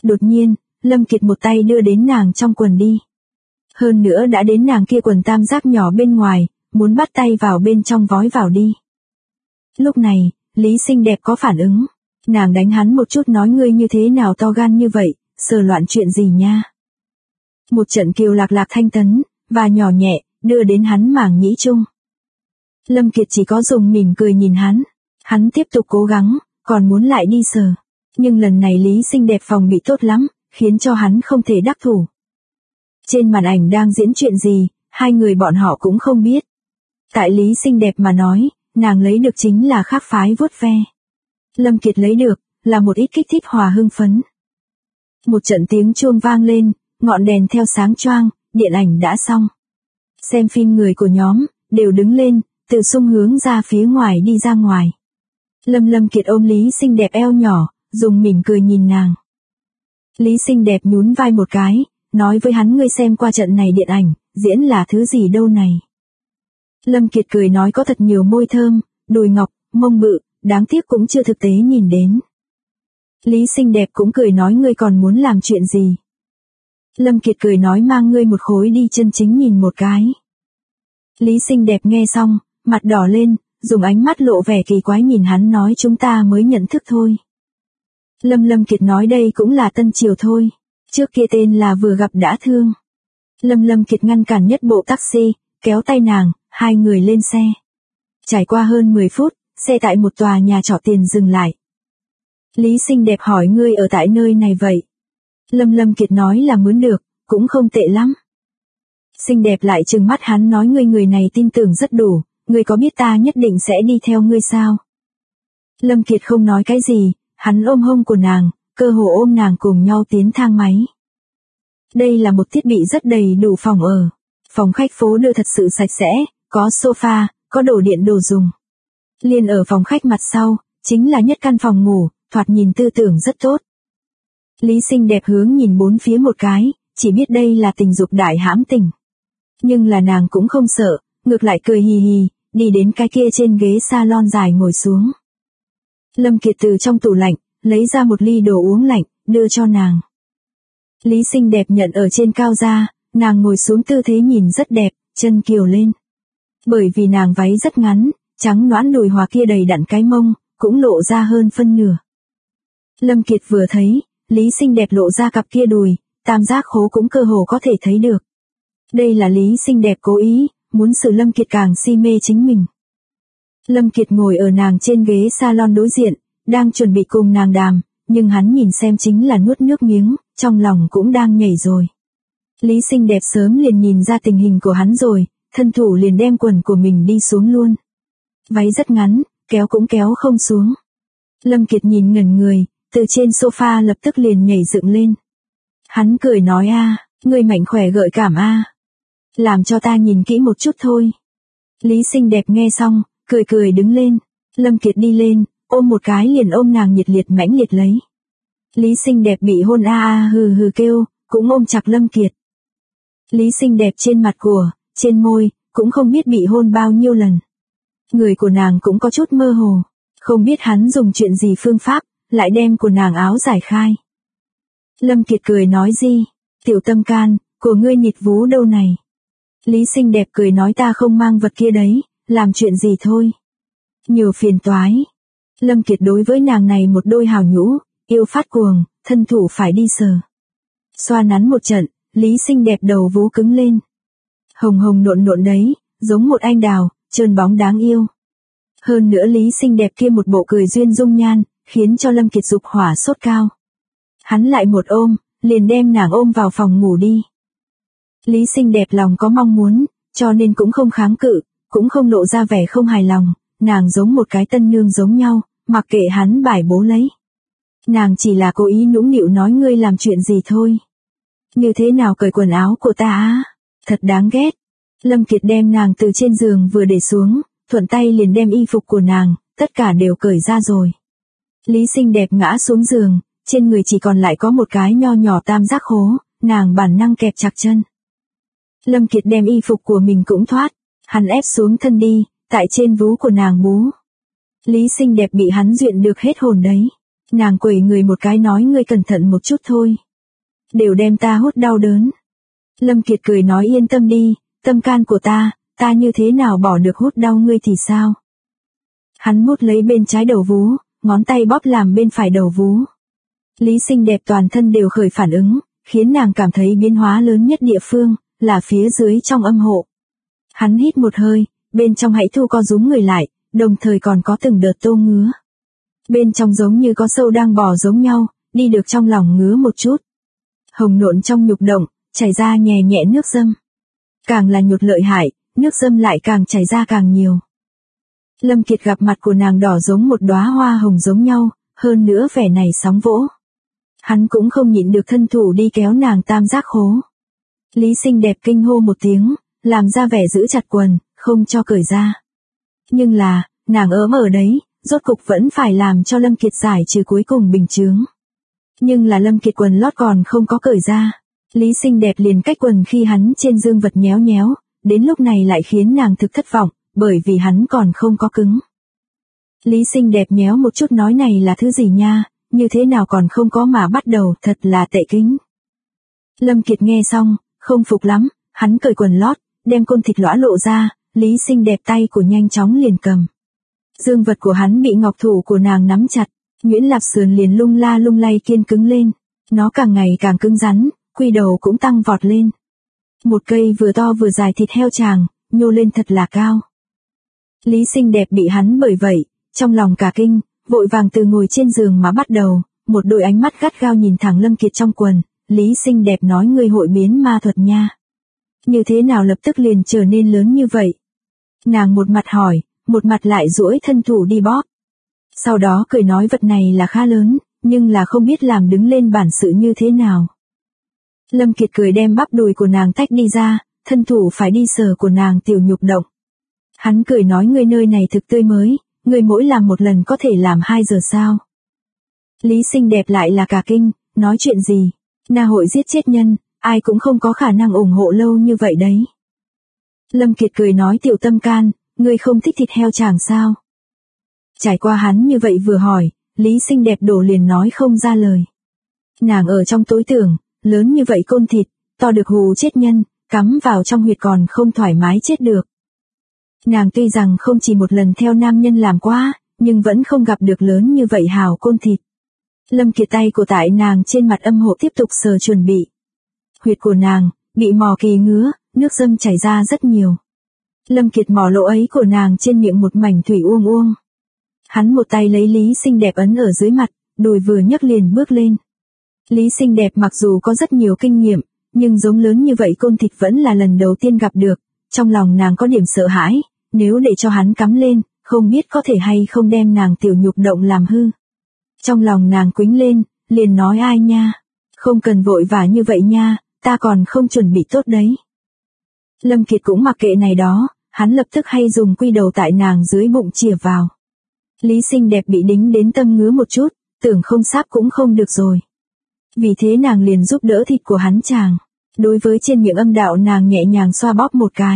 Đột nhiên, Lâm Kiệt một tay đưa đến nàng trong quần đi. Hơn nữa đã đến nàng kia quần tam giác nhỏ bên ngoài, muốn bắt tay vào bên trong vói vào đi. Lúc này, Lý xinh đẹp có phản ứng. Nàng đánh hắn một chút nói ngươi như thế nào to gan như vậy, sờ loạn chuyện gì nha. Một trận kiều lạc lạc thanh tấn, và nhỏ nhẹ, đưa đến hắn màng nhĩ chung. Lâm Kiệt chỉ có dùng mỉm cười nhìn hắn. Hắn tiếp tục cố gắng, còn muốn lại đi sờ. Nhưng lần này Lý xinh đẹp phòng bị tốt lắm, khiến cho hắn không thể đắc thủ. Trên màn ảnh đang diễn chuyện gì, hai người bọn họ cũng không biết. Tại Lý xinh đẹp mà nói, nàng lấy được chính là khác phái vuốt ve. Lâm Kiệt lấy được, là một ít kích thích hòa hưng phấn. Một trận tiếng chuông vang lên, ngọn đèn theo sáng choang, điện ảnh đã xong. Xem phim người của nhóm, đều đứng lên, từ xung hướng ra phía ngoài đi ra ngoài. Lâm Kiệt ôm Lý xinh đẹp eo nhỏ, dùng mỉm cười nhìn nàng. Lý xinh đẹp nhún vai một cái, nói với hắn ngươi xem qua trận này điện ảnh, diễn là thứ gì đâu này. Lâm Kiệt cười nói có thật nhiều môi thơm, đùi ngọc, mông bự, đáng tiếc cũng chưa thực tế nhìn đến. Lý xinh đẹp cũng cười nói ngươi còn muốn làm chuyện gì. Lâm Kiệt cười nói mang ngươi một khối đi chân chính nhìn một cái. Lý xinh đẹp nghe xong, mặt đỏ lên, dùng ánh mắt lộ vẻ kỳ quái nhìn hắn nói chúng ta mới nhận thức thôi. Lâm Kiệt nói đây cũng là tân triều thôi. Trước kia tên là vừa gặp đã thương. Lâm Kiệt ngăn cản nhất bộ taxi, kéo tay nàng, hai người lên xe. Trải qua hơn 10 phút, xe tại một tòa nhà trọ tiền dừng lại. Lý xinh đẹp hỏi ngươi ở tại nơi này vậy. Lâm Kiệt nói là mướn được, cũng không tệ lắm. Xinh đẹp lại trừng mắt hắn nói ngươi người này tin tưởng rất đủ, ngươi có biết ta nhất định sẽ đi theo ngươi sao? Lâm Kiệt không nói cái gì, hắn ôm hông của nàng, cơ hồ ôm nàng cùng nhau tiến thang máy. Đây là một thiết bị rất đầy đủ phòng ở. Phòng khách phố đưa thật sự sạch sẽ, có sofa, có đồ điện đồ dùng. Liền ở phòng khách mặt sau, chính là nhất căn phòng ngủ, thoạt nhìn tư tưởng rất tốt. Lý xinh đẹp hướng nhìn bốn phía một cái, chỉ biết đây là tình dục đại hãm tình. Nhưng là nàng cũng không sợ, ngược lại cười hì hì, đi đến cái kia trên ghế salon dài ngồi xuống. Lâm Kiệt từ trong tủ lạnh, lấy ra một ly đồ uống lạnh, đưa cho nàng. Lý xinh đẹp nhận ở trên cao ra, nàng ngồi xuống tư thế nhìn rất đẹp, chân kiều lên. Bởi vì nàng váy rất ngắn, trắng nõn đùi hòa kia đầy đặn cái mông, cũng lộ ra hơn phân nửa. Lâm Kiệt vừa thấy, Lý xinh đẹp lộ ra cặp kia đùi, tam giác khố cũng cơ hồ có thể thấy được. Đây là Lý xinh đẹp cố ý, muốn xử Lâm Kiệt càng si mê chính mình. Lâm Kiệt ngồi ở nàng trên ghế salon đối diện, đang chuẩn bị cùng nàng đàm, nhưng hắn nhìn xem chính là nuốt nước miếng, trong lòng cũng đang nhảy rồi. Lý xinh đẹp sớm liền nhìn ra tình hình của hắn rồi, thân thủ liền đem quần của mình đi xuống luôn. Váy rất ngắn, kéo cũng kéo không xuống. Lâm Kiệt nhìn ngẩn người, từ trên sofa lập tức liền nhảy dựng lên. Hắn cười nói ngươi mạnh khỏe gợi cảm làm cho ta nhìn kỹ một chút thôi. Lý xinh đẹp nghe xong, cười đứng lên. Lâm Kiệt đi lên, ôm một cái liền ôm nàng nhiệt liệt mãnh liệt lấy. Lý xinh đẹp bị hôn hừ kêu, cũng ôm chặt Lâm Kiệt. Lý xinh đẹp trên mặt của, trên môi, cũng không biết bị hôn bao nhiêu lần. Người của nàng cũng có chút mơ hồ, không biết hắn dùng chuyện gì phương pháp, lại đem của nàng áo giải khai. Lâm Kiệt cười nói gì, tiểu tâm can, của ngươi nhịt vú đâu này. Lý xinh đẹp cười nói ta không mang vật kia đấy, làm chuyện gì thôi. Nhiều phiền toái. Lâm Kiệt đối với nàng này một đôi hào nhũ, yêu phát cuồng, thân thủ phải đi sờ. Xoa nắn một trận, Lý xinh đẹp đầu vú cứng lên. Hồng nộn đấy, giống một anh đào, trơn bóng đáng yêu. Hơn nữa Lý xinh đẹp kia một bộ cười duyên dung nhan, khiến cho Lâm Kiệt dục hỏa sốt cao. Hắn lại một ôm, liền đem nàng ôm vào phòng ngủ đi. Lý xinh đẹp lòng có mong muốn, cho nên cũng không kháng cự, cũng không lộ ra vẻ không hài lòng, nàng giống một cái tân nương giống nhau, mặc kệ hắn bài bố lấy. Nàng chỉ là cố ý nũng nịu nói ngươi làm chuyện gì thôi. Như thế nào cởi quần áo của ta thật đáng ghét. Lâm Kiệt đem nàng từ trên giường vừa để xuống, thuận tay liền đem y phục của nàng, tất cả đều cởi ra rồi. Lý xinh đẹp ngã xuống giường, trên người chỉ còn lại có một cái nho nhỏ tam giác khố, nàng bản năng kẹp chặt chân. Lâm Kiệt đem y phục của mình cũng thoát, hắn ép xuống thân đi, tại trên vú của nàng bú. Lý xinh đẹp bị hắn duyện được hết hồn đấy. Nàng quẩy người một cái nói ngươi cẩn thận một chút thôi. Đều đem ta hút đau đớn. Lâm Kiệt cười nói yên tâm đi, tâm can của ta như thế nào bỏ được hút đau ngươi thì sao? Hắn mút lấy bên trái đầu vú, ngón tay bóp làm bên phải đầu vú. Lý Xinh Đẹp toàn thân đều khởi phản ứng, khiến nàng cảm thấy biến hóa lớn nhất địa phương, là phía dưới trong âm hộ. Hắn hít một hơi, bên trong hãy thu co rúm người lại, đồng thời còn có từng đợt tô ngứa. Bên trong giống như có sâu đang bò giống nhau, đi được trong lòng ngứa một chút. Hồng nộn trong nhục động, chảy ra nhẹ nhẹ nước dâm. Càng là nhột lợi hại, nước dâm lại càng chảy ra càng nhiều. Lâm Kiệt gặp mặt của nàng đỏ giống một đóa hoa hồng giống nhau, hơn nữa vẻ này sóng vỗ. Hắn cũng không nhịn được thân thủ đi kéo nàng tam giác khố. Lý Xinh Đẹp kinh hô một tiếng, làm ra vẻ giữ chặt quần, không cho cởi ra. Nhưng là, nàng ớm ở đấy, rốt cục vẫn phải làm cho Lâm Kiệt giải trừ cuối cùng bình chướng. Nhưng là Lâm Kiệt quần lót còn không có cởi ra. Lý Xinh Đẹp liền cách quần khi hắn trên dương vật nhéo nhéo, đến lúc này lại khiến nàng thực thất vọng, bởi vì hắn còn không có cứng. Lý Xinh Đẹp nhéo một chút nói này là thứ gì nha, như thế nào còn không có mà bắt đầu, thật là tệ kính. Lâm Kiệt nghe xong, không phục lắm, hắn cởi quần lót, đem côn thịt lõa lộ ra, Lý Xinh Đẹp tay của nhanh chóng liền cầm. Dương vật của hắn bị ngọc thủ của nàng nắm chặt, nhuyễn lạp sườn liền lung la lung lay kiên cứng lên, nó càng ngày càng cứng rắn, quy đầu cũng tăng vọt lên. Một cây vừa to vừa dài thịt heo chàng, nhô lên thật là cao. Lý Xinh Đẹp bị hắn bởi vậy, trong lòng cả kinh, vội vàng từ ngồi trên giường mà bắt đầu, một đôi ánh mắt gắt gao nhìn thẳng Lâm Kiệt trong quần, Lý Xinh Đẹp nói ngươi hội biến ma thuật nha. Như thế nào lập tức liền trở nên lớn như vậy? Nàng một mặt hỏi, một mặt lại duỗi thân thủ đi bóp. Sau đó cười nói vật này là khá lớn, nhưng là không biết làm đứng lên bản sự như thế nào. Lâm Kiệt cười đem bắp đùi của nàng tách đi ra, thân thủ phải đi sờ của nàng tiểu nhục động. Hắn cười nói ngươi nơi này thực tươi mới, ngươi mỗi làm một lần có thể làm 2 giờ sao? Lý Xinh Đẹp lại là cả kinh, nói chuyện gì? Na hội giết chết nhân, ai cũng không có khả năng ủng hộ lâu như vậy đấy. Lâm Kiệt cười nói tiểu tâm can, ngươi không thích thịt heo chàng sao? Trải qua hắn như vậy vừa hỏi, Lý Xinh Đẹp đổ liền nói không ra lời. Nàng ở trong tối tưởng, lớn như vậy côn thịt, to được hù chết nhân, cắm vào trong huyệt còn không thoải mái chết được. Nàng tuy rằng không chỉ một lần theo nam nhân làm qua, nhưng vẫn không gặp được lớn như vậy hào côn thịt. Lâm Kiệt tay của tại nàng trên mặt âm hộ tiếp tục sờ chuẩn bị. Huyệt của nàng, bị mò kỳ ngứa, nước dâm chảy ra rất nhiều. Lâm Kiệt mò lỗ ấy của nàng trên miệng một mảnh thủy uông uông. Hắn một tay lấy Lý Xinh Đẹp ấn ở dưới mặt, đùi vừa nhấc liền bước lên. Lý Xinh Đẹp mặc dù có rất nhiều kinh nghiệm, nhưng giống lớn như vậy côn thịt vẫn là lần đầu tiên gặp được. Trong lòng nàng có điểm sợ hãi, nếu để cho hắn cắm lên, không biết có thể hay không đem nàng tiểu nhục động làm hư. Trong lòng nàng quĩnh lên, liền nói ai nha, không cần vội vã như vậy nha, ta còn không chuẩn bị tốt đấy. Lâm Kiệt cũng mặc kệ này đó, hắn lập tức hay dùng quy đầu tại nàng dưới bụng chìa vào. Lý Xinh Đẹp bị đính đến tâm ngứa một chút, tưởng không sáp cũng không được rồi. Vì thế nàng liền giúp đỡ thịt của hắn chàng, đối với trên miệng âm đạo nàng nhẹ nhàng xoa bóp một cái.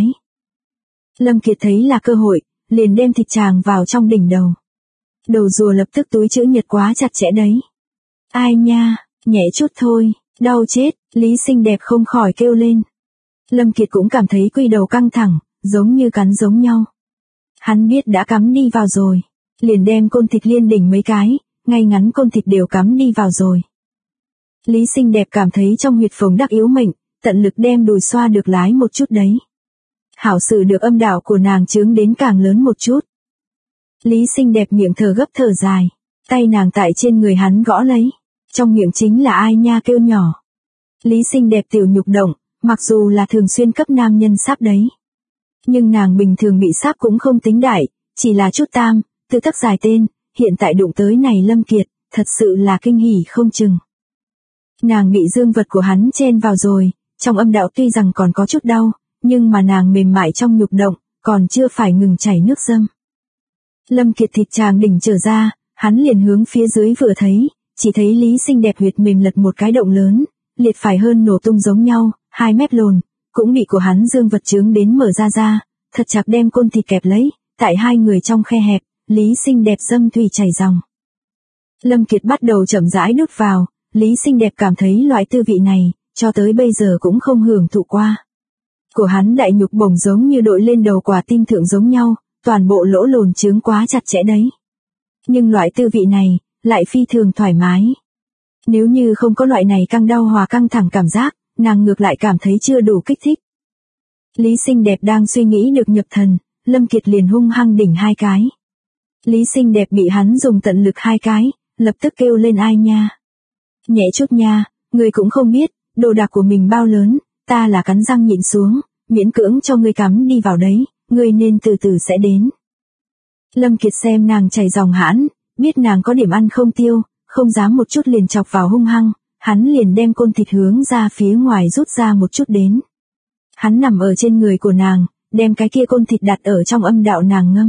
Lâm Kiệt thấy là cơ hội, liền đem thịt chàng vào trong đỉnh đầu. Đầu rùa lập tức túi chữ nhật quá chặt chẽ đấy. Ai nha, nhẹ chút thôi, đau chết, Lý Xinh Đẹp không khỏi kêu lên. Lâm Kiệt cũng cảm thấy quy đầu căng thẳng, giống như cắn giống nhau. Hắn biết đã cắm đi vào rồi, liền đem côn thịt liên đỉnh mấy cái, ngay ngắn côn thịt đều cắm đi vào rồi. Lý Xinh Đẹp cảm thấy trong huyệt phồng đắc yếu mệnh, tận lực đem đùi xoa được lái một chút đấy. Hảo sự được âm đạo của nàng chướng đến càng lớn một chút. Lý Xinh Đẹp miệng thở gấp thở dài, tay nàng tại trên người hắn gõ lấy, trong miệng chính là ai nha kêu nhỏ. Lý Xinh Đẹp tiểu nhục động, mặc dù là thường xuyên cấp nam nhân sáp đấy. Nhưng nàng bình thường bị sáp cũng không tính đại, chỉ là chút tam, tự tắc dài tên, hiện tại đụng tới này Lâm Kiệt, thật sự là kinh hỉ không chừng. Nàng bị dương vật của hắn chen vào rồi, trong âm đạo tuy rằng còn có chút đau, nhưng mà nàng mềm mại trong nhục động, còn chưa phải ngừng chảy nước dâm. Lâm Kiệt thịt chàng đỉnh trở ra, hắn liền hướng phía dưới vừa thấy, chỉ thấy Lý Xinh Đẹp huyệt mềm lật một cái động lớn, liệt phải hơn nổ tung giống nhau, 2 mét lồn, cũng bị của hắn dương vật chướng đến mở ra, thật chặt đem côn thịt kẹp lấy, tại hai người trong khe hẹp, Lý Xinh Đẹp dâm thủy chảy ròng. Lâm Kiệt bắt đầu chậm rãi đút vào, Lý Xinh Đẹp cảm thấy loại tư vị này, cho tới bây giờ cũng không hưởng thụ qua. Của hắn đại nhục bổng giống như đội lên đầu quả tim thượng giống nhau, toàn bộ lỗ lồn trướng quá chặt chẽ đấy. Nhưng loại tư vị này, lại phi thường thoải mái. Nếu như không có loại này căng đau hòa căng thẳng cảm giác, nàng ngược lại cảm thấy chưa đủ kích thích. Lý Xinh Đẹp đang suy nghĩ được nhập thần, Lâm Kiệt liền hung hăng đỉnh 2 cái. Lý Xinh Đẹp bị hắn dùng tận lực 2 cái, lập tức kêu lên ai nha. Nhẹ chút nha, người cũng không biết, đồ đạc của mình bao lớn, ta là cắn răng nhịn xuống, miễn cưỡng cho ngươi cắm đi vào đấy, ngươi nên từ từ sẽ đến. Lâm Kiệt xem nàng chảy dòng hãn, biết nàng có điểm ăn không tiêu, không dám một chút liền chọc vào hung hăng, hắn liền đem côn thịt hướng ra phía ngoài rút ra một chút đến. Hắn nằm ở trên người của nàng, đem cái kia côn thịt đặt ở trong âm đạo nàng ngâm.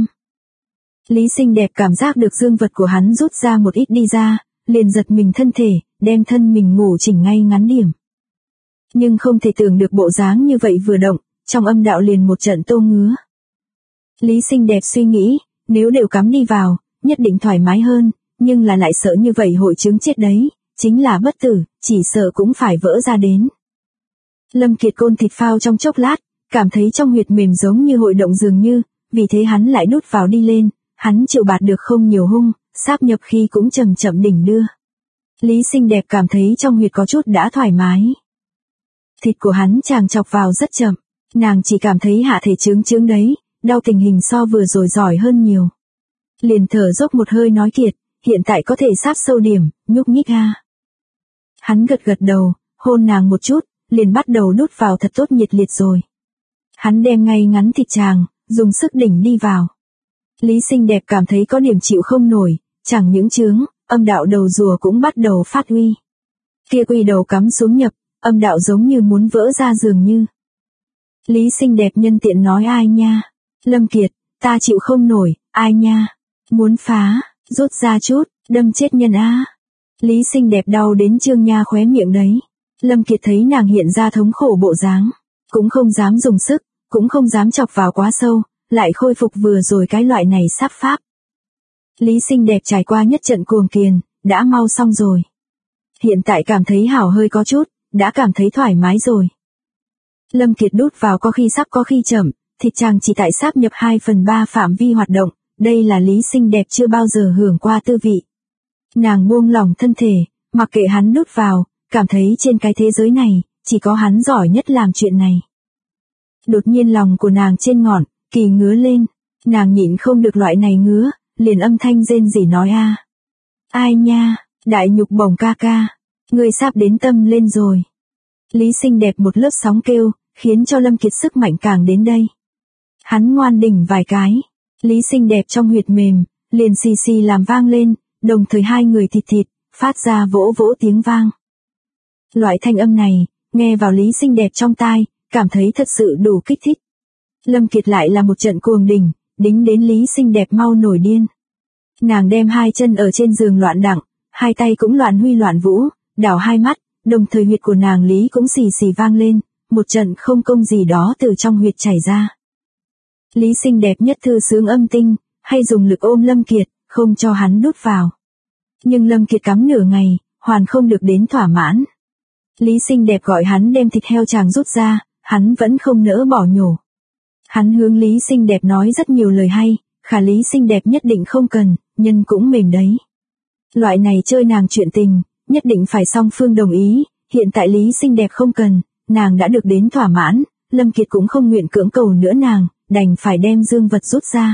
Lý Xinh Đẹp cảm giác được dương vật của hắn rút ra một ít đi ra, liền giật mình thân thể, đem thân mình ngủ chỉnh ngay ngắn điểm. Nhưng không thể tưởng được bộ dáng như vậy vừa động, trong âm đạo liền một trận tô ngứa. Lý Xinh Đẹp suy nghĩ, nếu đều cắm đi vào, nhất định thoải mái hơn, nhưng là lại sợ như vậy hội chứng chết đấy, chính là bất tử, chỉ sợ cũng phải vỡ ra đến. Lâm Kiệt côn thịt phao trong chốc lát, cảm thấy trong huyệt mềm giống như hội động dường như, vì thế hắn lại đút vào đi lên, hắn chịu bạt được không nhiều hung, sáp nhập khi cũng chậm chậm đỉnh đưa. Lý Xinh Đẹp cảm thấy trong huyệt có chút đã thoải mái. Thịt của hắn chàng chọc vào rất chậm, nàng chỉ cảm thấy hạ thể trướng trướng đấy, đau tình hình so vừa rồi giỏi hơn nhiều. Liền thở dốc một hơi nói Kiệt, hiện tại có thể sát sâu điểm, nhúc nhích ha. Hắn gật gật đầu, hôn nàng một chút, liền bắt đầu đút vào thật tốt nhiệt liệt rồi. Hắn đem ngay ngắn thịt chàng, dùng sức đỉnh đi vào. Lý Xinh Đẹp cảm thấy có điểm chịu không nổi, chẳng những chướng, âm đạo đầu rùa cũng bắt đầu phát huy. Kia quy đầu cắm xuống nhập, âm đạo giống như muốn vỡ ra dường như. Lý Xinh Đẹp nhân tiện nói ai nha. Lâm Kiệt, ta chịu không nổi, ai nha. Muốn phá, rút ra chút, đâm chết nhân a. Lý Xinh Đẹp đau đến trương nha khóe miệng đấy. Lâm Kiệt thấy nàng hiện ra thống khổ bộ dáng, cũng không dám dùng sức, cũng không dám chọc vào quá sâu, lại khôi phục vừa rồi cái loại này sắp pháp. Lý Xinh Đẹp trải qua nhất trận cuồng kiền, đã mau xong rồi. Hiện tại cảm thấy hảo hơi có chút, đã cảm thấy thoải mái rồi. Lâm Kiệt đút vào có khi sắp có khi chậm, thịt chàng chỉ tại sáp nhập 2/3 phạm vi hoạt động, đây là Lý Xinh Đẹp chưa bao giờ hưởng qua tư vị. Nàng buông lỏng thân thể, mặc kệ hắn đút vào, cảm thấy trên cái thế giới này, chỉ có hắn giỏi nhất làm chuyện này. Đột nhiên lòng của nàng trên ngọn, kỳ ngứa lên, nàng nhịn không được loại này ngứa, liền âm thanh rên rỉ nói a. Ai nha, đại nhục bổng ca ca, ngươi sắp đến tâm lên rồi. Lý Xinh Đẹp một lớp sóng kêu, khiến cho Lâm Kiệt sức mạnh càng đến đây. Hắn ngoan đỉnh vài cái, Lý Xinh Đẹp trong huyệt mềm, liền xì xì làm vang lên, đồng thời hai người thịt thịt, phát ra vỗ vỗ tiếng vang. Loại thanh âm này, nghe vào Lý Xinh Đẹp trong tai, cảm thấy thật sự đủ kích thích. Lâm Kiệt lại là một trận cuồng đỉnh, đính đến Lý Xinh Đẹp mau nổi điên. Nàng đem hai chân ở trên giường loạn đặng, hai tay cũng loạn huy loạn vũ, đảo hai mắt, đồng thời huyệt của nàng Lý cũng xì xì vang lên, một trận không công gì đó từ trong huyệt chảy ra. Lý Xinh Đẹp nhất thư sướng âm tinh, hay dùng lực ôm Lâm Kiệt, không cho hắn đút vào. Nhưng Lâm Kiệt cắm nửa ngày, hoàn không được đến thỏa mãn. Lý Xinh Đẹp gọi hắn đem thịt heo chàng rút ra, hắn vẫn không nỡ bỏ nhổ. Hắn hướng Lý Xinh Đẹp nói rất nhiều lời hay, khả Lý Xinh Đẹp nhất định không cần, nhân cũng mềm đấy. Loại này chơi nàng chuyện tình, nhất định phải song phương đồng ý, hiện tại Lý Xinh Đẹp không cần, nàng đã được đến thỏa mãn, Lâm Kiệt cũng không nguyện cưỡng cầu nữa nàng, đành phải đem dương vật rút ra.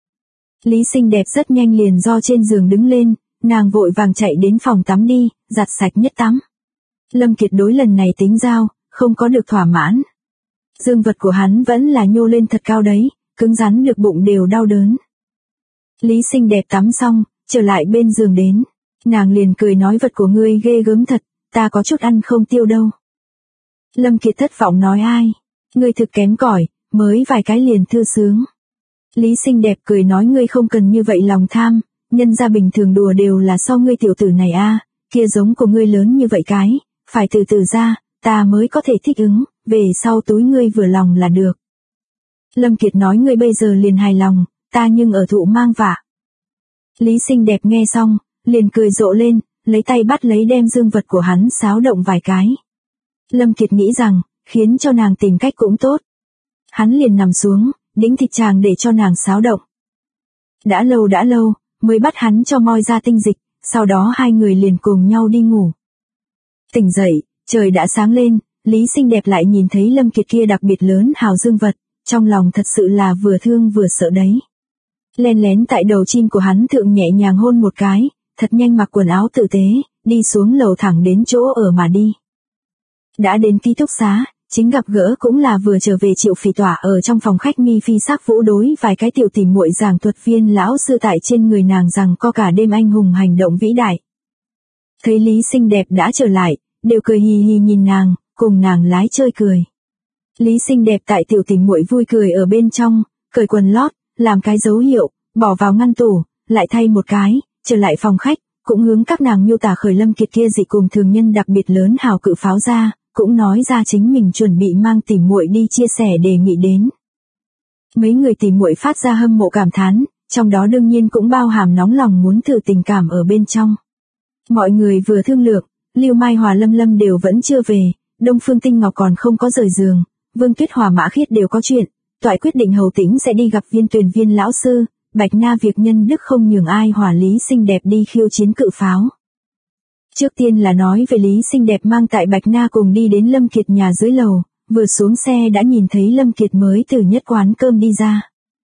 Lý Xinh Đẹp rất nhanh liền do trên giường đứng lên, nàng vội vàng chạy đến phòng tắm đi, giặt sạch nhất tắm. Lâm Kiệt đối lần này tính giao, không có được thỏa mãn. Dương vật của hắn vẫn là nhô lên thật cao đấy, cứng rắn được bụng đều đau đớn. Lý Xinh Đẹp tắm xong, trở lại bên giường đến. Nàng liền cười nói vật của ngươi ghê gớm thật, ta có chút ăn không tiêu đâu. Lâm Kiệt thất vọng nói ai, ngươi thực kém cỏi, mới vài cái liền thư sướng. Lý Xinh Đẹp cười nói ngươi không cần như vậy lòng tham, nhân ra bình thường đùa đều là so ngươi tiểu tử này a, kia giống của ngươi lớn như vậy cái, phải từ từ ra, ta mới có thể thích ứng, về sau túi ngươi vừa lòng là được. Lâm Kiệt nói ngươi bây giờ liền hài lòng, ta nhưng ở thụ mang vạ. Lý Xinh Đẹp nghe xong, liền cười rộ lên, lấy tay bắt lấy đem dương vật của hắn xáo động vài cái. Lâm Kiệt nghĩ rằng, khiến cho nàng tìm cách cũng tốt. Hắn liền nằm xuống, đĩnh thịt chàng để cho nàng xáo động. Đã lâu, mới bắt hắn cho moi ra tinh dịch, sau đó hai người liền cùng nhau đi ngủ. Tỉnh dậy, trời đã sáng lên, Lý xinh đẹp lại nhìn thấy Lâm Kiệt kia đặc biệt lớn hào dương vật, trong lòng thật sự là vừa thương vừa sợ đấy. Len lén tại đầu chim của hắn thượng nhẹ nhàng hôn một cái, thật nhanh mặc quần áo tử tế, đi xuống lầu thẳng đến chỗ ở mà đi. Đã đến ký túc xá, chính gặp gỡ cũng là vừa trở về Triệu Phỉ Tỏa ở trong phòng khách mi phi sắc vũ đối vài cái tiểu tỉ muội giảng thuật viên lão sư tại trên người nàng rằng có cả đêm anh hùng hành động vĩ đại. Thấy Lý xinh đẹp đã trở lại, đều cười hì hì nhìn nàng, cùng nàng lái chơi cười. Lý xinh đẹp tại tiểu tỉ muội vui cười ở bên trong, cởi quần lót, làm cái dấu hiệu, bỏ vào ngăn tủ, lại thay một cái, trở lại phòng khách, cũng hướng các nàng miêu tả khởi Lâm Kiệt kia dị cùng thường nhân đặc biệt lớn hào cự pháo ra, cũng nói ra chính mình chuẩn bị mang tỉ muội đi chia sẻ đề nghị đến. Mấy người tỉ muội phát ra hâm mộ cảm thán, trong đó đương nhiên cũng bao hàm nóng lòng muốn thử tình cảm ở bên trong. Mọi người vừa thương lượng, Lưu Mai Hòa Lâm Lâm đều vẫn chưa về, Đông Phương Tinh Ngọc còn không có rời giường, Vương Tuyết Hòa Mã Khiết đều có chuyện, toại quyết định Hầu Tĩnh sẽ đi gặp Viên Tuyền Viên lão sư, Bạch Na việc nhân đức không nhường ai hòa Lý xinh đẹp đi khiêu chiến cự pháo. Trước tiên là nói về Lý xinh đẹp mang tại Bạch Na cùng đi đến Lâm Kiệt nhà dưới lầu, vừa xuống xe đã nhìn thấy Lâm Kiệt mới từ nhất quán cơm đi ra.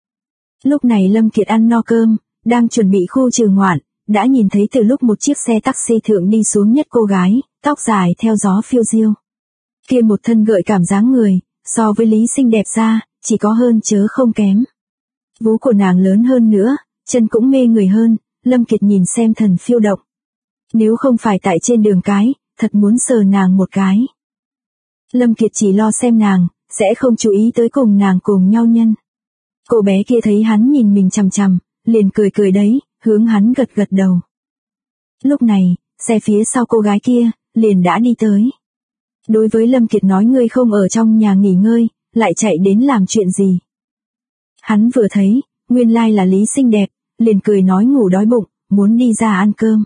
Lúc này Lâm Kiệt ăn no cơm, đang chuẩn bị khu trừ ngoạn, đã nhìn thấy từ lúc một chiếc xe taxi thượng đi xuống nhất cô gái, tóc dài theo gió phiêu diêu. Kia một thân gợi cảm dáng người, so với Lý xinh đẹp ra, chỉ có hơn chớ không kém. Vú của nàng lớn hơn nữa, chân cũng mê người hơn, Lâm Kiệt nhìn xem thần phiêu động. Nếu không phải tại trên đường cái, thật muốn sờ nàng một cái. Lâm Kiệt chỉ lo xem nàng, sẽ không chú ý tới cùng nàng cùng nhau nhân. Cô bé kia thấy hắn nhìn mình chằm chằm, liền cười cười đấy, hướng hắn gật gật đầu. Lúc này, xe phía sau cô gái kia, liền đã đi tới. Đối với Lâm Kiệt nói ngươi không ở trong nhà nghỉ ngơi, lại chạy đến làm chuyện gì. Hắn vừa thấy, nguyên lai là Lý xinh đẹp, liền cười nói ngủ đói bụng, muốn đi ra ăn cơm.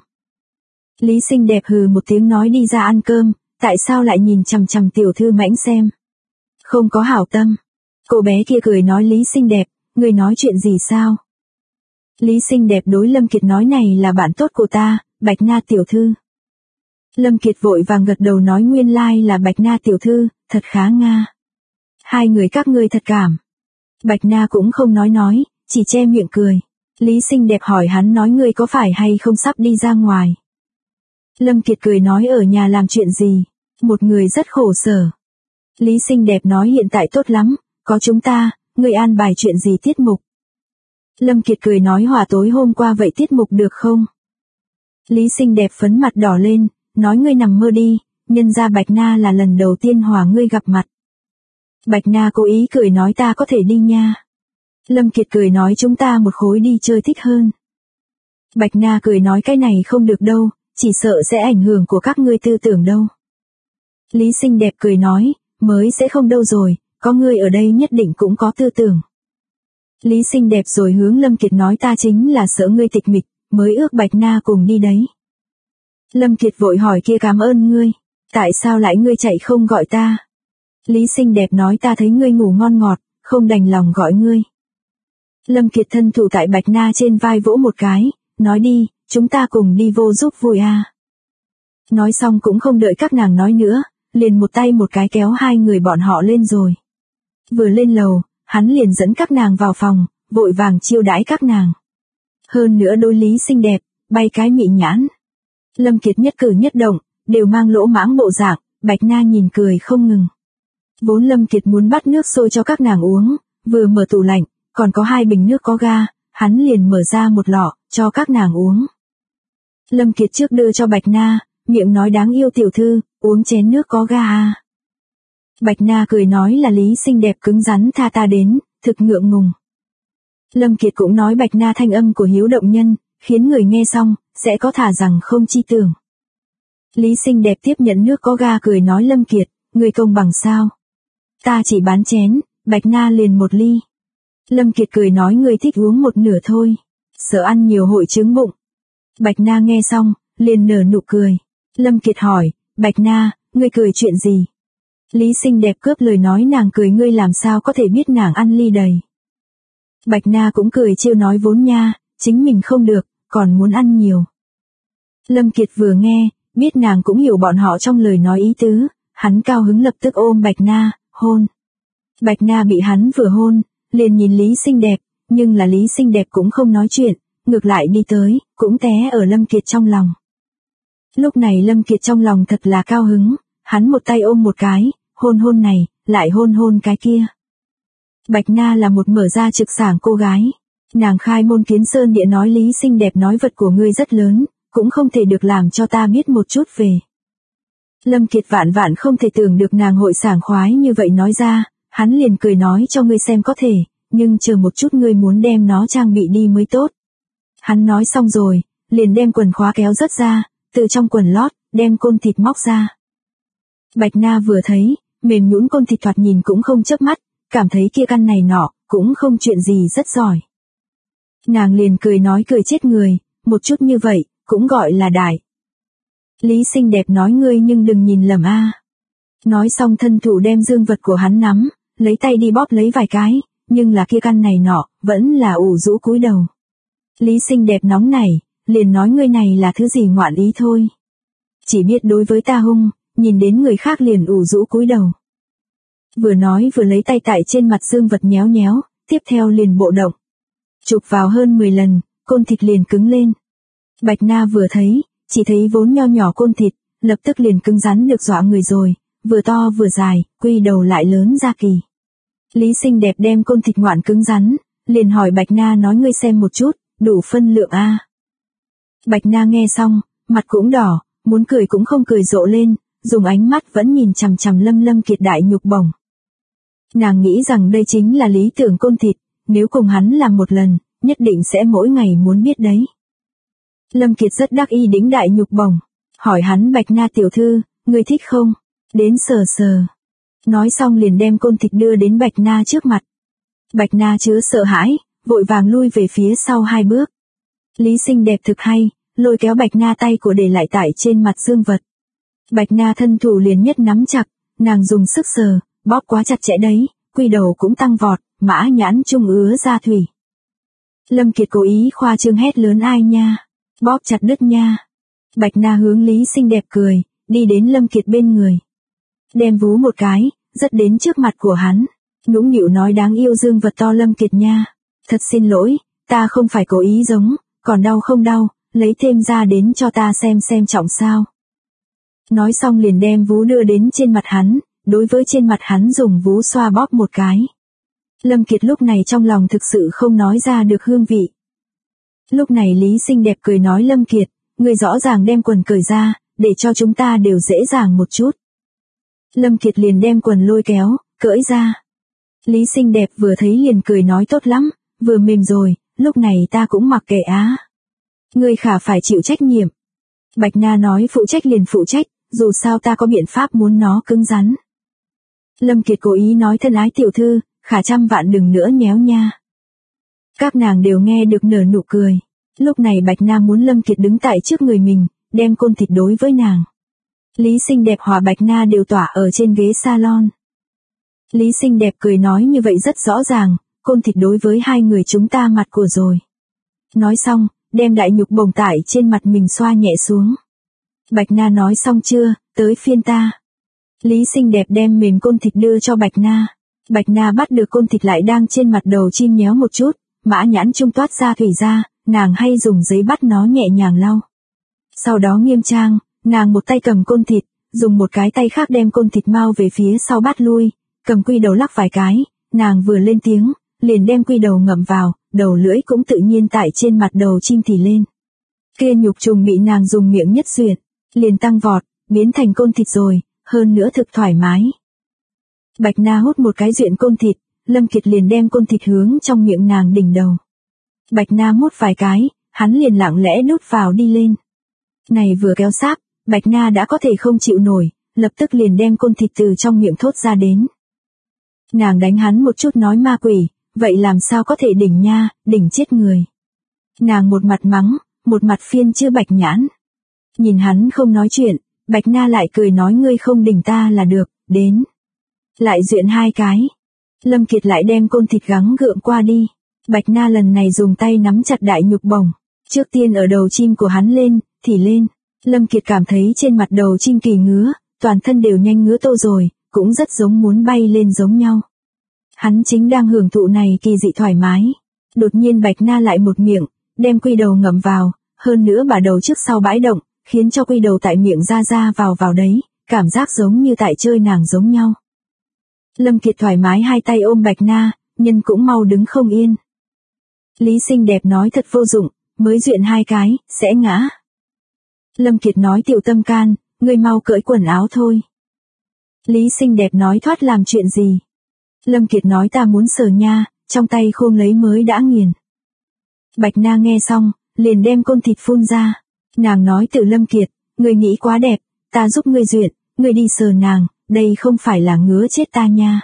Lý xinh đẹp hừ một tiếng nói đi ra ăn cơm, tại sao lại nhìn chằm chằm tiểu thư mãnh xem. Không có hảo tâm. Cô bé kia cười nói Lý xinh đẹp, ngươi nói chuyện gì sao? Lý xinh đẹp đối Lâm Kiệt nói này là bạn tốt của ta, Bạch Na tiểu thư. Lâm Kiệt vội vàng gật đầu nói nguyên lai là Bạch Na tiểu thư, thật khá nga. Hai người các ngươi thật cảm. Bạch Na cũng không nói, chỉ che miệng cười. Lý xinh đẹp hỏi hắn nói ngươi có phải hay không sắp đi ra ngoài. Lâm Kiệt cười nói ở nhà làm chuyện gì, một người rất khổ sở. Lý xinh đẹp nói hiện tại tốt lắm, có chúng ta, ngươi an bài chuyện gì tiết mục. Lâm Kiệt cười nói hòa tối hôm qua vậy tiết mục được không? Lý xinh đẹp phấn mặt đỏ lên, nói ngươi nằm mơ đi, nhân ra Bạch Na là lần đầu tiên hòa ngươi gặp mặt. Bạch Na cố ý cười nói ta có thể đi nha. Lâm Kiệt cười nói chúng ta một khối đi chơi thích hơn. Bạch Na cười nói cái này không được đâu, chỉ sợ sẽ ảnh hưởng của các ngươi tư tưởng đâu. Lý xinh đẹp cười nói, mới sẽ không đâu rồi, có ngươi ở đây nhất định cũng có tư tưởng. Lý xinh đẹp rồi hướng Lâm Kiệt nói ta chính là sợ ngươi tịch mịch, mới ước Bạch Na cùng đi đấy. Lâm Kiệt vội hỏi kia cảm ơn ngươi, tại sao lại ngươi chạy không gọi ta? Lý xinh đẹp nói ta thấy ngươi ngủ ngon ngọt, không đành lòng gọi ngươi. Lâm Kiệt thân thủ tại Bạch Na trên vai vỗ một cái, nói đi, chúng ta cùng đi vô giúp vui à. Nói xong cũng không đợi các nàng nói nữa, liền một tay một cái kéo hai người bọn họ lên rồi. Vừa lên lầu, hắn liền dẫn các nàng vào phòng, vội vàng chiêu đãi các nàng. Hơn nữa đối Lý xinh đẹp, bay cái mị nhãn. Lâm Kiệt nhất cử nhất động, đều mang lỗ mãng bộ dạng, Bạch Na nhìn cười không ngừng. Vốn Lâm Kiệt muốn bắt nước sôi cho các nàng uống, vừa mở tủ lạnh, còn có 2 bình nước có ga, hắn liền mở ra một lọ, cho các nàng uống. Lâm Kiệt trước đưa cho Bạch Na, miệng nói đáng yêu tiểu thư, uống chén nước có ga à. Bạch Na cười nói là Lý xinh đẹp cứng rắn tha ta đến, thực ngượng ngùng. Lâm Kiệt cũng nói Bạch Na thanh âm của hiếu động nhân, khiến người nghe xong, sẽ có thả rằng không chi tưởng. Lý xinh đẹp tiếp nhận nước có ga cười nói Lâm Kiệt, người công bằng sao? Ta chỉ bán chén, Bạch Na liền 1 ly. Lâm Kiệt cười nói người thích uống 1 nửa thôi, sợ ăn nhiều hội chứng bụng. Bạch Na nghe xong, liền nở nụ cười. Lâm Kiệt hỏi, Bạch Na, ngươi cười chuyện gì? Lý Xinh Đẹp cướp lời nói nàng cười, ngươi làm sao có thể biết nàng ăn ly đầy. Bạch Na cũng cười trêu nói vốn nha, chính mình không được, còn muốn ăn nhiều. Lâm Kiệt vừa nghe, biết nàng cũng hiểu bọn họ trong lời nói ý tứ, hắn cao hứng lập tức ôm Bạch Na, hôn. Bạch Na bị hắn vừa hôn, liền nhìn Lý Xinh Đẹp, nhưng là Lý Xinh Đẹp cũng không nói chuyện, ngược lại đi tới, cũng té ở Lâm Kiệt trong lòng. Lúc này Lâm Kiệt trong lòng thật là cao hứng, hắn một tay ôm một cái, hôn này, lại hôn cái kia. Bạch Na là một mở ra trực sảng cô gái. Nàng khai môn kiến sơn địa nói Lý Xinh Đẹp nói vật của ngươi rất lớn, cũng không thể được làm cho ta biết một chút về. Lâm Kiệt vạn vạn không thể tưởng được nàng hội sảng khoái như vậy nói ra, hắn liền cười nói cho ngươi xem có thể, nhưng chờ một chút ngươi muốn đem nó trang bị đi mới tốt. Hắn nói xong rồi, liền đem quần khóa kéo rớt ra, từ trong quần lót, đem côn thịt móc ra. Bạch Na vừa thấy, mềm nhũn côn thịt thoạt nhìn cũng không chớp mắt, cảm thấy kia căn này nọ, cũng không chuyện gì rất giỏi. Nàng liền cười nói cười chết người, một chút như vậy, cũng gọi là đại. Lý Xinh Đẹp nói ngươi nhưng đừng nhìn lầm a. Nói xong thân thủ đem dương vật của hắn nắm, lấy tay đi bóp lấy vài cái, nhưng là kia căn này nọ, vẫn là ủ rũ cúi đầu. Lý Xinh Đẹp nóng nảy, liền nói ngươi này là thứ gì ngoạn ý thôi. Chỉ biết đối với ta hung, nhìn đến người khác liền ủ rũ cúi đầu. Vừa nói vừa lấy tay tại trên mặt dương vật nhéo nhéo, tiếp theo liền bộ động. Chụp vào hơn 10 lần, côn thịt liền cứng lên. Bạch Na vừa thấy, chỉ thấy vốn nho nhỏ côn thịt, lập tức liền cứng rắn được dọa người rồi, vừa to vừa dài, quy đầu lại lớn ra kỳ. Lý Xinh Đẹp đem côn thịt ngoạn cứng rắn, liền hỏi Bạch Na nói ngươi xem một chút, đủ phân lượng a. Bạch Na nghe xong, mặt cũng đỏ, muốn cười cũng không cười rộ lên, dùng ánh mắt vẫn nhìn chằm chằm Lâm Kiệt đại nhục bổng. Nàng nghĩ rằng đây chính là lý tưởng côn thịt, nếu cùng hắn làm một lần, nhất định sẽ mỗi ngày muốn biết đấy. Lâm Kiệt rất đắc ý đĩnh đại nhục bổng, hỏi hắn Bạch Na tiểu thư, ngươi thích không? Đến sờ sờ. Nói xong liền đem côn thịt đưa đến Bạch Na trước mặt. Bạch Na chứa sợ hãi, vội vàng lui về phía sau 2 bước. Lý Xinh Đẹp thực hay, lôi kéo Bạch Na tay của để lại tại trên mặt dương vật. Bạch Na thân thủ liền nhất nắm chặt, nàng dùng sức sờ, bóp quá chặt chẽ đấy, quy đầu cũng tăng vọt, mã nhãn trung ứa ra thủy. Lâm Kiệt cố ý khoa trương hét lớn ai nha, bóp chặt đứt nha. Bạch Na hướng Lý Xinh Đẹp cười, đi đến Lâm Kiệt bên người. Đem vú một cái, rất đến trước mặt của hắn, nũng nịu nói đáng yêu dương vật to Lâm Kiệt nha. Thật xin lỗi, ta không phải cố ý giống, còn đau không đau, lấy thêm ra đến cho ta xem trọng sao. Nói xong liền đem vú đưa đến trên mặt hắn, đối với trên mặt hắn dùng vú xoa bóp một cái. Lâm Kiệt lúc này trong lòng thực sự không nói ra được hương vị. Lúc này Lý Xinh Đẹp cười nói Lâm Kiệt, ngươi rõ ràng đem quần cởi ra, để cho chúng ta đều dễ dàng một chút. Lâm Kiệt liền đem quần lôi kéo, cởi ra. Lý Xinh Đẹp vừa thấy liền cười nói tốt lắm, vừa mềm rồi, lúc này ta cũng mặc kệ á. Ngươi khả phải chịu trách nhiệm. Bạch Na nói phụ trách liền phụ trách, dù sao ta có biện pháp muốn nó cứng rắn. Lâm Kiệt cố ý nói thân ái tiểu thư, khả trăm vạn đừng nữa nhéo nha. Các nàng đều nghe được nở nụ cười. Lúc này Bạch Na muốn Lâm Kiệt đứng tại trước người mình, đem côn thịt đối với nàng. Lý Xinh Đẹp hòa Bạch Na đều tỏa ở trên ghế salon. Lý Xinh Đẹp cười nói như vậy rất rõ ràng, côn thịt đối với hai người chúng ta mặt của rồi. Nói xong, đem đại nhục bồng tải trên mặt mình xoa nhẹ xuống. Bạch Na nói xong chưa, tới phiên ta. Lý Xinh Đẹp đem mềm côn thịt đưa cho Bạch Na. Bạch Na bắt được côn thịt lại đang trên mặt đầu chim nhéo một chút, mã nhãn trung toát ra thủy ra, nàng hay dùng giấy bắt nó nhẹ nhàng lau. Sau đó nghiêm trang, nàng một tay cầm côn thịt, dùng một cái tay khác đem côn thịt mau về phía sau bắt lui, cầm quy đầu lắc vài cái, nàng vừa lên tiếng, liền đem quy đầu ngậm vào, đầu lưỡi cũng tự nhiên tại trên mặt đầu chim thì lên. Kia nhục trùng bị nàng dùng miệng nhất duyệt, liền tăng vọt, biến thành côn thịt rồi, hơn nữa thực thoải mái. Bạch Na hút một cái duyện côn thịt, Lâm Kiệt liền đem côn thịt hướng trong miệng nàng đỉnh đầu. Bạch Na mút vài cái, hắn liền lặng lẽ đút vào đi lên. Này vừa kéo sáp, Bạch Na đã có thể không chịu nổi, lập tức liền đem côn thịt từ trong miệng thốt ra đến. Nàng đánh hắn một chút nói ma quỷ, vậy làm sao có thể đỉnh nha, đỉnh chết người. Nàng một mặt mắng, một mặt phiên chữ Bạch Nhãn. Nhìn hắn không nói chuyện, Bạch Na lại cười nói ngươi không đỉnh ta là được, đến. Lại duyện 2 cái. Lâm Kiệt lại đem côn thịt gắng gượng qua đi. Bạch Na lần này dùng tay nắm chặt đại nhục bổng. Trước tiên ở đầu chim của hắn lên, thì lên. Lâm Kiệt cảm thấy trên mặt đầu chim kỳ ngứa, toàn thân đều nhanh ngứa tô rồi, cũng rất giống muốn bay lên giống nhau. Hắn chính đang hưởng thụ này kỳ dị thoải mái. Đột nhiên Bạch Na lại một miệng, đem quy đầu ngậm vào, hơn nữa bà đầu trước sau bãi động, khiến cho quy đầu tại miệng ra vào đấy, cảm giác giống như tại chơi nàng giống nhau. Lâm Kiệt thoải mái hai tay ôm Bạch Na, nhân cũng mau đứng không yên. Lý Xinh Đẹp nói thật vô dụng, mới duyện 2 cái, sẽ ngã. Lâm Kiệt nói tiểu tâm can, ngươi mau cởi quần áo thôi. Lý Xinh Đẹp nói thoát làm chuyện gì. Lâm Kiệt nói ta muốn sờ nha, trong tay khôm lấy mới đã nghiền. Bạch Na nghe xong, liền đem côn thịt phun ra. Nàng nói tự Lâm Kiệt, ngươi nghĩ quá đẹp, ta giúp ngươi duyện, ngươi đi sờ nàng, đây không phải là ngứa chết ta nha.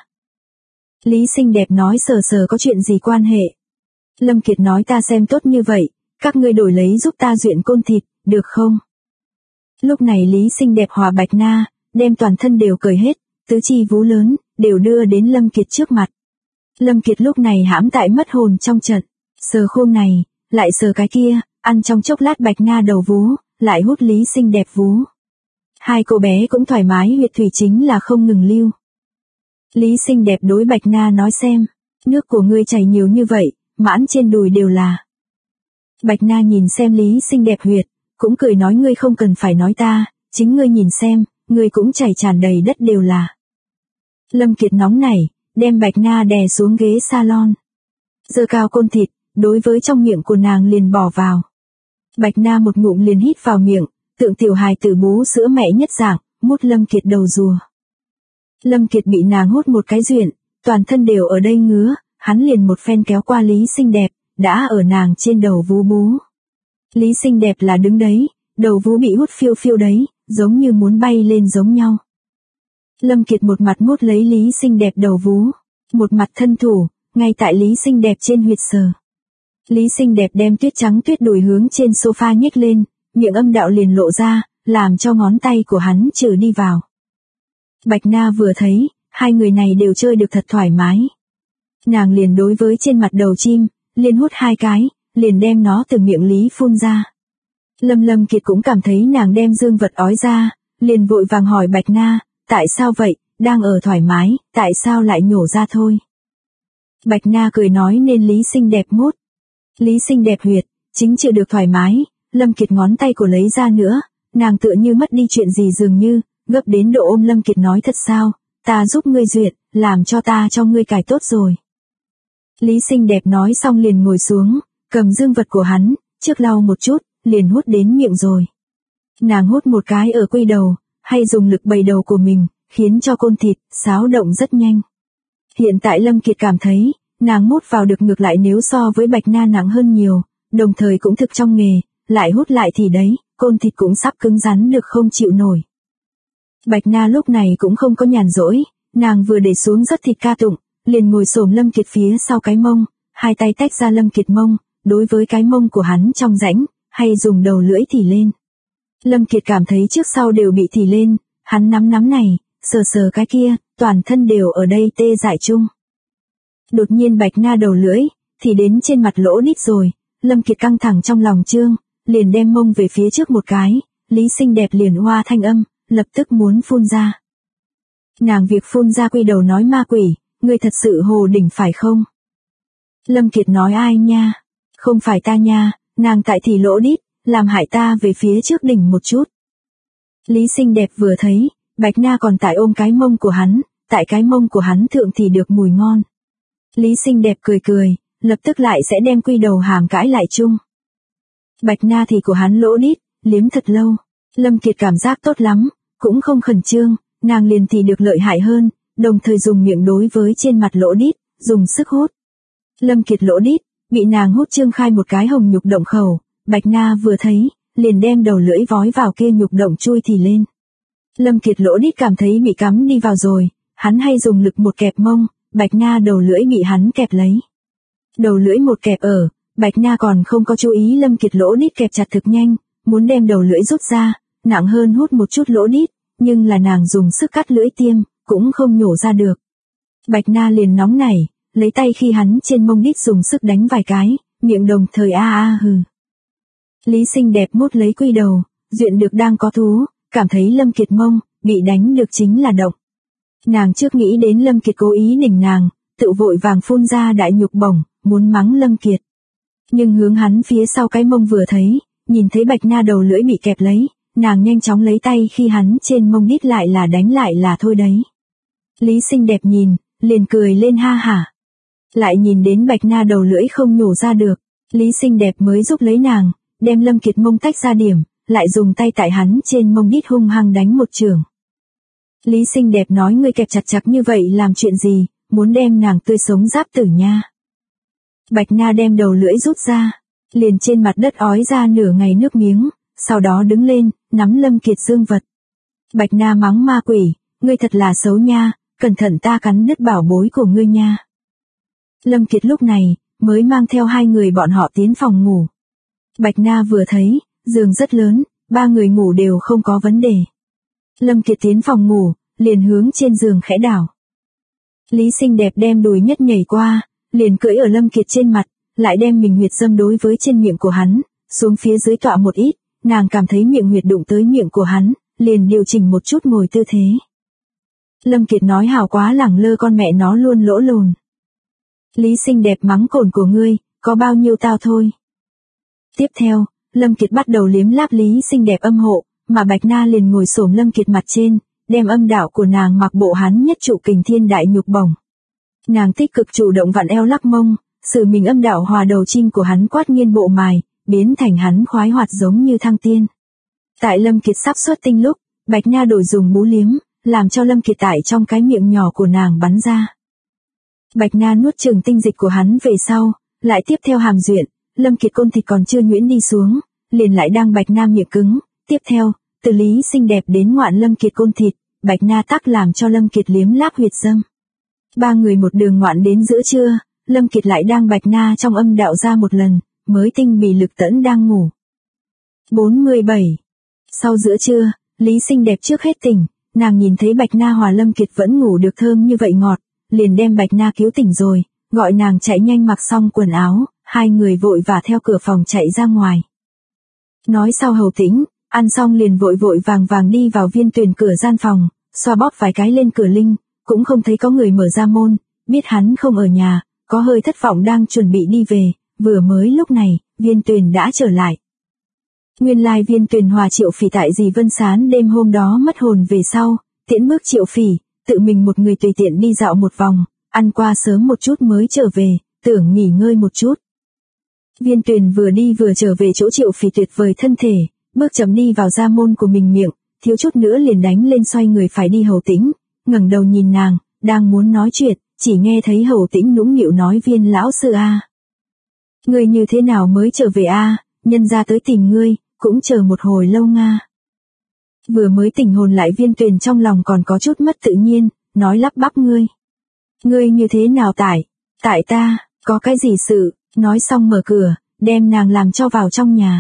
Lý Xinh Đẹp nói sờ có chuyện gì quan hệ. Lâm Kiệt nói ta xem tốt như vậy, các ngươi đổi lấy giúp ta duyện côn thịt, được không? Lúc này Lý Xinh Đẹp hòa Bạch Na, đem toàn thân đều cởi hết, tứ chi vú lớn, đều đưa đến Lâm Kiệt trước mặt. Lâm Kiệt lúc này hãm tại mất hồn trong trận, sờ khôm này, lại sờ cái kia, ăn trong chốc lát Bạch Na đầu vú, lại hút Lý Xinh Đẹp vú. 2 cô bé cũng thoải mái huyệt thủy chính là không ngừng lưu. Lý Xinh Đẹp đối Bạch Na nói xem, nước của ngươi chảy nhiều như vậy, mãn trên đùi đều là. Bạch Na nhìn xem Lý Xinh Đẹp huyệt, cũng cười nói ngươi không cần phải nói ta, chính ngươi nhìn xem, ngươi cũng chảy tràn đầy đất đều là. Lâm Kiệt nóng nảy, đem Bạch Na đè xuống ghế salon. Giơ cao côn thịt, đối với trong miệng của nàng liền bỏ vào. Bạch Na một ngụm liền hít vào miệng, tượng tiểu hài tử bú sữa mẹ nhất dạng, mút Lâm Kiệt đầu rùa. Lâm Kiệt bị nàng hút một cái duyện, toàn thân đều ở đây ngứa, hắn liền một phen kéo qua Lý Xinh Đẹp, đã ở nàng trên đầu vú bú. Lý Xinh Đẹp là đứng đấy, đầu vú bị hút phiêu phiêu đấy, giống như muốn bay lên giống nhau. Lâm Kiệt một mặt mút lấy Lý Xinh Đẹp đầu vú, một mặt thân thủ, ngay tại Lý Xinh Đẹp trên huyệt sờ. Lý Xinh Đẹp đem tuyết trắng tuyết đùi hướng trên sofa nhếch lên, miệng âm đạo liền lộ ra, làm cho ngón tay của hắn trừ đi vào. Bạch Na vừa thấy, 2 người này đều chơi được thật thoải mái. Nàng liền đối với trên mặt đầu chim, liền hút 2 cái, liền đem nó từ miệng Lý phun ra. Lâm Kiệt cũng cảm thấy nàng đem dương vật ói ra, liền vội vàng hỏi Bạch Na, tại sao vậy, đang ở thoải mái, tại sao lại nhổ ra thôi. Bạch Na cười nói nên Lý Xinh Đẹp mút. Lý Xinh Đẹp huyệt, chính chưa được thoải mái, Lâm Kiệt ngón tay của lấy ra nữa, nàng tựa như mất đi chuyện gì dường như, gấp đến độ ôm Lâm Kiệt nói thật sao, ta giúp ngươi duyệt, làm cho ta cho ngươi cài tốt rồi. Lý Xinh Đẹp nói xong liền ngồi xuống, cầm dương vật của hắn, trước lau một chút, liền hút đến miệng rồi. Nàng hút một cái ở quy đầu, hay dùng lực bày đầu của mình, khiến cho côn thịt, xáo động rất nhanh. Hiện tại Lâm Kiệt cảm thấy, nàng hút vào được ngược lại nếu so với Bạch Na nặng hơn nhiều, đồng thời cũng thực trong nghề, lại hút lại thì đấy, côn thịt cũng sắp cứng rắn được không chịu nổi. Bạch Na lúc này cũng không có nhàn rỗi, nàng vừa để xuống rất thịt ca tụng, liền ngồi xổm Lâm Kiệt phía sau cái mông, 2 tay tách ra Lâm Kiệt mông, đối với cái mông của hắn trong rãnh, hay dùng đầu lưỡi thì lên. Lâm Kiệt cảm thấy trước sau đều bị thì lên, hắn nắm này, sờ cái kia, toàn thân đều ở đây tê dại chung. Đột nhiên Bạch Na đầu lưỡi, thì đến trên mặt lỗ đít rồi, Lâm Kiệt căng thẳng trong lòng trương, liền đem mông về phía trước một cái, Lý Xinh Đẹp liền hoa thanh âm, lập tức muốn phun ra. Nàng việc phun ra quy đầu nói ma quỷ, ngươi thật sự hồ đỉnh phải không? Lâm Kiệt nói ai nha? Không phải ta nha, nàng tại thì lỗ đít, làm hại ta về phía trước đỉnh một chút. Lý Xinh Đẹp vừa thấy, Bạch Na còn tại ôm cái mông của hắn, tại cái mông của hắn thượng thì được mùi ngon. Lý Xinh Đẹp cười, lập tức lại sẽ đem quy đầu hàm cãi lại chung. Bạch Na thì của hắn lỗ đít, liếm thật lâu. Lâm Kiệt cảm giác tốt lắm, cũng không khẩn trương, nàng liền thì được lợi hại hơn, đồng thời dùng miệng đối với trên mặt lỗ đít, dùng sức hút. Lâm Kiệt lỗ đít, bị nàng hút trương khai một cái hồng nhục động khẩu, Bạch Na vừa thấy, liền đem đầu lưỡi vói vào kia nhục động chui thì lên. Lâm Kiệt lỗ đít cảm thấy bị cắm đi vào rồi, hắn hay dùng lực một kẹp mông, Bạch Na đầu lưỡi bị hắn kẹp lấy. Đầu lưỡi một kẹp ở, Bạch Na còn không có chú ý Lâm Kiệt lỗ đít kẹp chặt thực nhanh, muốn đem đầu lưỡi rút ra, nặng hơn hút một chút lỗ đít, nhưng là nàng dùng sức cắt lưỡi tiêm, cũng không nhổ ra được. Bạch Na liền nóng nảy, lấy tay khi hắn trên mông đít dùng sức đánh vài cái, miệng đồng thời a a hừ. Lý Xinh Đẹp mút lấy quy đầu, duyện được đang có thú, cảm thấy Lâm Kiệt mông, bị đánh được chính là động. Nàng trước nghĩ đến Lâm Kiệt cố ý đỉnh nàng, tự vội vàng phun ra đại nhục bổng, muốn mắng Lâm Kiệt. Nhưng hướng hắn phía sau cái mông vừa thấy, nhìn thấy Bạch Na đầu lưỡi bị kẹp lấy, nàng nhanh chóng lấy tay khi hắn trên mông đít lại là đánh lại là thôi đấy. Lý Xinh Đẹp nhìn, liền cười lên ha hả. Lại nhìn đến Bạch Na đầu lưỡi không nhổ ra được, Lý Xinh Đẹp mới giúp lấy nàng, đem Lâm Kiệt mông tách ra điểm, lại dùng tay tại hắn trên mông đít hung hăng đánh một chưởng. Lý Xinh Đẹp nói ngươi kẹp chặt chặt như vậy làm chuyện gì, muốn đem nàng tươi sống giáp tử nha. Bạch Na đem đầu lưỡi rút ra, liền trên mặt đất ói ra nửa ngày nước miếng, sau đó đứng lên, nắm Lâm Kiệt dương vật. Bạch Na mắng ma quỷ, ngươi thật là xấu nha, cẩn thận ta cắn đứt bảo bối của ngươi nha. Lâm Kiệt lúc này, mới mang theo hai người bọn họ tiến phòng ngủ. Bạch Na vừa thấy, giường rất lớn, ba người ngủ đều không có vấn đề. Lâm Kiệt tiến phòng ngủ, liền hướng trên giường khẽ đảo. Lý Xinh Đẹp đem đùi nhất nhảy qua, liền cưỡi ở Lâm Kiệt trên mặt, lại đem mình huyệt dâm đối với trên miệng của hắn, xuống phía dưới tọa một ít, nàng cảm thấy miệng huyệt đụng tới miệng của hắn, liền điều chỉnh một chút ngồi tư thế. Lâm Kiệt nói hào quá lẳng lơ con mẹ nó luôn lỗ lồn. Lý Xinh Đẹp mắng cồn của ngươi, có bao nhiêu tao thôi. Tiếp theo, Lâm Kiệt bắt đầu liếm láp Lý Xinh Đẹp âm hộ, mà Bạch Na liền ngồi xổm Lâm Kiệt mặt trên, đem âm đạo của nàng mặc bộ hắn nhất trụ kình thiên đại nhục bổng. Nàng tích cực chủ động vặn eo lắc mông, sử mình âm đạo hòa đầu chinh của hắn quát nghiên bộ mài, biến thành hắn khoái hoạt giống như thăng tiên. Tại Lâm Kiệt sắp xuất tinh lúc, Bạch Na đổi dùng bú liếm, làm cho Lâm Kiệt tại trong cái miệng nhỏ của nàng bắn ra. Bạch Na nuốt chửng tinh dịch của hắn về sau, lại tiếp theo hàm duyện, Lâm Kiệt côn thịt còn chưa nhuyễn đi xuống, liền lại đang Bạch Na miệng cứng, tiếp theo, từ Lý Xinh Đẹp đến ngoạn Lâm Kiệt côn thịt, Bạch Na tắc làm cho Lâm Kiệt liếm láp huyệt dâm. Ba người một đường ngoạn đến giữa trưa, Lâm Kiệt lại đang Bạch Na trong âm đạo ra một lần, mới tinh bì lực tẫn đang ngủ. 47. Sau giữa trưa, Lý Xinh Đẹp trước hết tỉnh, nàng nhìn thấy Bạch Na hòa Lâm Kiệt vẫn ngủ được thơm như vậy ngọt, liền đem Bạch Na cứu tỉnh rồi, gọi nàng chạy nhanh mặc xong quần áo, hai người vội vã theo cửa phòng chạy ra ngoài. Nói sau Hầu Tĩnh, ăn xong liền vội vội vàng vàng đi vào Viên Tuyền cửa gian phòng, xoa bóp vài cái lên cửa linh, cũng không thấy có người mở ra môn, biết hắn không ở nhà, có hơi thất vọng đang chuẩn bị đi về, vừa mới lúc này, Viên Tuyền đã trở lại. Nguyên lai Viên Tuyền hòa Triệu Phỉ tại dì Vân Sán đêm hôm đó mất hồn về sau, tiễn bước Triệu Phỉ, tự mình một người tùy tiện đi dạo một vòng, ăn qua sớm một chút mới trở về, tưởng nghỉ ngơi một chút. Viên Tuyền vừa đi vừa trở về chỗ Triệu Phỉ tuyệt vời thân thể, bước chậm đi vào gia môn của mình miệng, thiếu chút nữa liền đánh lên xoay người phải đi Hầu Tĩnh, ngẩng đầu nhìn nàng, đang muốn nói chuyện, chỉ nghe thấy Hầu Tĩnh nũng nịu nói Viên lão sư a. Ngươi như thế nào mới trở về a, nhân ra tới tìm ngươi, cũng chờ một hồi lâu nga. Vừa mới tỉnh hồn lại Viên Tuyền trong lòng còn có chút mất tự nhiên, nói lắp bắp ngươi. Ngươi như thế nào tại ta, có cái gì sự, nói xong mở cửa, đem nàng làm cho vào trong nhà.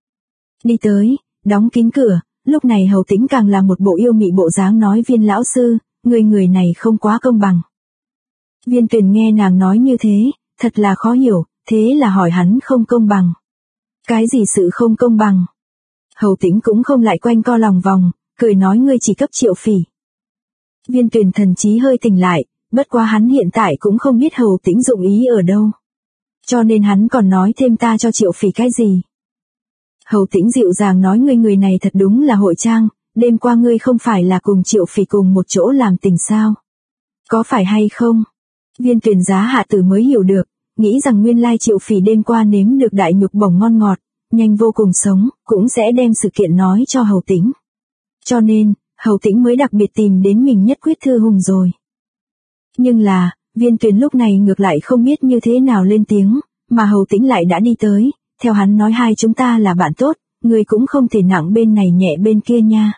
Đi tới, đóng kín cửa, lúc này Hầu Tĩnh càng là một bộ yêu mị bộ dáng nói Viên lão sư, người này không quá công bằng. Viên Tuyền nghe nàng nói như thế, thật là khó hiểu, thế là hỏi hắn không công bằng. Cái gì sự không công bằng? Hầu Tĩnh cũng không lại quanh co lòng vòng, cười nói ngươi chỉ cấp Triệu Phỉ. Viên Tuyền thần trí hơi tỉnh lại, bất quá hắn hiện tại cũng không biết Hầu Tĩnh dụng ý ở đâu. Cho nên hắn còn nói thêm ta cho Triệu Phỉ cái gì. Hầu Tĩnh dịu dàng nói ngươi người này thật đúng là hội trang, đêm qua ngươi không phải là cùng Triệu Phỉ cùng một chỗ làm tình sao? Có phải hay không? Viên Tuyền giá hạ tử mới hiểu được, nghĩ rằng nguyên lai Triệu Phỉ đêm qua nếm được đại nhục bổng ngon ngọt, nhanh vô cùng sống, cũng sẽ đem sự kiện nói cho Hầu Tĩnh. Cho nên, Hầu Tĩnh mới đặc biệt tìm đến mình nhất quyết thư hùng rồi. Nhưng là, Viên Tuyền lúc này ngược lại không biết như thế nào lên tiếng, mà Hầu Tĩnh lại đã đi tới, theo hắn nói hai chúng ta là bạn tốt, người cũng không thể nặng bên này nhẹ bên kia nha.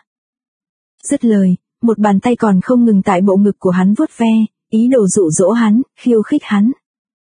Dứt lời, một bàn tay còn không ngừng tại bộ ngực của hắn vuốt ve, ý đồ dụ dỗ hắn, khiêu khích hắn.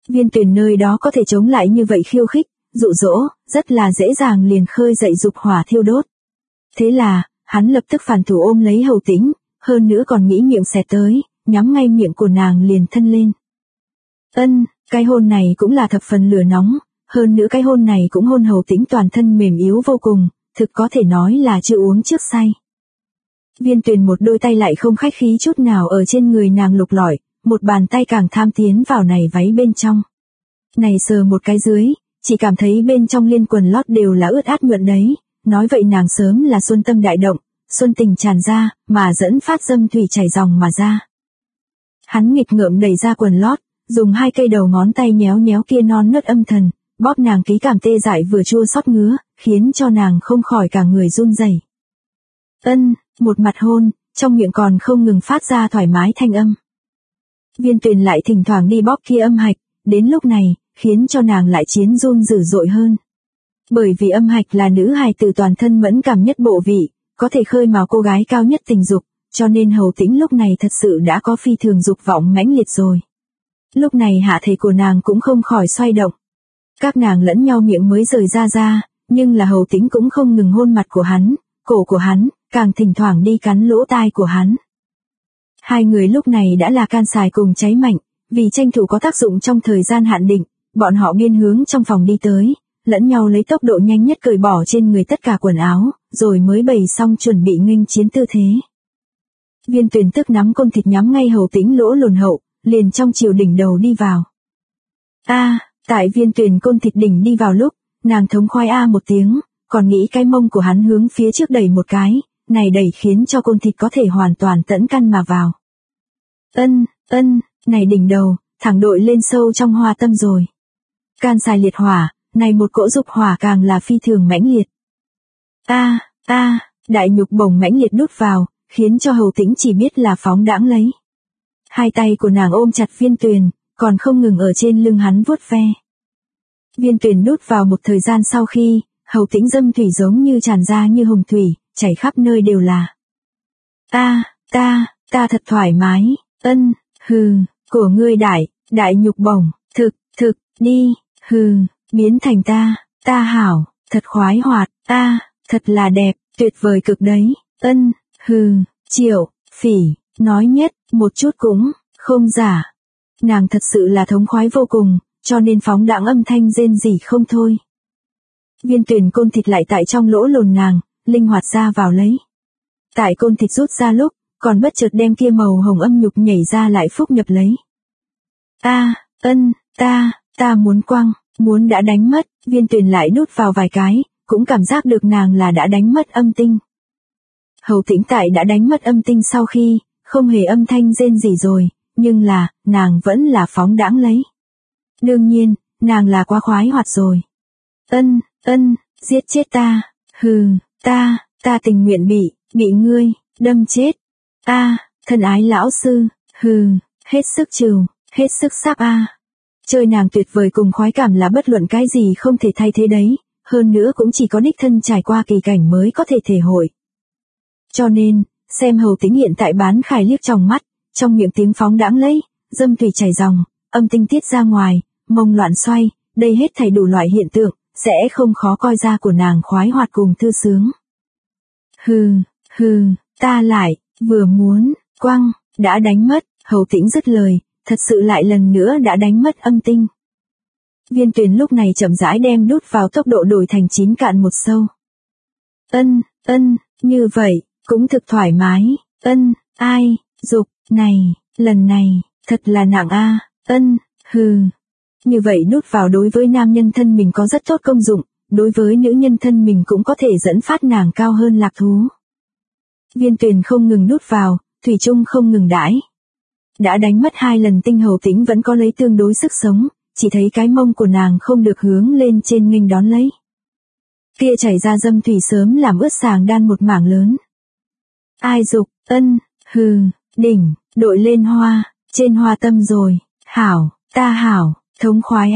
Viên Tuyền nơi đó có thể chống lại như vậy khiêu khích, dụ dỗ, rất là dễ dàng liền khơi dậy dục hỏa thiêu đốt. Thế là, hắn lập tức phản thủ ôm lấy Hầu Tĩnh, hơn nữa còn nghĩ miệng xẹt tới, nhắm ngay miệng của nàng liền thân lên. Cái hôn này cũng là thập phần lửa nóng, hơn nữa cái hôn này cũng hôn Hầu Tĩnh toàn thân mềm yếu vô cùng, thực có thể nói là chưa uống trước say. Viên Tuyền một đôi tay lại không khách khí chút nào ở trên người nàng lục lọi, một bàn tay càng tham tiến vào này váy bên trong. Này sờ một cái dưới, chỉ cảm thấy bên trong liên quần lót đều là ướt át nhuận đấy, nói vậy nàng sớm là xuân tâm đại động, xuân tình tràn ra, mà dẫn phát dâm thủy chảy dòng mà ra. Hắn nghịch ngợm đẩy ra quần lót, dùng 2 cây đầu ngón tay nhéo nhéo kia non nớt âm thần, bóp nàng ký cảm tê dại vừa chua xót ngứa, khiến cho nàng không khỏi cả người run rẩy. Một mặt hôn, trong miệng còn không ngừng phát ra thoải mái thanh âm. Viên Tuyền lại thỉnh thoảng đi bóp kia âm hạch, đến lúc này, khiến cho nàng lại chiến run dữ dội hơn. Bởi vì âm hạch là nữ hài tử toàn thân mẫn cảm nhất bộ vị, có thể khơi mào cô gái cao nhất tình dục, cho nên Hầu Tĩnh lúc này thật sự đã có phi thường dục vọng mãnh liệt rồi. Lúc này hạ thể của nàng cũng không khỏi xoay động. Các nàng lẫn nhau miệng mới rời ra, nhưng là Hầu Tĩnh cũng không ngừng hôn mặt của hắn, cổ của hắn, càng thỉnh thoảng đi cắn lỗ tai của hắn. Hai người lúc này đã là can xài cùng cháy mạnh, vì tranh thủ có tác dụng trong thời gian hạn định, bọn họ biên hướng trong phòng đi tới, lẫn nhau lấy tốc độ nhanh nhất cởi bỏ trên người tất cả quần áo, rồi mới bày xong chuẩn bị nghênh chiến tư thế. Viên Tuyền tức nắm côn thịt nhắm ngay Hầu Tĩnh lỗ lồn hậu, liền trong chiều đỉnh đầu đi vào. Tại Viên Tuyền côn thịt đỉnh đi vào lúc, nàng thống khoái một tiếng, còn nghĩ cái mông của hắn hướng phía trước đẩy một cái, này đẩy khiến cho côn thịt có thể hoàn toàn tẫn căn mà vào. Này đỉnh đầu, thẳng đội lên sâu trong hoa tâm rồi. Can xài liệt hỏa, này một cỗ dục hỏa càng là phi thường mãnh liệt. Đại nhục bổng mãnh liệt đút vào, khiến cho Hầu Tĩnh chỉ biết là phóng đãng lấy. Hai tay của nàng ôm chặt Viên Tuyền, còn không ngừng ở trên lưng hắn vuốt ve. Viên Tuyền đút vào một thời gian sau khi, Hầu Tĩnh dâm thủy giống như tràn ra như hồng thủy, chảy khắp nơi đều là. Ta thật thoải mái, của ngươi đại nhục bổng, thực, đi, biến thành ta hảo, thật khoái hoạt, thật là đẹp, tuyệt vời cực đấy, Triệu, Phỉ, nói nhất, một chút cũng, không giả. Nàng thật sự là thống khoái vô cùng, cho nên phóng đãng âm thanh rên rỉ không thôi. Viên Tuyền côn thịt lại tại trong lỗ lồn nàng, linh hoạt ra vào lấy. Tại côn thịt rút ra lúc, còn bất chợt đem kia màu hồng âm nhục nhảy ra lại phúc nhập lấy. Ta muốn quăng, muốn đã đánh mất, Viên Tuyền lại đút vào vài cái, cũng cảm giác được nàng là đã đánh mất âm tinh. Hầu Tĩnh tại đã đánh mất âm tinh sau khi, không hề âm thanh rên rỉ rồi, nhưng là, nàng vẫn là phóng đãng lấy. Đương nhiên, nàng là quá khoái hoạt rồi. Giết chết ta, ta tình nguyện bị ngươi, đâm chết. Thân ái lão sư, hết sức trừ, hết sức sáp Chơi nàng tuyệt vời cùng khoái cảm là bất luận cái gì không thể thay thế đấy, hơn nữa cũng chỉ có đích thân trải qua kỳ cảnh mới có thể thể hội. Cho nên, xem Hầu Tĩnh hiện tại bán khải liếc trong mắt, trong miệng tiếng phóng đãng lấy, dâm thủy chảy dòng, âm tinh tiết ra ngoài, mông loạn xoay, đây hết thảy đủ loại hiện tượng, sẽ không khó coi ra của nàng khoái hoạt cùng thư sướng. Ta lại, vừa muốn, quăng, đã đánh mất, Hầu Tĩnh dứt lời, thật sự lại lần nữa đã đánh mất âm tinh. Viên Tuyền lúc này chậm rãi đem đút vào tốc độ đổi thành 9 cạn một sâu. Như vậy, cũng thực thoải mái, dục, này, lần này, thật là nặng Như vậy đút vào đối với nam nhân thân mình có rất tốt công dụng, đối với nữ nhân thân mình cũng có thể dẫn phát nàng cao hơn lạc thú. Viên Tuyền không ngừng đút vào, thủy chung không ngừng đãi. Đã đánh mất 2 lần tinh Hầu Tĩnh vẫn có lấy tương đối sức sống, chỉ thấy cái mông của nàng không được hướng lên trên nghênh đón lấy. Kia chảy ra dâm thủy sớm làm ướt sàng đan một mảng lớn. Ai dục, đỉnh, đội lên hoa, trên hoa tâm rồi, hảo, ta hảo, thống khoái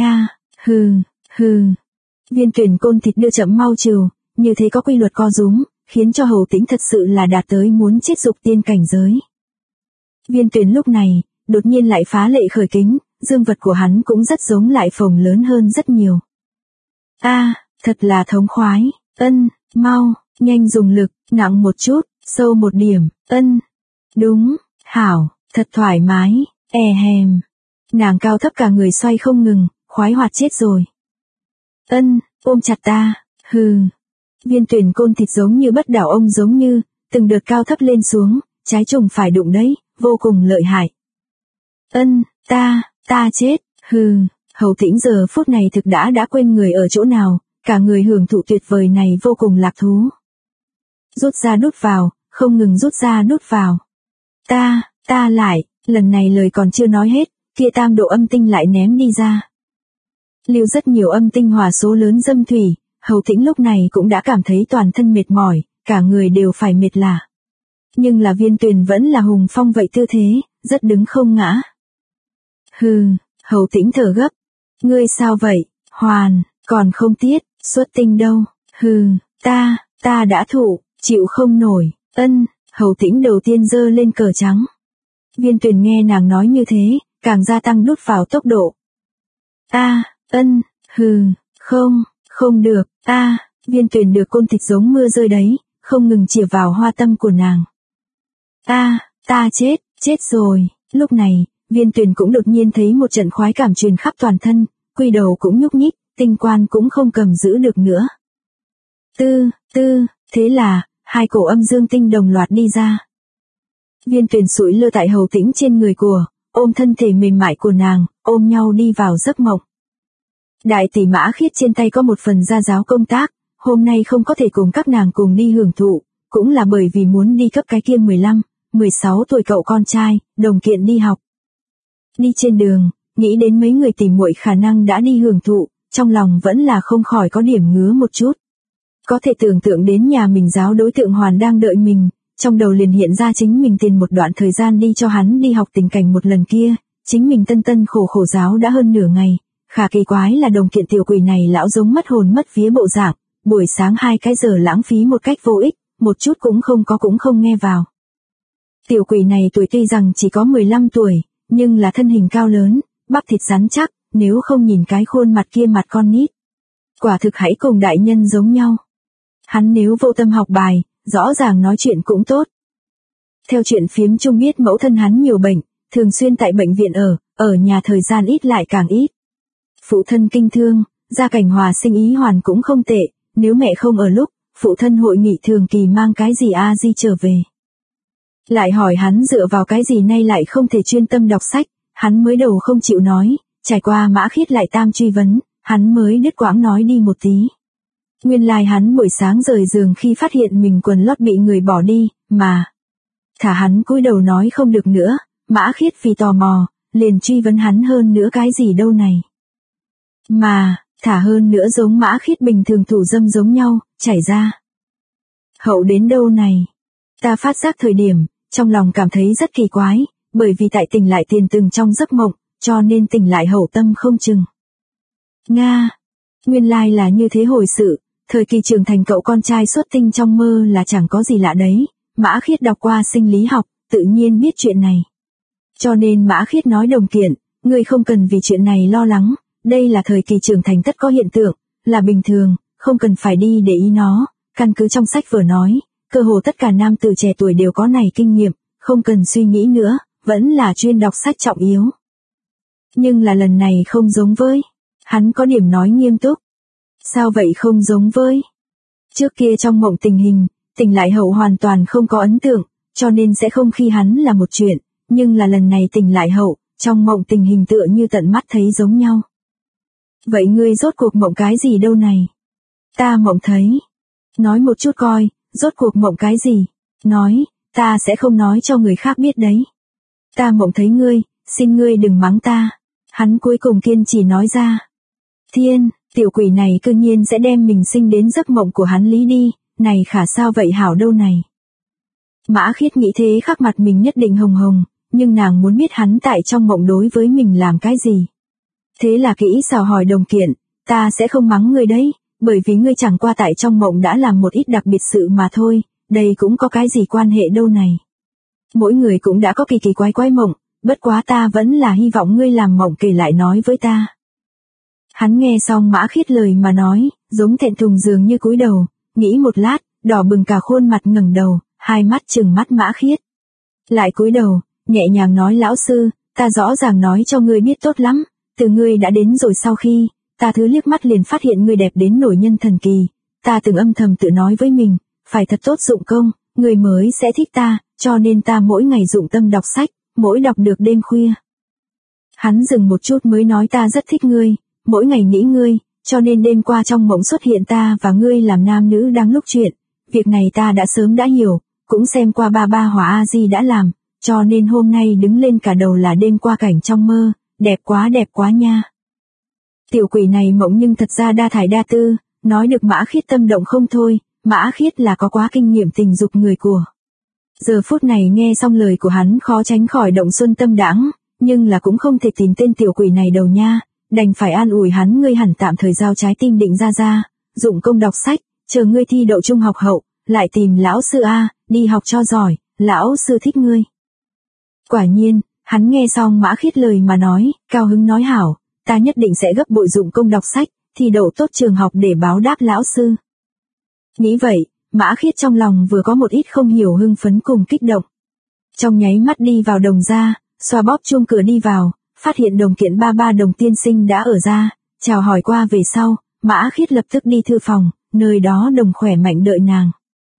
Viên Tuyền côn thịt đưa chậm mau trừ, như thế có quy luật co rúm, khiến cho Hầu Tĩnh thật sự là đạt tới muốn chết dục tiên cảnh giới. Viên Tuyền lúc này, đột nhiên lại phá lệ khởi kính, dương vật của hắn cũng rất giống lại phồng lớn hơn rất nhiều. Thật là thống khoái, mau, nhanh dùng lực, nặng một chút, sâu một điểm, đúng, hảo, thật thoải mái, hèm. Nàng cao thấp cả người xoay không ngừng, khoái hoạt chết rồi. Ôm chặt ta, Viên Tuyền côn thịt giống như bất đảo ông giống như, từng đợt cao thấp lên xuống, trái trùng phải đụng đấy, vô cùng lợi hại. Ta chết, Hầu Tĩnh giờ phút này thực đã quên người ở chỗ nào, cả người hưởng thụ tuyệt vời này vô cùng lạc thú. Rút ra đút vào, không ngừng rút ra đút vào. Ta lại, lần này lời còn chưa nói hết, kia tam độ âm tinh lại ném đi ra. Lưu rất nhiều âm tinh hòa số lớn dâm thủy, Hầu Tĩnh lúc này cũng đã cảm thấy toàn thân mệt mỏi, cả người đều phải mệt lả. Nhưng là Viên Tuyền vẫn là hùng phong vậy tư thế, rất đứng không ngã. Hầu Tĩnh thở gấp. Ngươi sao vậy, Hoàn, còn không tiết, xuất tinh đâu, ta đã thụ, chịu không nổi, Hầu Tĩnh đầu tiên giơ lên cờ trắng. Viên Tuyền nghe nàng nói như thế, càng gia tăng đút vào tốc độ. Không được, Viên Tuyền được côn thịt giống mưa rơi đấy, không ngừng chìa vào hoa tâm của nàng. Ta chết rồi, lúc này, Viên Tuyền cũng đột nhiên thấy một trận khoái cảm truyền khắp toàn thân, quy đầu cũng nhúc nhích, tinh quan cũng không cầm giữ được nữa. Thế là, hai cổ âm dương tinh đồng loạt đi ra. Viên Tuyền sủi lơ tại Hầu Tĩnh trên người của, ôm thân thể mềm mại của nàng, ôm nhau đi vào giấc mộng. Đại tỷ Mã Khiết trên tay có một phần gia giáo công tác, hôm nay không có thể cùng các nàng cùng đi hưởng thụ, cũng là bởi vì muốn đi cấp cái kia 15, 16 tuổi cậu con trai, Đồng Kiện đi học. Đi trên đường, nghĩ đến mấy người tỉ muội khả năng đã đi hưởng thụ, trong lòng vẫn là không khỏi có điểm ngứa một chút. Có thể tưởng tượng đến nhà mình giáo đối tượng Hoàn đang đợi mình, trong đầu liền hiện ra chính mình tiền một đoạn thời gian đi cho hắn đi học tình cảnh một lần kia, chính mình tân khổ giáo đã hơn nửa ngày, khả kỳ quái là Đồng Kiện tiểu quỷ này lão giống mất hồn mất vía bộ dạng, buổi sáng 2 cái giờ lãng phí một cách vô ích, một chút cũng không nghe vào. Tiểu quỷ này tuổi tuy rằng chỉ có 15 tuổi, nhưng là thân hình cao lớn, bắp thịt rắn chắc, nếu không nhìn cái khuôn mặt kia mặt con nít. Quả thực hãy cùng đại nhân giống nhau. Hắn nếu vô tâm học bài, rõ ràng nói chuyện cũng tốt. Theo chuyện phiếm chung biết mẫu thân hắn nhiều bệnh, thường xuyên tại bệnh viện ở nhà thời gian ít lại càng ít. Phụ thân kinh thương, gia cảnh hòa sinh ý hoàn cũng không tệ, nếu mẹ không ở lúc, phụ thân hội nghị thường kỳ mang cái gì di trở về. Lại hỏi hắn dựa vào cái gì nay lại không thể chuyên tâm đọc sách, hắn mới đầu không chịu nói, trải qua Mã Khiết lại tam truy vấn, hắn mới đứt quãng nói đi một tí. Nguyên lai hắn buổi sáng rời giường khi phát hiện mình quần lót bị người bỏ đi, mà thả hắn cúi đầu nói không được nữa, Mã Khiết vì tò mò, liền truy vấn hắn hơn nữa cái gì đâu này. Mà, thả hơn nữa giống Mã Khiết bình thường thủ dâm giống nhau, chảy ra. Hậu đến đâu này? Ta phát giác thời điểm, trong lòng cảm thấy rất kỳ quái, bởi vì tại tỉnh lại tiền từng trong giấc mộng, cho nên tỉnh lại hậu tâm không chừng. Nga! Nguyên lai là như thế hồi sự, thời kỳ trưởng thành cậu con trai xuất tinh trong mơ là chẳng có gì lạ đấy, Mã Khiết đọc qua sinh lý học, tự nhiên biết chuyện này. Cho nên Mã Khiết nói Đồng Kiện, ngươi không cần vì chuyện này lo lắng, đây là thời kỳ trưởng thành tất có hiện tượng, là bình thường, không cần phải đi để ý nó, căn cứ trong sách vừa nói, cơ hồ tất cả nam tử trẻ tuổi đều có này kinh nghiệm, không cần suy nghĩ nữa, vẫn là chuyên đọc sách trọng yếu. Nhưng là lần này không giống với, hắn có điểm nói nghiêm túc. Sao vậy không giống với? Trước kia trong mộng tình hình, tỉnh lại hậu hoàn toàn không có ấn tượng, cho nên sẽ không khi hắn là một chuyện, nhưng là lần này tỉnh lại hậu, trong mộng tình hình tựa như tận mắt thấy giống nhau. Vậy ngươi rốt cuộc mộng cái gì đâu này? Ta mộng thấy. Nói một chút coi, rốt cuộc mộng cái gì? Nói, ta sẽ không nói cho người khác biết đấy. Ta mộng thấy ngươi, xin ngươi đừng mắng ta. Hắn cuối cùng kiên trì nói ra. Thiên, tiểu quỷ này cư nhiên sẽ đem mình sinh đến giấc mộng của hắn lý đi, này khả sao vậy hảo đâu này. Mã Khiết nghĩ thế khắc mặt mình nhất định hồng hồng, nhưng nàng muốn biết hắn tại trong mộng đối với mình làm cái gì. Thế là kỹ xào hỏi Đồng Kiện, ta sẽ không mắng ngươi đấy, bởi vì ngươi chẳng qua tại trong mộng đã làm một ít đặc biệt sự mà thôi, đây cũng có cái gì quan hệ đâu này. Mỗi người cũng đã có kỳ kỳ quái quái mộng, bất quá ta vẫn là hy vọng ngươi làm mộng kể lại nói với ta. Hắn nghe xong Mã Khiết lời mà nói, giống thẹn thùng dường như cúi đầu, nghĩ một lát, đỏ bừng cả khuôn mặt ngẩng đầu, hai mắt trừng mắt Mã Khiết. Lại cúi đầu, nhẹ nhàng nói lão sư, ta rõ ràng nói cho ngươi biết tốt lắm, từ ngươi đã đến rồi sau khi, ta thứ liếc mắt liền phát hiện ngươi đẹp đến nổi nhân thần kỳ, ta từng âm thầm tự nói với mình, phải thật tốt dụng công, ngươi mới sẽ thích ta, cho nên ta mỗi ngày dụng tâm đọc sách, mỗi đọc được đêm khuya. Hắn dừng một chút mới nói ta rất thích ngươi, mỗi ngày nghĩ ngươi, cho nên đêm qua trong mộng xuất hiện ta và ngươi làm nam nữ đang lúc chuyện, việc này ta đã sớm đã hiểu, cũng xem qua ba Hòa A Di đã làm, cho nên hôm nay đứng lên cả đầu là đêm qua cảnh trong mơ, đẹp quá nha. Tiểu quỷ này mộng nhưng thật ra đa thải đa tư, nói được Mã Khiết tâm động không thôi, Mã Khiết là có quá kinh nghiệm tình dục người của. Giờ phút này nghe xong lời của hắn khó tránh khỏi động xuân tâm đãng, nhưng là cũng không thể tìm tên tiểu quỷ này đầu nha, đành phải an ủi hắn ngươi hẳn tạm thời giao trái tim định ra, dụng công đọc sách, chờ ngươi thi đậu trung học hậu, lại tìm lão sư A, đi học cho giỏi, lão sư thích ngươi. Quả nhiên, hắn nghe xong Mã Khiết lời mà nói, cao hứng nói hảo, ta nhất định sẽ gấp bội dụng công đọc sách, thi đậu tốt trường học để báo đáp lão sư. Nghĩ vậy, Mã Khiết trong lòng vừa có một ít không hiểu hưng phấn cùng kích động. Trong nháy mắt đi vào đồng ra, xoa bóp chuông cửa đi vào, phát hiện đồng kiện ba Đồng tiên sinh đã ở ra, chào hỏi qua về sau, Mã Khiết lập tức đi thư phòng, nơi đó Đồng khỏe mạnh đợi nàng.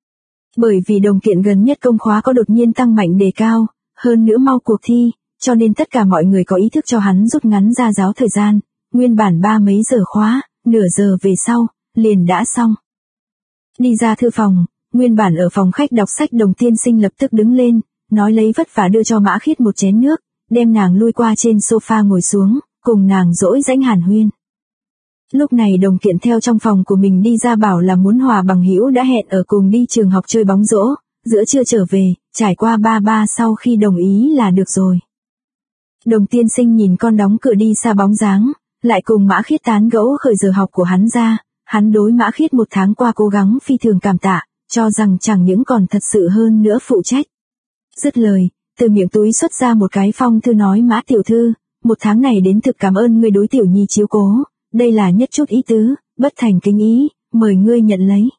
Bởi vì đồng kiện gần nhất công khóa có đột nhiên tăng mạnh đề cao, hơn nữa mau cuộc thi, cho nên tất cả mọi người có ý thức cho hắn rút ngắn ra giáo thời gian, nguyên bản 3 mấy giờ khóa, nửa giờ về sau, liền đã xong. Đi ra thư phòng, nguyên bản ở phòng khách đọc sách Đồng tiên sinh lập tức đứng lên, nói lấy vất vả đưa cho Mã Khiết một chén nước, đem nàng lui qua trên sofa ngồi xuống, cùng nàng dỗi dãnh hàn huyên. Lúc này Đồng kiện theo trong phòng của mình đi ra bảo là muốn Hòa bằng hữu đã hẹn ở cùng đi trường học chơi bóng rổ, giữa trưa trở về, trải qua ba sau khi đồng ý là được rồi. Đồng tiên sinh nhìn con đóng cửa đi xa bóng dáng, lại cùng Mã Khiết tán gẫu khởi giờ học của hắn ra, hắn đối Mã Khiết một tháng qua cố gắng phi thường cảm tạ, cho rằng chẳng những còn thật sự hơn nữa phụ trách. Dứt lời, từ miệng túi xuất ra một cái phong thư nói Mã tiểu thư, một tháng này đến thực cảm ơn ngươi đối tiểu nhi chiếu cố, đây là nhất chút ý tứ, bất thành kính ý, mời ngươi nhận lấy.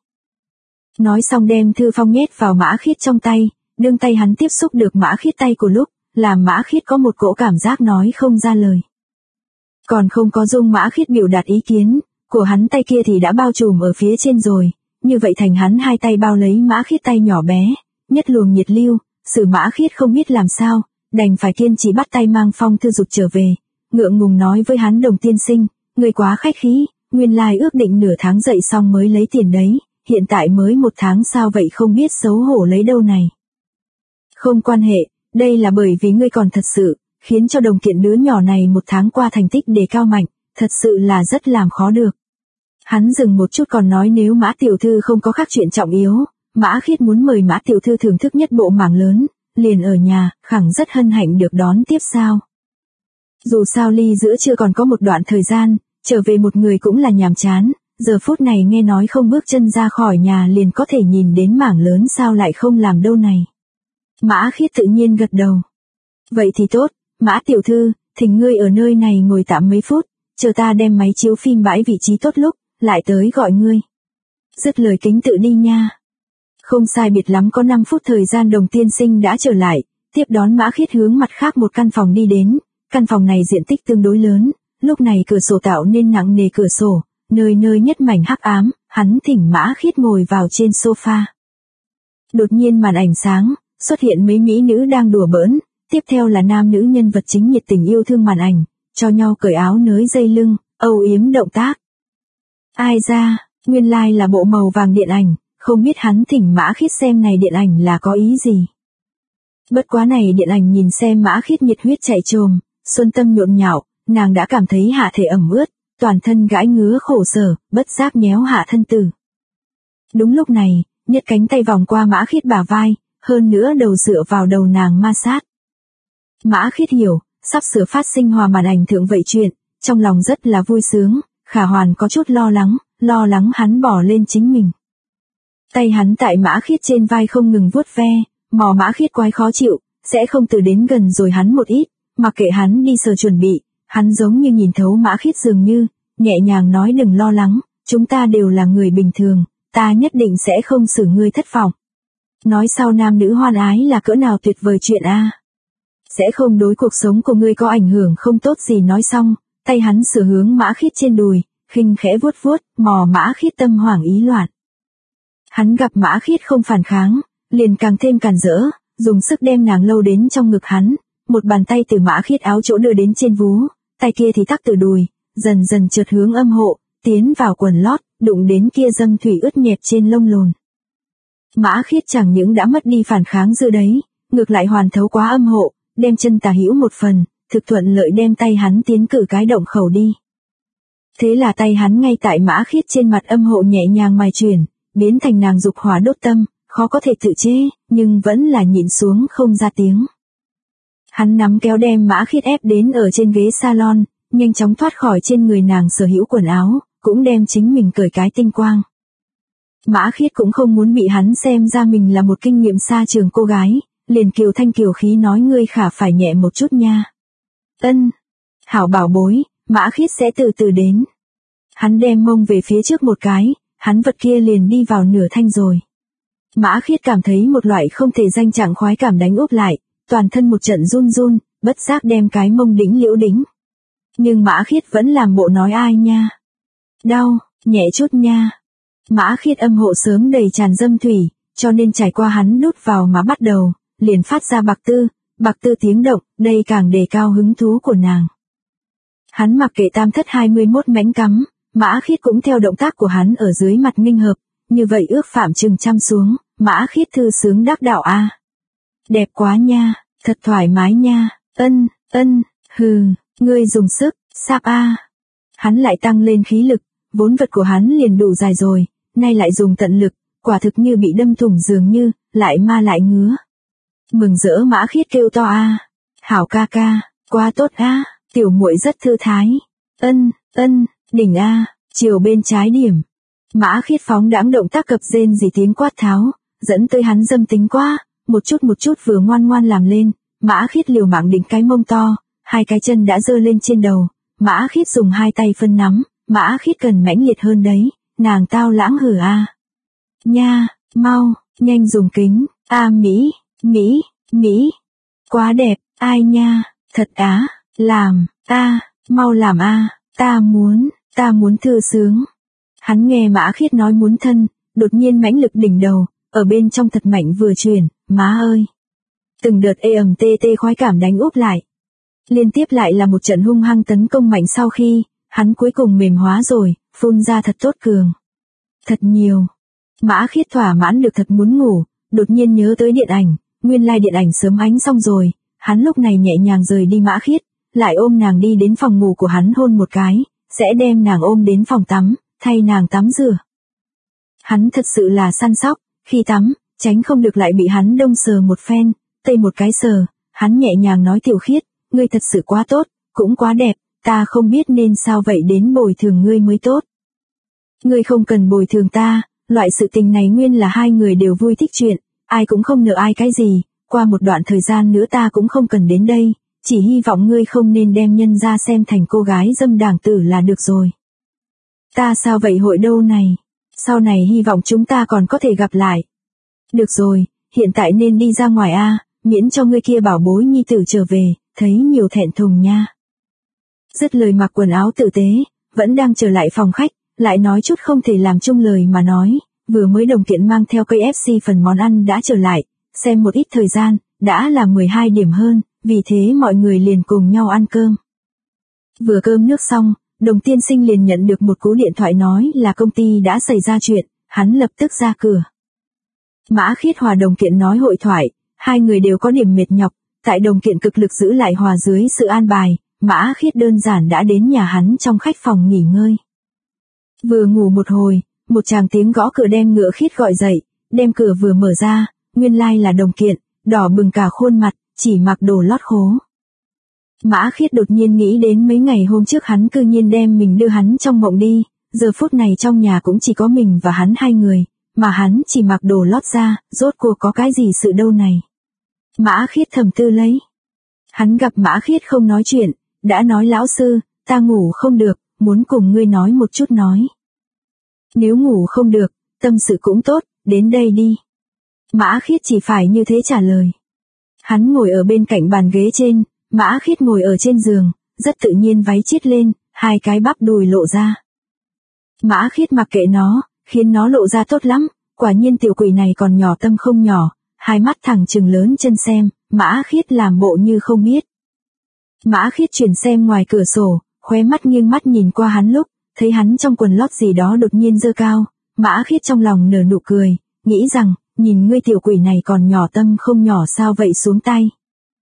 Nói xong đem thư phong nhét vào Mã Khiết trong tay, đương tay hắn tiếp xúc được Mã Khiết tay của lúc, làm Mã Khiết có một cỗ cảm giác nói không ra lời. Còn không có dung Mã Khiết biểu đạt ý kiến, của hắn tay kia thì đã bao trùm ở phía trên rồi, như vậy thành hắn hai tay bao lấy Mã Khiết tay nhỏ bé, nhất luồng nhiệt lưu, sự Mã Khiết không biết làm sao, đành phải kiên trì bắt tay mang phong thư dục trở về, ngượng ngùng nói với hắn Đồng tiên sinh, người quá khách khí, nguyên lai ước định nửa tháng dậy xong mới lấy tiền đấy, hiện tại mới 1 tháng sao vậy không biết xấu hổ lấy đâu này. Không quan hệ, đây là bởi vì ngươi còn thật sự, khiến cho Đồng kiện đứa nhỏ này 1 tháng qua thành tích đề cao mạnh, thật sự là rất làm khó được. Hắn dừng một chút còn nói nếu Mã tiểu thư không có khác chuyện trọng yếu, Mã Khiết muốn mời Mã tiểu thư thưởng thức nhất bộ mảng lớn, liền ở nhà, khẳng rất hân hạnh được đón tiếp sao. Dù sao ly giữa chưa còn có một đoạn thời gian, trở về một người cũng là nhàm chán, giờ phút này nghe nói không bước chân ra khỏi nhà liền có thể nhìn đến mảng lớn sao lại không làm đâu này. Mã Khiết tự nhiên gật đầu. Vậy thì tốt, Mã tiểu thư, thỉnh ngươi ở nơi này ngồi tạm mấy phút, chờ ta đem máy chiếu phim bãi vị trí tốt lúc, lại tới gọi ngươi. Dứt lời kính tự đi nha. Không sai biệt lắm có 5 phút thời gian Đồng tiên sinh đã trở lại, tiếp đón Mã Khiết hướng mặt khác một căn phòng đi đến, căn phòng này diện tích tương đối lớn, lúc này cửa sổ tạo nên nặng nề cửa sổ, nơi nơi nhất mảnh hắc ám, hắn thỉnh Mã Khiết ngồi vào trên sofa. Đột nhiên màn ảnh sáng, xuất hiện mấy mỹ nữ đang đùa bỡn, tiếp theo là nam nữ nhân vật chính nhiệt tình yêu thương màn ảnh, cho nhau cởi áo nới dây lưng, âu yếm động tác. Ai ra, nguyên lai là bộ màu vàng điện ảnh, không biết hắn thỉnh Mã Khiết xem này điện ảnh là có ý gì. Bất quá này điện ảnh nhìn xem Mã Khiết nhiệt huyết chạy trồm, xuân tâm nhộn nhạo, nàng đã cảm thấy hạ thể ẩm ướt, toàn thân gãi ngứa khổ sở, bất giác nhéo hạ thân tử. Đúng lúc này, nhất cánh tay vòng qua Mã Khiết bả vai, hơn nữa đầu dựa vào đầu nàng ma sát. Mã Khiết hiểu, sắp sửa phát sinh hòa màn ảnh thượng vậy chuyện, trong lòng rất là vui sướng, khả hoàn có chút lo lắng hắn bỏ lên chính mình. Tay hắn tại Mã Khiết trên vai không ngừng vuốt ve, mò Mã Khiết quái khó chịu, sẽ không từ đến gần rồi hắn một ít, mặc kệ hắn đi sờ chuẩn bị, hắn giống như nhìn thấu Mã Khiết dường như, nhẹ nhàng nói đừng lo lắng, chúng ta đều là người bình thường, ta nhất định sẽ không xử ngươi thất vọng. Nói sao nam nữ hoan ái là cỡ nào tuyệt vời chuyện a. Sẽ không đối cuộc sống của ngươi có ảnh hưởng không tốt gì nói xong, tay hắn sửa hướng Mã Khiết trên đùi, khinh khẽ vuốt vuốt, mò Mã Khiết tâm hoảng ý loạn. Hắn gặp Mã Khiết không phản kháng, liền càng thêm càn rỡ, dùng sức đem nàng lâu đến trong ngực hắn, một bàn tay từ Mã Khiết áo chỗ đưa đến trên vú, tay kia thì tắc từ đùi, dần dần trượt hướng âm hộ, tiến vào quần lót, đụng đến kia dâm thủy ướt nhẹp trên lông lồn. Mã Khiết chẳng những đã mất đi phản kháng dư đấy, ngược lại hoàn thấu quá âm hộ, đem chân tả hữu một phần, thực thuận lợi đem tay hắn tiến cử cái động khẩu đi. Thế là tay hắn ngay tại Mã Khiết trên mặt âm hộ nhẹ nhàng mài chuyển, biến thành nàng dục hỏa đốt tâm, khó có thể tự chế, nhưng vẫn là nhịn xuống không ra tiếng. Hắn nắm kéo đem Mã Khiết ép đến ở trên ghế salon, nhanh chóng thoát khỏi trên người nàng sở hữu quần áo, cũng đem chính mình cởi cái tinh quang. Mã Khiết cũng không muốn bị hắn xem ra mình là một kinh nghiệm xa trường cô gái, liền kiều thanh kiều khí nói ngươi khả phải nhẹ một chút nha. Ân. Hảo bảo bối, Mã Khiết sẽ từ từ đến. Hắn đem mông về phía trước một cái, hắn vật kia liền đi vào nửa thanh rồi. Mã Khiết cảm thấy một loại không thể danh trạng khoái cảm đánh úp lại, toàn thân một trận run run, bất giác đem cái mông đĩnh liễu đĩnh. Nhưng Mã Khiết vẫn làm bộ nói ai nha. Đau, nhẹ chút nha. Mã Khiết âm hộ sớm đầy tràn dâm thủy, cho nên trải qua hắn đút vào mà bắt đầu, liền phát ra bạc tư tiếng động, đây càng đề cao hứng thú của nàng. Hắn mặc kệ tam thất 21 mánh cắm, Mã Khiết cũng theo động tác của hắn ở dưới mặt nghênh hợp, như vậy ước phạm chừng chăm xuống, Mã Khiết thư sướng đắc đạo a. Đẹp quá nha, thật thoải mái nha, ân, hừ, ngươi dùng sức, sáp a. Hắn lại tăng lên khí lực, vốn vật của hắn liền đủ dài rồi, nay lại dùng tận lực, quả thực như bị đâm thủng dường như, lại ma lại ngứa. Mừng rỡ Mã Khiết kêu to a. Hảo ca ca, quá tốt a, tiểu muội rất thư thái. Ân, đỉnh a, chiều bên trái điểm. Mã Khiết phóng đãng động tác cập rên gì tiếng quát tháo, dẫn tới hắn dâm tính quá, một chút vừa ngoan ngoan làm lên, Mã Khiết liều mạng đỉnh cái mông to, hai cái chân đã giơ lên trên đầu, Mã Khiết dùng hai tay phân nắm, Mã Khiết cần mãnh liệt hơn đấy, nàng tao lãng hử a. Nha, mau, nhanh dùng kính, a Mỹ, quá đẹp, ai nha, thật á, làm, mau làm a, ta muốn thư sướng. Hắn nghe Mã Khiết nói muốn thân, đột nhiên mãnh lực đỉnh đầu, ở bên trong thật mạnh vừa truyền, má ơi. Từng đợt ê ẩm tê tê khoái cảm đánh úp lại. Liên tiếp lại là một trận hung hăng tấn công mạnh sau khi, hắn cuối cùng mềm hóa rồi, phun ra thật tốt cường. Thật nhiều. Mã Khiết thỏa mãn được thật muốn ngủ, đột nhiên nhớ tới điện ảnh, nguyên lai điện ảnh sớm ánh xong rồi, hắn lúc này nhẹ nhàng rời đi Mã Khiết, lại ôm nàng đi đến phòng ngủ của hắn hôn một cái, sẽ đem nàng ôm đến phòng tắm, thay nàng tắm rửa. Hắn thật sự là săn sóc, khi tắm, tránh không được lại bị hắn đông sờ một phen, tây một cái sờ, hắn nhẹ nhàng nói Tiểu Khiết, ngươi thật sự quá tốt, cũng quá đẹp, ta không biết nên sao vậy đến bồi thường ngươi mới tốt. Ngươi không cần bồi thường ta, loại sự tình này nguyên là hai người đều vui thích chuyện, ai cũng không nợ ai cái gì, qua một đoạn thời gian nữa ta cũng không cần đến đây, chỉ hy vọng ngươi không nên đem nhân ra xem thành cô gái dâm đảng tử là được rồi. Ta sao vậy hội đâu này, sau này hy vọng chúng ta còn có thể gặp lại. Được rồi, hiện tại nên đi ra ngoài a, miễn cho ngươi kia bảo bối nhi tử trở về, thấy nhiều thẹn thùng nha. Dứt lời mặc quần áo tử tế, vẫn đang trở lại phòng khách, lại nói chút không thể làm chung lời mà nói, vừa mới đồng kiện mang theo KFC phần món ăn đã trở lại, xem một ít thời gian, đã là 12 điểm hơn, vì thế mọi người liền cùng nhau ăn cơm. Vừa cơm nước xong, Đồng tiên sinh liền nhận được một cú điện thoại nói là công ty đã xảy ra chuyện, hắn lập tức ra cửa. Mã Khiết hòa Đồng Kiện nói hội thoại, hai người đều có điểm mệt nhọc, tại Đồng Kiện cực lực giữ lại hòa dưới sự an bài, Mã Khiết đơn giản đã đến nhà hắn trong khách phòng nghỉ ngơi. Vừa ngủ một hồi, một tràng tiếng gõ cửa đem Ngựa Khiết gọi dậy, đem cửa vừa mở ra, nguyên lai là Đồng Kiện, đỏ bừng cả khuôn mặt, chỉ mặc đồ lót khố. Mã Khiết đột nhiên nghĩ đến mấy ngày hôm trước hắn cư nhiên đem mình đưa hắn trong mộng đi, giờ phút này trong nhà cũng chỉ có mình và hắn hai người, mà hắn chỉ mặc đồ lót ra, rốt cuộc có cái gì sự đâu này. Mã Khiết thầm tư lấy. Hắn gặp Mã Khiết không nói chuyện, đã nói lão sư, ta ngủ không được, muốn cùng ngươi nói một chút nói. Nếu ngủ không được, tâm sự cũng tốt, đến đây đi. Mã Khiết chỉ phải như thế trả lời. Hắn ngồi ở bên cạnh bàn ghế trên, Mã Khiết ngồi ở trên giường, rất tự nhiên váy chít lên, hai cái bắp đùi lộ ra. Mã Khiết mặc kệ nó, khiến nó lộ ra tốt lắm, quả nhiên tiểu quỷ này còn nhỏ tâm không nhỏ, hai mắt thẳng trừng lớn chân xem, Mã Khiết làm bộ như không biết. Mã Khiết chuyển xem ngoài cửa sổ, khóe mắt nghiêng mắt nhìn qua hắn lúc, thấy hắn trong quần lót gì đó đột nhiên giơ cao, Mã Khiết trong lòng nở nụ cười, nghĩ rằng, nhìn ngươi tiểu quỷ này còn nhỏ tâm không nhỏ sao vậy xuống tay.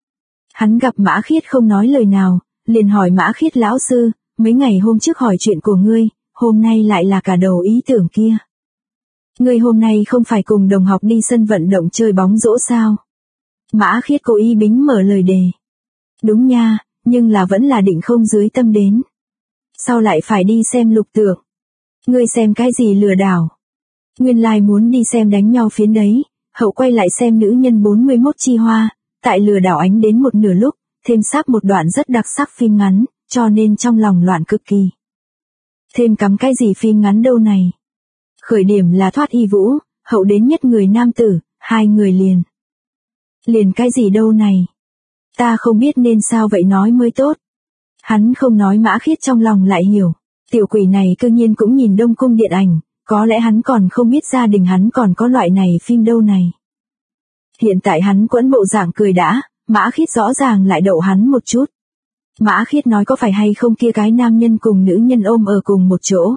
Hắn gặp Mã Khiết không nói lời nào, liền hỏi Mã Khiết lão sư, mấy ngày hôm trước hỏi chuyện của ngươi, hôm nay lại là cả đầu ý tưởng kia. Ngươi hôm nay không phải cùng đồng học đi sân vận động chơi bóng rổ sao? Mã Khiết cố ý bính mở lời đề. Đúng nha, nhưng là vẫn là định không dưới tâm đến. Sao lại phải đi xem Lục Tượng? Ngươi xem cái gì lừa đảo? Nguyên lai muốn đi xem đánh nhau phiến đấy, hậu quay lại xem nữ nhân 41 chi hoa, tại lừa đảo ánh đến một nửa lúc, thêm sắp một đoạn rất đặc sắc phim ngắn, cho nên trong lòng loạn cực kỳ. Thêm cắm cái gì phim ngắn đâu này? Khởi điểm là Thoát Y Vũ, hậu đến nhất người nam tử, hai người liền. Liền cái gì đâu này? Ta không biết nên sao vậy nói mới tốt. Hắn không nói Mã Khiết trong lòng lại hiểu, tiểu quỷ này cơ nhiên cũng nhìn Đông Cung điện ảnh, có lẽ hắn còn không biết gia đình hắn còn có loại này phim đâu này. Hiện tại hắn quẫn bộ dạng cười đã, Mã Khiết rõ ràng lại đậu hắn một chút. Mã Khiết nói có phải hay không kia cái nam nhân cùng nữ nhân ôm ở cùng một chỗ.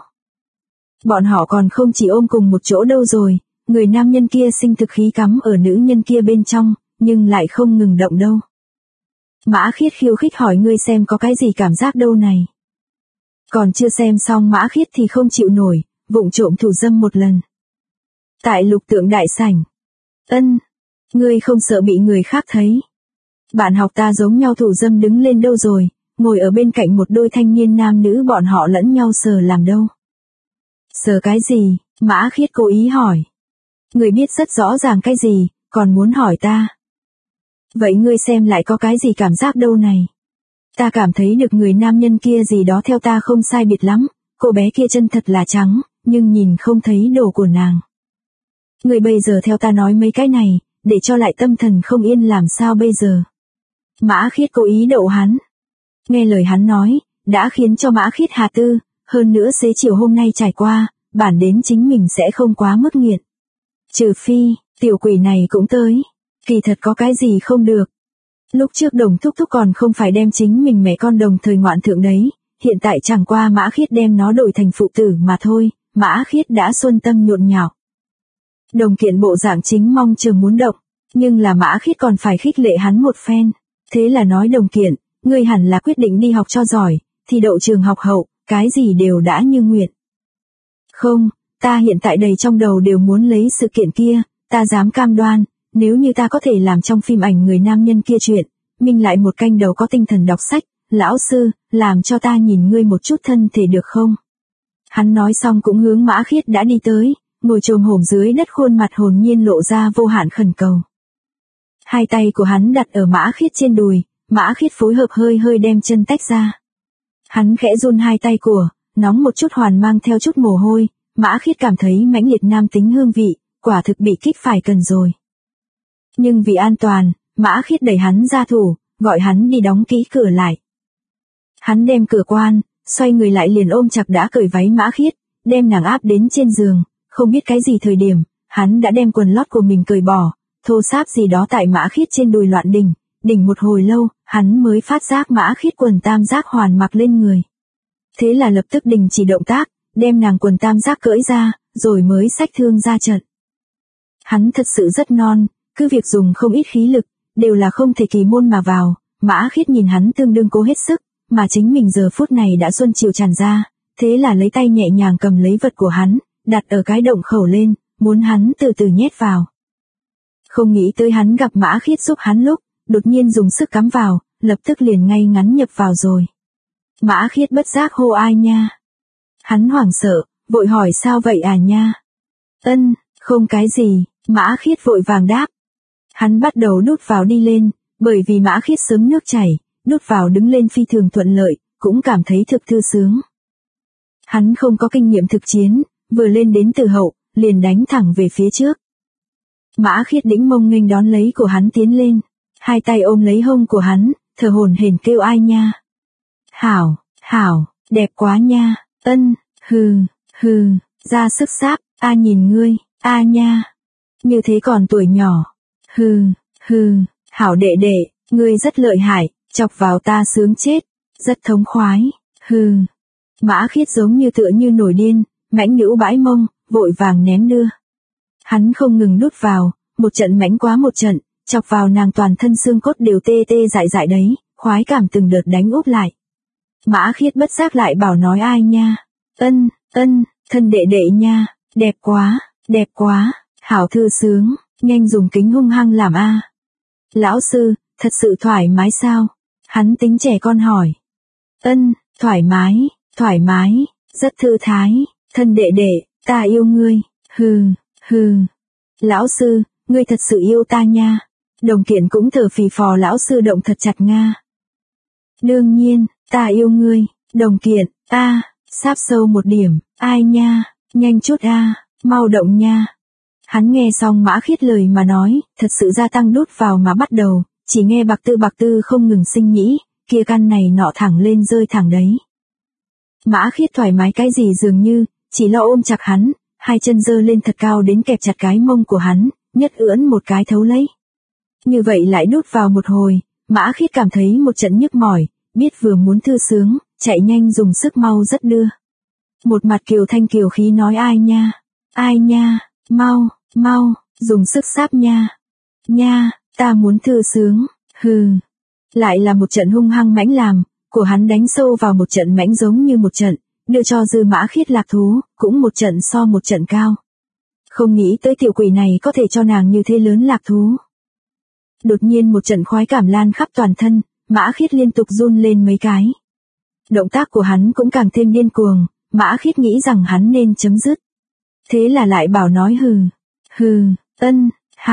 Bọn họ còn không chỉ ôm cùng một chỗ đâu rồi, người nam nhân kia sinh thực khí cắm ở nữ nhân kia bên trong, nhưng lại không ngừng động đâu. Mã Khiết khiêu khích hỏi ngươi xem có cái gì cảm giác đâu này. Còn chưa xem xong Mã Khiết thì không chịu nổi, vụng trộm thủ dâm một lần. Tại Lục Tượng đại sảnh. Ân, ngươi không sợ bị người khác thấy. Bạn học ta giống nhau thủ dâm đứng lên đâu rồi, ngồi ở bên cạnh một đôi thanh niên nam nữ bọn họ lẫn nhau sờ làm đâu. Sờ cái gì? Mã Khiết cố ý hỏi. Ngươi biết rất rõ ràng cái gì, còn muốn hỏi ta. Vậy ngươi xem lại có cái gì cảm giác đâu này. Ta cảm thấy được người nam nhân kia gì đó theo ta không sai biệt lắm, cô bé kia chân thật là trắng, nhưng nhìn không thấy đồ của nàng. Ngươi bây giờ theo ta nói mấy cái này, để cho lại tâm thần không yên làm sao bây giờ. Mã Khiết cố ý đậu hắn. Nghe lời hắn nói, đã khiến cho Mã Khiết hà tư, hơn nữa xế chiều hôm nay trải qua, bản đến chính mình sẽ không quá mức nghiện. Trừ phi, tiểu quỷ này cũng tới. Kỳ thật có cái gì không được. Lúc trước Đồng Thúc Thúc còn không phải đem chính mình mẹ con đồng thời ngoạn thượng đấy, hiện tại chẳng qua Mã Khiết đem nó đổi thành phụ tử mà thôi, Mã Khiết đã xuân tâm nhộn nhạo. Đồng Kiện bộ dạng chính mong chờ muốn động, nhưng là Mã Khiết còn phải khích lệ hắn một phen, thế là nói Đồng Kiện, ngươi hẳn là quyết định đi học cho giỏi, thì đậu trường học hậu, cái gì đều đã như nguyện. Không, ta hiện tại đầy trong đầu đều muốn lấy sự kiện kia, ta dám cam đoan. Nếu như ta có thể làm trong phim ảnh người nam nhân kia chuyện, mình lại một canh đầu có tinh thần đọc sách, lão sư, làm cho ta nhìn ngươi một chút thân thể được không? Hắn nói xong cũng hướng Mã Khiết đã đi tới, ngồi chồm hổm dưới đất khuôn mặt hồn nhiên lộ ra vô hạn khẩn cầu. Hai tay của hắn đặt ở Mã Khiết trên đùi, Mã Khiết phối hợp hơi hơi đem chân tách ra. Hắn khẽ run hai tay của, nóng một chút hoàn mang theo chút mồ hôi, Mã Khiết cảm thấy mãnh liệt nam tính hương vị, quả thực bị kích phải cần rồi. Nhưng vì an toàn, Mã Khiết đẩy hắn ra thủ, gọi hắn đi đóng kỹ cửa lại. Hắn đem cửa quan, xoay người lại liền ôm chặt đã cởi váy Mã Khiết, đem nàng áp đến trên giường, không biết cái gì thời điểm, hắn đã đem quần lót của mình cởi bỏ, thô sáp gì đó tại Mã Khiết trên đùi loạn đỉnh một hồi lâu, hắn mới phát giác Mã Khiết quần tam giác hoàn mặc lên người. Thế là lập tức đình chỉ động tác, đem nàng quần tam giác cởi ra, rồi mới xách thương ra trận. Hắn thật sự rất non. Cứ việc dùng không ít khí lực, đều là không thể kỳ môn mà vào, Mã Khiết nhìn hắn tương đương cố hết sức, mà chính mình giờ phút này đã xuân chiều tràn ra, thế là lấy tay nhẹ nhàng cầm lấy vật của hắn, đặt ở cái động khẩu lên, muốn hắn từ từ nhét vào. Không nghĩ tới hắn gặp Mã Khiết giúp hắn lúc, đột nhiên dùng sức cắm vào, lập tức liền ngay ngắn nhập vào rồi. Mã Khiết bất giác hô ai nha. Hắn hoảng sợ, vội hỏi sao vậy à nha. Ân, không cái gì, Mã Khiết vội vàng đáp. Hắn bắt đầu đút vào đi lên, bởi vì Mã Khiết sớm nước chảy, đút vào đứng lên phi thường thuận lợi, cũng cảm thấy thực thư sướng. Hắn không có kinh nghiệm thực chiến, vừa lên đến từ hậu, liền đánh thẳng về phía trước. Mã Khiết đĩnh mông nghênh đón lấy của hắn tiến lên, hai tay ôm lấy hông của hắn, thở hổn hển kêu ai nha. Hảo, hảo, đẹp quá nha, ân, hừ, ra sức sáp, a nhìn ngươi, a nha. Như thế còn tuổi nhỏ, hừ, hảo đệ đệ, ngươi rất lợi hại, chọc vào ta sướng chết, rất thống khoái, hừ. Mã Khiết giống như tựa như nổi điên, mãnh nhũ bãi mông, vội vàng ném đưa. Hắn không ngừng đút vào, một trận mãnh quá một trận, chọc vào nàng toàn thân xương cốt đều tê tê dại dại đấy, khoái cảm từng đợt đánh úp lại. Mã Khiết bất giác lại bảo nói ai nha, ân, thân đệ đệ nha, đẹp quá, hảo thư sướng, nhanh dùng kính hung hăng làm a. Lão sư, thật sự thoải mái sao? Hắn tính trẻ con hỏi. Ân, thoải mái, rất thư thái, thân đệ đệ, ta yêu ngươi, hừ. Lão sư, ngươi thật sự yêu ta nha. Đồng Kiện cũng thở phì phò lão sư động thật chặt nga. Đương nhiên, ta yêu ngươi, Đồng Kiện, sáp sâu một điểm, ai nha, nhanh chút mau động nha. Hắn nghe xong Mã Khiết lời mà nói, thật sự gia tăng đút vào mà bắt đầu, chỉ nghe bạc tư không ngừng sinh nhĩ, kia căn này nọ thẳng lên rơi thẳng đấy. Mã Khiết thoải mái cái gì dường như, chỉ lo ôm chặt hắn, hai chân giơ lên thật cao đến kẹp chặt cái mông của hắn, nhất ưỡn một cái thấu lấy. Như vậy lại đút vào một hồi, Mã Khiết cảm thấy một trận nhức mỏi, biết vừa muốn thư sướng, chạy nhanh dùng sức mau rất đưa. Một mặt kiều thanh kiều khí nói ai nha, mau, dùng sức sáp nha, ta muốn thư sướng, hừ. Lại là một trận hung hăng mãnh làm, của hắn đánh sâu vào một trận mãnh giống như một trận, đưa cho Dư Mã Khiết lạc thú, cũng một trận so một trận cao. Không nghĩ tới tiểu quỷ này có thể cho nàng như thế lớn lạc thú. Đột nhiên một trận khoái cảm lan khắp toàn thân, Mã Khiết liên tục run lên mấy cái. Động tác của hắn cũng càng thêm điên cuồng, Mã Khiết nghĩ rằng hắn nên chấm dứt. Thế là lại bảo nói ân,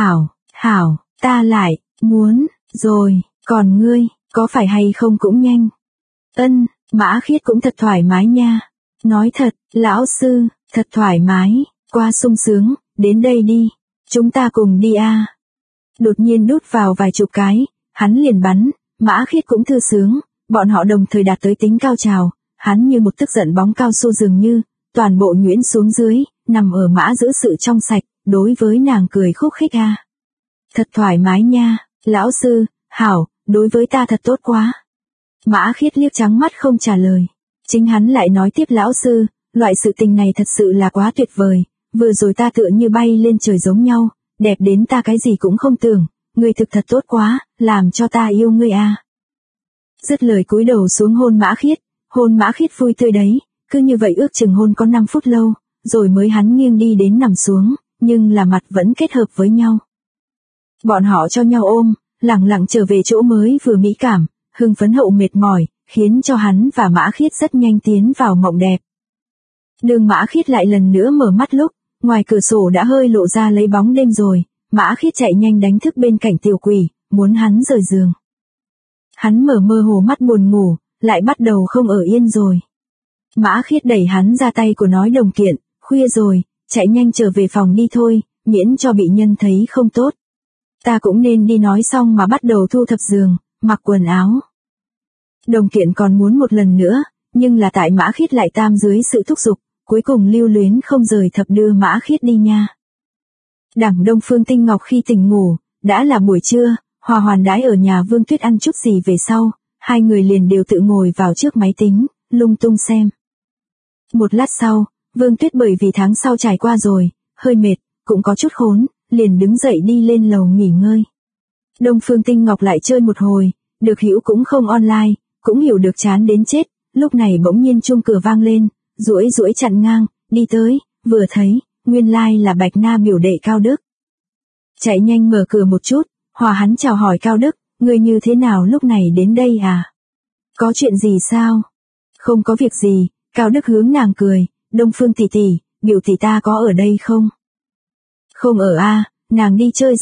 hảo, ta lại, muốn, rồi, còn ngươi, có phải hay không cũng nhanh. Ân, Mã Khiết cũng thật thoải mái nha. Nói thật, lão sư, thật thoải mái, quá sung sướng, đến đây đi, chúng ta cùng đi a. Đột nhiên đút vào vài chục cái, hắn liền bắn, Mã Khiết cũng thư sướng, bọn họ đồng thời đạt tới tính cao trào, hắn như một tức giận bóng cao su dường như, toàn bộ nhuyễn xuống dưới, nằm ở Mã giữ sự trong sạch, đối với nàng cười khúc khích a. Thật thoải mái nha, lão sư, hảo, đối với ta thật tốt quá. Mã Khiết liếc trắng mắt không trả lời. Chính hắn lại nói tiếp lão sư, loại sự tình này thật sự là quá tuyệt vời, vừa rồi ta tựa như bay lên trời giống nhau, đẹp đến ta cái gì cũng không tưởng, ngươi thực thật tốt quá, làm cho ta yêu ngươi a. Dứt lời cúi đầu xuống hôn Mã Khiết vui tươi đấy, cứ như vậy ước chừng hôn có 5 phút lâu, rồi mới hắn nghiêng đi đến nằm xuống, nhưng là mặt vẫn kết hợp với nhau. Bọn họ cho nhau ôm, lẳng lặng trở về chỗ mới vừa mỹ cảm, hưng phấn hậu mệt mỏi, khiến cho hắn và Mã Khiết rất nhanh tiến vào mộng đẹp. Đường Mã Khiết lại lần nữa mở mắt lúc, ngoài cửa sổ đã hơi lộ ra lấy bóng đêm rồi, Mã Khiết chạy nhanh đánh thức bên cạnh tiểu quỷ, muốn hắn rời giường. Hắn mở mơ hồ mắt buồn ngủ, lại bắt đầu không ở yên rồi. Mã Khiết đẩy hắn ra tay của nói Đồng Kiện, khuya rồi, chạy nhanh trở về phòng đi thôi, miễn cho bị nhân thấy không tốt. Ta cũng nên đi nói xong mà bắt đầu thu thập giường, mặc quần áo. Đồng Kiện còn muốn một lần nữa, nhưng là tại Mã Khiết lại tam dưới sự thúc giục, cuối cùng lưu luyến không rời thập đưa Mã Khiết đi nha. Đẳng Đông Phương Tinh Ngọc khi tỉnh ngủ, đã là buổi trưa, Hòa Hoàn đãi ở nhà Vương Tuyết ăn chút gì về sau, hai người liền đều tự ngồi vào trước máy tính, lung tung xem. Một lát sau, Vương Tuyết bởi vì tháng sau trải qua rồi, hơi mệt, cũng có chút khốn, liền đứng dậy đi lên lầu nghỉ ngơi. Đông Phương Tinh Ngọc lại chơi một hồi, được hiểu cũng không online, cũng hiểu được chán đến chết, lúc này bỗng nhiên chuông cửa vang lên, duỗi chặn ngang, đi tới, vừa thấy, nguyên lai là Bạch Na biểu đệ Cao Đức. Chạy nhanh mở cửa một chút, hòa hắn chào hỏi Cao Đức, ngươi như thế nào lúc này đến đây à? Có chuyện gì sao? Không có việc gì, Cao Đức hướng nàng cười, Đông Phương tỷ, biểu tỷ ta có ở đây không? Không ở a, nàng đi chơi rồi,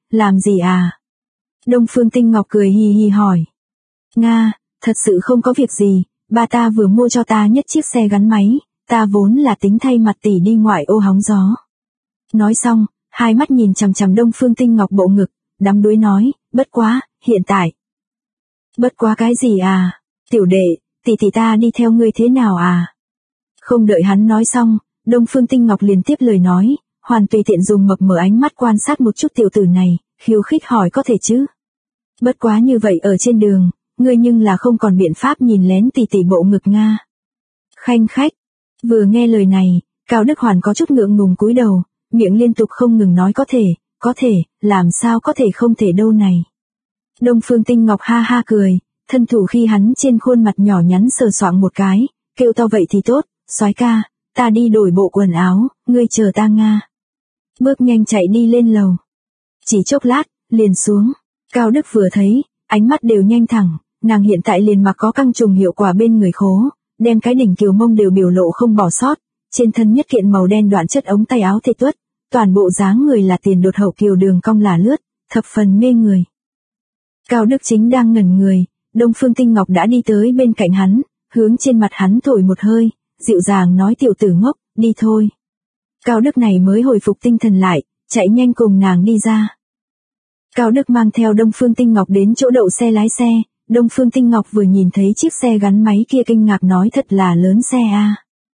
làm gì à? Đông Phương Tinh Ngọc cười hì hì hỏi. Nga, thật sự không có việc gì, ba ta vừa mua cho ta nhất chiếc xe gắn máy, ta vốn là tính thay mặt tỷ đi ngoại ô hóng gió. Nói xong, hai mắt nhìn chằm chằm Đông Phương Tinh Ngọc bộ ngực, đắm đuối nói, bất quá, hiện tại. Bất quá cái gì à? Tiểu đệ, tỷ ta đi theo ngươi thế nào à? Không đợi hắn nói xong, Đông Phương Tinh Ngọc liền tiếp lời nói, hoàn tùy tiện dùng mập mờ ánh mắt quan sát một chút tiểu tử này, khiêu khích hỏi có thể chứ? Bất quá như vậy ở trên đường, ngươi nhưng là không còn biện pháp nhìn lén tỷ bộ ngực Nga. Khanh khách. Vừa nghe lời này, Cao Đức Hoàn có chút ngượng ngùng cúi đầu, miệng liên tục không ngừng nói có thể, làm sao có thể không thể đâu này. Đông Phương Tinh Ngọc ha ha cười, thân thủ khi hắn trên khuôn mặt nhỏ nhắn sờ soạng một cái, kêu to vậy thì tốt, soái ca, ta đi đổi bộ quần áo, ngươi chờ ta Nga. Bước nhanh chạy đi lên lầu. Chỉ chốc lát, liền xuống. Cao Đức vừa thấy, ánh mắt đều nhanh thẳng, nàng hiện tại liền mặc có căng trùng hiệu quả bên người khố, đem cái đỉnh kiều mông đều biểu lộ không bỏ sót, trên thân nhất kiện màu đen đoạn chất ống tay áo thê tuất, toàn bộ dáng người là tiền đột hậu kiều đường cong là lướt, thập phần mê người. Cao Đức chính đang ngẩn người, Đông Phương Tinh Ngọc đã đi tới bên cạnh hắn, hướng trên mặt hắn thổi một hơi, dịu dàng nói tiểu tử ngốc, đi thôi. Cao Đức này mới hồi phục tinh thần lại, chạy nhanh cùng nàng đi ra. Cao Đức mang theo Đông Phương Tinh Ngọc đến chỗ đậu xe lái xe, Đông Phương Tinh Ngọc vừa nhìn thấy chiếc xe gắn máy kia kinh ngạc nói thật là lớn xe a.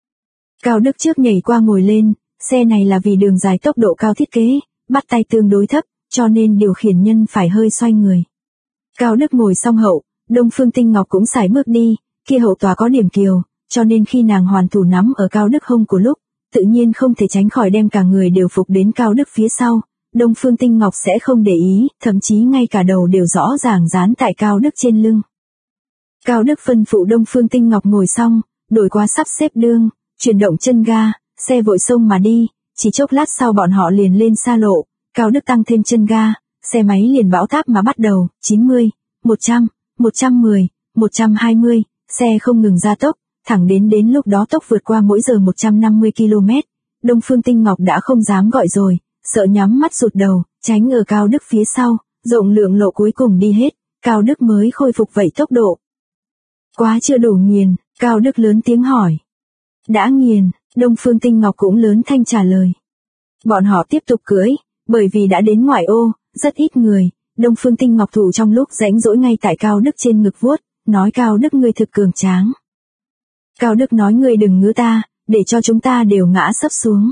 Cao Đức trước nhảy qua ngồi lên, xe này là vì đường dài tốc độ cao thiết kế, bắt tay tương đối thấp, cho nên điều khiển nhân phải hơi xoay người. Cao Đức ngồi xong hậu, Đông Phương Tinh Ngọc cũng sải bước đi, kia hậu tòa có điểm kiều, cho nên khi nàng hoàn thủ nắm ở Cao Đức hông của lúc, tự nhiên không thể tránh khỏi đem cả người đều phục đến Cao Đức phía sau. Đông Phương Tinh Ngọc sẽ không để ý, thậm chí ngay cả đầu đều rõ ràng dán tại Cao Đức trên lưng. Cao Đức phân phụ Đông Phương Tinh Ngọc ngồi xong, đổi qua sắp xếp đương, chuyển động chân ga, xe vội xông mà đi, chỉ chốc lát sau bọn họ liền lên xa lộ, Cao Đức tăng thêm chân ga, xe máy liền bão táp mà bắt đầu, 90, 100, 110, 120, xe không ngừng gia tốc, thẳng đến lúc đó tốc vượt qua mỗi giờ 150 km. Đông Phương Tinh Ngọc đã không dám gọi rồi, sợ nhắm mắt rụt đầu, tránh ở Cao Đức phía sau, rộng lượng lộ cuối cùng đi hết, Cao Đức mới khôi phục vậy tốc độ. Quá chưa đủ nghiền, Cao Đức lớn tiếng hỏi. Đã nghiền, Đông Phương Tinh Ngọc cũng lớn thanh trả lời. Bọn họ tiếp tục cưỡi, bởi vì đã đến ngoại ô, rất ít người, Đông Phương Tinh Ngọc thủ trong lúc rãnh rỗi ngay tại Cao Đức trên ngực vuốt, nói Cao Đức ngươi thực cường tráng. Cao Đức nói ngươi đừng ngứa ta, để cho chúng ta đều ngã sấp xuống.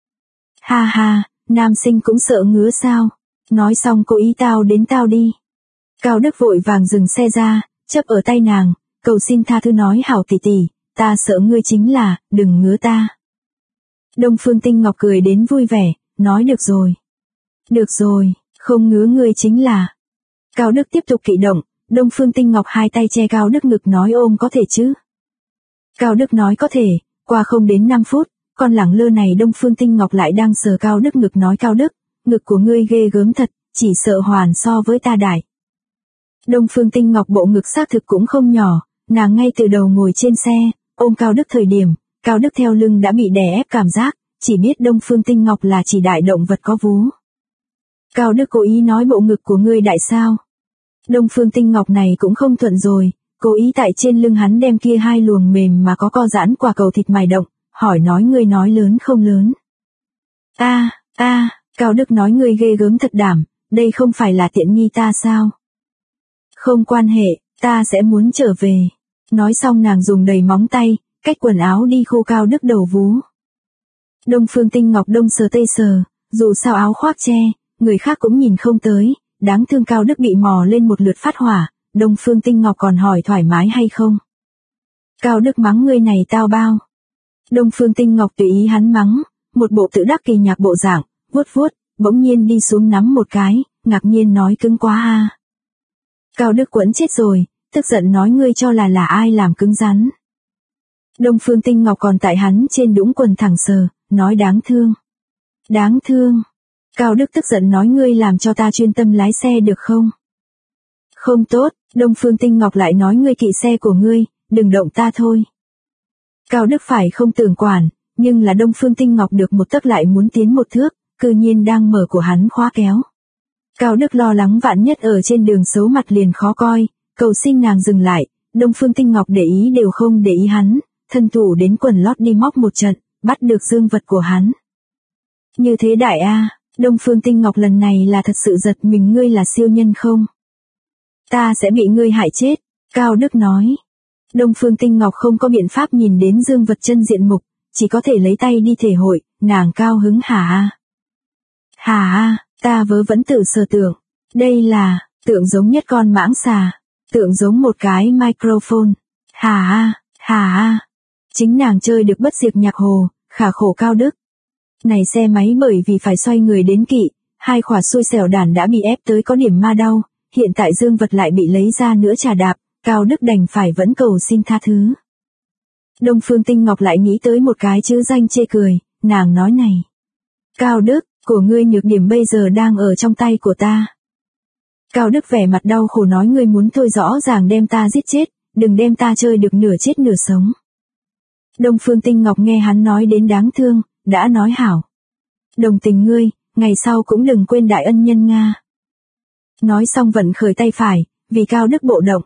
Ha ha, nam sinh cũng sợ ngứa sao, nói xong cố ý tao đến tao đi. Cao Đức vội vàng dừng xe ra, chấp ở tay nàng, cầu xin tha thứ nói hảo tỷ tỷ, ta sợ ngươi chính là, đừng ngứa ta. Đông Phương Tinh Ngọc cười đến vui vẻ, nói được rồi. Được rồi, không ngứa ngươi chính là. Cao Đức tiếp tục kỵ động, Đông Phương Tinh Ngọc hai tay che Cao Đức ngực nói ôm có thể chứ. Cao Đức nói có thể, qua không đến 5 phút, con lẳng lơ này Đông Phương Tinh Ngọc lại đang sờ Cao Đức ngực nói Cao Đức, ngực của ngươi ghê gớm thật, chỉ sợ hoàn so với ta đại. Đông Phương Tinh Ngọc bộ ngực xác thực cũng không nhỏ, nàng ngay từ đầu ngồi trên xe, ôm Cao Đức thời điểm, Cao Đức theo lưng đã bị đè ép cảm giác, chỉ biết Đông Phương Tinh Ngọc là chỉ đại động vật có vú. Cao Đức cố ý nói bộ ngực của ngươi đại sao. Đông Phương Tinh Ngọc này cũng không thuận rồi, cố ý tại trên lưng hắn đem kia hai luồng mềm mà có co giãn quả cầu thịt mài động, hỏi nói ngươi nói lớn không lớn. Cao Đức nói ngươi ghê gớm thật đảm, đây không phải là tiện nghi ta sao? Không quan hệ, ta sẽ muốn trở về. Nói xong nàng dùng đầy móng tay, cách quần áo đi khô Cao Đức đầu vú. Đông Phương Tinh Ngọc đông sờ tây sờ, dù sao áo khoác che, người khác cũng nhìn không tới, đáng thương Cao Đức bị mò lên một lượt phát hỏa, Đông Phương Tinh Ngọc còn hỏi thoải mái hay không. Cao Đức mắng ngươi này tao bao. Đông Phương Tinh Ngọc tùy ý hắn mắng, một bộ tự đắc kỳ nhạc bộ dạng, vuốt vuốt, bỗng nhiên đi xuống nắm một cái, ngạc nhiên nói cứng quá a. Cao Đức quẫn chết rồi, tức giận nói ngươi cho là ai làm cứng rắn. Đông Phương Tinh Ngọc còn tại hắn trên đũng quần thẳng sờ, nói đáng thương. Đáng thương. Cao Đức tức giận nói ngươi làm cho ta chuyên tâm lái xe được không? Không tốt, Đông Phương Tinh Ngọc lại nói ngươi kỵ xe của ngươi, đừng động ta thôi. Cao Đức phải không tưởng quản, nhưng là Đông Phương Tinh Ngọc được một tấc lại muốn tiến một thước, cư nhiên đang mở của hắn khóa kéo. Cao Đức lo lắng vạn nhất ở trên đường xấu mặt liền khó coi, cầu xin nàng dừng lại. Đông Phương Tinh Ngọc để ý đều không để ý hắn, thân thủ đến quần lót đi móc một trận, bắt được dương vật của hắn. Như thế đại a, Đông Phương Tinh Ngọc lần này là thật sự giật mình, ngươi là siêu nhân không? Ta sẽ bị ngươi hại chết, Cao Đức nói. Đông Phương Tinh Ngọc không có biện pháp nhìn đến dương vật chân diện mục, chỉ có thể lấy tay đi thể hội, nàng cao hứng hả a, ta vớ vẫn tự sờ tưởng, đây là, tượng giống nhất con mãng xà, tượng giống một cái microphone, hả a, chính nàng chơi được bất diệt nhạc hồ, khả khổ Cao Đức. Này xe máy bởi vì phải xoay người đến kỵ, hai khỏa xui xẻo đàn đã bị ép tới có điểm ma đau, hiện tại dương vật lại bị lấy ra nữa trà đạp, Cao Đức đành phải vẫn cầu xin tha thứ. Đông Phương Tinh Ngọc lại nghĩ tới một cái chữ danh chê cười, nàng nói này. Cao Đức, của ngươi nhược điểm bây giờ đang ở trong tay của ta. Cao Đức vẻ mặt đau khổ nói ngươi muốn thôi rõ ràng đem ta giết chết, đừng đem ta chơi được nửa chết nửa sống. Đông Phương Tinh Ngọc nghe hắn nói đến đáng thương, đã nói hảo. Đồng tình ngươi, ngày sau cũng đừng quên đại ân nhân Nga. Nói xong vận khởi tay phải, vì Cao Đức bộ động.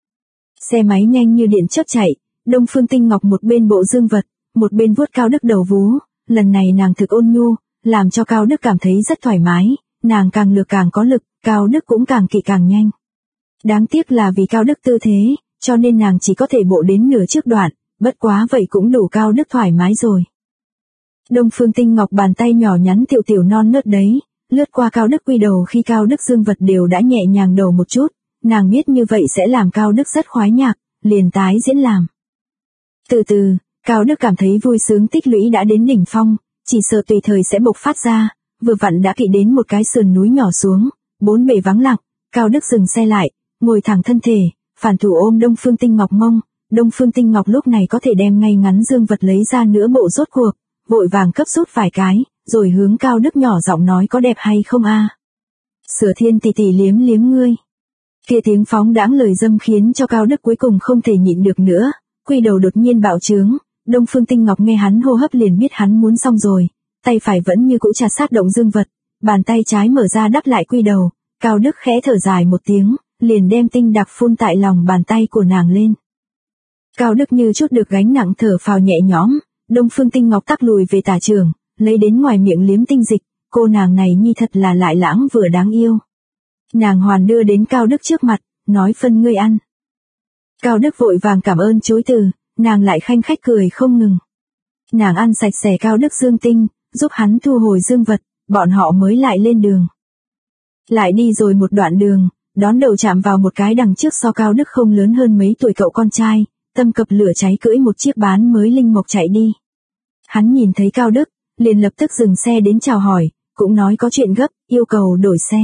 Xe máy nhanh như điện chớp chạy, Đông Phương Tinh Ngọc một bên bộ dương vật, một bên vuốt Cao Đức đầu vú, lần này nàng thực ôn nhu, làm cho Cao Đức cảm thấy rất thoải mái, nàng càng lược càng có lực, Cao Đức cũng càng kỵ càng nhanh. Đáng tiếc là vì Cao Đức tư thế, cho nên nàng chỉ có thể bộ đến nửa trước đoạn, bất quá vậy cũng đủ Cao Đức thoải mái rồi. Đông Phương Tinh Ngọc bàn tay nhỏ nhắn tiểu tiểu non nớt đấy, lướt qua Cao Đức quy đầu khi Cao Đức dương vật đều đã nhẹ nhàng đầu một chút, nàng biết như vậy sẽ làm Cao Đức rất khoái nhạc, liền tái diễn làm. Từ từ, Cao Đức cảm thấy vui sướng tích lũy đã đến đỉnh phong, chỉ sợ tùy thời sẽ bộc phát ra, vừa vặn đã kỵ đến một cái sườn núi nhỏ xuống, bốn bề vắng lặng, Cao Đức dừng xe lại, ngồi thẳng thân thể, phản thủ ôm Đông Phương Tinh Ngọc mông, Đông Phương Tinh Ngọc lúc này có thể đem ngay ngắn dương vật lấy ra nữa bộ rốt cuộc, vội vàng cấp rút vài cái, rồi hướng Cao Đức nhỏ giọng nói có đẹp hay không a? Sửa Thiên tỷ tỷ liếm liếm ngươi. Kia tiếng phóng đãng lời dâm khiến cho Cao Đức cuối cùng không thể nhịn được nữa, quy đầu đột nhiên bạo trướng, Đông Phương Tinh Ngọc nghe hắn hô hấp liền biết hắn muốn xong rồi, tay phải vẫn như cũ chặt sát động dương vật, bàn tay trái mở ra đắp lại quy đầu, Cao Đức khẽ thở dài một tiếng, liền đem tinh đặc phun tại lòng bàn tay của nàng lên. Cao Đức như chút được gánh nặng thở phào nhẹ nhõm, Đông Phương Tinh Ngọc tắc lùi về tả trường, lấy đến ngoài miệng liếm tinh dịch, cô nàng này nhi thật là lại lãng vừa đáng yêu. Nàng hoàn đưa đến Cao Đức trước mặt, nói phân ngươi ăn. Cao Đức vội vàng cảm ơn chối từ, nàng lại khanh khách cười không ngừng. Nàng ăn sạch sẽ Cao Đức dương tinh, giúp hắn thu hồi dương vật, bọn họ mới lại lên đường. Lại đi rồi một đoạn đường, đón đầu chạm vào một cái đằng trước so Cao Đức không lớn hơn mấy tuổi cậu con trai, tâm cập lửa cháy cưỡi một chiếc bán mới linh mộc chạy đi. Hắn nhìn thấy Cao Đức, liền lập tức dừng xe đến chào hỏi, cũng nói có chuyện gấp, yêu cầu đổi xe.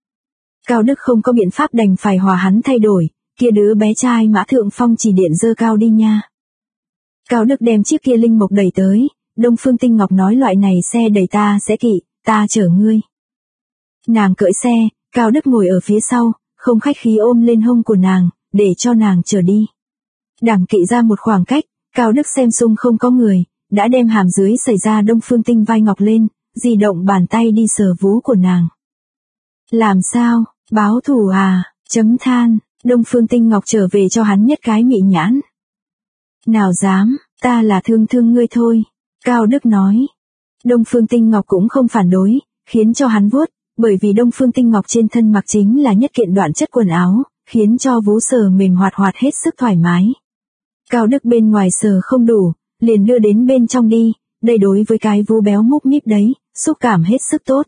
Cao Đức không có biện pháp đành phải hòa hắn thay đổi, kia đứa bé trai Mã Thượng Phong chỉ điện dơ cao đi nha. Cao Đức đem chiếc kia linh mộc đẩy tới, Đông Phương Tinh Ngọc nói loại này xe đẩy ta sẽ kỵ, ta chở ngươi. Nàng cưỡi xe, Cao Đức ngồi ở phía sau, không khách khí ôm lên hông của nàng, để cho nàng chở đi. Đằng kỵ ra một khoảng cách, Cao Đức xem xung không có người, đã đem hàm dưới xảy ra Đông Phương Tinh vai ngọc lên, di động bàn tay đi sờ vú của nàng. Làm sao, báo thù à, chấm than, Đông Phương Tinh Ngọc trở về cho hắn nhất cái mị nhãn. Nào dám, ta là thương thương ngươi thôi, Cao Đức nói. Đông Phương Tinh Ngọc cũng không phản đối, khiến cho hắn vuốt, bởi vì Đông Phương Tinh Ngọc trên thân mặc chính là nhất kiện đoạn chất quần áo, khiến cho vú sờ mềm hoạt hoạt hết sức thoải mái. Cao Đức bên ngoài sờ không đủ, liền đưa đến bên trong đi, đây đối với cái vú béo múp míp đấy, xúc cảm hết sức tốt.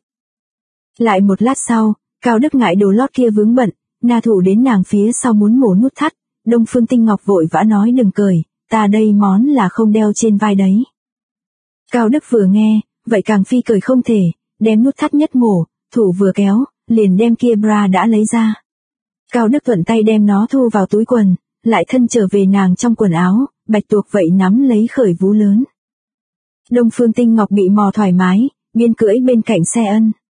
Lại một lát sau, Cao Đức ngại đồ lót kia vướng bận, na thủ đến nàng phía sau muốn mổ nút thắt, Đông Phương Tinh Ngọc vội vã nói đừng cởi, ta đây món là không đeo trên vai đấy. Cao Đức vừa nghe, vậy càng phi cởi không thể, đem nút thắt nhất mổ, thủ vừa kéo, liền đem kia bra đã lấy ra. Cao Đức thuận tay đem nó thu vào túi quần, lại thân trở về nàng trong quần áo, bạch tuộc vậy nắm lấy khởi vú lớn. Đông Phương Tinh Ngọc bị mò thoải mái, biên cưỡi bên cạnh xe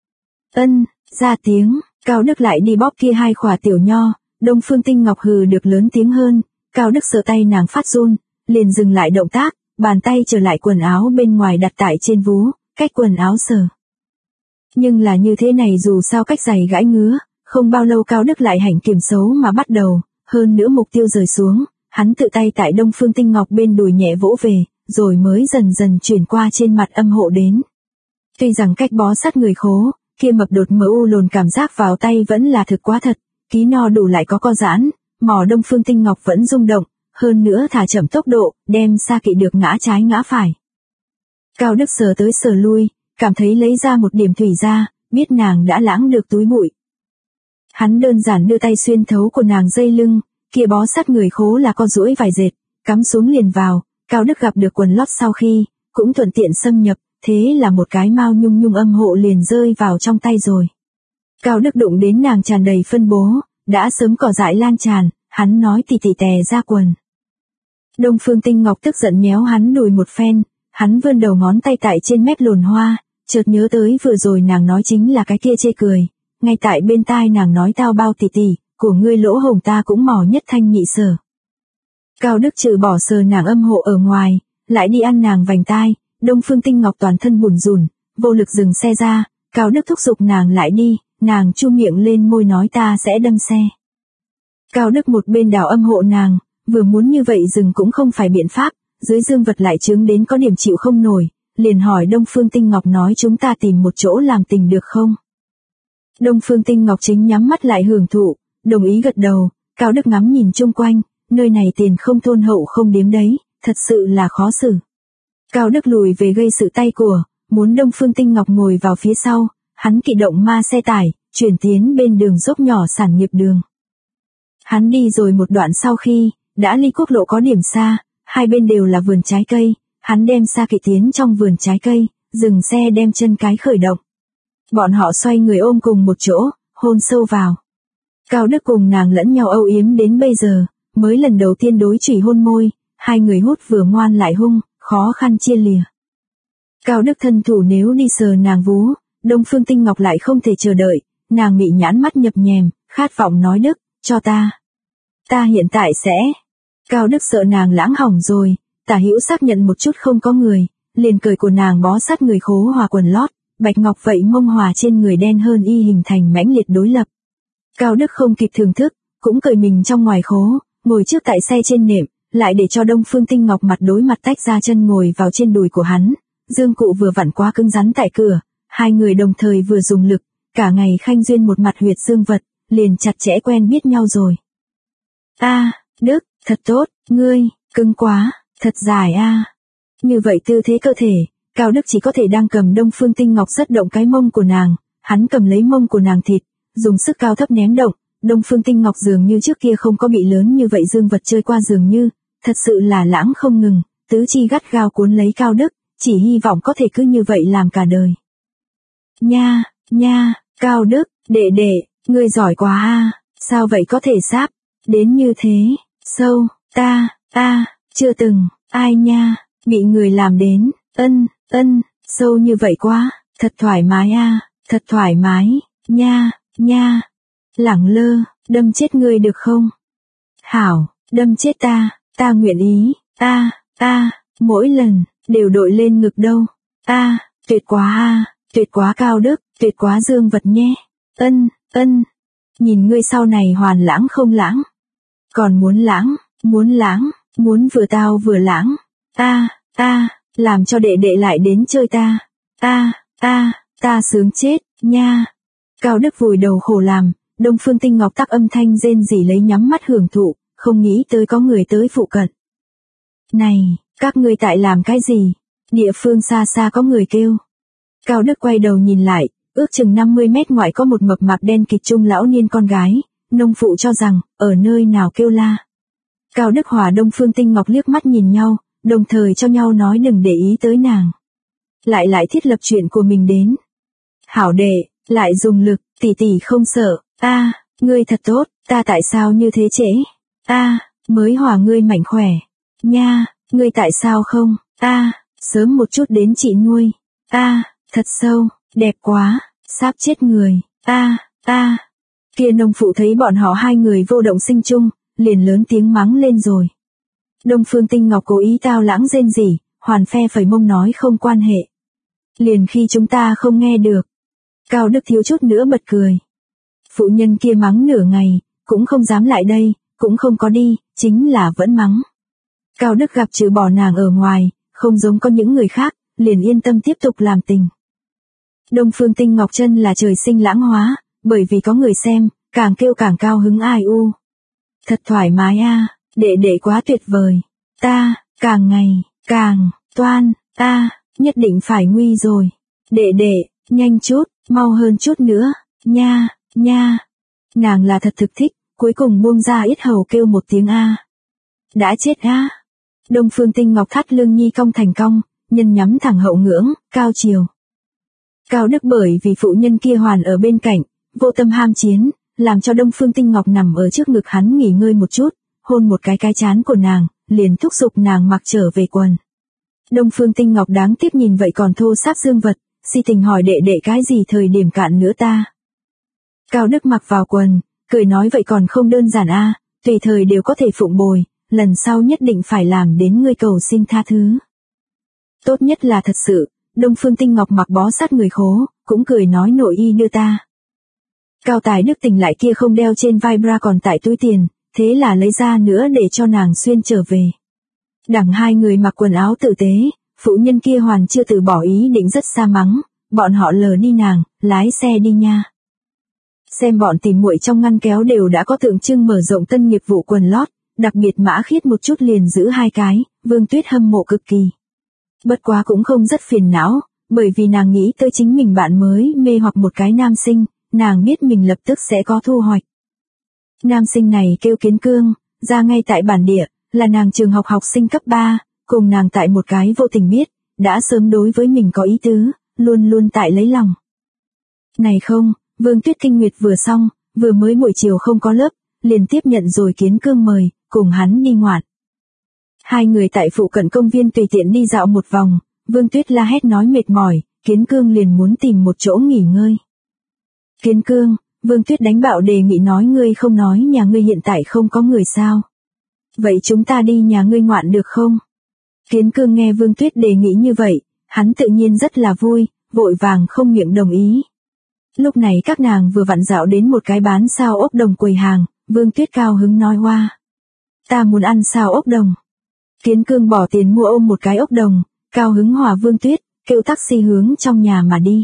ân, ra tiếng, Cao Đức lại đi bóp kia hai khỏa tiểu nho, Đông Phương Tinh Ngọc hừ được lớn tiếng hơn, Cao Đức sợ tay nàng phát run, liền dừng lại động tác, bàn tay trở lại quần áo bên ngoài đặt tại trên vú, cách quần áo sờ. Nhưng là như thế này dù sao cách giày gãi ngứa, không bao lâu Cao Đức lại hạnh kiểm xấu mà bắt đầu, hơn nữa mục tiêu rời xuống, hắn tự tay tại Đông Phương Tinh Ngọc bên đùi nhẹ vỗ về, rồi mới dần dần chuyển qua trên mặt âm hộ đến. Tuy rằng cách bó sát người khố, kia mập đột mỡ u lồn cảm giác vào tay vẫn là thực quá thật, ký no đủ lại có co giãn, mỏ Đông Phương Tinh Ngọc vẫn rung động, hơn nữa thả chậm tốc độ, đem Sa Kỵ được ngã trái ngã phải. Cao Đức sờ tới sờ lui, cảm thấy lấy ra một điểm thủy ra, biết nàng đã lãng được túi bụi. Hắn đơn giản đưa tay xuyên thấu của nàng dây lưng, kia bó sát người khố là co duỗi vài dệt, cắm xuống liền vào, Cao Đức gặp được quần lót sau khi, cũng thuận tiện xâm nhập, thế là một cái mao nhung nhung âm hộ liền rơi vào trong tay rồi. Cao Đức đụng đến nàng tràn đầy phân bố, đã sớm cỏ dại lan tràn, hắn nói tì tì tè ra quần. Đông Phương Tinh Ngọc tức giận nhéo hắn đùi một phen, hắn vươn đầu ngón tay tại trên mép lồn hoa, chợt nhớ tới vừa rồi nàng nói chính là cái kia chê cười, ngay tại bên tai nàng nói tao bao tì tì, của ngươi lỗ hổng ta cũng mỏ nhất thanh nhị sở. Cao Đức trừ bỏ sờ nàng âm hộ ở ngoài, lại đi ăn nàng vành tai, Đông Phương Tinh Ngọc toàn thân bùn rùn, vô lực dừng xe ra, Cao Đức thúc giục nàng lại đi, nàng chu miệng lên môi nói ta sẽ đâm xe. Cao Đức một bên đảo âm hộ nàng, vừa muốn như vậy dừng cũng không phải biện pháp, dưới dương vật lại chứng đến có điểm chịu không nổi, liền hỏi Đông Phương Tinh Ngọc nói chúng ta tìm một chỗ làm tình được không? Đông Phương Tinh Ngọc chính nhắm mắt lại hưởng thụ, đồng ý gật đầu, Cao Đức ngắm nhìn chung quanh, nơi này tiền không thôn hậu không điếm đấy, thật sự là khó xử. Cao Đức lùi về gây sự tay của, muốn Đông Phương Tinh Ngọc ngồi vào phía sau, hắn kỵ động ma xe tải, chuyển tiến bên đường dốc nhỏ sản nghiệp đường. Hắn đi rồi một đoạn sau khi, đã ly quốc lộ có điểm xa, hai bên đều là vườn trái cây, hắn đem Sa Kỵ tiến trong vườn trái cây, dừng xe đem chân cái khởi động. Bọn họ xoay người ôm cùng một chỗ, hôn sâu vào. Cao Đức cùng nàng lẫn nhau âu yếm đến bây giờ, mới lần đầu tiên đối chủy hôn môi, hai người hút vừa ngoan lại hung, khó khăn chia lìa. Cao Đức thân thủ nếu đi sờ nàng vú, Đông Phương Tinh Ngọc lại không thể chờ đợi, nàng mị nhãn mắt nhập nhèm, khát vọng nói Đức, cho ta. Ta hiện tại sẽ. Cao Đức sợ nàng lãng hỏng rồi, Tả Hữu xác nhận một chút không có người, liền cởi của nàng bó sát người khố hòa quần lót, bạch ngọc vậy mông hòa trên người đen hơn y hình thành mãnh liệt đối lập. Cao Đức không kịp thưởng thức, cũng cởi mình trong ngoài khố, ngồi trước tại xe trên nệm, lại để cho Đông Phương Tinh Ngọc mặt đối mặt tách ra chân ngồi vào trên đùi của hắn, dương cụ vừa vặn quá cứng rắn tại cửa, hai người đồng thời vừa dùng lực, cả ngày khanh duyên một mặt huyệt dương vật, liền chặt chẽ quen biết nhau rồi. Đức, thật tốt, ngươi, cứng quá, thật dài Như vậy tư thế cơ thể, Cao Đức chỉ có thể đang cầm Đông Phương Tinh Ngọc rất động cái mông của nàng, hắn cầm lấy mông của nàng thịt, dùng sức cao thấp ném động, Đông Phương Tinh Ngọc dường như trước kia không có bị lớn như vậy dương vật chơi qua dường như, thật sự là lãng không ngừng, tứ chi gắt gao cuốn lấy Cao Đức, chỉ hy vọng có thể cứ như vậy làm cả đời. Nha, Cao Đức, đệ, ngươi giỏi quá sao vậy có thể sáp, đến như thế, sâu, chưa từng, ai nha, bị người làm đến, sâu như vậy quá, thật thoải mái thật thoải mái, nha, lẳng lơ, đâm chết ngươi được không? Hảo, đâm chết ta nguyện ý, mỗi lần, đều đội lên ngực đâu, tuyệt quá Cao Đức, tuyệt quá dương vật nhé, nhìn ngươi sau này hoàn lãng không lãng, còn muốn lãng, muốn vừa tao vừa lãng, làm cho đệ lại đến chơi ta sướng chết, nha. Cao Đức vùi đầu khổ làm, Đông Phương Tinh Ngọc tắc âm thanh rên rỉ lấy nhắm mắt hưởng thụ, không nghĩ tới có người tới phụ cận. Này, các ngươi tại làm cái gì? Địa phương xa xa có người kêu. Cao Đức quay đầu nhìn lại, ước chừng 50 mét ngoại có một mập mạp đen kịt trung lão niên con gái, nông phụ cho rằng, ở nơi nào kêu la. Cao Đức hòa Đông Phương Tinh Ngọc liếc mắt nhìn nhau, đồng thời cho nhau nói đừng để ý tới nàng. Lại thiết lập chuyện của mình đến. Hảo đệ, lại dùng lực, tỷ không sợ, ngươi thật tốt, ta tại sao như thế trễ? Mới hòa ngươi mảnh khỏe. Nha, ngươi tại sao không? Sớm một chút đến chị nuôi. Thật sâu, đẹp quá, sắp chết người. Kia nông phụ thấy bọn họ hai người vô động sinh chung, liền lớn tiếng mắng lên rồi. Đông Phương Tinh Ngọc cố ý tao lãng rên rỉ, hoàn phe phẩy mông nói không quan hệ. Liền khi chúng ta không nghe được. Cao Đức thiếu chút nữa bật cười. Phụ nhân kia mắng nửa ngày, cũng không dám lại đây, cũng không có đi, chính là vẫn mắng. Cao Đức gặp trừ bỏ nàng ở ngoài, không giống có những người khác, liền yên tâm tiếp tục làm tình. Đông Phương Tinh Ngọc Chân là trời sinh lãng hóa, bởi vì có người xem, càng kêu càng cao hứng ai u. Thật thoải mái a, đệ đệ quá tuyệt vời. Ta, càng ngày, càng, toan, ta, nhất định phải nguy rồi. Đệ đệ, nhanh chút, mau hơn chút nữa, nha, nha. Nàng là thật thực thích, cuối cùng buông ra yết hầu kêu một tiếng a. Đã chết a. Đông Phương Tinh Ngọc thắt lưng nhi cong thành cong, nhân nhắm thẳng hậu ngưỡng, cao chiều. Cao Đức bởi vì phụ nhân kia hoàn ở bên cạnh, vô tâm ham chiến, làm cho Đông Phương Tinh Ngọc nằm ở trước ngực hắn nghỉ ngơi một chút, hôn một cái trán của nàng, liền thúc giục nàng mặc trở về quần. Đông Phương Tinh Ngọc đáng tiếc nhìn vậy còn thô sáp dương vật, si tình hỏi đệ đệ cái gì thời điểm cạn nữa ta. Cao Đức mặc vào quần, cười nói vậy còn không đơn giản a, tùy thời đều có thể phụng bồi, lần sau nhất định phải làm đến ngươi cầu xin tha thứ. Tốt nhất là thật sự, Đông Phương Tinh Ngọc mặc bó sát người khố, cũng cười nói nội y đưa ta. Cao Tài Đức tỉnh lại kia không đeo trên vai bra còn tại túi tiền, thế là lấy ra nữa để cho nàng xuyên trở về. Đằng hai người mặc quần áo tử tế, phụ nhân kia hoàn chưa từ bỏ ý định rất xa mắng, bọn họ lờ đi nàng, lái xe đi nha. Xem bọn tìm muội trong ngăn kéo đều đã có tượng trưng mở rộng tân nghiệp vụ quần lót, đặc biệt mã khiết một chút liền giữ hai cái, Vương Tuyết hâm mộ cực kỳ. Bất quá cũng không rất phiền não, bởi vì nàng nghĩ tới chính mình bạn mới mê hoặc một cái nam sinh, nàng biết mình lập tức sẽ có thu hoạch. Nam sinh này kêu Kiến Cương, ra ngay tại bản địa, là nàng trường học học sinh cấp 3, cùng nàng tại một cái vô tình biết, đã sớm đối với mình có ý tứ, luôn luôn tại lấy lòng. Này không, Vương Tuyết kinh nguyệt vừa xong, vừa mới buổi chiều không có lớp, liền tiếp nhận rồi Kiến Cương mời, cùng hắn đi ngoạn. Hai người tại phụ cận công viên tùy tiện đi dạo một vòng, Vương Tuyết la hét nói mệt mỏi, Kiến Cương liền muốn tìm một chỗ nghỉ ngơi. Kiến Cương, Vương Tuyết đánh bạo đề nghị nói ngươi không nói nhà ngươi hiện tại không có người sao. Vậy chúng ta đi nhà ngươi ngoạn được không? Kiến Cương nghe Vương Tuyết đề nghị như vậy, hắn tự nhiên rất là vui, vội vàng không miệng đồng ý. Lúc này các nàng vừa vặn dạo đến một cái bán sao ốc đồng quầy hàng, Vương Tuyết cao hứng nói hoa. Ta muốn ăn sao ốc đồng. Kiến Cương bỏ tiền mua ôm một cái ốc đồng, cao hứng hòa Vương Tuyết, kêu taxi hướng trong nhà mà đi.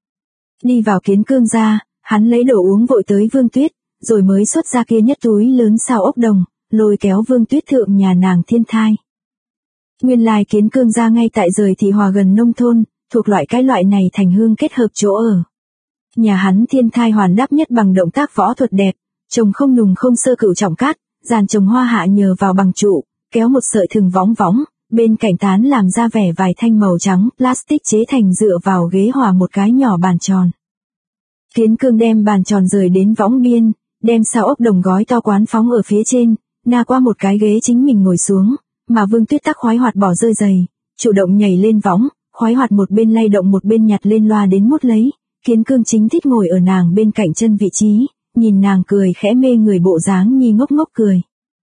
Đi vào Kiến Cương ra, hắn lấy đồ uống vội tới Vương Tuyết, rồi mới xuất ra kia nhất túi lớn sao ốc đồng, lôi kéo Vương Tuyết thượng nhà nàng Thiên Thai. Nguyên lai Kiến Cương ra ngay tại rời Thị Hòa gần nông thôn, thuộc cái loại này thành hương kết hợp chỗ ở. Nhà hắn Thiên Thai hoàn đáp nhất bằng động tác võ thuật đẹp, trồng không nùng không sơ cửu trọng cát, giàn trồng hoa hạ nhờ vào bằng trụ, kéo một sợi thừng võng võng, bên cạnh tán làm ra vẻ vài thanh màu trắng plastic chế thành dựa vào ghế hòa một cái nhỏ bàn tròn. Kiến Cương đem bàn tròn rời đến võng biên, đem sao ốc đồng gói to quán phóng ở phía trên, na qua một cái ghế chính mình ngồi xuống, mà Vương Tuyết tắc khoái hoạt bỏ rơi giày, chủ động nhảy lên võng, khoái hoạt một bên lay động một bên nhặt lên loa đến mút lấy. Kiến Cương chính thích ngồi ở nàng bên cạnh chân vị trí, nhìn nàng cười khẽ mê người bộ dáng nhi ngốc ngốc cười.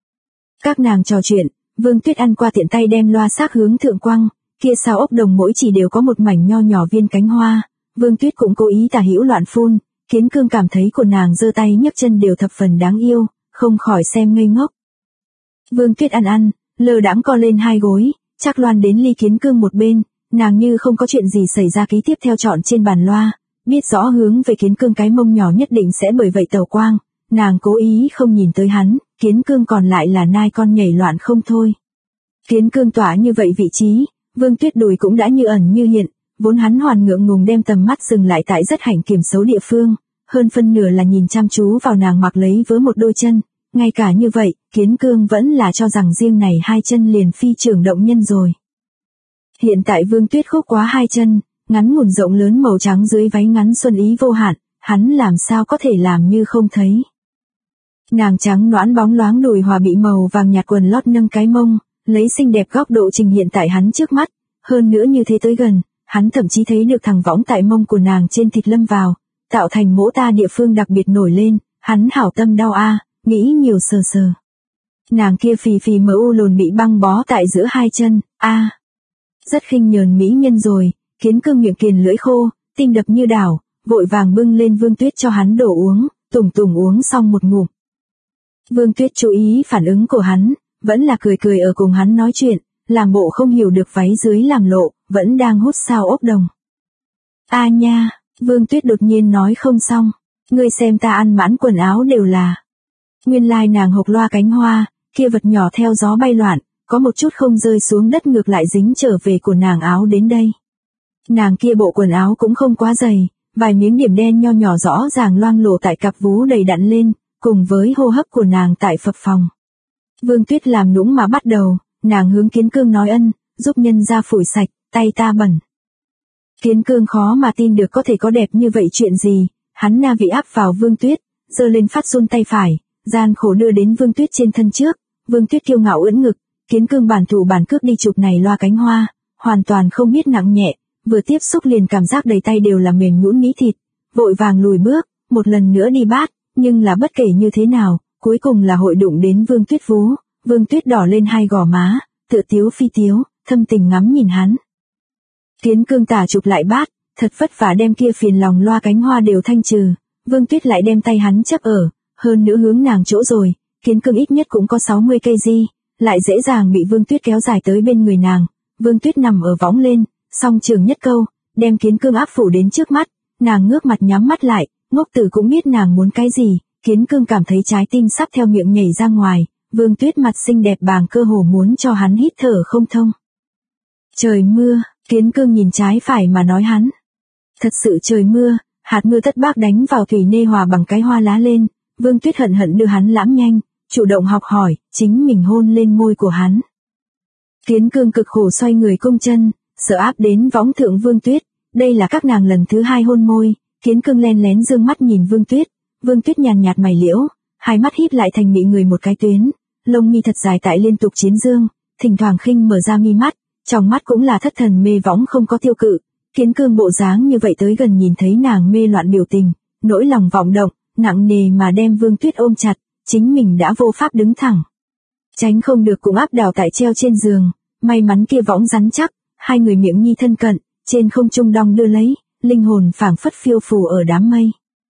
Các nàng trò chuyện, Vương Tuyết ăn qua tiện tay đem loa xác hướng thượng quăng, kia sao ốc đồng mỗi chỉ đều có một mảnh nho nhỏ viên cánh hoa, Vương Tuyết cũng cố ý tả hữu loạn phun, Kiến Cương cảm thấy của nàng giơ tay nhấc chân đều thập phần đáng yêu, không khỏi xem ngây ngốc. Vương Tuyết ăn, lơ đãng co lên hai gối, chắc loan đến ly Kiến Cương một bên, nàng như không có chuyện gì xảy ra ký tiếp theo chọn trên bàn loa, biết rõ hướng về Kiến Cương cái mông nhỏ nhất định sẽ bởi vậy tàu quang, nàng cố ý không nhìn tới hắn, Kiến Cương còn lại là nai con nhảy loạn không thôi. Kiến Cương tỏa như vậy vị trí, Vương Tuyết đùi cũng đã như ẩn như hiện, vốn hắn hoàn ngượng ngùng đem tầm mắt dừng lại tại rất hạnh kiểm xấu địa phương, hơn phân nửa là nhìn chăm chú vào nàng mặc lấy với một đôi chân, ngay cả như vậy, Kiến Cương vẫn là cho rằng riêng này hai chân liền phi trưởng động nhân rồi. Hiện tại Vương Tuyết khúc quá hai chân, ngắn ngủn rộng lớn màu trắng dưới váy ngắn xuân ý vô hạn, hắn làm sao có thể làm như không thấy. Nàng trắng nõn bóng loáng đùi hòa bị màu vàng nhạt quần lót nâng cái mông, lấy xinh đẹp góc độ trình hiện tại hắn trước mắt, hơn nữa như thế tới gần, hắn thậm chí thấy được thằng võng tại mông của nàng trên thịt lâm vào, tạo thành mỗ ta địa phương đặc biệt nổi lên, hắn hảo tâm đau nghĩ nhiều sờ sờ. Nàng kia phì phì mỡ u lồn bị băng bó tại giữa hai chân, rất khinh nhờn mỹ nhân rồi, Kiến Cương miệng kiền lưỡi khô, tim đập như đảo, vội vàng bưng lên Vương Tuyết cho hắn đổ uống, tùng tùng uống xong một ngụm. Vương Tuyết chú ý phản ứng của hắn, vẫn là cười cười ở cùng hắn nói chuyện, làm bộ không hiểu được váy dưới làm lộ, vẫn đang hút sao ốc đồng. A nha, Vương Tuyết đột nhiên nói không xong, ngươi xem ta ăn mãn quần áo đều là. Nguyên lai nàng hộc loa cánh hoa, kia vật nhỏ theo gió bay loạn, có một chút không rơi xuống đất ngược lại dính trở về của nàng áo đến đây. Nàng kia bộ quần áo cũng không quá dày, vài miếng điểm đen nho nhỏ rõ ràng loang lổ tại cặp vú đầy đặn lên, cùng với hô hấp của nàng tại phập phồng. Vương Tuyết làm nũng mà bắt đầu, nàng hướng Kiến Cương nói ân, giúp nhân ra phủi sạch, tay ta bẩn. Kiến Cương khó mà tin được có thể có đẹp như vậy chuyện gì, hắn na vị áp vào Vương Tuyết, giơ lên phát run tay phải, gian khổ đưa đến Vương Tuyết trên thân trước, Vương Tuyết kiêu ngạo ưỡn ngực, Kiến Cương bản thủ bản cước đi chụp này loa cánh hoa, hoàn toàn không biết nặng nhẹ, vừa tiếp xúc liền cảm giác đầy tay đều là mềm nhũn mí thịt, vội vàng lùi bước, một lần nữa đi bát, nhưng là bất kể như thế nào, cuối cùng là hội đụng đến Vương Tuyết vú, Vương Tuyết đỏ lên hai gò má, tựa tiếu phi tiếu, thâm tình ngắm nhìn hắn. Kiến Cương tả chụp lại bát, thật vất vả đem kia phiền lòng loa cánh hoa đều thanh trừ, Vương Tuyết lại đem tay hắn chấp ở, hơn nữa hướng nàng chỗ rồi, Kiến Cương ít nhất cũng có 60 cây di, lại dễ dàng bị Vương Tuyết kéo dài tới bên người nàng, Vương Tuyết nằm ở võng lên, song trường nhất câu, đem Kiến Cương áp phủ đến trước mắt, nàng ngước mặt nhắm mắt lại, ngốc tử cũng biết nàng muốn cái gì, Kiến Cương cảm thấy trái tim sắp theo miệng nhảy ra ngoài, Vương Tuyết mặt xinh đẹp bàng cơ hồ muốn cho hắn hít thở không thông. Trời mưa, Kiến Cương nhìn trái phải mà nói hắn. Thật sự trời mưa, hạt mưa tất bác đánh vào thủy nê hòa bằng cái hoa lá lên, Vương Tuyết hận hận đưa hắn lãm nhanh, chủ động học hỏi, chính mình hôn lên môi của hắn. Kiến Cương cực khổ xoay người cung chân, sợ áp đến võng thượng Vương Tuyết, đây là các nàng lần thứ hai hôn môi, Kiến Cương len lén dương mắt nhìn Vương Tuyết nhàn nhạt mày liễu, hai mắt híp lại thành mị người một cái tuyến, lông mi thật dài tại liên tục chiến dương, thỉnh thoảng khinh mở ra mi mắt, trong mắt cũng là thất thần mê võng không có tiêu cự, Kiến Cương bộ dáng như vậy tới gần nhìn thấy nàng mê loạn biểu tình, nỗi lòng vọng động, nặng nề mà đem Vương Tuyết ôm chặt, chính mình đã vô pháp đứng thẳng. Tránh không được cũng áp đảo tại treo trên giường, may mắn kia võng rắn chắc, hai người miệng nhi thân cận, trên không trung đong đưa lấy, linh hồn phảng phất phiêu phù ở đám mây.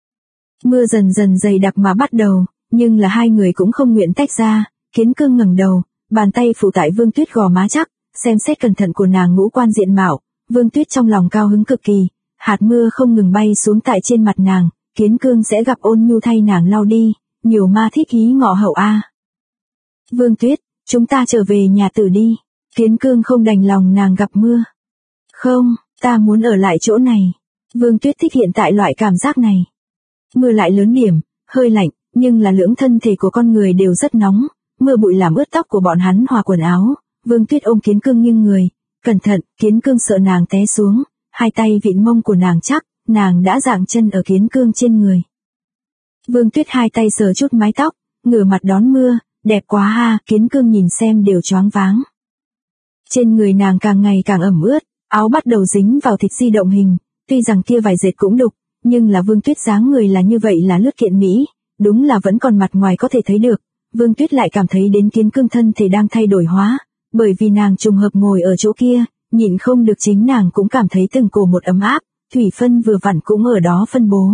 Mưa dần dần dày đặc mà bắt đầu, nhưng là hai người cũng không nguyện tách ra, Kiến Cương ngẩng đầu, bàn tay phủ tại Vương Tuyết gò má chắc, xem xét cẩn thận của nàng ngũ quan diện mạo, Vương Tuyết trong lòng cao hứng cực kỳ, hạt mưa không ngừng bay xuống tại trên mặt nàng, Kiến Cương sẽ gặp ôn nhu thay nàng lau đi, nhiều ma thích ý ngọ hậu a. Vương Tuyết, chúng ta trở về nhà tử đi, Kiến Cương không đành lòng nàng gặp mưa. Không, ta muốn ở lại chỗ này, Vương Tuyết thích hiện tại loại cảm giác này. Mưa lại lớn điểm, hơi lạnh, nhưng là lưỡng thân thể của con người đều rất nóng, mưa bụi làm ướt tóc của bọn hắn hòa quần áo, Vương Tuyết ôm Kiến Cương nghiêng người, cẩn thận, Kiến Cương sợ nàng té xuống, hai tay vịn mông của nàng chắc, nàng đã dạng chân ở Kiến Cương trên người. Vương Tuyết hai tay sờ chút mái tóc, ngửa mặt đón mưa, đẹp quá ha, Kiến Cương nhìn xem đều choáng váng. Trên người nàng càng ngày càng ẩm ướt, áo bắt đầu dính vào thịt di động hình, tuy rằng kia vải dệt cũng đục, nhưng là Vương Tuyết dáng người là như vậy là lướt kiện mỹ, đúng là vẫn còn mặt ngoài có thể thấy được, Vương Tuyết lại cảm thấy đến Kiến Cương thân thể đang thay đổi hóa, bởi vì nàng trùng hợp ngồi ở chỗ kia, nhịn không được chính nàng cũng cảm thấy từng cổ một ấm áp, thủy phân vừa vặn cũng ở đó phân bố.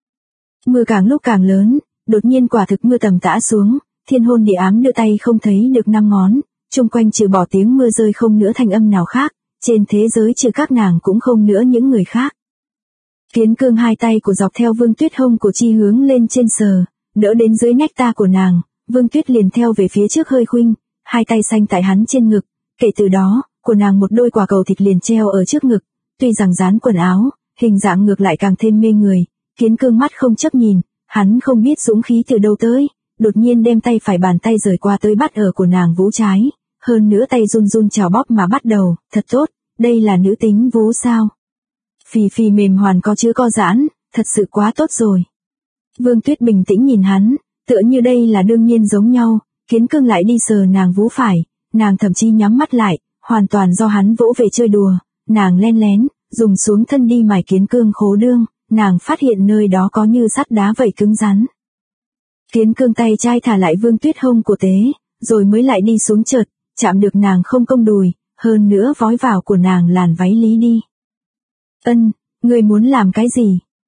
Mưa càng lúc càng lớn, đột nhiên quả thực mưa tầm tã xuống, thiên hôn địa ám đưa tay không thấy được năm ngón, chung quanh trừ bỏ tiếng mưa rơi không nữa thanh âm nào khác, trên thế giới trừ các nàng cũng không nữa những người khác. Kiến Cương hai tay của dọc theo Vương Tuyết hông của chi hướng lên trên sờ, đỡ đến dưới nách ta của nàng, Vương Tuyết liền theo về phía trước hơi khuynh, hai tay xanh tại hắn trên ngực, kể từ đó, của nàng một đôi quả cầu thịt liền treo ở trước ngực, tuy rằng dán quần áo, hình dạng ngược lại càng thêm mê người, Kiến Cương mắt không chấp nhìn, hắn không biết dũng khí từ đâu tới, đột nhiên đem tay phải bàn tay rời qua tới bắt ở của nàng vú trái, hơn nữa tay run run chào bóp mà bắt đầu, thật tốt, đây là nữ tính vú sao. Phì phì mềm hoàn có chứa co giãn, thật sự quá tốt rồi. Vương Tuyết bình tĩnh nhìn hắn, tựa như đây là đương nhiên giống nhau, Kiến Cương lại đi sờ nàng vú phải, nàng thậm chí nhắm mắt lại, hoàn toàn do hắn vỗ về chơi đùa, nàng len lén, dùng xuống thân đi mài Kiến Cương khố đương, nàng phát hiện nơi đó có như sắt đá vậy cứng rắn. Kiến Cương tay trai thả lại Vương Tuyết hông của tế, rồi mới lại đi xuống chợt, chạm được nàng không cong đùi, hơn nữa vói vào của nàng làn váy lý đi. Ân, ngươi muốn làm cái gì?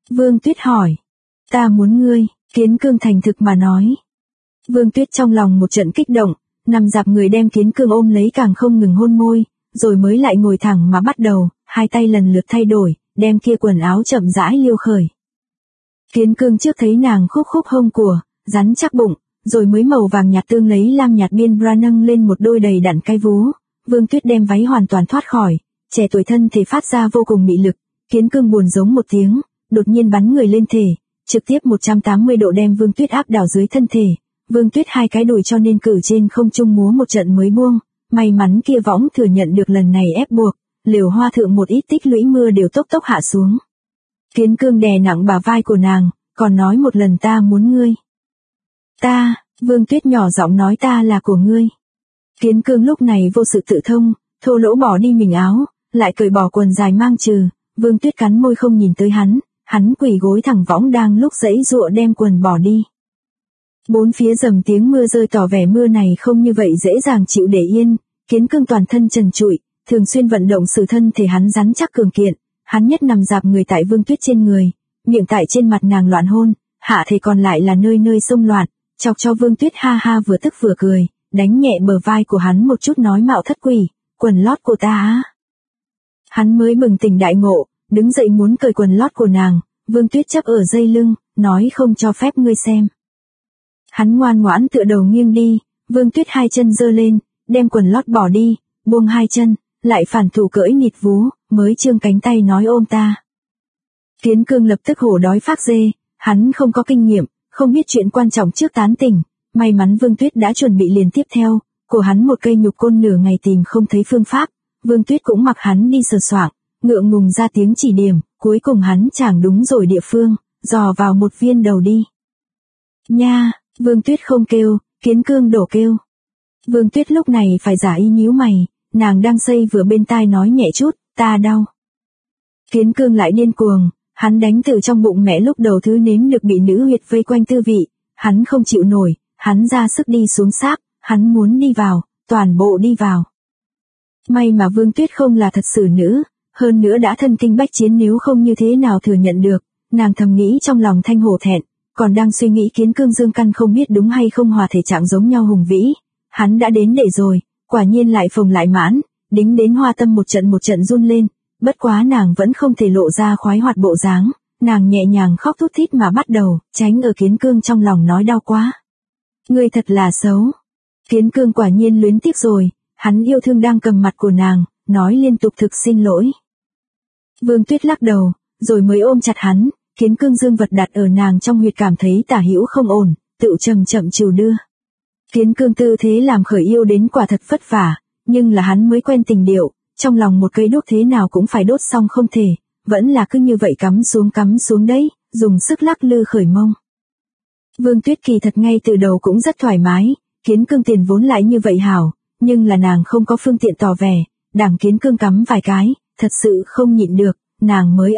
Vương Tuyết hỏi. Ta muốn ngươi, Kiến Cương thành thực mà nói. Vương Tuyết trong lòng một trận kích động, nằm dạp người đem Kiến Cương ôm lấy càng không ngừng hôn môi, rồi mới lại ngồi thẳng mà bắt đầu, hai tay lần lượt thay đổi, đem kia quần áo chậm rãi liêu khởi. Kiến Cương trước thấy nàng khúc khúc hông của, rắn chắc bụng, rồi mới màu vàng nhạt tương lấy lam nhạt biên bra nâng lên một đôi đầy đặn cái vú. Vương Tuyết đem váy hoàn toàn thoát khỏi, trẻ tuổi thân thể phát ra vô cùng mị lực. Kiến Cương buồn giống một tiếng, đột nhiên bắn người lên thể, trực tiếp 180 độ đem Vương Tuyết áp đảo dưới thân thể. Vương Tuyết hai cái đùi cho nên cử trên không trung múa một trận mới buông, may mắn kia võng thừa nhận được lần này ép buộc, liều hoa thượng một ít tích lũy mưa đều tốc tốc hạ xuống. Kiến Cương đè nặng bả vai của nàng, còn nói một lần ta muốn ngươi. Ta, Vương Tuyết nhỏ giọng nói ta là của ngươi. Kiến Cương lúc này vô sự tự thông, thô lỗ bỏ đi mình áo, lại cởi bỏ quần dài mang trừ, Vương Tuyết cắn môi không nhìn tới hắn quỳ gối thẳng võng đang lúc giãy giụa đem quần bỏ đi. Bốn phía dầm tiếng mưa rơi tỏ vẻ mưa này không như vậy dễ dàng chịu để yên, Kiến Cương toàn thân trần trụi, thường xuyên vận động sự thân thể hắn rắn chắc cường kiện, hắn nhất nằm dạp người tại Vương Tuyết trên người, miệng tại trên mặt nàng loạn hôn, hạ thể còn lại là nơi nơi xông loạn, chọc cho Vương Tuyết ha ha vừa tức vừa cười, đánh nhẹ bờ vai của hắn một chút nói mạo thất quỷ, quần lót của ta á. Hắn mới bừng tỉnh đại ngộ, đứng dậy muốn cởi quần lót của nàng, Vương Tuyết chấp ở dây lưng, nói không cho phép ngươi xem. Hắn ngoan ngoãn tựa đầu nghiêng đi, Vương Tuyết hai chân giơ lên, đem quần lót bỏ đi, buông hai chân, lại phản thủ cởi nịt vú, mới trương cánh tay nói ôm ta. Kiến Cương lập tức hổ đói phác dê, hắn không có kinh nghiệm, không biết chuyện quan trọng trước tán tỉnh, may mắn Vương Tuyết đã chuẩn bị liền tiếp theo, của hắn một cây nhục côn nửa ngày tìm không thấy phương pháp, Vương Tuyết cũng mặc hắn đi sờ soạng, ngượng ngùng ra tiếng chỉ điểm, cuối cùng hắn chẳng đúng rồi địa phương, dò vào một viên đầu đi. Nha, Vương Tuyết không kêu, Kiến Cương đổ kêu. Vương Tuyết lúc này phải giả y nhíu mày, nàng đang xây vừa bên tai nói nhẹ chút, ta đau. Kiến Cương lại điên cuồng, hắn đánh từ trong bụng mẹ lúc đầu thứ nếm được bị nữ huyệt vây quanh tư vị, hắn không chịu nổi, hắn ra sức đi xuống sáp, hắn muốn đi vào, toàn bộ đi vào. May mà Vương Tuyết không là thật sự nữ, hơn nữa đã thân kinh bách chiến nếu không như thế nào thừa nhận được, nàng thầm nghĩ trong lòng thanh hổ thẹn, còn đang suy nghĩ Kiến Cương dương căn không biết đúng hay không hòa thể trạng giống nhau hùng vĩ, hắn đã đến để rồi, quả nhiên lại phồng lại mãn, đính đến hoa tâm một trận run lên, bất quá nàng vẫn không thể lộ ra khoái hoạt bộ dáng, nàng nhẹ nhàng khóc thút thít mà bắt đầu, tránh ở Kiến Cương trong lòng nói đau quá. Ngươi thật là xấu. Kiến Cương quả nhiên luyến tiếc rồi, hắn yêu thương đang cầm mặt của nàng, nói liên tục thực xin lỗi. Vương Tuyết lắc đầu, rồi mới ôm chặt hắn, Kiến Cương dương vật đặt ở nàng trong huyệt cảm thấy tả hữu không ổn, tự chậm chậm chiều đưa. Kiến Cương tư thế làm khởi yêu đến quả thật vất vả, nhưng là hắn mới quen tình điệu, trong lòng một cây đốt thế nào cũng phải đốt xong không thể, vẫn là cứ như vậy cắm xuống đấy, dùng sức lắc lư khởi mông. Vương Tuyết kỳ thật ngay từ đầu cũng rất thoải mái, Kiến Cương tiền vốn lại như vậy hảo, nhưng là nàng không có phương tiện tỏ vẻ, đảng Kiến Cương cắm vài cái, thật sự không nhịn được, nàng mới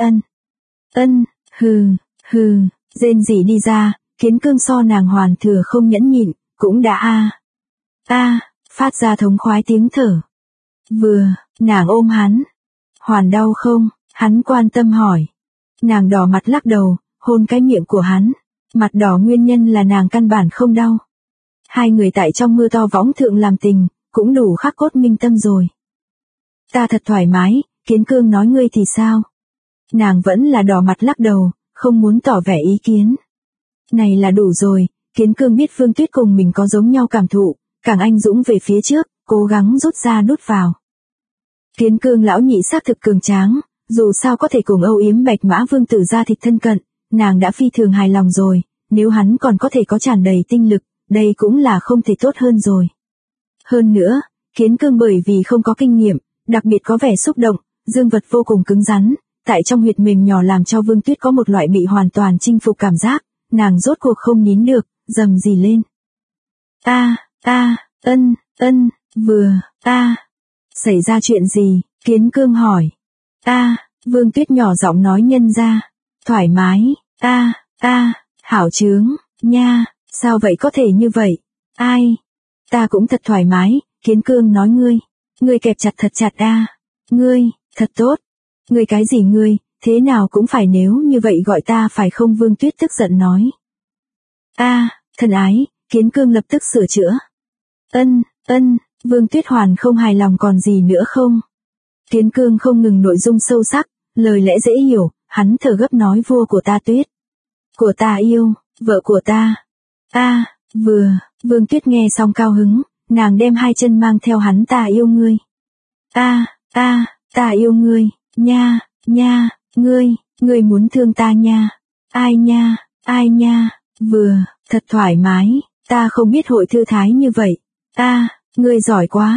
hừ, rên rỉ đi ra, Kiến Cương so nàng hoàn thừa không nhẫn nhịn, cũng đã phát ra thống khoái tiếng thở. Vừa, nàng ôm hắn. Hoàn đau không? Hắn quan tâm hỏi. Nàng đỏ mặt lắc đầu, hôn cái miệng của hắn. Mặt đỏ nguyên nhân là nàng căn bản không đau. Hai người tại trong mưa to võng thượng làm tình, cũng đủ khắc cốt minh tâm rồi. Ta thật thoải mái, Kiến Cương nói ngươi thì sao? Nàng vẫn là đỏ mặt lắc đầu, không muốn tỏ vẻ ý kiến. Này là đủ rồi, Kiến Cương biết Vương Tuyết cùng mình có giống nhau cảm thụ, càng anh dũng về phía trước, cố gắng rút ra đút vào. Kiến Cương lão nhị xác thực cường tráng, dù sao có thể cùng âu yếm Bạch Mã Vương tử ra thịt thân cận, nàng đã phi thường hài lòng rồi, nếu hắn còn có thể có tràn đầy tinh lực, đây cũng là không thể tốt hơn rồi. Hơn nữa, Kiến Cương bởi vì không có kinh nghiệm, đặc biệt có vẻ xúc động, dương vật vô cùng cứng rắn, tại trong huyệt mềm nhỏ làm cho Vương Tuyết có một loại bị hoàn toàn chinh phục cảm giác, nàng rốt cuộc không nín được, rầm rì lên. Xảy ra chuyện gì? Kiến Cương hỏi. Vương Tuyết nhỏ giọng nói nhân ra. Thoải mái, hảo chướng, nha, sao vậy có thể như vậy? Ai? Ta cũng thật thoải mái, Kiến Cương nói ngươi kẹp chặt thật chặt ngươi, thật tốt. Ngươi cái gì ngươi, Thế nào cũng phải nếu như vậy gọi ta phải không? Vương Tuyết tức giận nói. Thân ái, Kiến Cương lập tức sửa chữa. Vương Tuyết hoàn không hài lòng còn gì nữa không? Kiến Cương không ngừng nội dung sâu sắc, lời lẽ dễ hiểu, hắn thở gấp nói vua của ta Tuyết. Của ta yêu, vợ của ta. Vương Tuyết nghe xong cao hứng, nàng đem hai chân mang theo hắn ta yêu ngươi. Ta yêu ngươi, nha, ngươi muốn thương ta nha. Ai nha, thật thoải mái, ta không biết hội thư thái như vậy. Ngươi giỏi quá,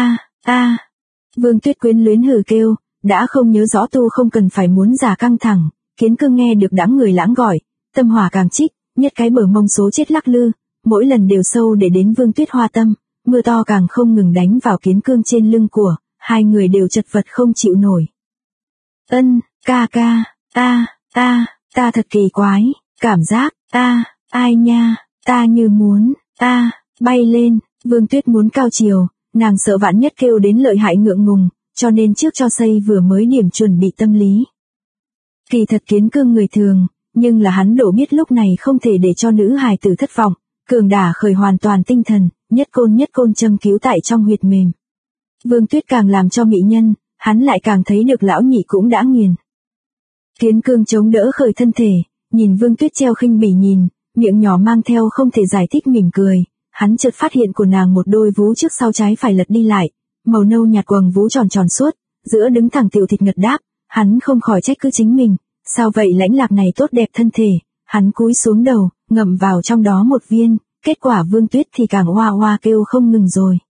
Vương Tuyết quyến luyến hừ kêu, đã không nhớ rõ tu không cần phải muốn giả căng thẳng. Kiến Cương nghe được đám người lãng gọi, tâm hỏa càng trích, nhất cái bờ mông số chết lắc lư, mỗi lần đều sâu để đến Vương Tuyết hoa tâm, mưa to càng không ngừng đánh vào Kiến Cương trên lưng của, hai người đều chật vật không chịu nổi. Ca, ta thật kỳ quái, cảm giác, ai nha, ta như muốn, bay lên. Vương Tuyết muốn cao chiều, nàng sợ vạn nhất kêu đến lợi hại ngượng ngùng, cho nên trước cho xây vừa mới điểm chuẩn bị tâm lý. Kỳ thật Kiến Cương người thường, nhưng là hắn đổ biết lúc này không thể để cho nữ hài tử thất vọng, cường đả khởi hoàn toàn tinh thần, nhất côn châm cứu tại trong huyệt mềm. Vương Tuyết càng làm cho mỹ nhân, hắn lại càng thấy được lão nhị cũng đã nghiền. Kiến Cương chống đỡ khởi thân thể, nhìn Vương Tuyết treo khinh bỉ nhìn, miệng nhỏ mang theo không thể giải thích mỉm cười, hắn chợt phát hiện của nàng một đôi vú trước sau trái phải lật đi lại, màu nâu nhạt quầng vú tròn suốt, giữa đứng thẳng tiểu thịt ngật đáp, hắn không khỏi trách cứ chính mình, sao vậy lãnh lạc này tốt đẹp thân thể, hắn cúi xuống đầu, ngậm vào trong đó một viên, kết quả Vương Tuyết thì càng hoa hoa kêu không ngừng rồi.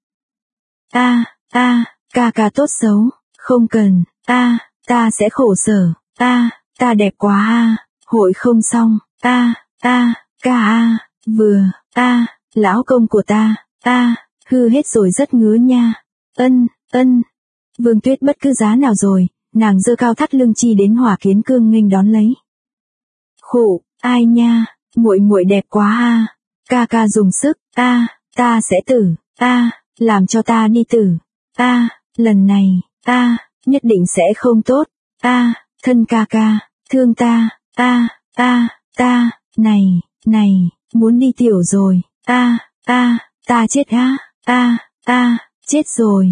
Ca tốt xấu, không cần, ta sẽ khổ sở, ta đẹp quá hội không xong, lão công của ta, hư hết rồi rất ngứa nha, Vương Tuyết bất cứ giá nào rồi, nàng giơ cao thắt lưng chi đến hỏa Kiến Cương nghênh đón lấy. Khổ, ai nha, muội đẹp quá ca dùng sức, ta sẽ tử, làm cho ta đi tử, lần này, nhất định sẽ không tốt, thân ca, thương ta, này, muốn đi tiểu rồi, ta chết chết rồi,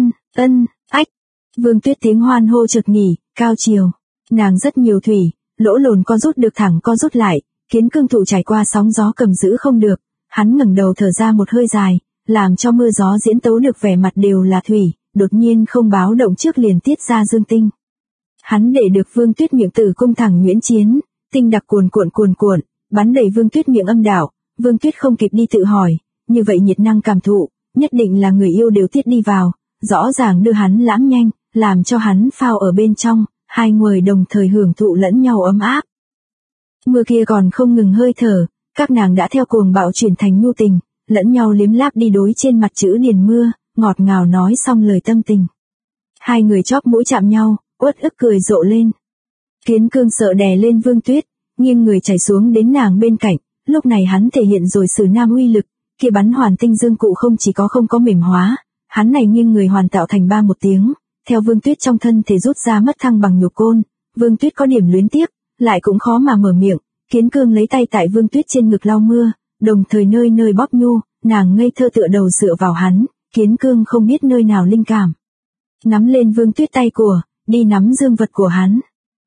ách. Vương Tuyết tiếng hoan hô chợt nghỉ, cao chiều, nàng rất nhiều thủy, lỗ lồn co rút được thẳng co rút lại, Kiến Cương thụ trải qua sóng gió cầm giữ không được, hắn ngẩng đầu thở ra một hơi dài, làm cho mưa gió diễn tấu được vẻ mặt đều là thủy, đột nhiên không báo động trước liền tiết ra dương tinh. Hắn để được Vương Tuyết miệng tử cung thẳng nhuyễn chiến, tinh đặc cuồn cuộn, bắn đầy Vương Tuyết miệng âm đạo, Vương Tuyết không kịp đi tự hỏi, như vậy nhiệt năng cảm thụ, nhất định là người yêu đều tiết đi vào, rõ ràng đưa hắn lãm nhanh, làm cho hắn phao ở bên trong, hai người đồng thời hưởng thụ lẫn nhau ấm áp. Mưa kia còn không ngừng hơi thở, các nàng đã theo cuồng bạo chuyển thành nhu tình, lẫn nhau liếm láp đi đối trên mặt chữ điền mưa, ngọt ngào nói xong lời tâm tình. Hai người chóp mũi chạm nhau, uất ức cười rộ lên. Kiến Cương sợ đè lên Vương Tuyết, nghiêng người chảy xuống đến nàng bên cạnh, lúc này hắn thể hiện rồi sử nam uy lực, kia bắn hoàn tinh dương cụ không chỉ có không có mềm hóa, hắn này nghiêng người hoàn tạo thành ba một tiếng, theo Vương Tuyết trong thân thể rút ra mất thăng bằng nhục côn, Vương Tuyết có điểm luyến tiếc, lại cũng khó mà mở miệng, Kiến Cương lấy tay tại Vương Tuyết trên ngực lau mưa, đồng thời nơi nơi bóp nhu, nàng ngây thơ tựa đầu dựa vào hắn, Kiến Cương không biết nơi nào linh cảm. Nắm lên Vương Tuyết tay của, đi nắm dương vật của hắn.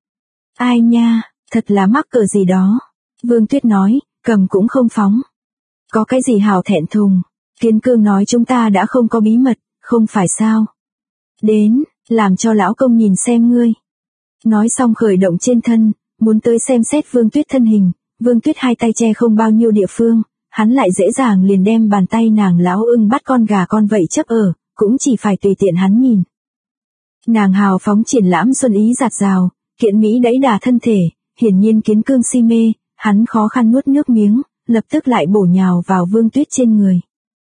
Ai nha, thật là mắc cỡ gì đó. Vương Tuyết nói, cầm cũng không phóng. Có cái gì hào thẹn thùng. Kiến Cương nói chúng ta đã không có bí mật, không phải sao. Đến, làm cho lão công nhìn xem ngươi. Nói xong khởi động trên thân, muốn tới xem xét Vương Tuyết thân hình, Vương Tuyết hai tay che không bao nhiêu địa phương, hắn lại dễ dàng liền đem bàn tay nàng lão ưng bắt con gà con vậy chấp ở, cũng chỉ phải tùy tiện hắn nhìn. Nàng hào phóng triển lãm xuân ý giạt rào, kiện mỹ đẫy đà thân thể, hiển nhiên Kiến Cương si mê, hắn khó khăn nuốt nước miếng, lập tức lại bổ nhào vào Vương Tuyết trên người.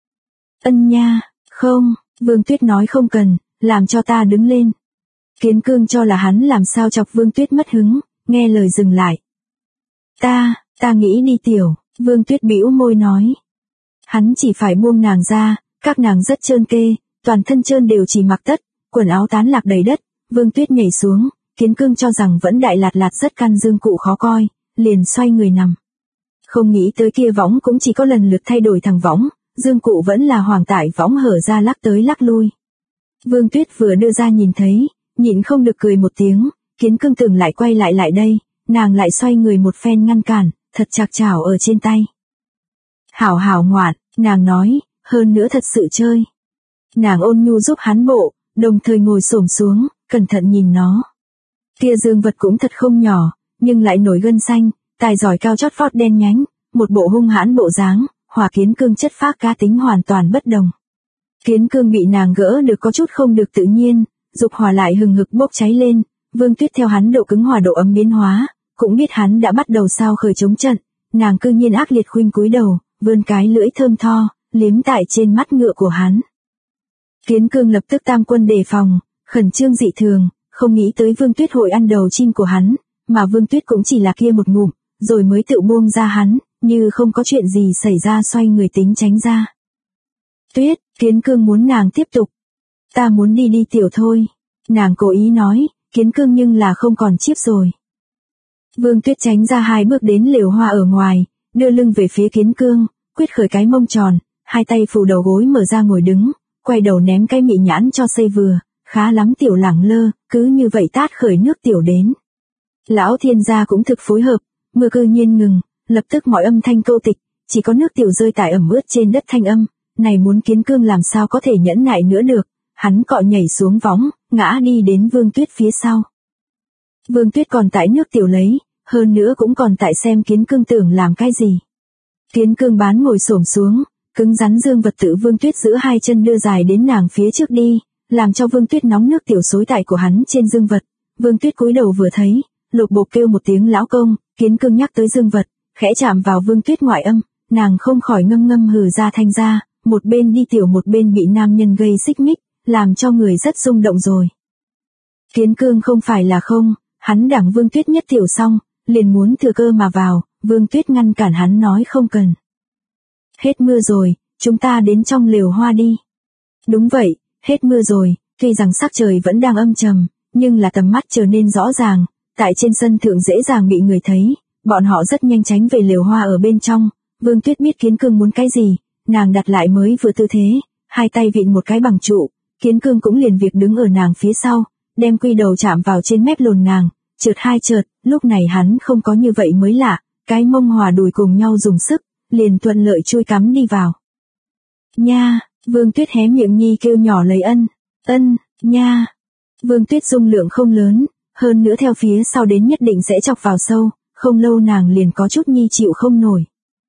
Ân nha, không, Vương Tuyết nói không cần, làm cho ta đứng lên. Kiến Cương cho là hắn làm sao chọc Vương Tuyết mất hứng, nghe lời dừng lại. Ta nghĩ đi tiểu, Vương Tuyết bĩu môi nói. Hắn chỉ phải buông nàng ra, các nàng rất trơn kê, toàn thân trơn đều chỉ mặc tất, quần áo tán lạc đầy đất, Vương Tuyết nhảy xuống, Kiến Cương cho rằng vẫn đại lạt lạt rất căn dương cụ khó coi, liền xoay người nằm. Không nghĩ tới kia võng cũng chỉ có lần lượt thay đổi thằng võng, dương cụ vẫn là hoàng tải võng hở ra lắc tới lắc lui. Vương Tuyết vừa đưa ra nhìn thấy, nhịn không được cười một tiếng, Kiến Cương tưởng lại quay lại đây, nàng lại xoay người một phen ngăn cản, thật chạc chảo ở trên tay. Hảo hảo ngoạn, nàng nói, hơn nữa thật sự chơi. Nàng ôn nhu giúp hắn bộ, đồng thời ngồi xổm xuống, cẩn thận nhìn nó. Kia dương vật cũng thật không nhỏ, nhưng lại nổi gân xanh, tài giỏi cao chót vót đen nhánh, một bộ hung hãn bộ dáng, hòa Kiến Cương chất phác cá tính hoàn toàn bất đồng. Kiến Cương bị nàng gỡ được có chút không được tự nhiên, dục hỏa lại hừng hực bốc cháy lên, Vương Tuyết theo hắn độ cứng hòa độ ấm biến hóa, cũng biết hắn đã bắt đầu sao khởi chống trận, nàng cư nhiên ác liệt khuynh cúi đầu, vươn cái lưỡi thơm tho, liếm tại trên mắt ngựa của hắn. Kiến Cương lập tức tam quân đề phòng, khẩn trương dị thường, không nghĩ tới Vương Tuyết hội ăn đầu chim của hắn, mà Vương Tuyết cũng chỉ là kia một ngụm, rồi mới tự buông ra hắn, như không có chuyện gì xảy ra xoay người tính tránh ra. Tuyết, Kiến Cương muốn nàng tiếp tục. Ta muốn đi tiểu thôi. Nàng cố ý nói, Kiến Cương nhưng là không còn chiếp rồi. Vương Tuyết tránh ra 2 bước đến lều hoa ở ngoài, đưa lưng về phía Kiến Cương, quyết khởi cái mông tròn, 2 tay phủ đầu gối mở ra ngồi đứng, quay đầu ném cái mị nhãn cho xây vừa, khá lắm tiểu lẳng lơ, cứ như vậy tát khởi nước tiểu đến. Lão thiên gia cũng thực phối hợp, mưa cư nhiên ngừng, lập tức mọi âm thanh câu tịch, chỉ có nước tiểu rơi tại ẩm ướt trên đất thanh âm, này muốn Kiến Cương làm sao có thể nhẫn nại nữa được, hắn cọ nhảy xuống võng, ngã đi đến Vương Tuyết phía sau. Vương Tuyết còn tại nước tiểu lấy, hơn nữa cũng còn tại xem Kiến Cương tưởng làm cái gì. Kiến Cương bán ngồi xổm xuống, cứng rắn dương vật tự Vương Tuyết giữ 2 chân đưa dài đến nàng phía trước đi, làm cho Vương Tuyết nóng nước tiểu xối tại của hắn trên dương vật. Vương Tuyết cúi đầu vừa thấy, lục bộp kêu một tiếng lão công, Kiến Cương nhắc tới dương vật, khẽ chạm vào Vương Tuyết ngoại âm, nàng không khỏi ngâm ngâm hừ ra thanh ra, một bên đi tiểu một bên bị nam nhân gây xích mích, làm cho người rất rung động rồi. Kiến Cương không phải là không, hắn đẳng Vương Tuyết nhất tiểu xong, liền muốn thừa cơ mà vào, Vương Tuyết ngăn cản hắn nói không cần. Hết mưa rồi, chúng ta đến trong lều hoa đi. Đúng vậy, hết mưa rồi, tuy rằng sắc trời vẫn đang âm trầm, nhưng là tầm mắt trở nên rõ ràng, tại trên sân thượng dễ dàng bị người thấy, bọn họ rất nhanh tránh về lều hoa ở bên trong. Vương Tuyết biết Kiến Cương muốn cái gì, nàng đặt lại mới vừa tư thế, 2 tay vịn một cái bằng trụ, Kiến Cương cũng liền việc đứng ở nàng phía sau, đem quy đầu chạm vào trên mép lồn nàng, chợt 2 chợt, lúc này hắn không có như vậy mới lạ, cái mông hòa đùi cùng nhau dùng sức, liền thuận lợi chui cắm đi vào. Nha, Vương Tuyết hé miệng nhi kêu nhỏ lấy ân, nha. Vương Tuyết dung lượng không lớn, hơn nữa theo phía sau đến nhất định sẽ chọc vào sâu, không lâu nàng liền có chút nhi chịu không nổi.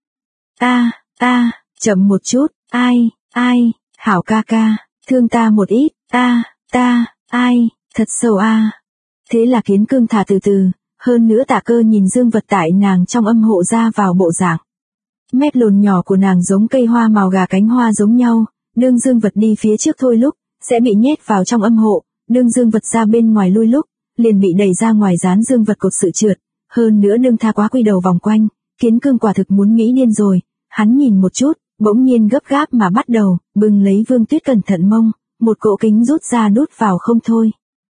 Chậm một chút, ai, hảo ca ca, thương ta một ít, ai, thật sâu Thế là Kiến Cương thả từ từ, hơn nữa Tạ Cơ nhìn dương vật tại nàng trong âm hộ ra vào bộ dạng. Mép lồn nhỏ của nàng giống cây hoa màu gà cánh hoa giống nhau, đương dương vật đi phía trước thôi lúc, sẽ bị nhét vào trong âm hộ, đương dương vật ra bên ngoài lui lúc, liền bị đẩy ra ngoài dán dương vật cột sự trượt, hơn nữa đương tha quá quy đầu vòng quanh, Kiến Cương quả thực muốn nghĩ điên rồi, hắn nhìn một chút, bỗng nhiên gấp gáp mà bắt đầu, bừng lấy Vương Tuyết cẩn thận mông, một cỗ kính rút ra đút vào không thôi.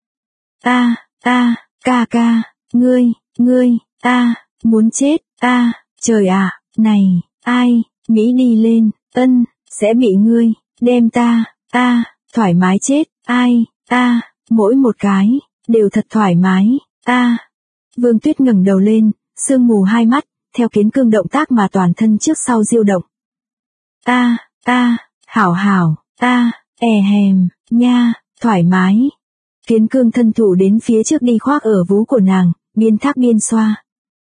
Ca ca, ngươi, muốn chết, trời ạ, này, ai, Mỹ đi lên, sẽ bị ngươi, đem thoải mái chết, mỗi một cái, đều thật thoải mái, Vương Tuyết ngẩng đầu lên, sương mù 2 mắt, theo Kiến Cương động tác mà toàn thân trước sau diêu động. Hảo, hèm, nha, thoải mái. Kiến Cương thân thủ đến phía trước đi khoác ở vú của nàng, biên thác biên xoa.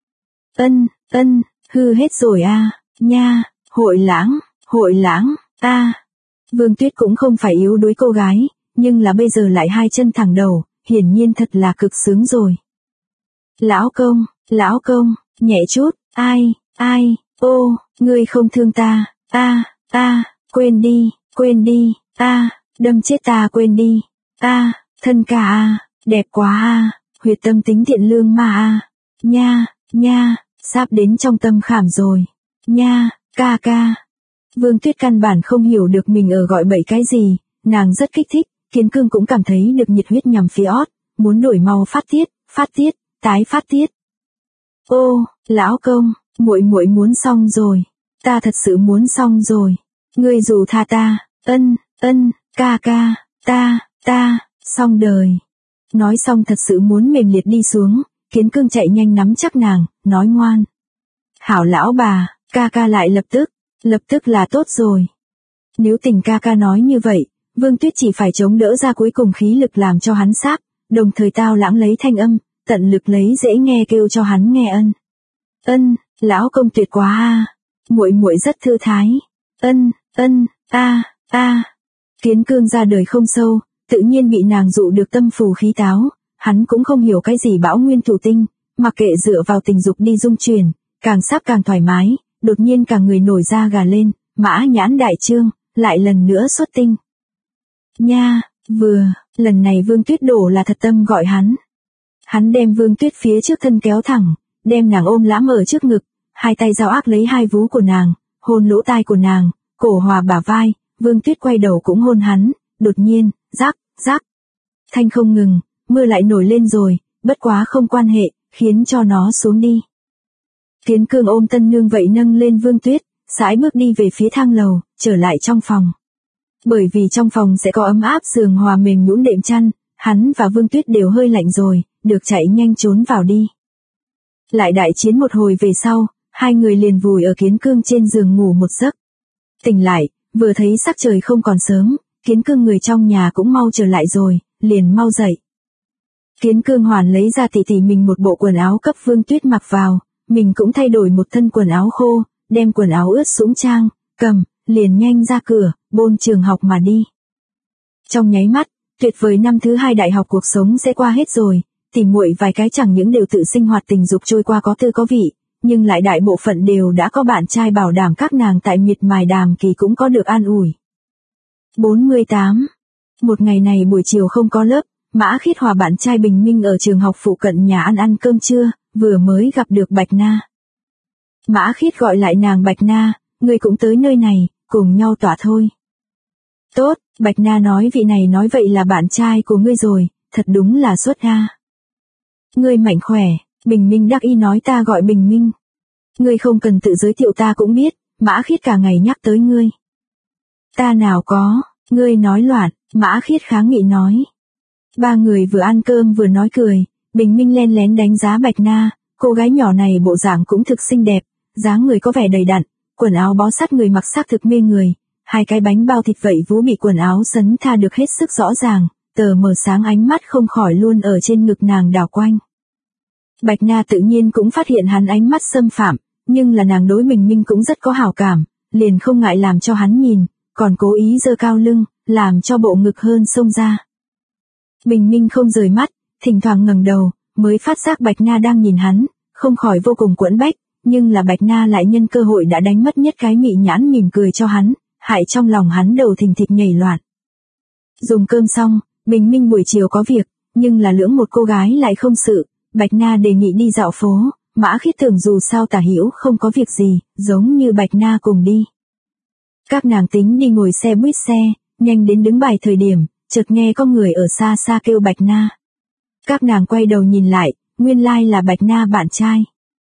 Hư hết rồi nha, hội lãng, Vương Tuyết cũng không phải yếu đuối cô gái, nhưng là bây giờ lại 2 chân thẳng đầu, hiển nhiên thật là cực sướng rồi. Lão công, nhẹ chút, ai, ngươi không thương ta, quên đi, đâm chết ta quên đi, thân ca đẹp quá huyệt tâm tính thiện lương mà nha, sắp đến trong tâm khảm rồi, nha, ca. Vương Tuyết căn bản không hiểu được mình ở gọi bậy cái gì, nàng rất kích thích, Kiến Cương cũng cảm thấy được nhiệt huyết nhằm phía ót, muốn đổi mau phát tiết, tái phát tiết. Ô, lão công, muội muội muốn xong rồi, ta thật sự muốn xong rồi. Ngươi dù tha ta, ca ca, ta, xong đời. Nói xong thật sự muốn mềm liệt đi xuống, Kiến Cương chạy nhanh nắm chắc nàng, nói ngoan. Hảo lão bà, ca ca lại lập tức là tốt rồi. Nếu tình ca ca nói như vậy, Vương Tuyết chỉ phải chống đỡ ra cuối cùng khí lực làm cho hắn sáp, đồng thời tao lãng lấy thanh âm, tận lực lấy dễ nghe kêu cho hắn nghe lão công tuyệt quá a, muội muội rất thư thái. Kiến Cương ra đời không sâu, tự nhiên bị nàng dụ được tâm phù khí táo, hắn cũng không hiểu cái gì bão nguyên thủ tinh, mặc kệ dựa vào tình dục đi dung chuyển, càng sắp càng thoải mái, đột nhiên cả người nổi da gà lên, mã nhãn đại trương, lại lần nữa xuất tinh. Nha, lần này Vương Tuyết đổ là thật tâm gọi hắn. Hắn đem Vương Tuyết phía trước thân kéo thẳng, đem nàng ôm lãm ở trước ngực, hai tay giao ác lấy hai vú của nàng, hôn lỗ tai của nàng, cổ hòa bả vai, Vương Tuyết quay đầu cũng hôn hắn, đột nhiên, rắc. Thanh không ngừng, mưa lại nổi lên rồi, bất quá không quan hệ, khiến cho nó xuống đi. Kiến Cương ôm tân nương vậy nâng lên Vương Tuyết, sải bước đi về phía thang lầu, trở lại trong phòng. Bởi vì trong phòng sẽ có ấm áp giường hòa mềm nhũn đệm chăn, hắn và Vương Tuyết đều hơi lạnh rồi, được chạy nhanh trốn vào đi. Lại đại chiến một hồi về sau, hai người liền vùi ở Kiến Cương trên giường ngủ một giấc. Tỉnh lại, vừa thấy sắc trời không còn sớm, Kiến Cương người trong nhà cũng mau trở lại rồi, liền mau dậy. Kiến Cương hoàn lấy ra tỉ mình một bộ quần áo cấp Vương Tuyết mặc vào, mình cũng thay đổi một thân quần áo khô, đem quần áo ướt sũng trang, cầm, liền nhanh ra cửa, bôn trường học mà đi. Trong nháy mắt, tuyệt vời năm thứ 2 đại học cuộc sống sẽ qua hết rồi, tìm muội vài cái chẳng những đều tự sinh hoạt tình dục trôi qua có tư có vị, nhưng lại đại bộ phận đều đã có bạn trai bảo đảm các nàng tại miệt mài đàm kỳ cũng có được an ủi. 48. Một ngày này buổi chiều không có lớp, Mã Khiết hòa bạn trai Bình Minh ở trường học phụ cận nhà ăn cơm trưa, vừa mới gặp được Bạch Na. Mã Khiết gọi lại nàng Bạch Na, ngươi cũng tới nơi này, cùng nhau tỏa thôi. Tốt, Bạch Na nói vị này nói vậy là bạn trai của ngươi rồi, thật đúng là xuất ha. Ngươi mạnh khỏe, Bình Minh đắc ý nói ta gọi Bình Minh. Ngươi không cần tự giới thiệu ta cũng biết, Mã Khiết cả ngày nhắc tới ngươi. Ta nào có, ngươi nói loạn, Mã Khiết kháng nghị nói. Ba người vừa ăn cơm vừa nói cười, Bình Minh len lén đánh giá Bạch Na, cô gái nhỏ này bộ dạng cũng thực xinh đẹp, dáng người có vẻ đầy đặn, quần áo bó sát người mặc xác thực mê người, hai cái bánh bao thịt vậy vú bị quần áo sấn tha được hết sức rõ ràng, tờ mờ sáng ánh mắt không khỏi luôn ở trên ngực nàng đảo quanh. Bạch Na tự nhiên cũng phát hiện hắn ánh mắt xâm phạm, nhưng là nàng đối Bình Minh cũng rất có hảo cảm, liền không ngại làm cho hắn nhìn, còn cố ý giơ cao lưng, làm cho bộ ngực hơn xông ra. Bình Minh không rời mắt, thỉnh thoảng ngẩng đầu, mới phát giác Bạch Na đang nhìn hắn, không khỏi vô cùng quẫn bách, nhưng là Bạch Na lại nhân cơ hội đã đánh mất nhất cái mị nhãn mỉm cười cho hắn, hại trong lòng hắn đầu thình thịch nhảy loạn. Dùng cơm xong, Bình Minh buổi chiều có việc, nhưng là lưỡng một cô gái lại không sự, Bạch Na đề nghị đi dạo phố, Mã Khiết tưởng dù sao Tả Hữu không có việc gì, giống như Bạch Na cùng đi. Các nàng tính đi ngồi xe buýt xe, nhanh đến đứng bài thời điểm, chợt nghe có người ở xa xa kêu Bạch Na. Các nàng quay đầu nhìn lại, nguyên lai là Bạch Na bạn trai.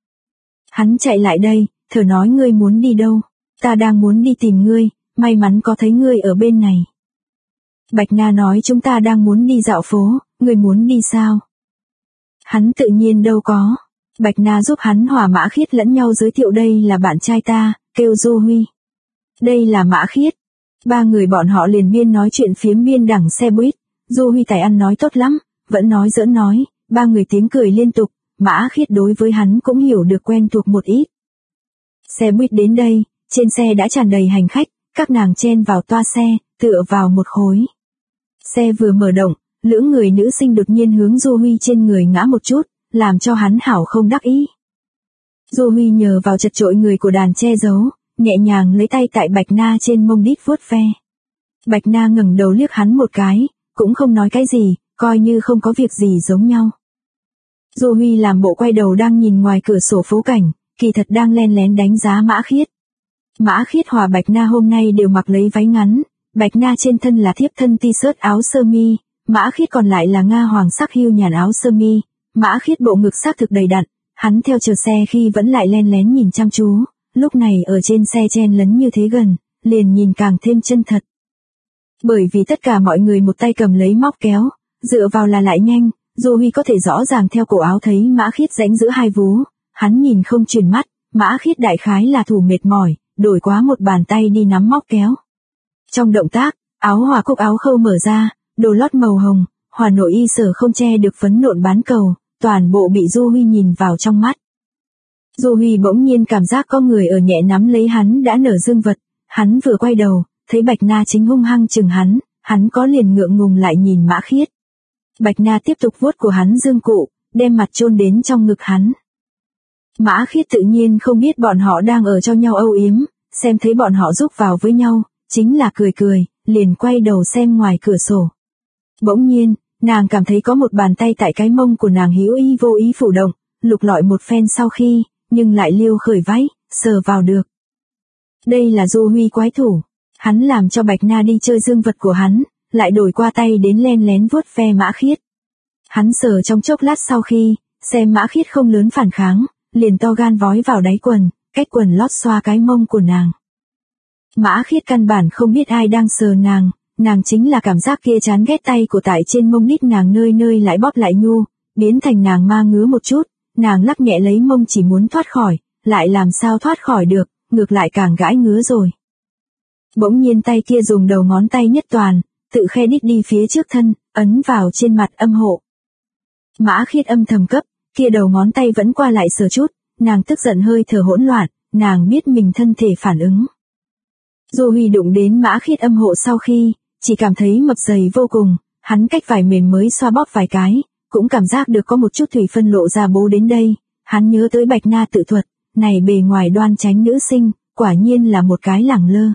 Hắn chạy lại đây, thở nói ngươi muốn đi đâu, ta đang muốn đi tìm ngươi, may mắn có thấy ngươi ở bên này. Bạch Na nói chúng ta đang muốn đi dạo phố, ngươi muốn đi sao? Hắn tự nhiên đâu có. Bạch Na giúp hắn hòa Mã Khiết lẫn nhau giới thiệu đây là bạn trai ta, kêu Du Huy. Đây là Mã Khiết. Ba người bọn họ liền biên nói chuyện phiếm biên đằng xe buýt, Du Huy tài ăn nói tốt lắm, vẫn nói giỡn nói, ba người tiếng cười liên tục, Mã Khiết đối với hắn cũng hiểu được quen thuộc một ít. Xe buýt đến đây, trên xe đã tràn đầy hành khách, các nàng chen vào toa xe, tựa vào một khối. Xe vừa mở động, lưỡng người nữ sinh đột nhiên hướng Du Huy trên người ngã một chút, làm cho hắn hảo không đắc ý. Du Huy nhờ vào chật chội người của đàn che giấu, nhẹ nhàng lấy tay tại Bạch Na trên mông đít vuốt ve. Bạch Na ngẩng đầu liếc hắn một cái, cũng không nói cái gì, coi như không có việc gì giống nhau. Du Huy làm bộ quay đầu đang nhìn ngoài cửa sổ phố cảnh, kỳ thật đang len lén đánh giá Mã Khiết. Mã Khiết hòa Bạch Na hôm nay đều mặc lấy váy ngắn, Bạch Na trên thân là thiếp thân t-shirt áo sơ mi, Mã Khiết còn lại là nga hoàng sắc hưu nhàn áo sơ mi, Mã Khiết bộ ngực xác thực đầy đặn, hắn theo chờ xe khi vẫn lại len lén nhìn chăm chú, lúc này ở trên xe chen lấn như thế gần, liền nhìn càng thêm chân thật. Bởi vì tất cả mọi người một tay cầm lấy móc kéo, dựa vào là lại nhanh, Du Huy có thể rõ ràng theo cổ áo thấy Mã Khiết rãnh giữa hai vú, hắn nhìn không chuyển mắt, Mã Khiết đại khái là thủ mệt mỏi, đổi quá một bàn tay đi nắm móc kéo. Trong động tác, áo hòa cúc áo khâu mở ra, đồ lót màu hồng, hòa nội y sở không che được phấn nộn bán cầu, toàn bộ bị Du Huy nhìn vào trong mắt. Du Huy bỗng nhiên cảm giác có người ở nhẹ nắm lấy hắn đã nở dương vật, hắn vừa quay đầu, thấy Bạch Na chính hung hăng chừng hắn có liền ngượng ngùng lại nhìn Mã Khiết. Bạch Na tiếp tục vuốt của hắn dương cụ, đem mặt chôn đến trong ngực hắn. Mã Khiết tự nhiên không biết bọn họ đang ở cho nhau âu yếm, xem thấy bọn họ rúc vào với nhau, chính là cười, liền quay đầu xem ngoài cửa sổ. Bỗng nhiên, nàng cảm thấy có một bàn tay tại cái mông của nàng hữu ý vô ý phủ động, lục lọi một phen sau khi, nhưng lại liêu khởi váy, sờ vào được. Đây là Du Huy quái thủ, hắn làm cho Bạch Na đi chơi dương vật của hắn, lại đổi qua tay đến len lén vuốt ve Mã Khiết. Hắn sờ trong chốc lát sau khi, xem Mã Khiết không lớn phản kháng, liền to gan vói vào đáy quần, cách quần lót xoa cái mông của nàng. Mã Khiết căn bản không biết ai đang sờ nàng chính là cảm giác kia chán ghét tay của tại trên mông đít nàng nơi nơi lại bóp lại nhu, biến thành nàng ma ngứa một chút, nàng lắc nhẹ lấy mông chỉ muốn thoát khỏi, lại làm sao thoát khỏi được, ngược lại càng gãi ngứa rồi. Bỗng nhiên tay kia dùng đầu ngón tay nhất toàn, tự khe đít đi phía trước thân, ấn vào trên mặt âm hộ. Mã Khiết âm thầm cấp, kia đầu ngón tay vẫn qua lại sờ chút, nàng tức giận hơi thở hỗn loạn, nàng biết mình thân thể phản ứng. Du Huy đụng đến Mã Khiết âm hộ sau khi, chỉ cảm thấy mập dày vô cùng, hắn cách vải mềm mới xoa bóp vài cái, cũng cảm giác được có một chút thủy phân lộ ra bố đến đây, hắn nhớ tới Bạch Na tự thuật, này bề ngoài đoan chánh nữ sinh, quả nhiên là một cái lẳng lơ.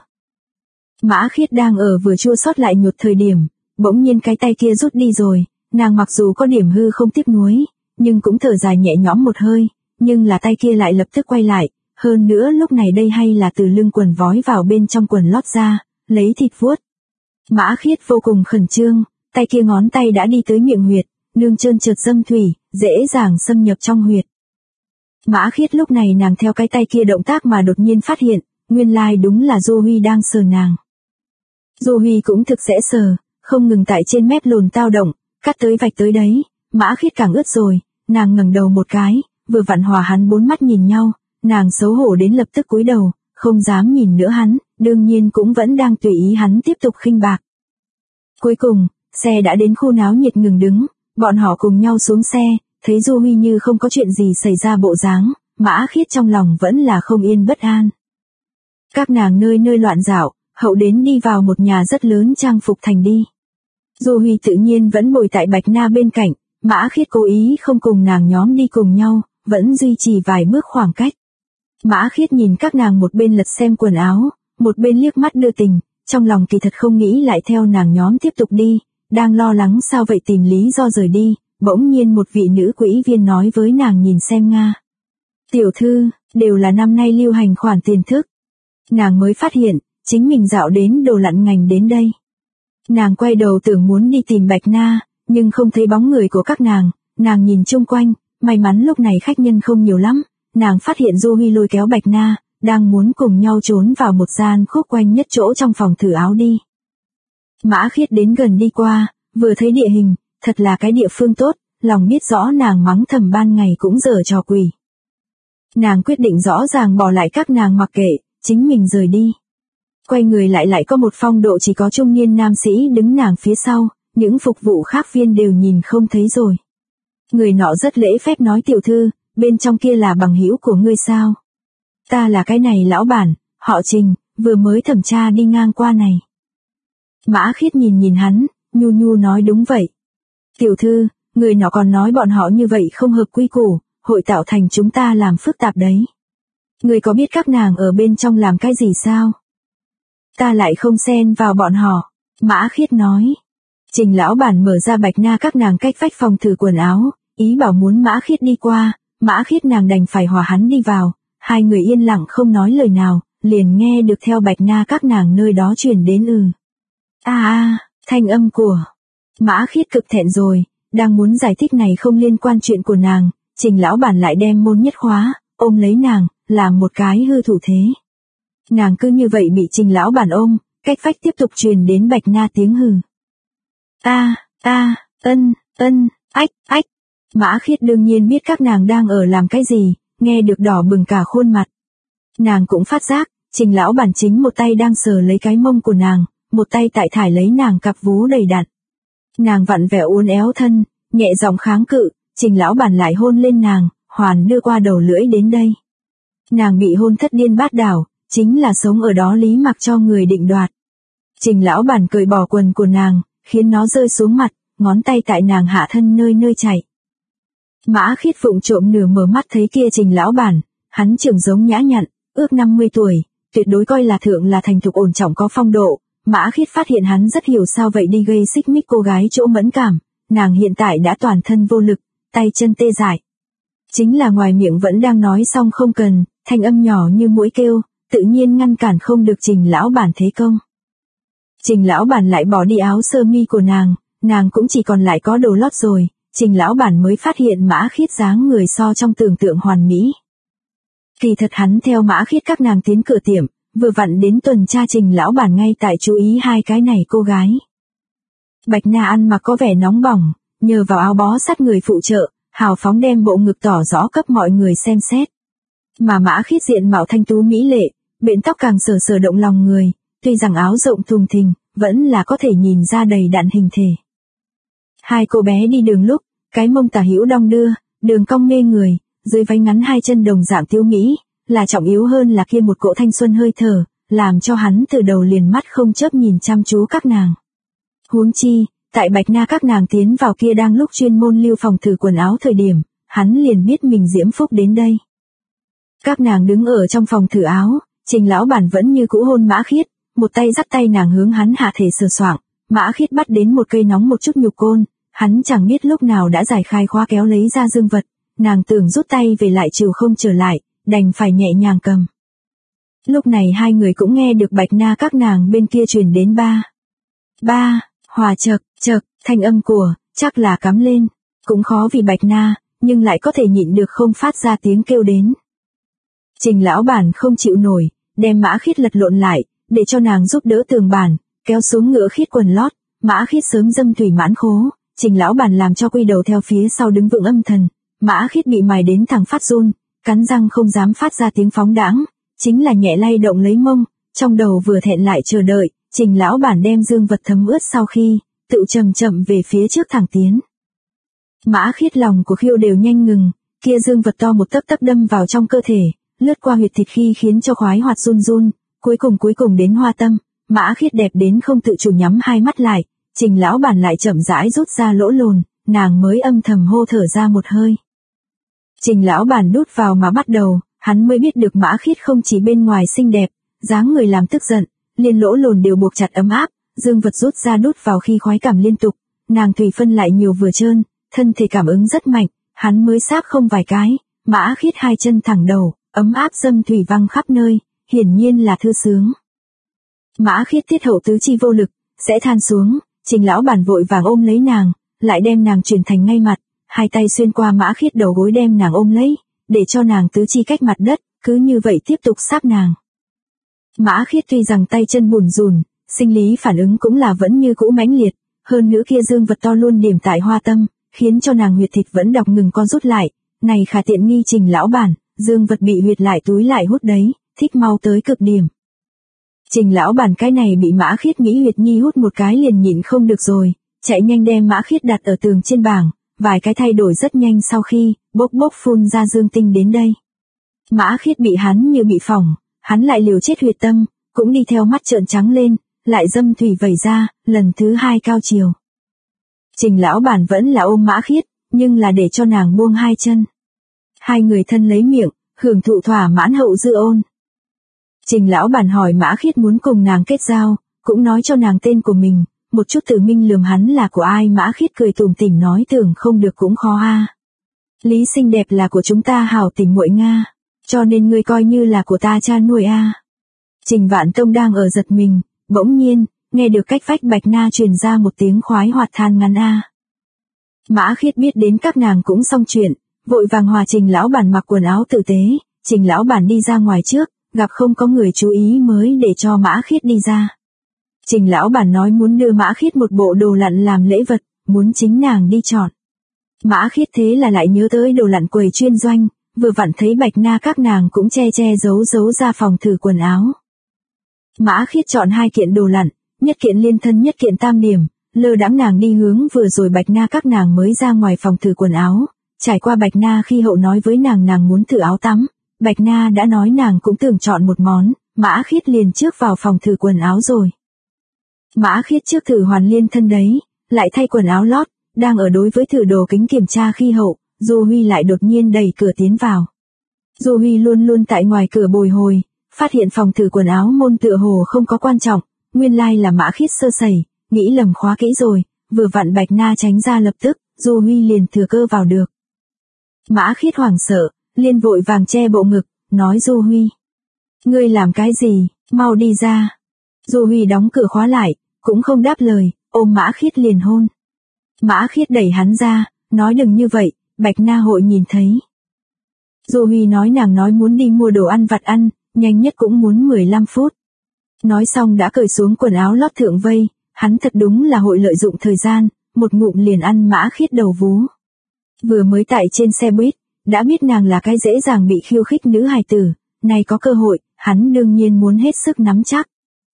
Mã Khiết đang ở vừa chua xót lại nhột thời điểm, bỗng nhiên cái tay kia rút đi rồi, nàng mặc dù có điểm hư không tiếc nuối, nhưng cũng thở dài nhẹ nhõm một hơi, nhưng là tay kia lại lập tức quay lại, hơn nữa lúc này đây hay là từ lưng quần vói vào bên trong quần lót ra, lấy thịt vuốt. Mã Khiết vô cùng khẩn trương, tay kia ngón tay đã đi tới miệng huyệt, nương trơn trượt dâm thủy, dễ dàng xâm nhập trong huyệt. Mã Khiết lúc này nàng theo cái tay kia động tác mà đột nhiên phát hiện, nguyên lai đúng là Du Huy đang sờ nàng. Du Huy cũng thực sẽ sờ, không ngừng tại trên mép lồn tao động, cắt tới vạch tới đấy, Mã Khiết càng ướt rồi, nàng ngẩng đầu một cái, vừa vặn hòa hắn bốn mắt nhìn nhau, nàng xấu hổ đến lập tức cúi đầu, không dám nhìn nữa hắn, đương nhiên cũng vẫn đang tùy ý hắn tiếp tục khinh bạc. Cuối cùng, xe đã đến khu náo nhiệt ngừng đứng, bọn họ cùng nhau xuống xe, thấy Du Huy như không có chuyện gì xảy ra bộ dáng, Mã Khiết trong lòng vẫn là không yên bất an. Các nàng nơi nơi loạn dạo, hậu đến đi vào một nhà rất lớn trang phục thành đi. Du Huy tự nhiên vẫn bồi tại Bạch Na bên cạnh, Mã Khiết cố ý không cùng nàng nhóm đi cùng nhau, vẫn duy trì vài bước khoảng cách. Mã Khiết nhìn các nàng một bên lật xem quần áo, một bên liếc mắt đưa tình, trong lòng kỳ thật không nghĩ lại theo nàng nhóm tiếp tục đi, đang lo lắng sao vậy tìm lý do rời đi, bỗng nhiên một vị nữ quỹ viên nói với nàng nhìn xem Nga. Tiểu thư, đều là năm nay lưu hành khoản tiền thức. Nàng mới phát hiện, chính mình dạo đến đồ lặn ngành đến đây. Nàng quay đầu tưởng muốn đi tìm Bạch Na, nhưng không thấy bóng người của các nàng nhìn chung quanh, may mắn lúc này khách nhân không nhiều lắm, nàng phát hiện Du Huy lôi kéo Bạch Na, đang muốn cùng nhau trốn vào một gian khúc quanh nhất chỗ trong phòng thử áo đi. Mã Khiết đến gần đi qua, vừa thấy địa hình, thật là cái địa phương tốt, lòng biết rõ nàng mắng thầm ban ngày cũng dở trò quỷ. Nàng quyết định rõ ràng bỏ lại các nàng mặc kệ, chính mình rời đi. Quay người lại có một phong độ chỉ có trung niên nam sĩ đứng nàng phía sau, những phục vụ khác viên đều nhìn không thấy rồi. Người nọ rất lễ phép nói tiểu thư, bên trong kia là bằng hữu của ngươi sao? Ta là cái này lão bản, họ Trình, vừa mới thẩm tra đi ngang qua này. Mã Khiết nhìn hắn, nhu nói đúng vậy. Tiểu thư, người nọ còn nói bọn họ như vậy không hợp quy củ, hội tạo thành chúng ta làm phức tạp đấy. Người có biết các nàng ở bên trong làm cái gì sao? Ta lại không xen vào bọn họ, Mã Khiết nói. Trình lão bản mở ra Bạch Na các nàng cách vách phòng thử quần áo, ý bảo muốn Mã Khiết đi qua, Mã Khiết nàng đành phải hòa hắn đi vào, hai người yên lặng không nói lời nào, liền nghe được theo Bạch Na các nàng nơi đó truyền đến thanh âm của. Mã Khiết cực thẹn rồi, Đang muốn giải thích này không liên quan chuyện của nàng, Trình lão bản lại đem môn nhất khóa, ôm lấy nàng, làm một cái hư thủ thế. Nàng cứ như vậy bị Trình lão bản ôm, cách vách tiếp tục truyền đến Bạch Na tiếng hừ. Ách. Mã Khiết đương nhiên biết các nàng đang ở làm cái gì, nghe được đỏ bừng cả khuôn mặt. Nàng cũng phát giác, Trình lão bản chính một tay đang sờ lấy cái mông của nàng, một tay tại thải lấy nàng cặp vú đầy đặn. Nàng vặn vẹo uốn éo thân, nhẹ giọng kháng cự, Trình lão bản lại hôn lên nàng, hoàn đưa qua đầu lưỡi đến đây. Nàng bị hôn thất điên bát đảo, chính là sống ở đó lý mặc cho người định đoạt. Trình lão bản cởi bỏ quần của nàng, khiến nó rơi xuống mặt, ngón tay tại nàng hạ thân nơi nơi chạy. Mã Khiết vụng trộm nửa mở mắt thấy kia Trình lão bản, hắn trưởng giống nhã nhặn, ước 50 tuổi, tuyệt đối coi là thượng là thành thục ổn trọng có phong độ. Mã Khiết phát hiện hắn rất hiểu sao vậy đi gây xích mích cô gái chỗ mẫn cảm, nàng hiện tại đã toàn thân vô lực, tay chân tê dại. Chính là ngoài miệng vẫn đang nói xong không cần, thanh âm nhỏ như mũi kêu, tự nhiên ngăn cản không được Trình lão bản thế công. Trình lão bản lại bỏ đi áo sơ mi của nàng cũng chỉ còn lại có đồ lót rồi, Trình lão bản mới phát hiện Mã Khiết dáng người so trong tưởng tượng hoàn mỹ. Kỳ thật hắn theo Mã Khiết các nàng tiến cửa tiệm, vừa vặn đến tuần tra Trình lão bản ngay tại chú ý hai cái này cô gái. Bạch Na ăn mặc có vẻ nóng bỏng, nhờ vào áo bó sát người phụ trợ, hào phóng đem bộ ngực tỏ rõ cấp mọi người xem xét. Mà Mã Khiết diện mạo thanh tú mỹ lệ, bện tóc càng sờ động lòng người, tuy rằng áo rộng thùng thình, vẫn là có thể nhìn ra đầy đặn hình thể. Hai cô bé đi đường lúc, cái mông tả hữu đong đưa, đường cong mê người, dưới váy ngắn hai chân đồng dạng tiêu mỹ, là trọng yếu hơn là kia một cỗ thanh xuân hơi thở, làm cho hắn từ đầu liền mắt không chớp nhìn chăm chú các nàng. Huống chi, tại Bạch Na các nàng tiến vào kia đang lúc chuyên môn lưu phòng thử quần áo thời điểm, hắn liền biết mình diễm phúc đến đây. Các nàng đứng ở trong phòng thử áo, Trình lão bản vẫn như cũ hôn Mã Khiết, một tay dắt tay nàng hướng hắn hạ thể sờ soạng, Mã Khiết bắt đến một cây nóng một chút nhục côn, hắn chẳng biết lúc nào đã giải khai khóa kéo lấy ra dương vật, nàng tưởng rút tay về lại chiều không trở lại, đành phải nhẹ nhàng cầm. Lúc này hai người cũng nghe được Bạch Na các nàng bên kia truyền đến ba, hòa chậc, thanh âm của, chắc là cắm lên, cũng khó vì Bạch Na, nhưng lại có thể nhịn được không phát ra tiếng kêu đến. Trình lão bản không chịu nổi, đem Mã Khiết lật lộn lại, để cho nàng giúp đỡ tường bản, kéo xuống ngựa Khiết quần lót, Mã Khiết sớm dâm thủy mãn khố, Trình lão bản làm cho quy đầu theo phía sau đứng vững âm thần, Mã Khiết bị mài đến thẳng phát run, cắn răng không dám phát ra tiếng phóng đãng, chính là nhẹ lay động lấy mông, trong đầu vừa thẹn lại chờ đợi, Trình lão bản đem dương vật thấm ướt sau khi, tự chậm về phía trước thẳng tiến. Mã Khiết lòng của khiêu đều nhanh ngừng, kia dương vật to một tấc đâm vào trong cơ thể, lướt qua huyệt thịt khi khiến cho khoái hoạt run, cuối cùng đến hoa tâm, Mã Khiết đẹp đến không tự chủ nhắm hai mắt lại, Trình lão bản lại chậm rãi rút ra lỗ lồn, nàng mới âm thầm hô thở ra một hơi. Trình lão bản đút vào mà bắt đầu, hắn mới biết được Mã Khiết không chỉ bên ngoài xinh đẹp, dáng người làm tức giận, liền lỗ lồn đều buộc chặt ấm áp, dương vật rút ra đút vào khi khoái cảm liên tục, nàng thủy phân lại nhiều vừa trơn, thân thể cảm ứng rất mạnh, hắn mới sáp không vài cái, Mã Khiết hai chân thẳng đầu, ấm áp dâm thủy văng khắp nơi, hiển nhiên là thư sướng. Mã Khiết tiết hậu tứ chi vô lực, sẽ than xuống, Trình lão bản vội vàng ôm lấy nàng, lại đem nàng chuyển thành ngay mặt, hai tay xuyên qua Mã Khiết đầu gối đem nàng ôm lấy, để cho nàng tứ chi cách mặt đất, cứ như vậy tiếp tục sáp nàng. Mã Khiết tuy rằng tay chân bùn rùn, sinh lý phản ứng cũng là vẫn như cũ mãnh liệt, hơn nữa kia dương vật to luôn điểm tại hoa tâm, khiến cho nàng huyệt thịt vẫn đọc ngừng co rút lại, này khả tiện nghi Trình lão bản, dương vật bị huyệt lại túi lại hút đấy, thích mau tới cực điểm. Trình lão bản cái này bị Mã Khiết mỹ huyệt nhi hút một cái liền nhịn không được rồi, chạy nhanh đem Mã Khiết đặt ở tường trên bảng, vài cái thay đổi rất nhanh sau khi, bốc phun ra dương tinh đến đây. Mã Khiết bị hắn như bị phỏng, hắn lại liều chết huyệt tâm, cũng đi theo mắt trợn trắng lên, lại dâm thủy vẩy ra, lần thứ hai cao chiều. Trình lão bản vẫn là ôm Mã Khiết, nhưng là để cho nàng buông hai chân. Hai người thân lấy miệng, hưởng thụ thỏa mãn hậu dư ôn. Trình lão bản hỏi Mã Khiết muốn cùng nàng kết giao, cũng nói cho nàng tên của mình, một chút tự minh lườm hắn là của ai. Mã Khiết cười tủm tỉm nói tưởng không được cũng khó a. Lý xinh đẹp là của chúng ta hảo tình muội Nga, cho nên ngươi coi như là của ta cha nuôi a. Trình Vạn Tông đang ở giật mình, bỗng nhiên, nghe được cách vách Bạch Na truyền ra một tiếng khoái hoạt than ngắn a. Mã Khiết biết đến các nàng cũng xong chuyện, vội vàng hòa Trình lão bản mặc quần áo tử tế, Trình lão bản đi ra ngoài trước, gặp không có người chú ý mới để cho Mã Khiết đi ra. Trình lão bản nói muốn đưa Mã Khiết một bộ đồ lặn làm lễ vật, muốn chính nàng đi chọn. Mã Khiết thế là lại nhớ tới đồ lặn quầy chuyên doanh, vừa vặn thấy Bạch Na các nàng cũng che giấu ra phòng thử quần áo. Mã Khiết chọn 2 kiện đồ lặn, nhất kiện liên thân nhất kiện tam điểm, lơ đãng nàng đi hướng vừa rồi Bạch Na các nàng mới ra ngoài phòng thử quần áo, trải qua Bạch Na khi hậu nói với nàng muốn thử áo tắm, Bạch Na đã nói nàng cũng tưởng chọn một món, Mã Khiết liền trước vào phòng thử quần áo rồi. Mã Khiết trước thử hoàn liên thân đấy, lại thay quần áo lót, đang ở đối với thử đồ kính kiểm tra khi hậu, Du Huy lại đột nhiên đẩy cửa tiến vào. Du Huy luôn luôn tại ngoài cửa bồi hồi, phát hiện phòng thử quần áo môn tựa hồ không có quan trọng, nguyên lai là Mã Khiết sơ sẩy, nghĩ lầm khóa kỹ rồi, vừa vặn Bạch Na tránh ra lập tức, Du Huy liền thừa cơ vào được. Mã Khiết hoảng sợ, liền vội vàng che bộ ngực, nói Du Huy. Ngươi làm cái gì, mau đi ra. Du Huy đóng cửa khóa lại, cũng không đáp lời, ôm Mã Khiết liền hôn. Mã Khiết đẩy hắn ra, nói đừng như vậy, Bạch Na hội nhìn thấy. Du Huy nói nàng nói muốn đi mua đồ ăn vặt ăn, nhanh nhất cũng muốn 15 phút. Nói xong đã cởi xuống quần áo lót thượng vây, hắn thật đúng là hội lợi dụng thời gian, một ngụm liền ăn Mã Khiết đầu vú. Vừa mới tại trên xe buýt, đã biết nàng là cái dễ dàng bị khiêu khích nữ hài tử, nay có cơ hội, hắn đương nhiên muốn hết sức nắm chắc.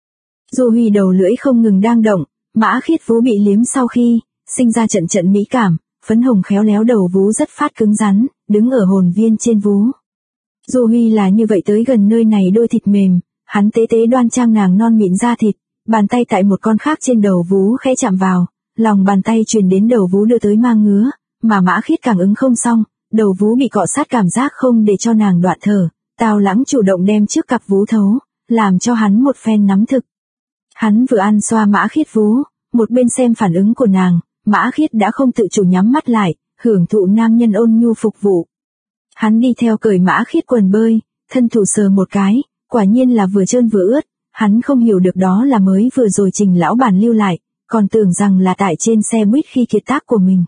Du Huy đầu lưỡi không ngừng đang động, Mã Khiết vú bị liếm sau khi, sinh ra trận mỹ cảm, phấn hồng khéo léo đầu vú rất phát cứng rắn, đứng ở hồn viên trên vú. Du Huy là như vậy tới gần nơi này đôi thịt mềm, hắn tế tế đoan trang nàng non mịn da thịt, bàn tay tại một con khác trên đầu vú khẽ chạm vào, lòng bàn tay truyền đến đầu vú đưa tới mang ngứa, mà Mã Khiết càng ứng không xong, đầu vú bị cọ sát cảm giác không để cho nàng đoạn thở, Tào Lãng chủ động đem trước cặp vú thấu, làm cho hắn một phen nắm thực. Hắn vừa ăn xoa Mã Khiết vú, một bên xem phản ứng của nàng, Mã Khiết đã không tự chủ nhắm mắt lại, hưởng thụ nam nhân ôn nhu phục vụ. Hắn đi theo cởi Mã Khiết quần bơi, thân thủ sờ một cái, quả nhiên là vừa trơn vừa ướt, hắn không hiểu được đó là mới vừa rồi Trình lão bản lưu lại, còn tưởng rằng là tại trên xe buýt khi kiệt tác của mình.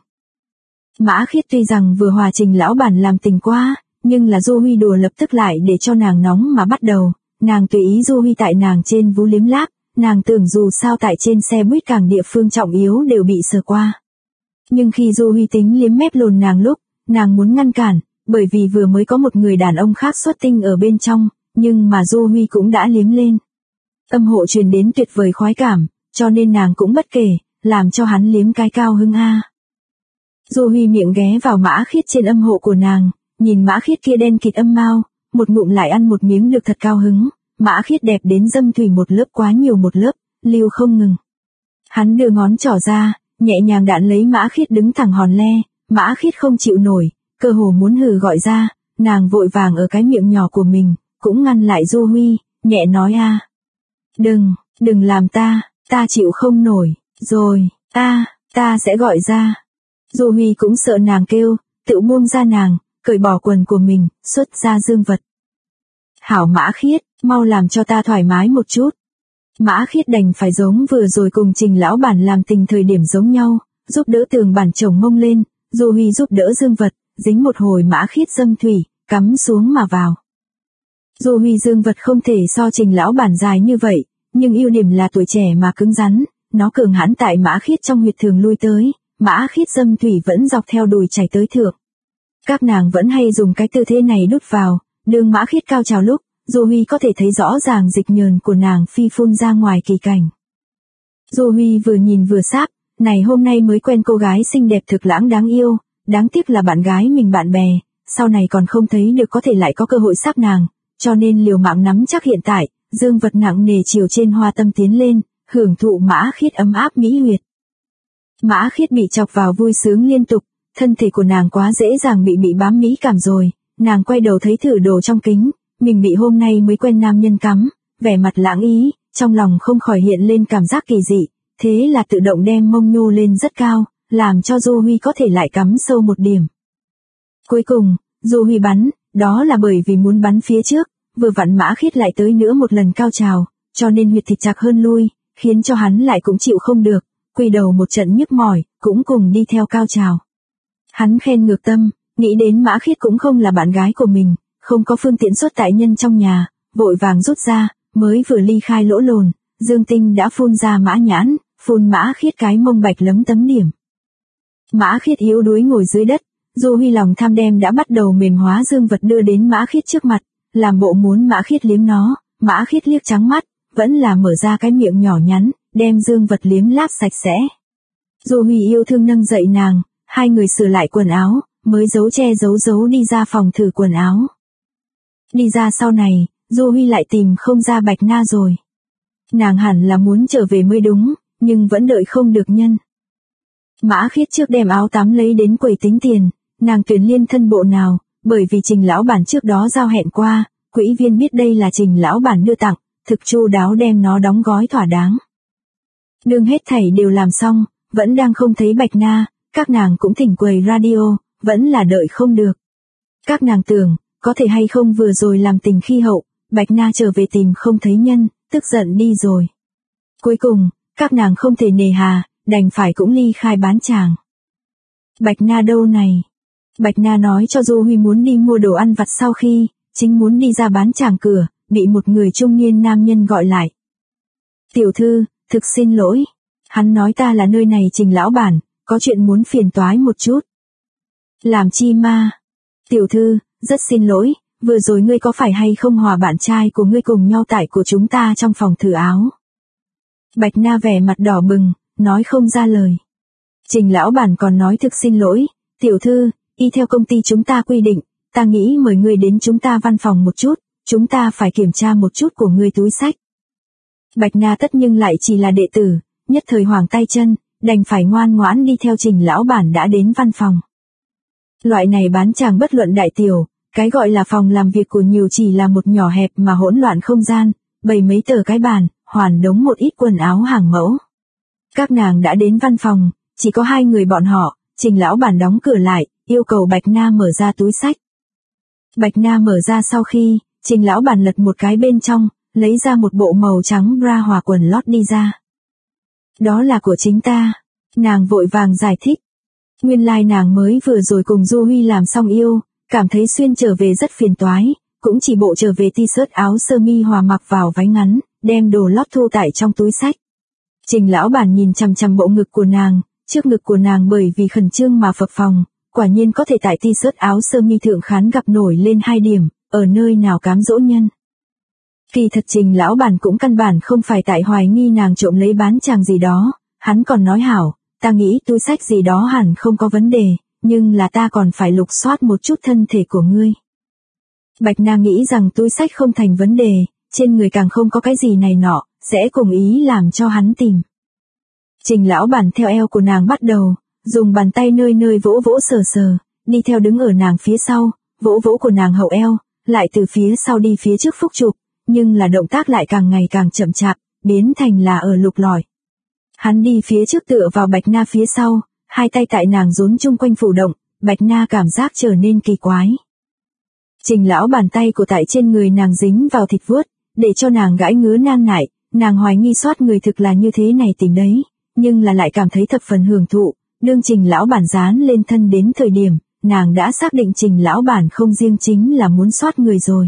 Mã Khiết tuy rằng vừa hòa Trình lão bản làm tình qua, nhưng là Du Huy đùa lập tức lại để cho nàng nóng mà bắt đầu, nàng tùy ý Du Huy tại nàng trên vú liếm láp, nàng tưởng dù sao tại trên xe buýt càng địa phương trọng yếu đều bị sờ qua. Nhưng khi Du Huy tính liếm mép lồn nàng lúc, nàng muốn ngăn cản, bởi vì vừa mới có một người đàn ông khác xuất tinh ở bên trong, nhưng mà Du Huy cũng đã liếm lên. Âm hộ truyền đến tuyệt vời khoái cảm, cho nên nàng cũng bất kể, làm cho hắn liếm cái cao hứng a. Du Huy miệng ghé vào Mã Khiết trên âm hộ của nàng, nhìn Mã Khiết kia đen kịt âm mao, một ngụm lại ăn một miếng được thật cao hứng, Mã Khiết đẹp đến dâm thủy một lớp quá nhiều một lớp, lưu không ngừng. Hắn đưa ngón trỏ ra, nhẹ nhàng đạn lấy Mã Khiết đứng thẳng hòn le, Mã Khiết không chịu nổi, cơ hồ muốn hừ gọi ra, nàng vội vàng ở cái miệng nhỏ của mình, cũng ngăn lại Du Huy, nhẹ nói a. Đừng làm ta chịu không nổi, rồi, ta sẽ gọi ra. Du Huy cũng sợ nàng kêu, tự buông ra nàng, cởi bỏ quần của mình, xuất ra dương vật. Hảo Mã Khiết, mau làm cho ta thoải mái một chút. Mã Khiết đành phải giống vừa rồi cùng Trình lão bản làm tình thời điểm giống nhau, giúp đỡ tường bản chồng mông lên, Du Huy giúp đỡ dương vật, dính một hồi Mã Khiết dâm thủy, cắm xuống mà vào. Du Huy dương vật không thể so Trình lão bản dài như vậy, nhưng ưu điểm là tuổi trẻ mà cứng rắn, nó cường hãn tại Mã Khiết trong huyệt thường lui tới, Mã Khiết dâm thủy vẫn dọc theo đùi chảy tới thượng. Các nàng vẫn hay dùng cái tư thế này đút vào, đường Mã Khiết cao trào lúc, Du Huy có thể thấy rõ ràng dịch nhờn của nàng phi phun ra ngoài kỳ cảnh. Du Huy vừa nhìn vừa sáp, này hôm nay mới quen cô gái xinh đẹp thực lãng đáng yêu, đáng tiếc là bạn gái mình bạn bè, sau này còn không thấy được có thể lại có cơ hội sáp nàng, cho nên liều mạng nắm chắc hiện tại, dương vật nặng nề chiều trên hoa tâm tiến lên, hưởng thụ Mã Khiết ấm áp mỹ huyệt. Mã Khiết bị chọc vào vui sướng liên tục, thân thể của nàng quá dễ dàng bị bám mỹ cảm rồi, nàng quay đầu thấy thử đồ trong kính, mình bị hôm nay mới quen nam nhân cắm, vẻ mặt lãng ý, trong lòng không khỏi hiện lên cảm giác kỳ dị, thế là tự động đem mông nhô lên rất cao, làm cho Du Huy có thể lại cắm sâu một điểm. Cuối cùng, Du Huy bắn, đó là bởi vì muốn bắn phía trước, vừa vặn Mã Khiết lại tới nữa một lần cao trào, cho nên huyệt thịt chặt hơn lui, khiến cho hắn lại cũng chịu không được, quỳ đầu một trận nhức mỏi, cũng cùng đi theo cao trào. Hắn khen ngược tâm, nghĩ đến Mã Khiết cũng không là bạn gái của mình, không có phương tiện xuất tại nhân trong nhà, vội vàng rút ra, mới vừa ly khai lỗ lồn, Dương Tinh đã phun ra Mã Nhãn, phun Mã Khiết cái mông bạch lấm tấm điểm. Mã Khiết yếu đuối ngồi dưới đất, Du Huy lòng tham đem đã bắt đầu mềm hóa dương vật đưa đến Mã Khiết trước mặt, làm bộ muốn Mã Khiết liếm nó, Mã Khiết liếc trắng mắt, vẫn là mở ra cái miệng nhỏ nhắn, đem dương vật liếm láp sạch sẽ. Du Huy yêu thương nâng dậy nàng, hai người sửa lại quần áo, mới giấu che giấu đi ra phòng thử quần áo. Đi ra sau này, Du Huy lại tìm không ra Bạch Na rồi. Nàng hẳn là muốn trở về mới đúng, nhưng vẫn đợi không được nhân. Mã Khiết trước đem áo tắm lấy đến quầy tính tiền, nàng tuyển liên thân bộ nào, bởi vì Trình lão bản trước đó giao hẹn qua, quỹ viên biết đây là Trình lão bản đưa tặng, thực chu đáo đem nó đóng gói thỏa đáng. Đương hết thảy đều làm xong, vẫn đang không thấy Bạch Na, các nàng cũng thỉnh quầy radio, vẫn là đợi không được. Các nàng tưởng, có thể hay không vừa rồi làm tình khi hậu, Bạch Na trở về tìm không thấy nhân, tức giận đi rồi. Cuối cùng, các nàng không thể nề hà, đành phải cũng ly khai bán chàng. Bạch Na đâu này? Bạch Na nói cho Du Huy muốn đi mua đồ ăn vặt sau khi, chính muốn đi ra bán chàng cửa, bị một người trung niên nam nhân gọi lại. Tiểu thư, thực xin lỗi. Hắn nói ta là nơi này Trình lão bản, có chuyện muốn phiền toái một chút. Làm chi ma? Tiểu thư, rất xin lỗi, vừa rồi ngươi có phải hay không hòa bạn trai của ngươi cùng nhau tại của chúng ta trong phòng thử áo? Bạch Na vẻ mặt đỏ bừng, nói không ra lời. Trình lão bản còn nói thực xin lỗi, tiểu thư, y theo công ty chúng ta quy định, ta nghĩ mời ngươi đến chúng ta văn phòng một chút, chúng ta phải kiểm tra một chút của ngươi túi xách. Bạch Na tất nhưng lại chỉ là đệ tử, nhất thời hoảng tay chân, đành phải ngoan ngoãn đi theo Trình lão bản đã đến văn phòng. Loại này bán chàng bất luận đại tiểu, cái gọi là phòng làm việc của nhiều chỉ là một nhỏ hẹp mà hỗn loạn không gian, bày mấy tờ cái bàn, hoàn đống một ít quần áo hàng mẫu. Các nàng đã đến văn phòng, chỉ có hai người bọn họ, Trình lão bản đóng cửa lại, yêu cầu Bạch Na mở ra túi xách. Bạch Na mở ra sau khi, Trình lão bản lật một cái bên trong, lấy ra một bộ màu trắng bra hòa quần lót đi ra. Đó là của chính ta. Nàng vội vàng giải thích. Nguyên lai nàng mới vừa rồi cùng Du Huy làm xong yêu, cảm thấy xuyên trở về rất phiền toái, cũng chỉ bộ trở về t-shirt áo sơ mi hòa mặc vào váy ngắn, đem đồ lót thu tại trong túi xách. Trình lão bản nhìn chằm chằm bộ ngực của nàng, trước ngực của nàng bởi vì khẩn trương mà phập phồng, quả nhiên có thể tại t-shirt áo sơ mi thượng khán gặp nổi lên 2 điểm, ở nơi nào cám dỗ nhân. Kỳ thật Trình lão bản cũng căn bản không phải tại hoài nghi nàng trộm lấy bán chàng gì đó, hắn còn nói hảo, ta nghĩ túi xách gì đó hẳn không có vấn đề, nhưng là ta còn phải lục soát một chút thân thể của ngươi. Bạch Na nghĩ rằng túi xách không thành vấn đề, trên người càng không có cái gì này nọ, sẽ cùng ý làm cho hắn tìm. Trình lão bản theo eo của nàng bắt đầu, dùng bàn tay nơi nơi vỗ vỗ sờ sờ, đi theo đứng ở nàng phía sau, vỗ vỗ của nàng hậu eo, lại từ phía sau đi phía trước phúc chụp, nhưng là động tác lại càng ngày càng chậm chạp, biến thành là ở lục lọi. Hắn đi phía trước tựa vào Bạch Na phía sau, hai tay tại nàng rốn chung quanh phủ động, Bạch Na cảm giác trở nên kỳ quái. Trình lão bàn tay của tại trên người nàng dính vào thịt vuốt, để cho nàng gãi ngứa nan nại, nàng hoài nghi soát người thực là như thế này tình đấy, nhưng là lại cảm thấy thập phần hưởng thụ, đương Trình lão bản dán lên thân đến thời điểm, nàng đã xác định Trình lão bản không riêng chính là muốn soát người rồi.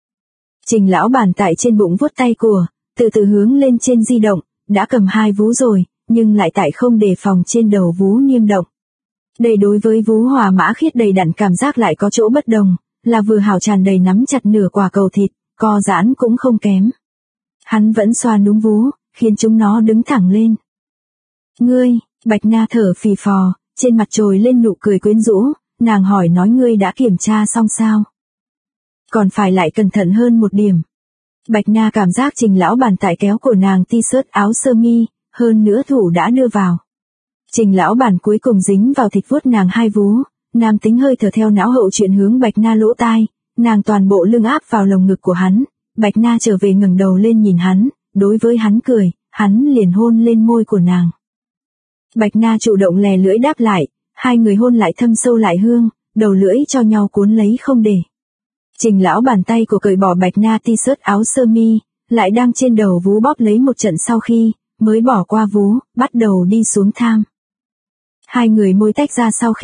Trình lão bản tại trên bụng vuốt tay của, từ từ hướng lên trên di động, đã cầm 2 vú rồi, nhưng lại tại không đề phòng trên đầu vú niêm động. Đây đối với vú hòa Mã Khiết đầy đặn cảm giác lại có chỗ bất đồng, là vừa hào tràn đầy nắm chặt nửa quả cầu thịt, co giãn cũng không kém. Hắn vẫn xoa núm vú, khiến chúng nó đứng thẳng lên. Ngươi, Bạch Na thở phì phò, trên mặt trồi lên nụ cười quyến rũ, nàng hỏi nói ngươi đã kiểm tra xong sao? Còn phải lại cẩn thận hơn một điểm. Bạch Na cảm giác Trình lão bản tại kéo của nàng t-shirt áo sơ mi, hơn nữa thủ đã đưa vào. Trình lão bản cuối cùng dính vào thịt vuốt nàng 2 vú, nam tính hơi thở theo não hậu chuyển hướng Bạch Na lỗ tai, nàng toàn bộ lưng áp vào lồng ngực của hắn, Bạch Na trở về ngẩng đầu lên nhìn hắn, đối với hắn cười, hắn liền hôn lên môi của nàng. Bạch Na chủ động lè lưỡi đáp lại, hai người hôn lại thâm sâu lại hương, đầu lưỡi cho nhau cuốn lấy không để. Trình lão bàn tay của cởi bỏ Bạch Na t-shirt áo sơ mi, lại đang trên đầu vú bóp lấy một trận sau khi, mới bỏ qua vú, bắt đầu đi xuống tham. Hai người môi tách ra sau khi,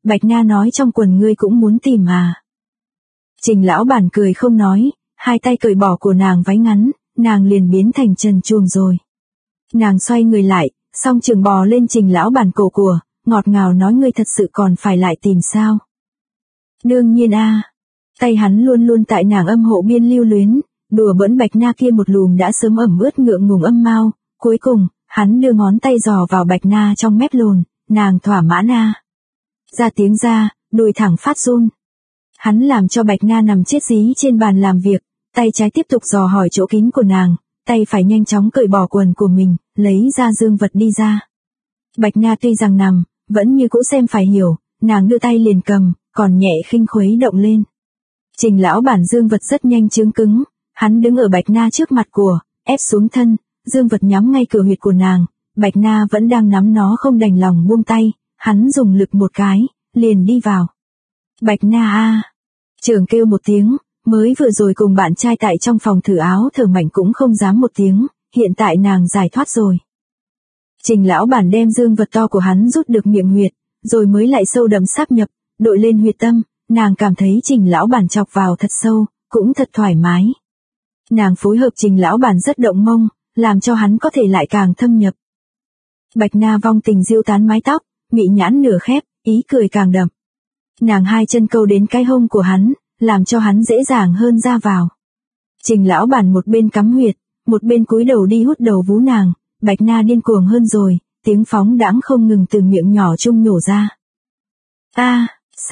Bạch Na nói trong quần ngươi cũng muốn tìm à. Trình lão bản cười không nói, hai tay cởi bỏ của nàng váy ngắn, nàng liền biến thành trần truồng rồi. Nàng xoay người lại, song trường bò lên Trình lão bản cổ của, ngọt ngào nói ngươi thật sự còn phải lại tìm sao. Đương nhiên a. Tay hắn luôn luôn tại nàng âm hộ biên lưu luyến, đùa bỡn Bạch Na kia một lùm đã sớm ẩm ướt ngượng ngùng âm mau, cuối cùng, hắn đưa ngón tay dò vào Bạch Na trong mép lồn, nàng thỏa mãn a. Ra tiếng ra, đùi thẳng phát run. Hắn làm cho Bạch Na nằm chết dí trên bàn làm việc, tay trái tiếp tục dò hỏi chỗ kín của nàng, tay phải nhanh chóng cởi bỏ quần của mình, lấy ra dương vật đi ra. Bạch Na tuy rằng nằm, vẫn như cũ xem phải hiểu, nàng đưa tay liền cầm, còn nhẹ khinh khuấy động lên. Trình lão bản dương vật rất nhanh chướng cứng, hắn đứng ở Bạch Na trước mặt của, ép xuống thân, dương vật nhắm ngay cửa huyệt của nàng, Bạch Na vẫn đang nắm nó không đành lòng buông tay, hắn dùng lực một cái, liền đi vào. Bạch Na a. Trường kêu một tiếng, mới vừa rồi cùng bạn trai tại trong phòng thử áo thở mạnh cũng không dám một tiếng, hiện tại nàng giải thoát rồi. Trình lão bản đem dương vật to của hắn rút được miệng huyệt, rồi mới lại sâu đậm sáp nhập, đội lên huyệt tâm, nàng cảm thấy Trình lão bản chọc vào thật sâu, cũng thật thoải mái. Nàng phối hợp Trình lão bản rất động mông, làm cho hắn có thể lại càng thâm nhập. Bạch Na vong tình diêu tán mái tóc, mị nhãn nửa khép, ý cười càng đậm. Nàng hai chân câu đến cái hông của hắn, làm cho hắn dễ dàng hơn ra vào. Trình lão bản một bên cắm huyệt, một bên cúi đầu đi hút đầu vú nàng, Bạch Na điên cuồng hơn rồi, tiếng phóng đãng không ngừng từ miệng nhỏ chung nhổ ra. Ta,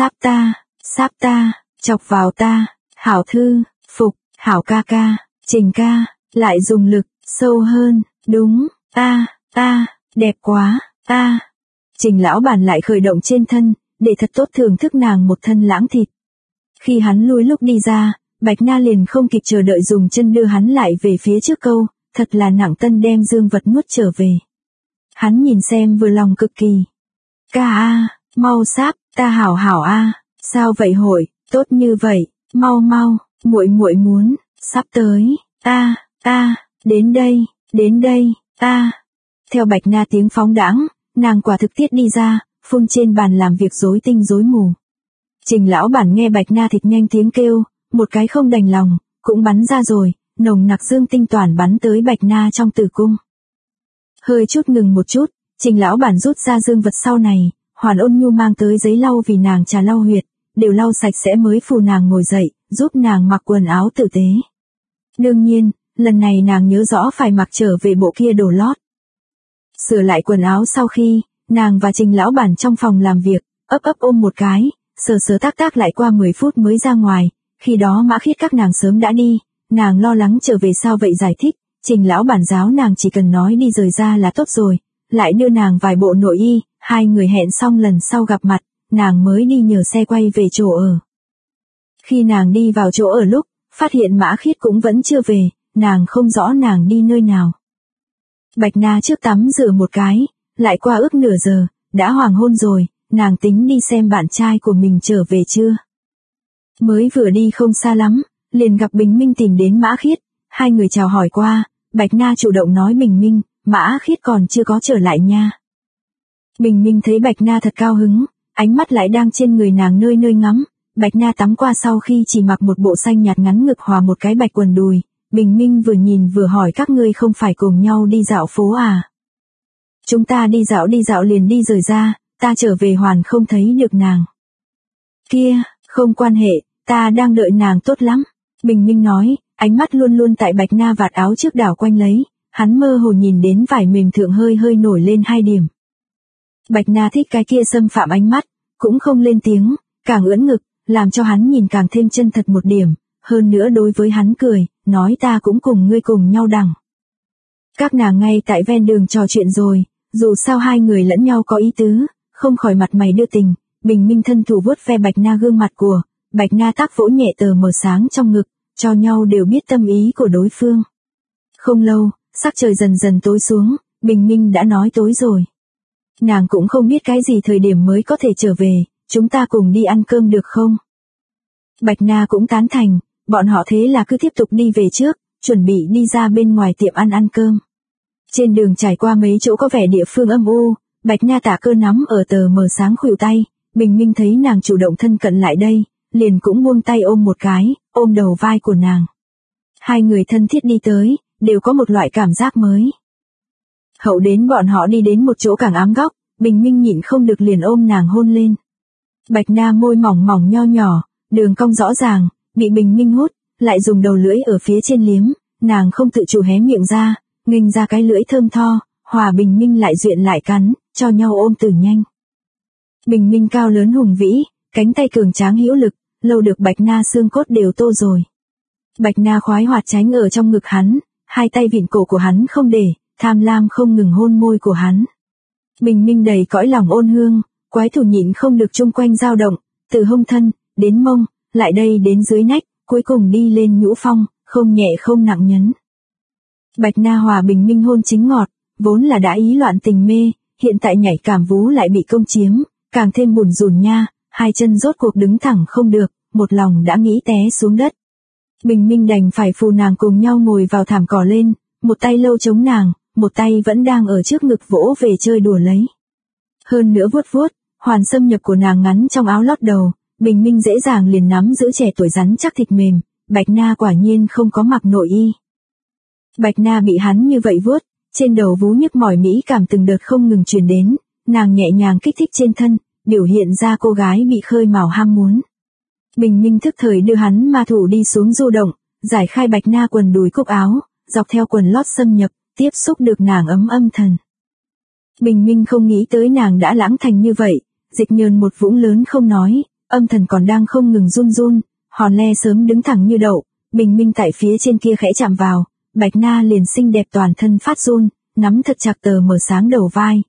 sáp ta, chọc vào ta, hảo thư, phục, hảo ca ca, Trình ca, lại dùng lực, sâu hơn, đúng, ta, đẹp quá, ta. Trình lão bản lại khởi động trên thân, để thật tốt thưởng thức nàng một thân lãng thịt. Khi hắn lui lúc đi ra, Bạch Na liền không kịp chờ đợi dùng chân đưa hắn lại về phía trước câu, thật là nặng tân đem dương vật nuốt trở về. Hắn nhìn xem vừa lòng cực kỳ. Ca a, mau sáp, ta hảo hảo a, sao vậy hội, tốt như vậy, mau, muội muốn, sắp tới, ta, đến đây, ta. Theo Bạch Na tiếng phóng đãng, nàng quả thực tiết đi ra, phun trên bàn làm việc rối tinh rối mù. Trình lão bản nghe Bạch Na thịt nhanh tiếng kêu, một cái không đành lòng, cũng bắn ra rồi, nồng nặc dương tinh toàn bắn tới Bạch Na trong tử cung. Hơi chút ngừng một chút, Trình lão bản rút ra dương vật sau này, Hoàn Ôn Nhu mang tới giấy lau vì nàng trà lau huyệt, đều lau sạch sẽ mới phù nàng ngồi dậy, giúp nàng mặc quần áo tử tế. Đương nhiên, lần này nàng nhớ rõ phải mặc trở về bộ kia đồ lót. Sửa lại quần áo sau khi, nàng và Trình lão bản trong phòng làm việc, ấp ôm một cái, sờ tác lại qua 10 phút mới ra ngoài, khi đó Mã Khiết các nàng sớm đã đi, nàng lo lắng trở về sao vậy giải thích, Trình lão bản giáo nàng chỉ cần nói đi rời ra là tốt rồi, lại đưa nàng vài bộ nội y, hai người hẹn xong lần sau gặp mặt, nàng mới đi nhờ xe quay về chỗ ở. Khi nàng đi vào chỗ ở lúc, phát hiện Mã Khiết cũng vẫn chưa về, nàng không rõ nàng đi nơi nào. Bạch Na trước tắm rửa một cái, lại qua ước nửa giờ, đã hoàng hôn rồi, nàng tính đi xem bạn trai của mình trở về chưa. Mới vừa đi không xa lắm, liền gặp Bình Minh tìm đến Mã Khiết, hai người chào hỏi qua, Bạch Na chủ động nói Bình Minh, Mã Khiết còn chưa có trở lại nha. Bình Minh thấy Bạch Na thật cao hứng, ánh mắt lại đang trên người nàng nơi ngắm, Bạch Na tắm qua sau khi chỉ mặc một bộ xanh nhạt ngắn ngực hòa một cái bạch quần đùi, Bình Minh vừa nhìn vừa hỏi các ngươi không phải cùng nhau đi dạo phố à. Chúng ta đi dạo liền đi rời ra, ta trở về hoàn không thấy được nàng. Kia, không quan hệ, ta đang đợi nàng tốt lắm. Bình Minh nói, ánh mắt luôn luôn tại Bạch Na vạt áo trước đảo quanh lấy, hắn mơ hồ nhìn đến vải mềm thượng hơi nổi lên 2 điểm. Bạch Na thích cái kia xâm phạm ánh mắt, cũng không lên tiếng, càng ưỡn ngực, làm cho hắn nhìn càng thêm chân thật một điểm, hơn nữa đối với hắn cười, nói ta cũng cùng ngươi cùng nhau đằng. Các nàng ngay tại ven đường trò chuyện rồi, dù sao hai người lẫn nhau có ý tứ, không khỏi mặt mày đưa tình, Bình Minh thân thủ vuốt ve Bạch Na gương mặt của, Bạch Na tác vỗ nhẹ tờ mờ sáng trong ngực, cho nhau đều biết tâm ý của đối phương. Không lâu, sắc trời dần dần tối xuống, Bình Minh đã nói tối rồi. Nàng cũng không biết cái gì thời điểm mới có thể trở về, chúng ta cùng đi ăn cơm được không? Bạch Na cũng tán thành, bọn họ thế là cứ tiếp tục đi về trước, chuẩn bị đi ra bên ngoài tiệm ăn cơm. Trên đường trải qua mấy chỗ có vẻ địa phương âm u, Bạch Na tả cơ nắm ở tờ mờ sáng khuỷu tay, Bình Minh thấy nàng chủ động thân cận lại đây, liền cũng buông tay ôm một cái, ôm đầu vai của nàng. Hai người thân thiết đi tới, đều có một loại cảm giác mới. Hậu đến bọn họ đi đến một chỗ càng ám góc, Bình Minh nhịn không được liền ôm nàng hôn lên. Bạch Na môi mỏng mỏng nho nhỏ, đường cong rõ ràng, bị Bình Minh hút, lại dùng đầu lưỡi ở phía trên liếm, nàng không tự chủ hé miệng ra, nghênh ra cái lưỡi thơm tho, hòa Bình Minh lại duyện lại cắn, cho nhau ôm từ nhanh. Bình Minh cao lớn hùng vĩ, cánh tay cường tráng hữu lực, lâu được Bạch Na xương cốt đều tô rồi. Bạch Na khoái hoạt tránh ở trong ngực hắn, hai tay vịn cổ của hắn không để, tham lam không ngừng hôn môi của hắn. Bình Minh đầy cõi lòng ôn hương, quái thủ nhịn không được chung quanh dao động, từ hông thân, đến mông, lại đây đến dưới nách, cuối cùng đi lên nhũ phong, không nhẹ không nặng nhấn. Bạch Na hòa Bình Minh hôn chính ngọt, vốn là đã ý loạn tình mê, hiện tại nhảy cảm vú lại bị công chiếm, càng thêm bùn rùn nha, hai chân rốt cuộc đứng thẳng không được, một lòng đã nghĩ té xuống đất. Bình Minh đành phải phù nàng cùng nhau ngồi vào thảm cỏ lên, một tay lâu chống nàng, một tay vẫn đang ở trước ngực vỗ về chơi đùa lấy. Hơn nữa vuốt vuốt, hoàn xâm nhập của nàng ngắn trong áo lót đầu, Bình Minh dễ dàng liền nắm giữ trẻ tuổi rắn chắc thịt mềm, Bạch Na quả nhiên không có mặc nội y. Bạch Na bị hắn như vậy vuốt, trên đầu vú nhức mỏi mỹ cảm từng đợt không ngừng truyền đến, nàng nhẹ nhàng kích thích trên thân, biểu hiện ra cô gái bị khơi mào ham muốn. Bình Minh thức thời đưa hắn ma thủ đi xuống du động, giải khai Bạch Na quần đùi cúc áo, dọc theo quần lót xâm nhập, tiếp xúc được nàng ấm âm thần. Bình Minh không nghĩ tới nàng đã lãng thành như vậy, dịch nhờn một vũng lớn không nói, âm thần còn đang không ngừng run run, hòn le sớm đứng thẳng như đậu, Bình Minh tại phía trên kia khẽ chạm vào, Bạch Na liền xinh đẹp toàn thân phát run, nắm thật chặt tờ mở sáng đầu vai,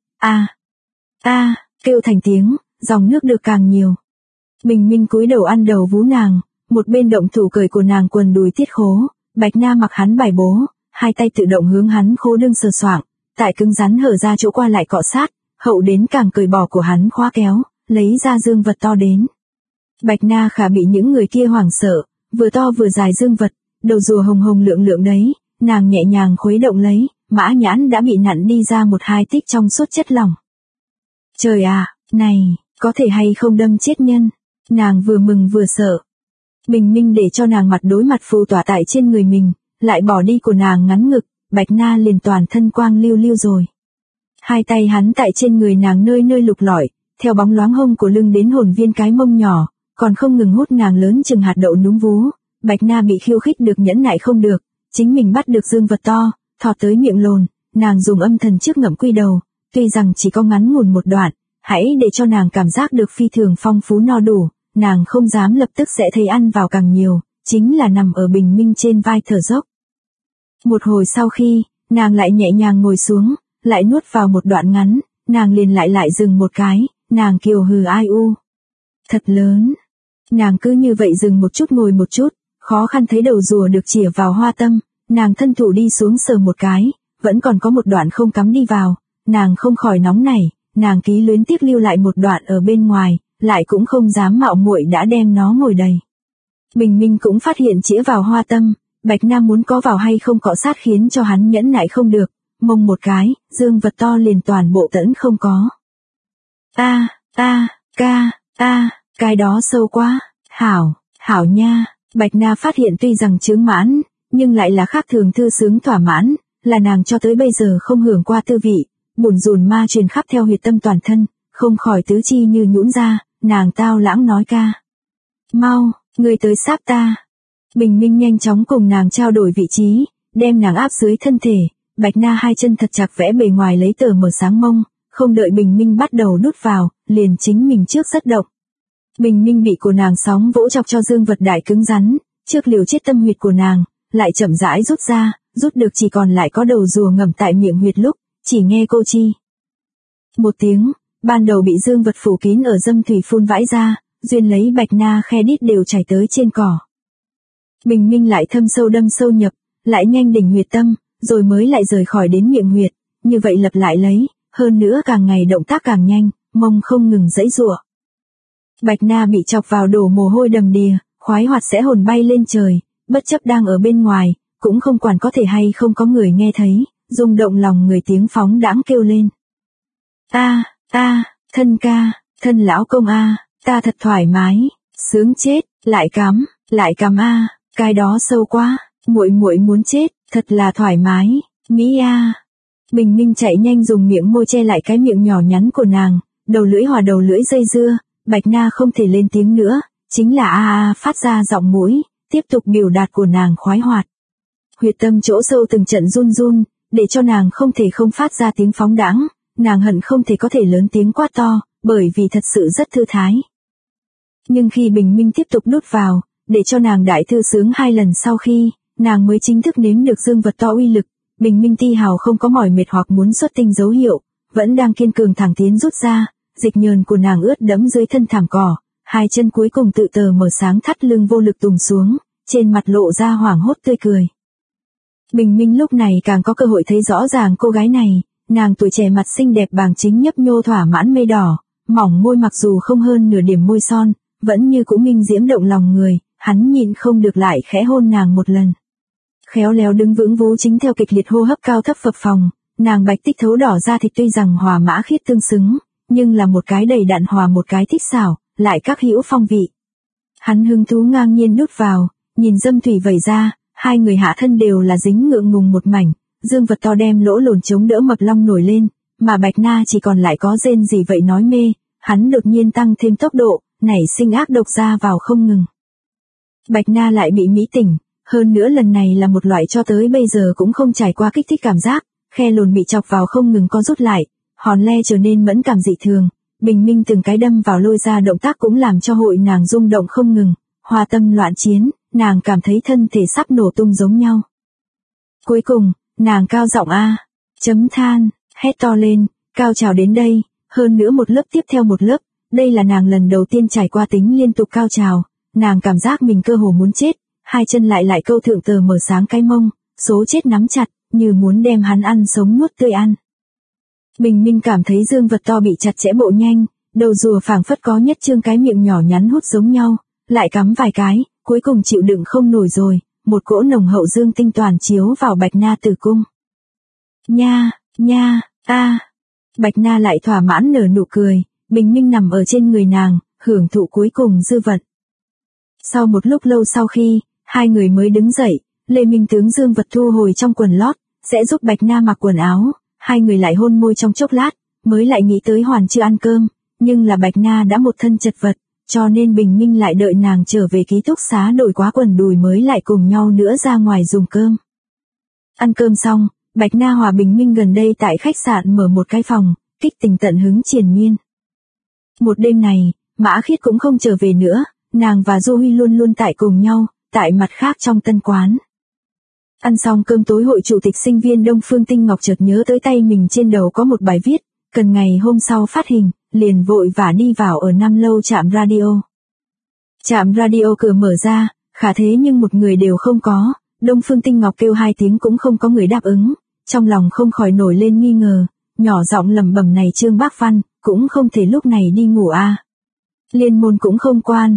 kêu thành tiếng, dòng nước được càng nhiều. Bình Minh cúi đầu ăn đầu vú nàng, một bên động thủ cởi của nàng quần đùi tiết khố, Bạch Na mặc hắn bài bố, hai tay tự động hướng hắn khố đương sờ soạng, tại cứng rắn hở ra chỗ qua lại cọ sát, hậu đến càng cởi bỏ của hắn khóa kéo, lấy ra dương vật to đến. Bạch Na khả bị những người kia hoảng sợ, vừa to vừa dài dương vật, đầu rùa hồng hồng lượng lượng đấy, nàng nhẹ nhàng khuấy động lấy, mã nhãn đã bị nặn đi ra một hai tích trong suốt chất lỏng. Trời à, này, có thể hay không đâm chết nhân, nàng vừa mừng vừa sợ. Bình Minh để cho nàng mặt đối mặt phù tỏa tại trên người mình, lại bỏ đi của nàng ngắn ngực, Bạch Na liền toàn thân quang lưu lưu rồi. Hai tay hắn tại trên người nàng nơi nơi lục lọi, theo bóng loáng hông của lưng đến hồn viên cái mông nhỏ, còn không ngừng hút nàng lớn chừng hạt đậu núm vú. Bạch Na bị khiêu khích được nhẫn nại không được, chính mình bắt được dương vật to, thọt tới miệng lồn, nàng dùng âm thần trước ngậm quy đầu, tuy rằng chỉ có ngắn ngủn một đoạn, hãy để cho nàng cảm giác được phi thường phong phú no đủ, nàng không dám lập tức sẽ thấy ăn vào càng nhiều, chính là nằm ở Bình Minh trên vai thở dốc. Một hồi sau khi, nàng lại nhẹ nhàng ngồi xuống, lại nuốt vào một đoạn ngắn, nàng liền lại dừng một cái, nàng kiều hừ ai u. Thật lớn. Nàng cứ như vậy dừng một chút ngồi một chút, khó khăn thấy đầu rùa được chìa vào hoa tâm, nàng thân thủ đi xuống sờ một cái, vẫn còn có một đoạn không cắm đi vào, nàng không khỏi nóng nảy, nàng ký luyến tiếc lưu lại một đoạn ở bên ngoài, lại cũng không dám mạo muội đã đem nó ngồi đầy. Bình Minh cũng phát hiện chĩa vào hoa tâm, Bạch Na muốn có vào hay không cọ sát khiến cho hắn nhẫn nại không được, mông một cái, dương vật to liền toàn bộ tẫn không có. Cái đó sâu quá, hảo nha, Bạch Na phát hiện tuy rằng chướng mãn, nhưng lại là khác thường thư sướng thỏa mãn, là nàng cho tới bây giờ không hưởng qua tư vị, bùn rùn ma truyền khắp theo huyệt tâm toàn thân, không khỏi tứ chi như nhũn ra, nàng tao lãng nói ca. Mau, ngươi tới sáp ta. Bình Minh nhanh chóng cùng nàng trao đổi vị trí, đem nàng áp dưới thân thể, Bạch Na hai chân thật chặt vẽ bề ngoài lấy tờ mở sáng mông, không đợi Bình Minh bắt đầu đút vào, liền chính mình trước rất động. Bình Minh bị của nàng sóng vỗ chọc cho dương vật đại cứng rắn, trước liều chết tâm huyệt của nàng, lại chậm rãi rút ra, rút được chỉ còn lại có đầu rùa ngầm tại miệng huyệt lúc, chỉ nghe cô chi. Một tiếng, ban đầu bị dương vật phủ kín ở dâm thủy phun vãi ra, duyên lấy Bạch Na khe đít đều chảy tới trên cỏ. Bình Minh lại thâm sâu đâm sâu nhập, lại nhanh đỉnh huyệt tâm, rồi mới lại rời khỏi đến miệng huyệt, như vậy lặp lại lấy, hơn nữa càng ngày động tác càng nhanh, mông không ngừng giãy giụa. Bạch Na bị chọc vào đổ mồ hôi đầm đìa, khoái hoạt sẽ hồn bay lên trời, bất chấp đang ở bên ngoài, cũng không quản có thể hay không có người nghe thấy, rung động lòng người tiếng phóng đãng kêu lên. Thân ca, Thân lão công a, ta thật thoải mái, sướng chết, lại cắm a, cái đó sâu quá, muội muội muốn chết, thật là thoải mái, Mỹ a. Bình Minh chạy nhanh dùng miệng môi che lại cái miệng nhỏ nhắn của nàng, đầu lưỡi hòa đầu lưỡi dây dưa, Bạch Na không thể lên tiếng nữa, chính là a phát ra giọng mũi, tiếp tục biểu đạt của nàng khoái hoạt. Huyệt tâm chỗ sâu từng trận run run, để cho nàng không thể không phát ra tiếng phóng đãng, nàng hận không thể có thể lớn tiếng quát to, bởi vì thật sự rất thư thái. Nhưng khi Bình Minh tiếp tục đút vào, để cho nàng đại thư sướng 2 lần sau khi, nàng mới chính thức nếm được dương vật to uy lực, Bình Minh ti hào không có mỏi mệt hoặc muốn xuất tinh dấu hiệu, vẫn đang kiên cường thẳng tiến rút ra, dịch nhờn của nàng ướt đẫm dưới thân thảm cỏ, 2 chân cuối cùng tự tờ mở sáng thắt lưng vô lực tùng xuống, trên mặt lộ ra hoảng hốt tươi cười. Bình Minh lúc này càng có cơ hội thấy rõ ràng cô gái này, nàng tuổi trẻ mặt xinh đẹp bàng chính nhấp nhô thỏa mãn mây đỏ, mỏng môi mặc dù không hơn nửa điểm môi son, vẫn như cũ minh diễm động lòng người, hắn nhịn không được lại khẽ hôn nàng một lần. Khéo léo đứng vững vú chính theo kịch liệt hô hấp cao thấp phập phồng, nàng bạch tích thấu đỏ ra thịt tuy rằng hòa mã khiết tương xứng, nhưng là một cái đầy đặn hòa một cái thích xảo, lại các hữu phong vị. Hắn hứng thú ngang nhiên đút vào, nhìn dâm thủy vẩy ra, 2 người hạ thân đều là dính ngượng ngùng một mảnh, dương vật to đem lỗ lồn chống đỡ mập long nổi lên, mà Bạch Na chỉ còn lại có rên gì vậy nói mê, hắn đột nhiên tăng thêm tốc độ, nảy sinh ác độc ra vào không ngừng. Bạch Na lại bị mỹ tỉnh, hơn nữa lần này là một loại cho tới bây giờ cũng không trải qua kích thích cảm giác, khe lồn bị chọc vào không ngừng co rút lại, hòn le trở nên mẫn cảm dị thường, Bình Minh từng cái đâm vào lôi ra động tác cũng làm cho hội nàng rung động không ngừng, hòa tâm loạn chiến, nàng cảm thấy thân thể sắp nổ tung giống nhau. Cuối cùng, nàng cao giọng chấm than, hét to lên, cao trào đến đây, hơn nữa một lớp tiếp theo một lớp, đây là nàng lần đầu tiên trải qua tính liên tục cao trào, nàng cảm giác mình cơ hồ muốn chết, 2 chân lại câu thượng tờ mở sáng cái mông, số chết nắm chặt, như muốn đem hắn ăn sống nuốt tươi ăn. Bình Minh cảm thấy dương vật to bị chặt chẽ bộ nhanh, đầu rùa phảng phất có nhất trương cái miệng nhỏ nhắn hút giống nhau, lại cắm vài cái, cuối cùng chịu đựng không nổi rồi, một cỗ nồng hậu dương tinh toàn chiếu vào Bạch Na tử cung. Nha, Bạch Na lại thỏa mãn nở nụ cười, Bình Minh nằm ở trên người nàng, hưởng thụ cuối cùng dư vật. Sau một lúc lâu sau khi, 2 người mới đứng dậy, Lê Minh tướng dương vật thu hồi trong quần lót, sẽ giúp Bạch Na mặc quần áo, 2 người lại hôn môi trong chốc lát, mới lại nghĩ tới hoàn chưa ăn cơm, nhưng là Bạch Na đã một thân chật vật, cho nên Bình Minh lại đợi nàng trở về ký túc xá đổi quá quần đùi mới lại cùng nhau nữa ra ngoài dùng cơm. Ăn cơm xong, Bạch Na hòa Bình Minh gần đây tại khách sạn mở một cái phòng, kích tình tận hứng triền miên. Một đêm này, Mã Khiết cũng không trở về nữa, nàng và Du Huy luôn luôn tại cùng nhau, tại mặt khác trong tân quán. Ăn xong cơm tối hội chủ tịch sinh viên Đông Phương Tinh Ngọc chợt nhớ tới tay mình trên đầu có một bài viết, cần ngày hôm sau phát hình, liền vội vã đi vào ở 5 lâu trạm radio. Trạm radio cửa mở ra, khả thế nhưng một người đều không có, Đông Phương Tinh Ngọc kêu 2 tiếng cũng không có người đáp ứng, trong lòng không khỏi nổi lên nghi ngờ, nhỏ giọng lẩm bẩm này Trương Bác Văn, cũng không thể lúc này đi ngủ Liên môn cũng không quan,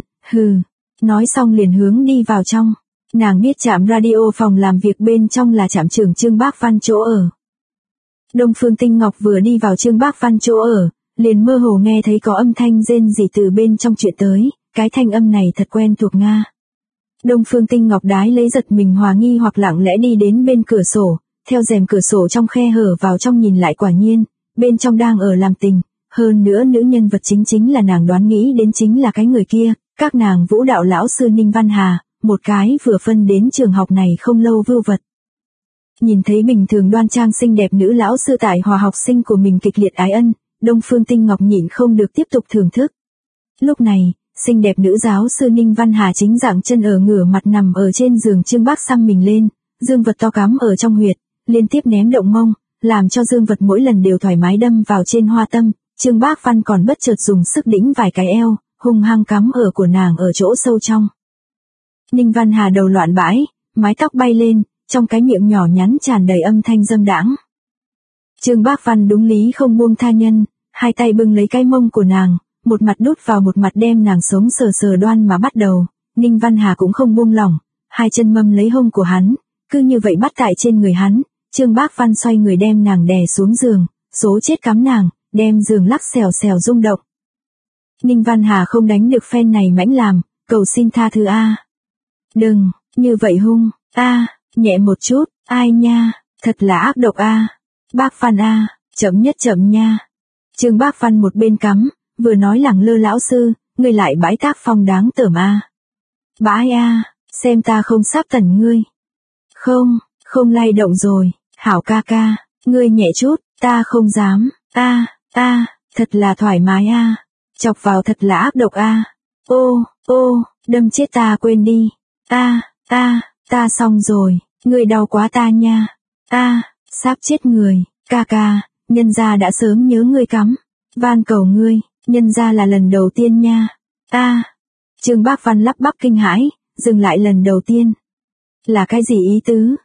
nói xong liền hướng đi vào trong. Nàng biết trạm radio phòng làm việc bên trong là trạm trưởng Trương Bác Văn chỗ ở. Đông Phương Tinh Ngọc vừa đi vào Trương Bác Văn chỗ ở, liền mơ hồ nghe thấy có âm thanh rên rỉ từ bên trong chuyện tới, cái thanh âm này thật quen thuộc Nga. Đông Phương Tinh Ngọc đái lấy giật mình hòa nghi hoặc lặng lẽ đi đến bên cửa sổ, theo rèm cửa sổ trong khe hở vào trong nhìn lại quả nhiên, bên trong đang ở làm tình, hơn nữa nữ nhân vật chính là nàng đoán nghĩ đến chính là cái người kia, các nàng vũ đạo lão sư Ninh Văn Hà, một cái vừa phân đến trường học này không lâu vưu vật. Nhìn thấy bình thường đoan trang xinh đẹp nữ lão sư tại hòa học sinh của mình kịch liệt ái ân, Đông Phương Tinh Ngọc nhịn không được tiếp tục thưởng thức. Lúc này, xinh đẹp nữ giáo sư Ninh Văn Hà chính dạng chân ở ngửa mặt nằm ở trên giường Trương Bác xăm mình lên, dương vật to cắm ở trong huyệt, liên tiếp ném động mông, làm cho dương vật mỗi lần đều thoải mái đâm vào trên hoa tâm, Trương Bác Văn còn bất chợt dùng sức đĩnh vài cái eo, hung hăng cắm ở của nàng ở chỗ sâu trong. Ninh Văn Hà đầu loạn bãi, mái tóc bay lên, trong cái miệng nhỏ nhắn tràn đầy âm thanh dâm đãng. Trương Bác Văn đúng lý không buông tha nhân, 2 tay bưng lấy cái mông của nàng, một mặt đút vào một mặt đem nàng sống sờ sờ đoan mà bắt đầu, Ninh Văn Hà cũng không buông lỏng, 2 chân mâm lấy hông của hắn, cứ như vậy bắt tại trên người hắn, Trương Bác Văn xoay người đem nàng đè xuống giường, số chết cắm nàng, đem giường lắc xèo xèo rung động. Ninh Văn Hà không đánh được phen này mãnh làm, cầu xin tha thứ a. Đừng, như vậy hung, nhẹ một chút, ai nha, thật là ác độc a. Bác Văn a, chậm nhất chậm nha. Trương Bác Văn một bên cắm, vừa nói lẳng lơ lão sư, ngươi lại bãi tác phong đáng tởm a. Bãi a, xem ta không sáp tẩn ngươi. Không lay động rồi, hảo ca ca, ngươi nhẹ chút, ta không dám, thật là thoải mái a. Chọc vào thật là ác độc a. Đâm chết ta quên đi. Ta xong rồi, ngươi đau quá ta nha. Sắp chết người, ca ca, nhân gia đã sớm nhớ ngươi cắm. Van cầu ngươi, nhân gia là lần đầu tiên nha. Trương Bác Văn lắp bắp kinh hãi, dừng lại lần đầu tiên. Là cái gì ý tứ?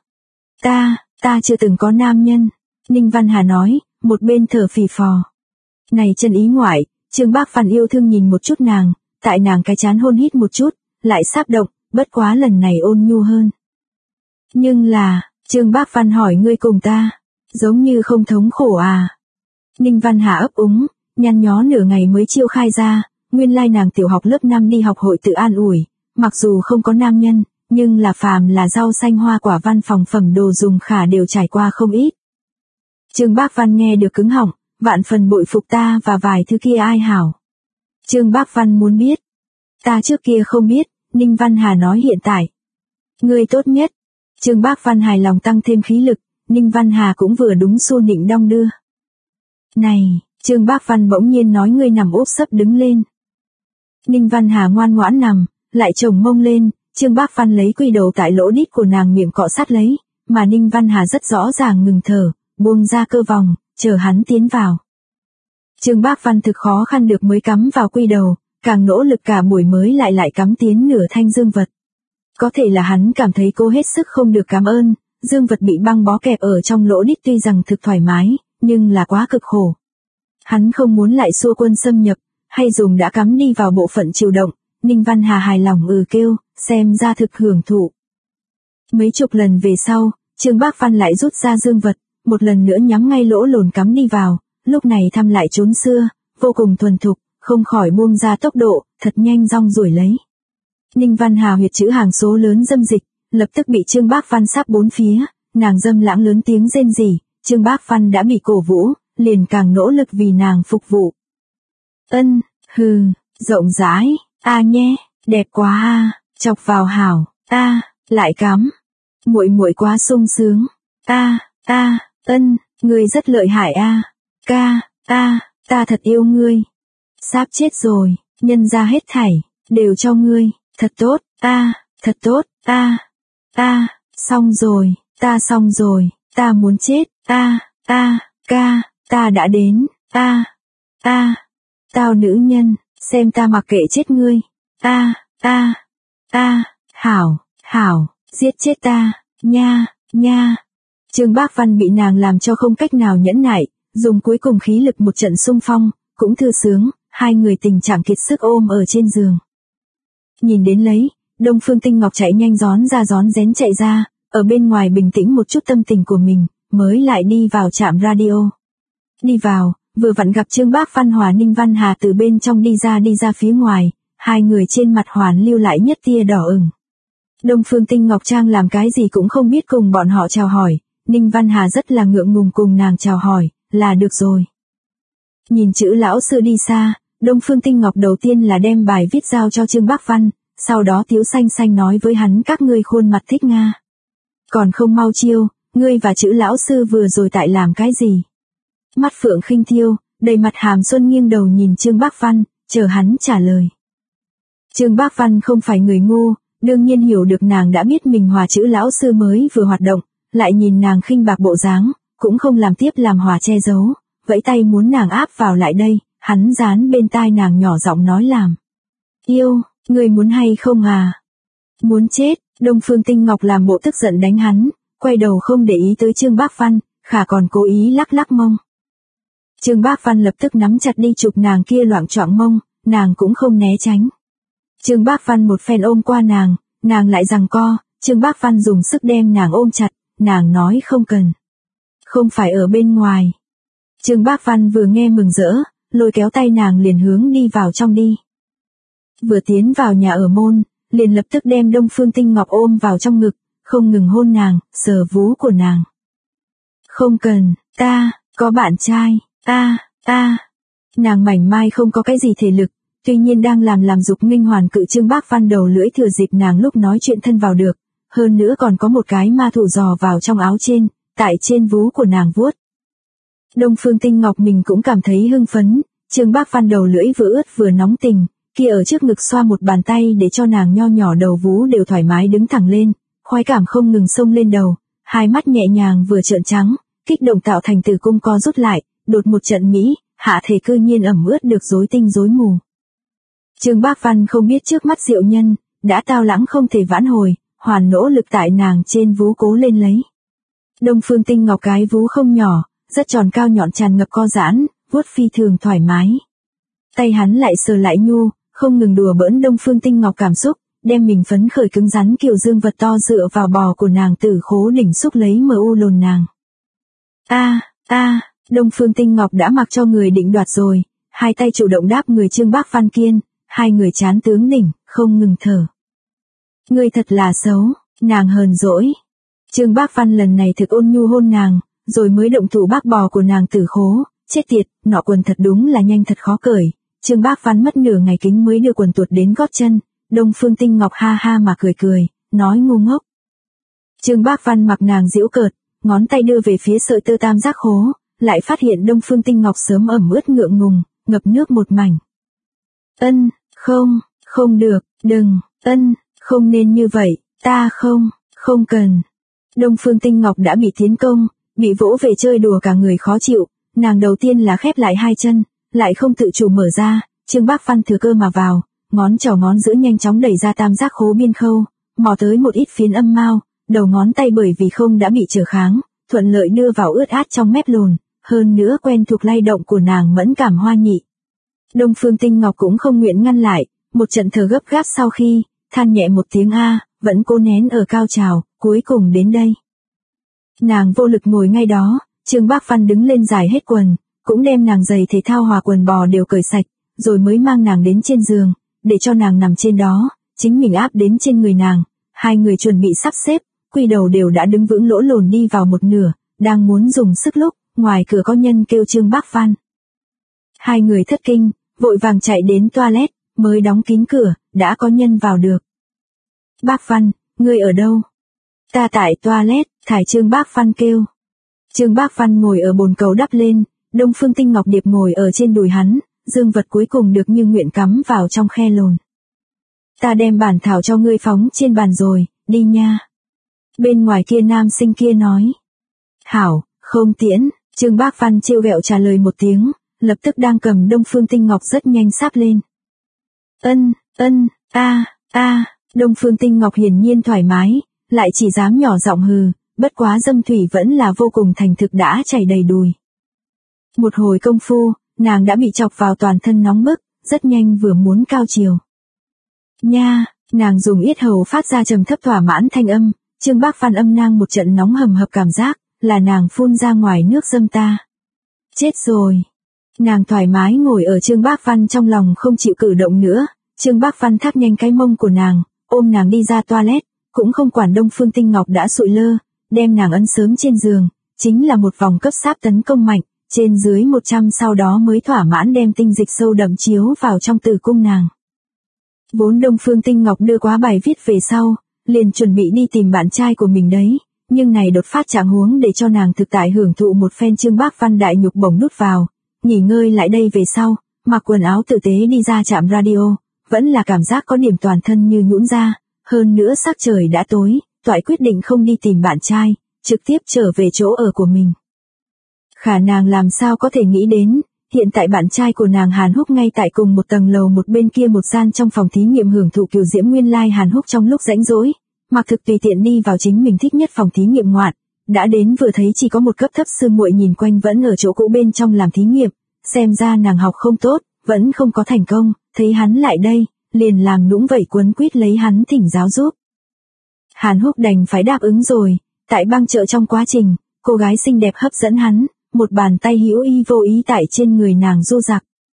Ta chưa từng có nam nhân. Ninh Văn Hà nói, một bên thở phì phò. Này chân ý ngoại, Trương Bác Văn yêu thương nhìn một chút nàng, tại nàng cái chán hôn hít một chút, lại sáp động, bất quá lần này ôn nhu hơn. Nhưng là, Trương Bác Văn hỏi ngươi cùng ta, giống như không thống khổ à. Ninh Văn Hà ấp úng, nhăn nhó nửa ngày mới chiêu khai ra, nguyên lai nàng tiểu học lớp 5 đi học hội tự an ủi, mặc dù không có nam nhân, nhưng là phàm là rau xanh hoa quả văn phòng phẩm đồ dùng khả đều trải qua không ít. Trương Bác Văn nghe được cứng họng, vạn phần bội phục ta và vài thứ kia ai hảo. Trương Bác Văn muốn biết. Ta trước kia không biết, Ninh Văn Hà nói hiện tại. Ngươi tốt nhất. Trương Bác Văn hài lòng tăng thêm khí lực, Ninh Văn Hà cũng vừa đúng xu nịnh đong đưa. Này, Trương Bác Văn bỗng nhiên nói ngươi nằm úp sấp đứng lên. Ninh Văn Hà ngoan ngoãn nằm, lại chồng mông lên, Trương Bác Văn lấy quy đầu tại lỗ đít của nàng miệng cọ sát lấy, mà Ninh Văn Hà rất rõ ràng ngừng thở, buông ra cơ vòng, chờ hắn tiến vào. Trương Bác Văn thực khó khăn được mới cắm vào quy đầu, càng nỗ lực cả buổi mới lại cắm tiến nửa thanh dương vật. Có thể là hắn cảm thấy cô hết sức không được cảm ơn, dương vật bị băng bó kẹp ở trong lỗ đít tuy rằng thực thoải mái, nhưng là quá cực khổ. Hắn không muốn lại xua quân xâm nhập, hay dùng đã cắm đi vào bộ phận chịu động, Ninh Văn Hà hài lòng kêu, xem ra thực hưởng thụ. Mấy chục lần về sau, Trương Bác Văn lại rút ra dương vật, một lần nữa nhắm ngay lỗ lồn cắm đi vào, lúc này thăm lại trốn xưa, vô cùng thuần thục, không khỏi buông ra tốc độ, thật nhanh rong ruổi lấy. Ninh Văn Hà huyệt chữ hàng số lớn dâm dịch, lập tức bị Trương Bác Văn sáp bốn phía, nàng dâm lãng lớn tiếng rên rỉ, Trương Bác Văn đã bị cổ vũ, liền càng nỗ lực vì nàng phục vụ. Rộng rãi, nhé, đẹp quá chọc vào hảo, lại cắm. Muội muội quá sung sướng. Ngươi rất lợi hại ta thật yêu ngươi. Sắp chết rồi, nhân ra hết thảy, đều cho ngươi, thật tốt, thật tốt, xong rồi, ta muốn chết, ta đã đến, tao nữ nhân, xem ta mặc kệ chết ngươi, hảo, giết chết ta, nha. Trương Bác Văn bị nàng làm cho không cách nào nhẫn nại, dùng cuối cùng khí lực một trận xung phong, cũng thư sướng, hai người tình trạng kiệt sức ôm ở trên giường. Nhìn đến lấy, Đông Phương Tinh Ngọc chạy nhanh rón rén chạy ra, ở bên ngoài bình tĩnh một chút tâm tình của mình, mới lại đi vào trạm radio. Đi vào, vừa vặn gặp Trương Bác Văn hòa Ninh Văn Hà từ bên trong đi ra phía ngoài, hai người trên mặt hoàn lưu lại nhất tia đỏ ửng. Đông Phương Tinh Ngọc Trang làm cái gì cũng không biết cùng bọn họ chào hỏi, Ninh Văn Hà rất là ngượng ngùng cùng nàng chào hỏi, là được rồi. Nhìn chữ lão sư đi xa, Đông Phương Tinh Ngọc đầu tiên là đem bài viết giao cho Trương Bác Văn, sau đó Tiếu Xanh nói với hắn các ngươi khuôn mặt thích Nga. Còn không mau chiêu, ngươi và chữ lão sư vừa rồi tại làm cái gì? Mắt phượng khinh thiêu, đầy mặt hàm xuân nghiêng đầu nhìn Trương Bác Văn, chờ hắn trả lời. Trương Bác Văn không phải người ngu, đương nhiên hiểu được nàng đã biết mình hòa chữ lão sư mới vừa hoạt động, lại nhìn nàng khinh bạc bộ dáng, cũng không làm tiếp làm hòa che giấu, vẫy tay muốn nàng áp vào lại đây, hắn dán bên tai nàng nhỏ giọng nói làm. Yêu, người muốn hay không à? Muốn chết, Đông Phương Tinh Ngọc làm bộ tức giận đánh hắn, quay đầu không để ý tới Trương Bác Văn, khả còn cố ý lắc mông. Trương Bác Văn lập tức nắm chặt đi chụp nàng kia loạng choạng mông, nàng cũng không né tránh. Trương Bác Văn một phen ôm qua nàng lại giằng co, Trương Bác Văn dùng sức đem nàng ôm chặt, nàng nói không cần. Không phải ở bên ngoài. Trương Bác Văn vừa nghe mừng rỡ, lôi kéo tay nàng liền hướng đi vào trong đi. Vừa tiến vào nhà ở môn, liền lập tức đem Đông Phương Tinh Ngọc ôm vào trong ngực, không ngừng hôn nàng, sờ vú của nàng. Không cần, ta, có bạn trai, Nàng mảnh mai không có cái gì thể lực, tuy nhiên đang làm dục nghênh hoàn cự Trương Bác Văn đầu lưỡi thừa dịp nàng lúc nói chuyện thân vào được, hơn nữa còn có một cái ma thủ dò vào trong áo trên, tại trên vú của nàng vuốt. Đông Phương Tinh Ngọc mình cũng cảm thấy hưng phấn, Trương Bác Văn đầu lưỡi vừa ướt vừa nóng tình, kia ở trước ngực xoa một bàn tay để cho nàng nho nhỏ đầu vú đều thoải mái đứng thẳng lên, khoái cảm không ngừng xông lên đầu, hai mắt nhẹ nhàng vừa trợn trắng, kích động tạo thành tử cung co rút lại, đột một trận mỹ, hạ thể cư nhiên ẩm ướt được rối tinh rối mù. Trương Bác Văn không biết trước mắt diệu nhân, đã tao lãng không thể vãn hồi, hoàn nỗ lực tại nàng trên vú cố lên lấy. Đông Phương Tinh Ngọc cái vú không nhỏ, rất tròn cao nhọn tràn ngập co giãn, vuốt phi thường thoải mái. Tay hắn lại sờ lại nhu, không ngừng đùa bỡn Đông Phương Tinh Ngọc cảm xúc, đem mình phấn khởi cứng rắn kiều dương vật to dựa vào bò của nàng tử khố đỉnh xúc lấy mờ u lồn nàng. Đông Phương Tinh Ngọc đã mặc cho người định đoạt rồi, hai tay chủ động đáp người Trương Bác Văn kiên, hai người chán tướng đỉnh, không ngừng thở. Ngươi thật là xấu, nàng hờn dỗi. Trương Bác Văn lần này thực ôn nhu hôn nàng, rồi mới động thủ bác bò của nàng tử khố, chết tiệt, nọ quần thật đúng là nhanh thật khó cởi. Trương Bác Văn mất nửa ngày kính mới đưa quần tuột đến gót chân, Đông Phương Tinh Ngọc ha ha mà cười, nói ngu ngốc. Trương Bác Văn mặc nàng giễu cợt, ngón tay đưa về phía sợi tơ tam giác khố, lại phát hiện Đông Phương Tinh Ngọc sớm ẩm ướt ngượng ngùng, ngập nước một mảnh. Không được, đừng, không nên như vậy, ta không cần. Đông Phương Tinh Ngọc đã bị tiến công, bị vỗ về chơi đùa cả người khó chịu, nàng đầu tiên là khép lại hai chân, lại không tự chủ mở ra, Trương Bác Văn thừa cơ mà vào, ngón trỏ ngón giữa nhanh chóng đẩy ra tam giác khố biên khâu, mò tới một ít phiến âm mao, đầu ngón tay bởi vì không đã bị trở kháng, thuận lợi đưa vào ướt át trong mép lồn, hơn nữa quen thuộc lay động của nàng mẫn cảm hoa nhị. Đông Phương Tinh Ngọc cũng không nguyện ngăn lại, một trận thở gấp gáp sau khi, than nhẹ một tiếng vẫn cố nén ở cao trào, cuối cùng đến đây. Nàng vô lực ngồi ngay đó, Trương Bác Văn đứng lên giải hết quần, cũng đem nàng giày thể thao hòa quần bò đều cởi sạch, rồi mới mang nàng đến trên giường, để cho nàng nằm trên đó, chính mình áp đến trên người nàng, hai người chuẩn bị sắp xếp, quy đầu đều đã đứng vững lỗ lồn đi vào một nửa, đang muốn dùng sức lúc, ngoài cửa có nhân kêu Trương Bác Văn. Hai người thất kinh, vội vàng chạy đến toilet, mới đóng kín cửa, đã có nhân vào được. Bác Văn, ngươi ở đâu? Ta tại toilet, thải Trương Bác Văn kêu. Trương Bác Văn ngồi ở bồn cầu đắp lên, Đông Phương Tinh Ngọc điệp ngồi ở trên đùi hắn, dương vật cuối cùng được như nguyện cắm vào trong khe lồn. Ta đem bản thảo cho ngươi phóng trên bàn rồi, đi nha. Bên ngoài kia nam sinh kia nói. Hảo, không tiễn, Trương Bác Văn trêu ghẹo trả lời một tiếng, lập tức đang cầm Đông Phương Tinh Ngọc rất nhanh sáp lên. Đông Phương Tinh Ngọc hiển nhiên thoải mái, lại chỉ dám nhỏ giọng hừ, bất quá dâm thủy vẫn là vô cùng thành thực đã chảy đầy đùi. Một hồi công phu, nàng đã bị chọc vào toàn thân nóng bức, rất nhanh vừa muốn cao chiều. Nha, nàng dùng yết hầu phát ra trầm thấp thỏa mãn thanh âm, Trương Bác Văn âm nang một trận nóng hầm hập cảm giác, là nàng phun ra ngoài nước dâm ta. Chết rồi. Nàng thoải mái ngồi ở Trương Bác Văn trong lòng không chịu cử động nữa, Trương Bác Văn thắt nhanh cái mông của nàng, ôm nàng đi ra toilet, cũng không quản Đông Phương Tinh Ngọc đã sụi lơ, đem nàng ấn sớm trên giường, chính là một vòng cấp sáp tấn công mạnh, trên dưới 100 sau đó mới thỏa mãn đem tinh dịch sâu đậm chiếu vào trong tử cung nàng. Vốn Đông Phương Tinh Ngọc đưa quá bài viết về sau, liền chuẩn bị đi tìm bạn trai của mình đấy, nhưng này đột phát trạng huống để cho nàng thực tại hưởng thụ một phen Trương Bác Văn đại nhục bổng nút vào, nghỉ ngơi lại đây về sau, mặc quần áo tử tế đi ra trạm radio, vẫn là cảm giác có điểm toàn thân như nhũn ra, hơn nữa sắc trời đã tối, toại quyết định không đi tìm bạn trai, trực tiếp trở về chỗ ở của mình. Khả nàng làm sao có thể nghĩ đến, hiện tại bạn trai của nàng Hàn Húc ngay tại cùng một tầng lầu một bên kia một gian trong phòng thí nghiệm hưởng thụ kiều diễm nguyên lai Hàn Húc trong lúc rãnh rỗi, mặc thực tùy tiện đi vào chính mình thích nhất phòng thí nghiệm ngoạn, đã đến vừa thấy chỉ có một cấp thấp sư muội nhìn quanh vẫn ở chỗ cũ bên trong làm thí nghiệm, xem ra nàng học không tốt, vẫn không có thành công, thấy hắn lại đây, liền làm nũng vẩy quấn quýt lấy hắn thỉnh giáo giúp. Hàn Húc đành phải đáp ứng rồi, tại băng chợ trong quá trình, cô gái xinh đẹp hấp dẫn hắn, một bàn tay hữu ý vô ý tại trên người nàng du dặc.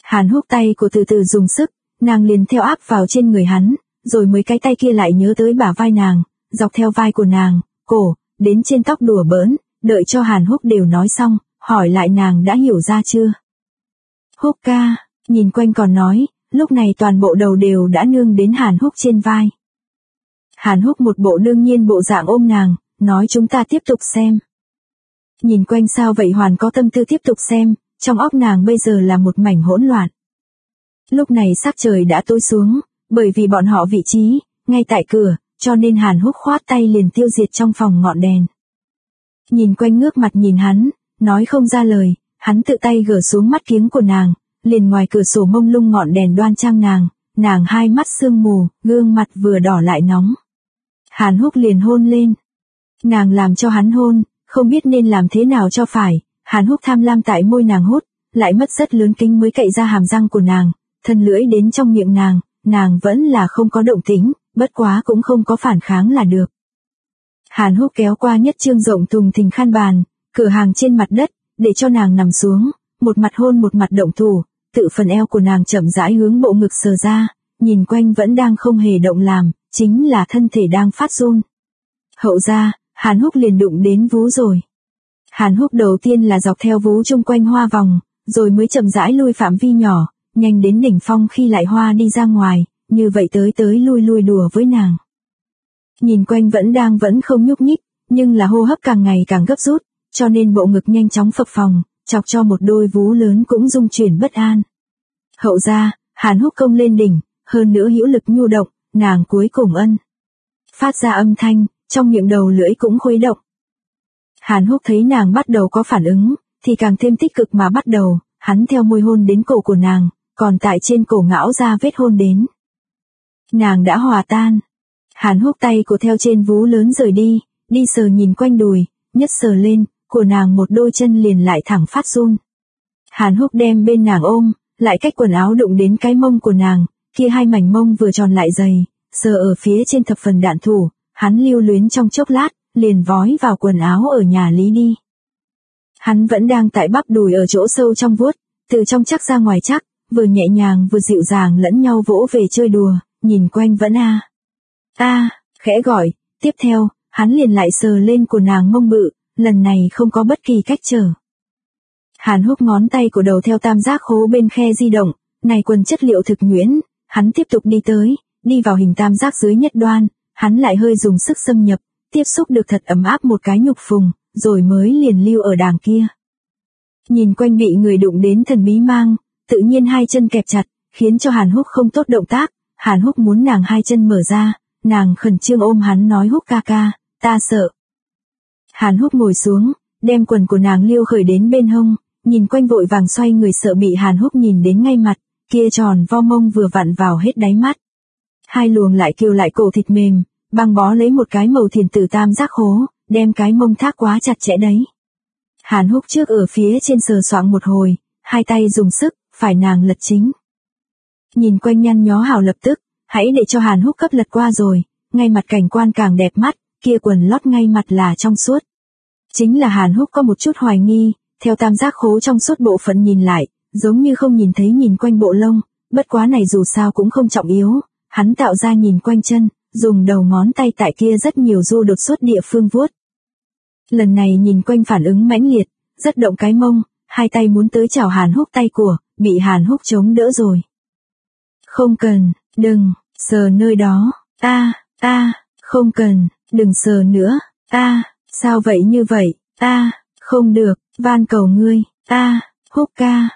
Hàn Húc tay của từ từ dùng sức, nàng liền theo áp vào trên người hắn, rồi mấy cái tay kia lại nhớ tới bả vai nàng, dọc theo vai của nàng, cổ, đến trên tóc đùa bỡn, đợi cho Hàn Húc đều nói xong, hỏi lại nàng đã hiểu ra chưa. Húc ca, nhìn quanh còn nói, lúc này toàn bộ đầu đều đã nương đến Hàn Húc trên vai. Hàn Húc một bộ đương nhiên bộ dạng ôm nàng, nói chúng ta tiếp tục xem. Nhìn quanh sao vậy hoàn có tâm tư tiếp tục xem, trong óc nàng bây giờ là một mảnh hỗn loạn. Lúc này sắc trời đã tối xuống, bởi vì bọn họ vị trí, ngay tại cửa, cho nên Hàn Húc khoát tay liền tiêu diệt trong phòng ngọn đèn. Nhìn quanh ngước mặt nhìn hắn, nói không ra lời, hắn tự tay gỡ xuống mắt kiếng của nàng, liền ngoài cửa sổ mông lung ngọn đèn đoan trang nàng hai mắt sương mù, gương mặt vừa đỏ lại nóng. Hàn Húc liền hôn lên. Nàng làm cho hắn hôn, không biết nên làm thế nào cho phải, Hàn Húc tham lam tại môi nàng hút, lại mất rất lớn kinh mới cậy ra hàm răng của nàng, thân lưỡi đến trong miệng nàng vẫn là không có động tĩnh, bất quá cũng không có phản kháng là được. Hàn Húc kéo qua nhất trương rộng thùng thình khăn bàn, cửa hàng trên mặt đất, để cho nàng nằm xuống, một mặt hôn một mặt động thủ, tự phần eo của nàng chậm rãi hướng bộ ngực sờ ra, nhìn quanh vẫn đang không hề động làm, chính là thân thể đang phát run. Hậu ra, Hàn Húc liền đụng đến vú rồi. Hàn Húc đầu tiên là dọc theo vú chung quanh hoa vòng, rồi mới chậm rãi lui phạm vi nhỏ, nhanh đến đỉnh phong khi lại hoa đi ra ngoài, như vậy tới lui đùa với nàng. Nhìn quanh vẫn không nhúc nhích, nhưng là hô hấp càng ngày càng gấp rút, cho nên bộ ngực nhanh chóng phập phồng, chọc cho một đôi vú lớn cũng rung chuyển bất an. Hậu ra, Hàn Húc công lên đỉnh, hơn nữa hữu lực nhu động, nàng cuối cùng phát ra âm thanh, trong miệng đầu lưỡi cũng khuấy động. Hàn Húc thấy nàng bắt đầu có phản ứng, thì càng thêm tích cực mà bắt đầu, hắn theo môi hôn đến cổ của nàng, còn tại trên cổ ngão ra vết hôn đến. Nàng đã hòa tan. Hàn Húc tay của theo trên vú lớn rời đi sờ nhìn quanh đùi, nhất sờ lên, của nàng một đôi chân liền lại thẳng phát run. Hàn Húc đem bên nàng ôm, lại cách quần áo đụng đến cái mông của nàng, kia hai mảnh mông vừa tròn lại dày, sờ ở phía trên thập phần đạn thủ, hắn lưu luyến trong chốc lát, liền vói vào quần áo ở nhà Lý đi. Hắn vẫn đang tại bắp đùi ở chỗ sâu trong vuốt, từ trong chắc ra ngoài chắc, vừa nhẹ nhàng vừa dịu dàng lẫn nhau vỗ về chơi đùa, nhìn quanh vẫn khẽ gọi, tiếp theo, hắn liền lại sờ lên của nàng mông bự, lần này không có bất kỳ cách trở. Hàn Húc ngón tay của đầu theo tam giác khố bên khe di động, này quần chất liệu thực nhuyễn, hắn tiếp tục đi vào hình tam giác dưới nhất đoan, hắn lại hơi dùng sức xâm nhập, tiếp xúc được thật ấm áp một cái nhục phùng, rồi mới liền lưu ở đàng kia. Nhìn quanh bị người đụng đến thần bí mang, tự nhiên hai chân kẹp chặt, khiến cho Hàn Húc không tốt động tác, Hàn Húc muốn nàng hai chân mở ra, nàng khẩn trương ôm hắn nói Húc ca ca, ta sợ. Hàn Húc ngồi xuống, đem quần của nàng liêu khởi đến bên hông, nhìn quanh vội vàng xoay người sợ bị Hàn Húc nhìn đến ngay mặt, kia tròn vo mông vừa vặn vào hết đáy mắt. Hai luồng lại kêu lại cổ thịt mềm, băng bó lấy một cái màu thiền tử tam giác khố, đem cái mông thác quá chặt chẽ đấy. Hàn Húc trước ở phía trên sờ soạng một hồi, hai tay dùng sức, phải nàng lật chính. Nhìn quanh nhăn nhó hào lập tức, hãy để cho Hàn Húc cấp lật qua rồi, ngay mặt cảnh quan càng đẹp mắt, kia quần lót ngay mặt là trong suốt. Chính là Hàn Húc có một chút hoài nghi, theo tam giác khố trong suốt bộ phận nhìn lại, giống như không nhìn thấy nhìn quanh bộ lông, bất quá này dù sao cũng không trọng yếu, hắn tạo ra nhìn quanh chân, dùng đầu ngón tay tại kia rất nhiều du đột xuất địa phương vuốt. Lần này nhìn quanh phản ứng mãnh liệt, rất động cái mông, hai tay muốn tới chào Hàn Húc tay của, bị Hàn Húc chống đỡ rồi. Không cần, đừng, sờ nơi đó, không cần, đừng sờ nữa, sao vậy như vậy, không được, van cầu ngươi, Húc ca,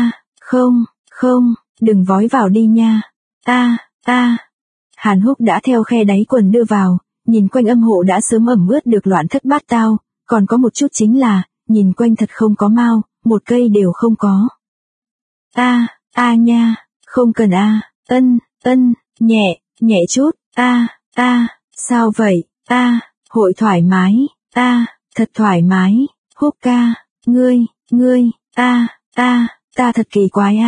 không, đừng vói vào đi nha, Hàn Húc đã theo khe đáy quần đưa vào, nhìn quanh âm hộ đã sớm ẩm ướt được loạn thất bát tao, còn có một chút chính là, nhìn quanh thật không có mau, một cây đều không có. Nha, không cần nhẹ chút, sao vậy, hội thoải mái, thật thoải mái, Húc ca, ngươi, ta thật kỳ quái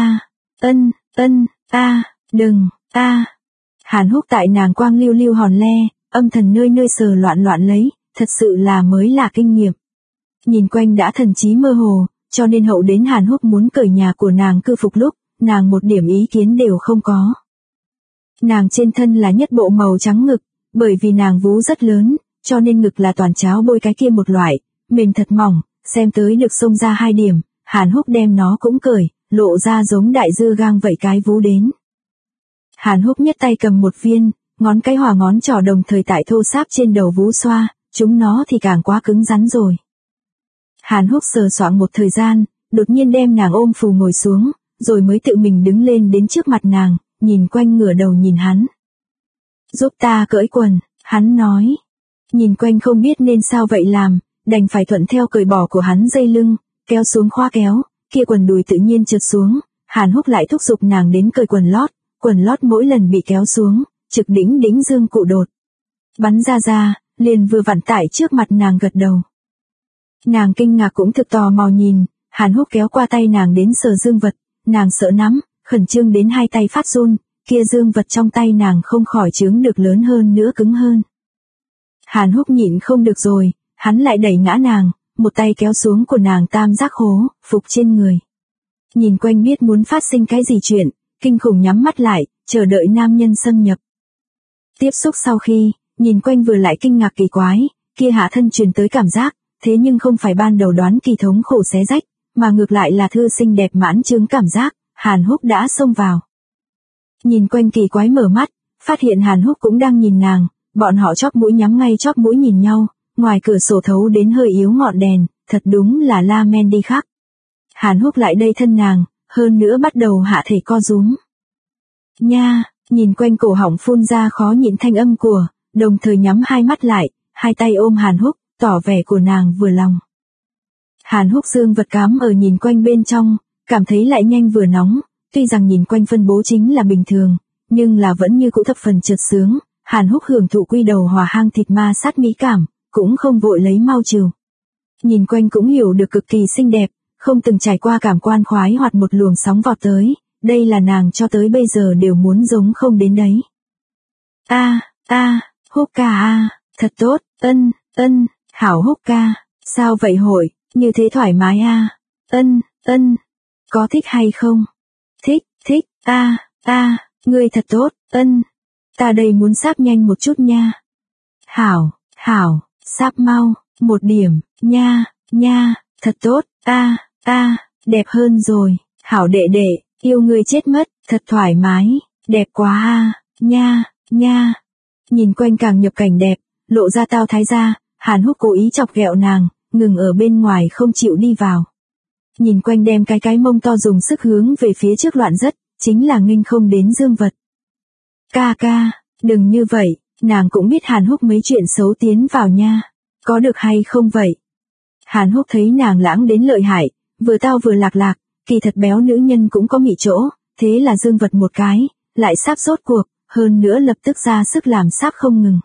đừng, Hàn Húc tại nàng quang lưu lưu hòn le, âm thần nơi nơi sờ loạn lấy, thật sự là mới là kinh nghiệm. Nhìn quanh đã thần trí mơ hồ, cho nên hậu đến Hàn Húc muốn cởi nhà của nàng cư phục lúc, nàng một điểm ý kiến đều không có. Nàng trên thân là nhất bộ màu trắng ngực, bởi vì nàng vú rất lớn, cho nên ngực là toàn cháo bôi cái kia một loại, mềm thật mỏng, xem tới được xông ra 2 điểm, Hàn Húc đem nó cũng cởi, lộ ra giống đại dưa gang vậy cái vú đến. Hàn Húc nhất tay cầm một viên, ngón cái hòa ngón trỏ đồng thời tại thô sáp trên đầu vú xoa, chúng nó thì càng quá cứng rắn rồi. Hàn Húc sờ soạng một thời gian, đột nhiên đem nàng ôm phù ngồi xuống, rồi mới tự mình đứng lên đến trước mặt nàng, nhìn quanh ngửa đầu nhìn hắn. Giúp ta cởi quần, hắn nói. Nhìn quanh không biết nên sao vậy làm, đành phải thuận theo cởi bỏ của hắn dây lưng, kéo xuống khóa kéo, kia quần đùi tự nhiên trượt xuống, Hàn Húc lại thúc giục nàng đến cởi quần lót mỗi lần bị kéo xuống, trực đĩnh dương cụ đột. Bắn ra, liền vừa vặn tại trước mặt nàng gật đầu. Nàng kinh ngạc cũng thực tò mò nhìn, Hàn Húc kéo qua tay nàng đến sờ dương vật, nàng sợ nắm, khẩn trương đến 2 tay phát run, kia dương vật trong tay nàng không khỏi chướng được lớn hơn nữa cứng hơn. Hàn Húc nhịn không được rồi, hắn lại đẩy ngã nàng, một tay kéo xuống của nàng tam giác hố, phục trên người. Nhìn quanh biết muốn phát sinh cái gì chuyện, kinh khủng nhắm mắt lại, chờ đợi nam nhân xâm nhập. Tiếp xúc sau khi, nhìn quanh vừa lại kinh ngạc kỳ quái, kia hạ thân truyền tới cảm giác, thế nhưng không phải ban đầu đoán kỳ thống khổ xé rách, mà ngược lại là thư xinh đẹp mãn chứng cảm giác, Hàn Húc đã xông vào. Nhìn quanh kỳ quái mở mắt, phát hiện Hàn Húc cũng đang nhìn nàng, bọn họ chóp mũi nhắm ngay chóp mũi nhìn nhau, ngoài cửa sổ thấu đến hơi yếu ngọn đèn, thật đúng là la men đi khắc. Hàn Húc lại đây thân nàng, hơn nữa bắt đầu hạ thể co rúm. Nha, nhìn quanh cổ họng phun ra khó nhịn thanh âm của, đồng thời nhắm 2 mắt lại, 2 tay ôm Hàn Húc, tỏ vẻ của nàng vừa lòng. Hàn Húc dương vật cám ở nhìn quanh bên trong, cảm thấy lại nhanh vừa nóng, tuy rằng nhìn quanh phân bố chính là bình thường, nhưng là vẫn như cũ thập phần chợt sướng, Hàn Húc hưởng thụ quy đầu hòa hang thịt ma sát mỹ cảm, cũng không vội lấy mau trừ. Nhìn quanh cũng hiểu được cực kỳ xinh đẹp, không từng trải qua cảm quan khoái hoạt một luồng sóng vọt tới, đây là nàng cho tới bây giờ đều muốn giống không đến đấy. Húc ca thật tốt, hảo Húc ca, sao vậy hội, như thế thoải mái có thích hay không? Thích, ngươi thật tốt, ta đây muốn sáp nhanh một chút nha. Hảo, sáp mau, một điểm, nha, thật tốt, đẹp hơn rồi, hảo đệ đệ, yêu ngươi chết mất, thật thoải mái, đẹp quá nha. Nhìn quanh càng nhập cảnh đẹp, lộ ra tao thái ra, Hàn Húc cố ý chọc ghẹo nàng, ngừng ở bên ngoài không chịu đi vào. Nhìn quanh đem cái mông to dùng sức hướng về phía trước loạn rất, chính là nghênh không đến dương vật. Ca, đừng như vậy, nàng cũng biết Hàn Húc mấy chuyện xấu tiến vào nha, có được hay không vậy? Hàn Húc thấy nàng lãng đến lợi hại, vừa tao vừa lạc, kỳ thật béo nữ nhân cũng có mị chỗ, thế là dương vật một cái, lại sáp rốt cuộc, hơn nữa lập tức ra sức làm sáp không ngừng.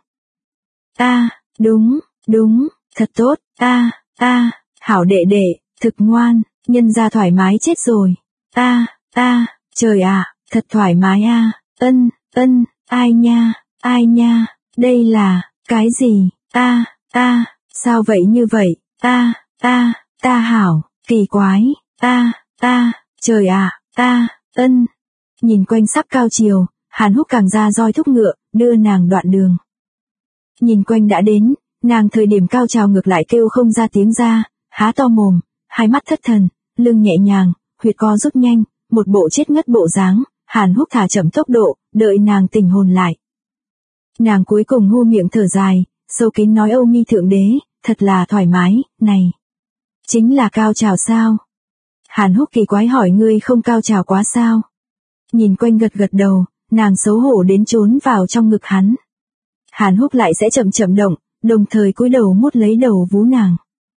Đúng, thật tốt, hảo đệ đệ, thực ngoan, nhân ra thoải mái chết rồi. Trời ạ, thật thoải mái ai nha, đây là, cái gì, sao vậy như vậy, ta hảo, kỳ quái, trời ạ, nhìn quanh sắp cao chiều, Hàn Húc càng ra roi thúc ngựa, đưa nàng đoạn đường. Nhìn quanh đã đến, nàng thời điểm cao trào ngược lại kêu không ra tiếng ra, há to mồm, 2 mắt thất thần, lưng nhẹ nhàng, huyệt co rút nhanh, một bộ chết ngất bộ dáng, Hàn Húc thả chậm tốc độ, đợi nàng tỉnh hồn lại. Nàng cuối cùng hu miệng thở dài, sâu kín nói Âu mi thượng đế, thật là thoải mái, này. Chính là cao trào sao? Hàn Húc kỳ quái hỏi ngươi không cao trào quá sao? Nhìn quanh gật đầu, nàng xấu hổ đến trốn vào trong ngực hắn. Hàn Húc lại sẽ chậm động, đồng thời cúi đầu mút lấy đầu vú nàng.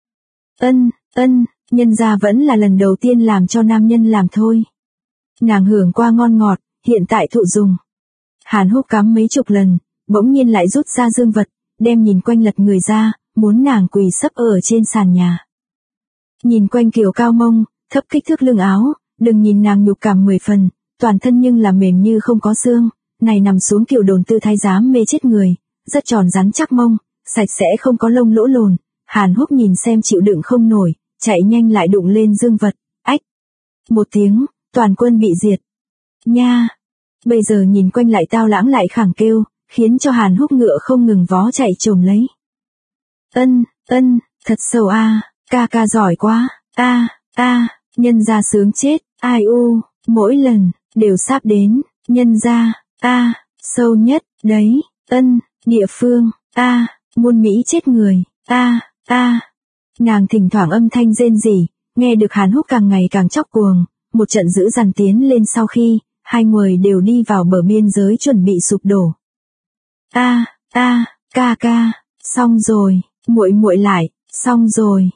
Nhân ra vẫn là lần đầu tiên làm cho nam nhân làm thôi. Nàng hưởng qua ngon ngọt, hiện tại thụ dùng. Hàn Húc cắm mấy chục lần, bỗng nhiên lại rút ra dương vật, đem nhìn quanh lật người ra, muốn nàng quỳ sấp ở trên sàn nhà. Nhìn quanh kiểu cao mông, thấp kích thước lưng áo, đừng nhìn nàng nhục cảm 10 phần, toàn thân nhưng là mềm như không có xương, này nằm xuống kiểu đồn tư thái giám mê chết người, rất tròn rắn chắc mông, sạch sẽ không có lông lỗ lồn. Hàn Húc nhìn xem chịu đựng không nổi, chạy nhanh lại đụng lên dương vật, ách. Một tiếng, toàn quân bị diệt. Nha! Bây giờ nhìn quanh lại Tao Lãng lại khẳng kêu, khiến cho Hàn Húc ngựa không ngừng vó chạy chồm lấy. Ân, thật sâu a, ca giỏi quá, nhân gia sướng chết, ai u, mỗi lần, đều sắp đến, nhân gia, sâu nhất, đấy, địa phương, muôn Mỹ chết người, Nàng thỉnh thoảng âm thanh rên rỉ, nghe được Hàn Húc càng ngày càng chóc cuồng, một trận dữ dằn tiến lên sau khi, hai người đều đi vào bờ biên giới chuẩn bị sụp đổ. Ca, xong rồi, muội lại, xong rồi,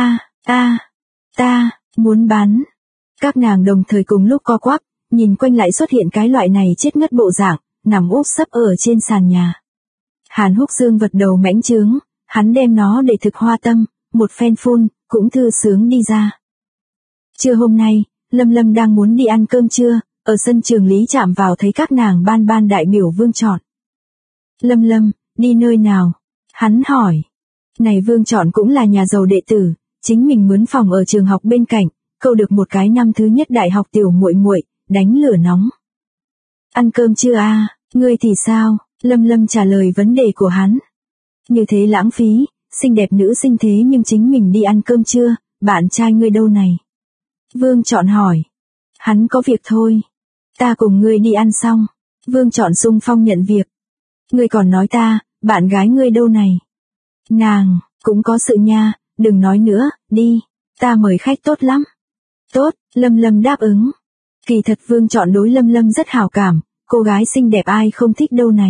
ta, muốn bắn. Các nàng đồng thời cùng lúc co quắp, nhìn quanh lại xuất hiện cái loại này chết ngất bộ dạng, nằm úp sấp ở trên sàn nhà. Hàn Húc dương vật đầu mãnh trướng, hắn đem nó để thực hoa tâm, một phen phun, cũng thư sướng đi ra. Trưa hôm nay, Lâm đang muốn đi ăn cơm trưa, ở sân trường Lý chạm vào thấy các nàng ban đại biểu Vương Trọn. Lâm, đi nơi nào? Hắn hỏi. Này Vương Trọn cũng là nhà giàu đệ tử, chính mình mướn phòng ở trường học bên cạnh, câu được một cái năm thứ nhất đại học tiểu muội, đánh lửa nóng. Ăn cơm chưa a? Ngươi thì sao? Lâm trả lời vấn đề của hắn. Như thế lãng phí, xinh đẹp nữ sinh thế nhưng chính mình đi ăn cơm trưa, bạn trai ngươi đâu này? Vương Trọn hỏi. Hắn có việc thôi. Ta cùng ngươi đi ăn xong. Vương Trọn xung phong nhận việc. Ngươi còn nói ta, bạn gái ngươi đâu này? Nàng, cũng có sự nha, đừng nói nữa, đi, ta mời khách tốt lắm. Tốt, Lâm đáp ứng. Kỳ thật Vương Trọn đối Lâm rất hảo cảm, cô gái xinh đẹp ai không thích đâu này.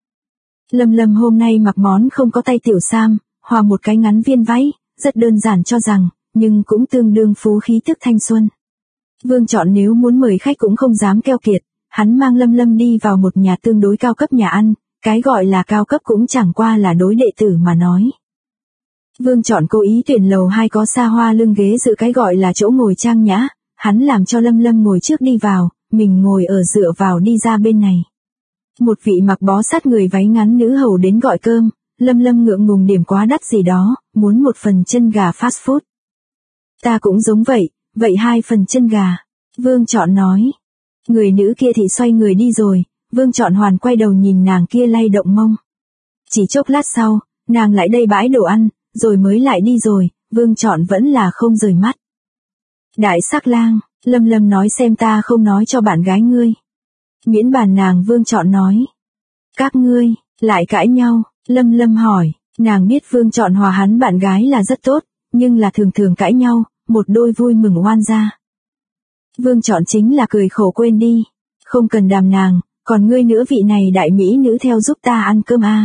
Lâm hôm nay mặc món không có tay tiểu sam, hòa một cái ngắn viên váy, rất đơn giản cho rằng, nhưng cũng tương đương phú khí tức thanh xuân. Vương Trọn nếu muốn mời khách cũng không dám keo kiệt, hắn mang Lâm đi vào một nhà tương đối cao cấp nhà ăn, cái gọi là cao cấp cũng chẳng qua là đối đệ tử mà nói. Vương Trọn cố ý tuyển lầu 2 có xa hoa lưng ghế dự cái gọi là chỗ ngồi trang nhã, hắn làm cho Lâm ngồi trước đi vào, mình ngồi ở dựa vào đi ra bên này. Một vị mặc bó sát người váy ngắn nữ hầu đến gọi cơm, Lâm ngượng ngùng điểm quá đắt gì đó, muốn một phần chân gà fast food. Ta cũng giống vậy, vậy 2 phần chân gà. Vương Trọn nói. Người nữ kia thì xoay người đi rồi, Vương Trọn hoàn quay đầu nhìn nàng kia lay động mông. Chỉ chốc lát sau, nàng lại đây bãi đồ ăn, rồi mới lại đi rồi, Vương Trọn vẫn là không rời mắt. Đại sắc lang, Lâm nói xem ta không nói cho bạn gái ngươi. Miễn bàn nàng Vương Trọn nói. Các ngươi, lại cãi nhau, Lâm hỏi, nàng biết Vương Trọn hòa hắn bạn gái là rất tốt, nhưng là thường cãi nhau, một đôi vui mừng oan gia. Vương Trọn chính là cười khổ quên đi, không cần đàm nàng, còn ngươi nữa vị này đại mỹ nữ theo giúp ta ăn cơm a.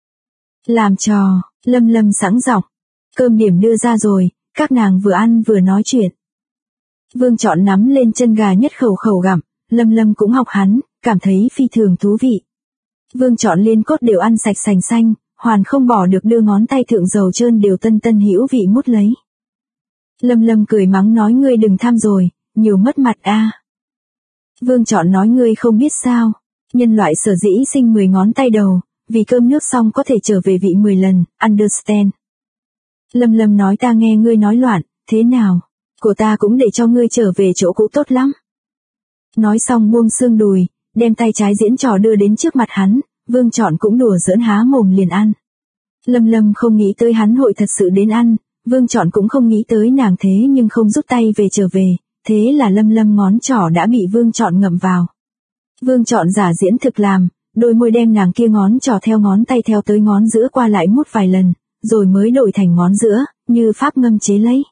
Làm trò, Lâm sẵn giọng, cơm điểm đưa ra rồi, các nàng vừa ăn vừa nói chuyện. Vương Trọn nắm lên chân gà nhất khẩu gặm, Lâm cũng học hắn, cảm thấy phi thường thú vị. Vương Trọn liên cốt đều ăn sạch sành xanh, hoàn không bỏ được đưa ngón tay thượng dầu trơn đều tân hữu vị mút lấy. Lâm cười mắng nói ngươi đừng tham rồi, nhiều mất mặt a. Vương Trọn nói ngươi không biết sao, nhân loại sở dĩ sinh 10 ngón tay đầu, vì cơm nước xong có thể trở về vị 10 lần, understand. Lâm nói ta nghe ngươi nói loạn, thế nào, của ta cũng để cho ngươi trở về chỗ cũ tốt lắm. Nói xong buông xương đùi, đem tay trái diễn trò đưa đến trước mặt hắn, Vương Trọn cũng đùa giỡn há mồm liền ăn. Lâm không nghĩ tới hắn hội thật sự đến ăn, Vương Trọn cũng không nghĩ tới nàng thế nhưng không rút tay về trở về, thế là Lâm ngón trỏ đã bị Vương Trọn ngậm vào. Vương Trọn giả diễn thực làm, đôi môi đem nàng kia ngón trỏ theo ngón tay theo tới ngón giữa qua lại mút vài lần, rồi mới đổi thành ngón giữa, như pháp ngâm chế lấy.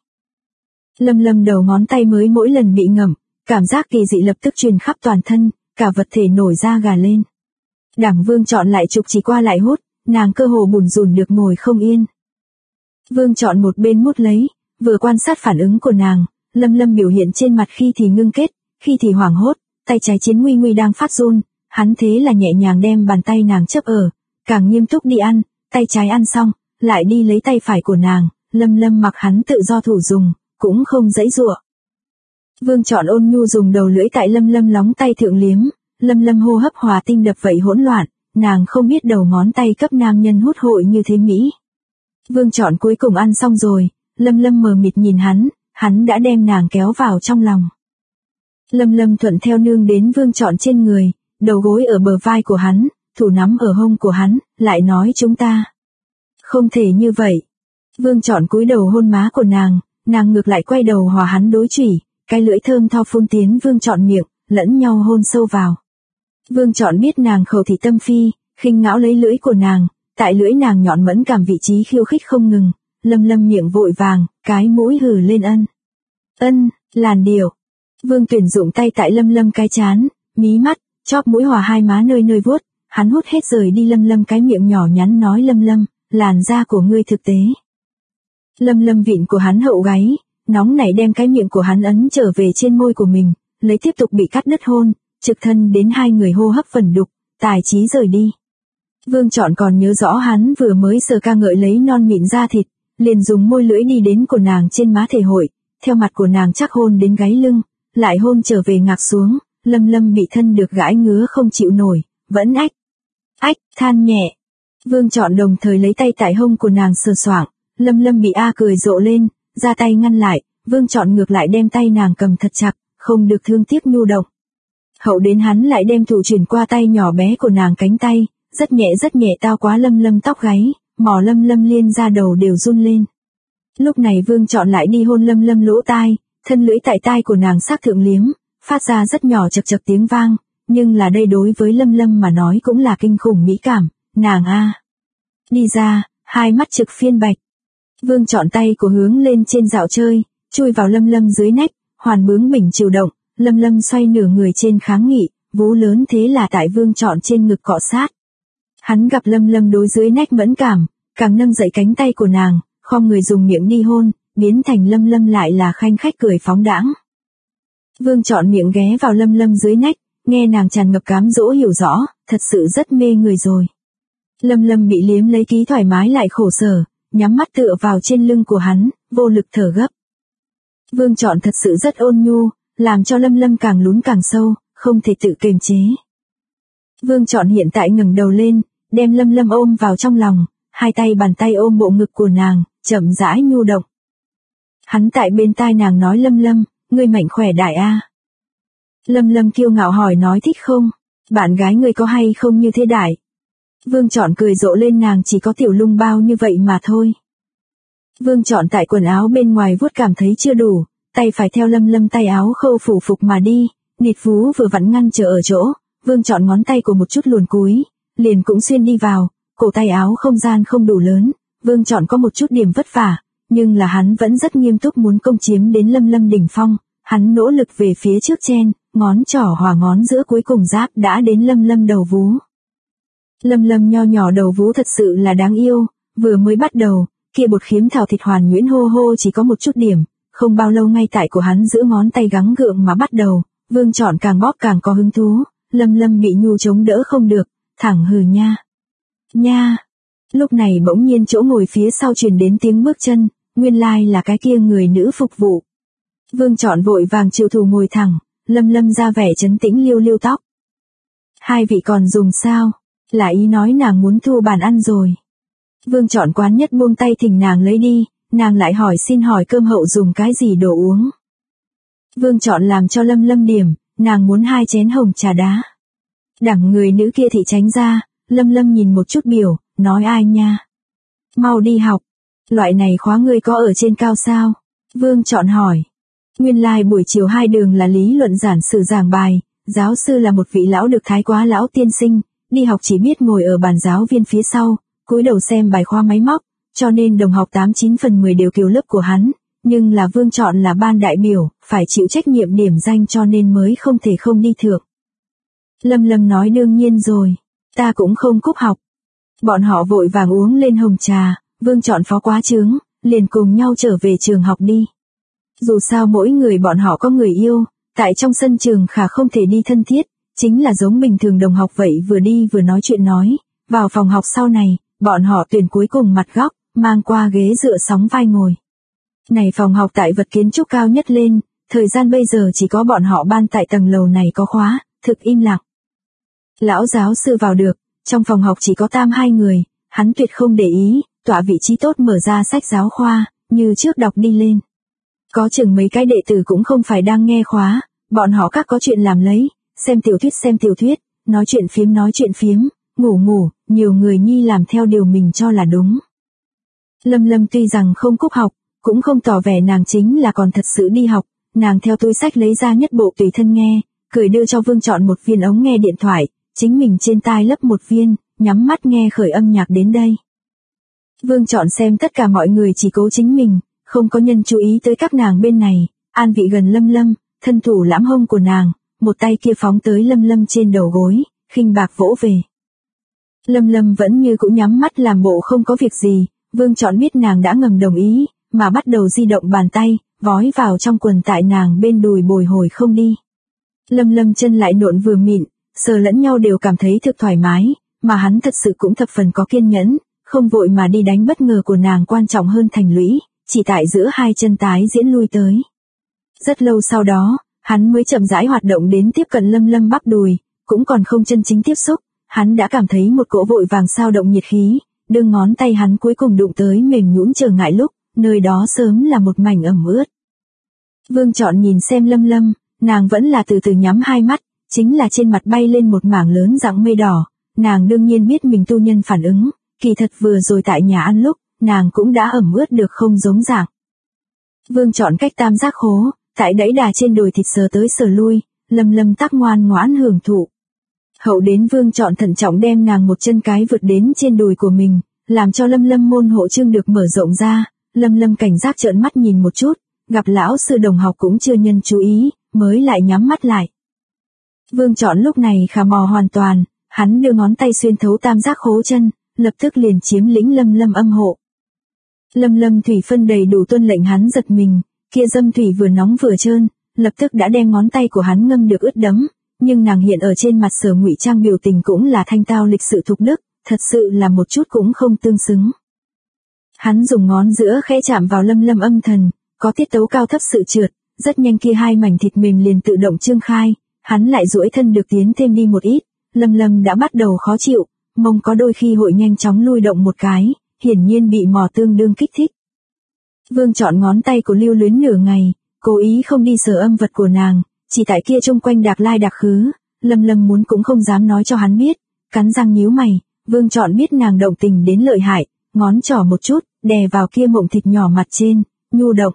Lâm đầu ngón tay mới mỗi lần bị ngậm, cảm giác kỳ dị lập tức truyền khắp toàn thân, cả vật thể nổi da gà lên. Đảng Vương Trọn lại trục chỉ qua lại hút, nàng cơ hồ bùn rùn được ngồi không yên. Vương Trọn một bên mút lấy, vừa quan sát phản ứng của nàng, Lâm biểu hiện trên mặt khi thì ngưng kết, khi thì hoảng hốt, tay trái chiến nguy đang phát run, hắn thế là nhẹ nhàng đem bàn tay nàng chấp ở, càng nghiêm túc đi ăn, tay trái ăn xong, lại đi lấy tay phải của nàng, Lâm mặc hắn tự do thủ dùng, cũng không giãy giụa. Vương Trọn ôn nhu dùng đầu lưỡi tại Lâm lóng tay thượng liếm, Lâm hô hấp hòa tinh đập vậy hỗn loạn, nàng không biết đầu ngón tay cấp nam nhân hút hội như thế mỹ. Vương Trọn cuối cùng ăn xong rồi, Lâm mờ mịt nhìn hắn đã đem nàng kéo vào trong lòng. Lâm Lâm thuận theo nương đến Vương Trọn trên người, đầu gối ở bờ vai của hắn, thủ nắm ở hông của hắn, lại nói chúng ta. Không thể như vậy. Vương Trọn cúi đầu hôn má của nàng ngược lại quay đầu hòa hắn đối chủy, cái lưỡi thơm tho phun tiến Vương Trọn miệng, lẫn nhau hôn sâu vào. Vương Trọn biết nàng khẩu thị tâm phi, khinh ngão lấy lưỡi của nàng, tại lưỡi nàng nhọn mẫn cảm vị trí khiêu khích không ngừng, Lâm Lâm miệng vội vàng, cái mũi hừ lên ân, làn điệu. Vương Tuyển dụng tay tại Lâm Lâm cái chán, mí mắt, chóp mũi hòa hai má nơi nơi vuốt, hắn hút hết rời đi Lâm Lâm cái miệng nhỏ nhắn nói Lâm Lâm, làn da của ngươi thực tế. Lâm Lâm vịn của hắn hậu gáy, nóng nảy đem cái miệng của hắn ấn trở về trên môi của mình, lấy tiếp tục bị cắt đứt hôn, trực thân đến hai người hô hấp vẩn đục, tài trí rời đi. Vương Trọn còn nhớ rõ hắn vừa mới sờ ca ngợi lấy non mịn da thịt, liền dùng môi lưỡi đi đến của nàng trên má thể hội, theo mặt của nàng chắc hôn đến gáy lưng, lại hôn trở về ngạc xuống, Lâm Lâm bị thân được gãi ngứa không chịu nổi, vẫn ách, than nhẹ. Vương Trọn đồng thời lấy tay tại hông của nàng sờ soạng, Lâm Lâm bị cười rộ lên, ra tay ngăn lại, Vương Trọn ngược lại đem tay nàng cầm thật chặt, không được thương tiếc nhu động. Hậu đến hắn lại đem thủ chuyển qua tay nhỏ bé của nàng cánh tay, rất nhẹ tao quá Lâm Lâm tóc gáy, mỏ Lâm Lâm liên ra đầu đều run lên. Lúc này Vương Trọn lại đi hôn Lâm Lâm lỗ tai, thân lưỡi tại tai của nàng xác thượng liếm, phát ra rất nhỏ chật chật tiếng vang, nhưng là đây đối với Lâm Lâm mà nói cũng là kinh khủng mỹ cảm, nàng đi ra, hai mắt trực phiên bạch. Vương Trọn tay của hướng lên trên dạo chơi, chui vào Lâm Lâm dưới nách, hoàn bướng bình chịu động, Lâm Lâm xoay nửa người trên kháng nghị, vú lớn thế là tại Vương Trọn trên ngực cọ sát. Hắn gặp Lâm Lâm đối dưới nách mẫn cảm, càng nâng dậy cánh tay của nàng, khom người dùng miệng đi hôn, biến thành Lâm Lâm lại là khanh khách cười phóng đãng. Vương Trọn miệng ghé vào Lâm Lâm dưới nách, nghe nàng tràn ngập cám dỗ hiểu rõ, thật sự rất mê người rồi. Lâm Lâm bị liếm lấy ký thoải mái lại khổ sở, nhắm mắt tựa vào trên lưng của hắn, vô lực thở gấp. Vương Trọn thật sự rất ôn nhu, làm cho Lâm Lâm càng lún càng sâu, không thể tự kiềm chế. Vương Trọn hiện tại ngẩng đầu lên, đem Lâm Lâm ôm vào trong lòng, hai tay bàn tay ôm bộ ngực của nàng, chậm rãi nhu động. Hắn tại bên tai nàng nói Lâm Lâm, ngươi mạnh khỏe đại a. Lâm Lâm kiêu ngạo hỏi nói thích không, bạn gái ngươi có hay không như thế đại. Vương Trọn cười rộ lên nàng chỉ có tiểu lung bao như vậy mà thôi. Vương Trọn tại quần áo bên ngoài vuốt cảm thấy chưa đủ, tay phải theo Lâm Lâm tay áo khâu phủ phục mà đi, nịt vú vừa vặn ngăn trở ở chỗ, Vương Trọn ngón tay của một chút luồn cúi, liền cũng xuyên đi vào, cổ tay áo không gian không đủ lớn, Vương Trọn có một chút điểm vất vả, nhưng là hắn vẫn rất nghiêm túc muốn công chiếm đến Lâm Lâm đỉnh phong, hắn nỗ lực về phía trước chen, ngón trỏ hòa ngón giữa cuối cùng giáp đã đến Lâm Lâm đầu vú. Lâm Lâm nho nhỏ đầu vú thật sự là đáng yêu, vừa mới bắt đầu, kia bột khiếm thảo thịt hoàn nhuyễn hô hô chỉ có một chút điểm, không bao lâu ngay tại của hắn giữ ngón tay gắng gượng mà bắt đầu, Vương Trọn càng bóp càng có hứng thú, Lâm Lâm bị nhu chống đỡ không được, thẳng hừ nha. Lúc này bỗng nhiên chỗ ngồi phía sau truyền đến tiếng bước chân, nguyên lai là cái kia người nữ phục vụ. Vương Trọn vội vàng chịu thù ngồi thẳng, Lâm Lâm ra vẻ trấn tĩnh liêu liêu tóc. Hai vị còn dùng sao? Là ý nói nàng muốn thu bàn ăn rồi. Vương Trọn quán nhất buông tay thỉnh nàng lấy đi, nàng lại hỏi xin hỏi cơm hậu dùng cái gì đồ uống. Vương Trọn làm cho Lâm Lâm điểm, nàng muốn 2 chén hồng trà đá. Đẳng người nữ kia thì tránh ra, Lâm Lâm nhìn một chút biểu, nói ai nha. Mau đi học, loại này khóa ngươi có ở trên cao sao? Vương Trọn hỏi. Nguyên lai buổi chiều 2 đường là lý luận giản sử giảng bài, giáo sư là một vị lão được thái quá lão tiên sinh, đi học chỉ biết ngồi ở bàn giáo viên phía sau, cúi đầu xem bài khoa máy móc, cho nên đồng học 89 phần 10 đều kiều lớp của hắn, nhưng là Vương Trọn là ban đại biểu, phải chịu trách nhiệm điểm danh cho nên mới không thể không đi thượng. Lâm Lâm nói đương nhiên rồi, ta cũng không cúp học. Bọn họ vội vàng uống lên hồng trà, Vương Trọn phó quá chướng, liền cùng nhau trở về trường học đi. Dù sao mỗi người bọn họ có người yêu, tại trong sân trường khả không thể đi thân thiết, chính là giống bình thường đồng học vậy vừa đi vừa nói chuyện nói, vào phòng học sau này, bọn họ tuyển cuối cùng mặt góc, mang qua ghế dựa sóng vai ngồi. Này phòng học tại vật kiến trúc cao nhất lên, thời gian bây giờ chỉ có bọn họ ban tại tầng lầu này có khóa, thực im lặng. Lão giáo sư vào được, trong phòng học chỉ có tam 2 người, hắn tuyệt không để ý, tọa vị trí tốt mở ra sách giáo khoa, như trước đọc đi lên. Có chừng mấy cái đệ tử cũng không phải đang nghe khóa, Bọn họ các có chuyện làm lấy, xem tiểu thuyết, nói chuyện phiếm, ngủ, nhiều người nhi làm theo điều mình cho là đúng. Lâm tuy rằng không cúp học, cũng không tỏ vẻ nàng chính là còn thật sự đi học, nàng theo túi sách lấy ra nhất bộ tùy thân nghe, cười đưa cho Vương Trọn một viên ống nghe điện thoại, chính mình trên tai lấp một viên, nhắm mắt nghe khởi âm nhạc đến đây. Vương Trọn xem tất cả mọi người chỉ cố chính mình, không có nhân chú ý tới các nàng bên này, an vị gần Lâm, thân thủ lãm hông của nàng, một tay kia phóng tới Lâm trên đầu gối, khinh bạc vỗ về. Lâm vẫn như cũng nhắm mắt làm bộ không có việc gì, Vương Trọn biết nàng đã ngầm đồng ý, mà bắt đầu di động bàn tay, vói vào trong quần tại nàng bên đùi bồi hồi không đi. Lâm chân lại nộn vừa mịn, sờ lẫn nhau đều cảm thấy thực thoải mái, mà hắn thật sự cũng thập phần có kiên nhẫn, không vội mà đi đánh bất ngờ của nàng quan trọng hơn thành lũy, chỉ tại giữa hai chân tái diễn lui tới. Rất lâu sau đó, hắn mới chậm rãi hoạt động đến tiếp cận Lâm bắp đùi, cũng còn không chân chính tiếp xúc, hắn đã cảm thấy một cỗ vội vàng sao động nhiệt khí, đương ngón tay hắn cuối cùng đụng tới mềm nhũn trở ngại lúc, nơi đó sớm là một mảnh ẩm ướt. Vương Trọn nhìn xem Lâm, nàng vẫn là từ từ nhắm hai mắt, chính là trên mặt bay lên một mảng lớn dạng mây đỏ, nàng đương nhiên biết mình tu nhân phản ứng, kỳ thật vừa rồi tại nhà ăn lúc, nàng cũng đã ẩm ướt được không giống dạng. Vương Trọn cách tam giác khố, tại đẫy đà trên đồi thịt sờ tới sờ lui, Lâm tắc ngoan ngoãn hưởng thụ. Hậu đến Vương Trọn thận trọng đem nàng một chân cái vượt đến trên đùi của mình, làm cho Lâm môn hộ trương được mở rộng ra, Lâm cảnh giác trợn mắt nhìn một chút, gặp lão sư đồng học cũng chưa nhân chú ý, mới lại nhắm mắt lại. Vương Trọn lúc này khà mò hoàn toàn, hắn đưa ngón tay xuyên thấu tam giác khố chân, lập tức liền chiếm lĩnh Lâm âm hộ. Lâm thủy phân đầy đủ tuân lệnh hắn giật mình, kia dâm thủy vừa nóng vừa trơn, lập tức đã đem ngón tay của hắn ngâm được ướt đẫm, nhưng nàng hiện ở trên mặt sở ngụy trang biểu tình cũng là thanh tao lịch sự thục đức, thật sự là một chút cũng không tương xứng. Hắn dùng ngón giữa khẽ chạm vào Lâm âm thần, có tiết tấu cao thấp sự trượt, rất nhanh kia hai mảnh thịt mềm liền tự động trương khai, hắn lại duỗi thân được tiến thêm đi một ít, Lâm đã bắt đầu khó chịu, mông có đôi khi hội nhanh chóng lui động một cái, hiển nhiên bị mò tương đương kích thích. Vương Trọn ngón tay của lưu luyến nửa ngày, cố ý không đi sờ âm vật của nàng, chỉ tại kia chung quanh đạc lai đạc khứ, Lâm muốn cũng không dám nói cho hắn biết, cắn răng nhíu mày, Vương Trọn biết nàng động tình đến lợi hại, ngón trỏ một chút, đè vào kia mộng thịt nhỏ mặt trên, nhu động.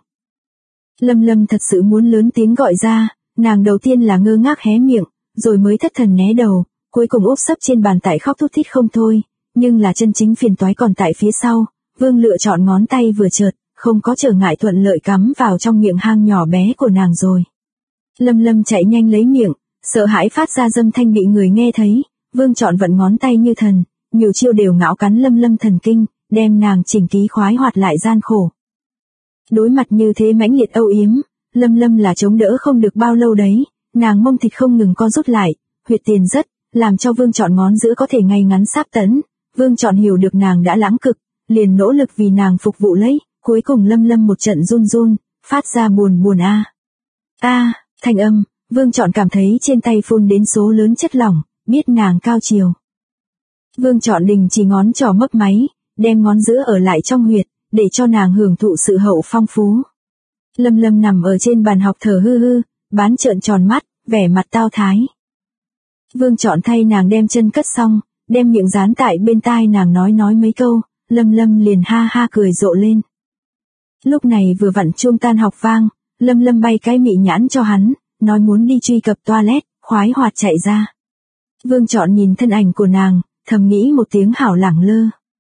Lâm thật sự muốn lớn tiếng gọi ra, nàng đầu tiên là ngơ ngác hé miệng, rồi mới thất thần né đầu, cuối cùng úp sấp trên bàn tại khóc thút thít không thôi, nhưng là chân chính phiền toái còn tại phía sau, Vương lựa chọn ngón tay vừa chợt, không có trở ngại thuận lợi cắm vào trong miệng hang nhỏ bé của nàng rồi. Lâm chạy nhanh lấy miệng, sợ hãi phát ra dâm thanh bị người nghe thấy, Vương Trọn vận ngón tay như thần, nhiều chiêu đều ngạo cắn Lâm thần kinh, đem nàng chỉnh ký khoái hoạt lại gian khổ. Đối mặt như thế mãnh liệt âu yếm, Lâm là chống đỡ không được bao lâu đấy, nàng mông thịt không ngừng co rút lại, huyệt tiền rất, làm cho Vương Trọn ngón giữa có thể ngay ngắn sáp tấn, Vương Trọn hiểu được nàng đã lãng cực, liền nỗ lực vì nàng phục vụ lấy, cuối cùng Lâm một trận run, phát ra buồn a thanh âm, Vương Trọn cảm thấy trên tay phun đến số lớn chất lỏng, biết nàng cao chiều. Vương Trọn đình chỉ ngón trỏ mấp máy, đem ngón giữa ở lại trong huyệt, để cho nàng hưởng thụ sự hậu phong phú. Lâm nằm ở trên bàn học thở hư, bán trợn tròn mắt, vẻ mặt tao thái. Vương Trọn thay nàng đem chân cất xong, đem miệng dán tại bên tai nàng nói mấy câu, Lâm liền ha cười rộ lên. Lúc này vừa vặn chuông tan học vang, Lâm bay cái mị nhãn cho hắn, nói muốn đi truy cập toilet, khoái hoạt chạy ra. Vương Trọn nhìn thân ảnh của nàng, thầm nghĩ một tiếng hảo lẳng lơ.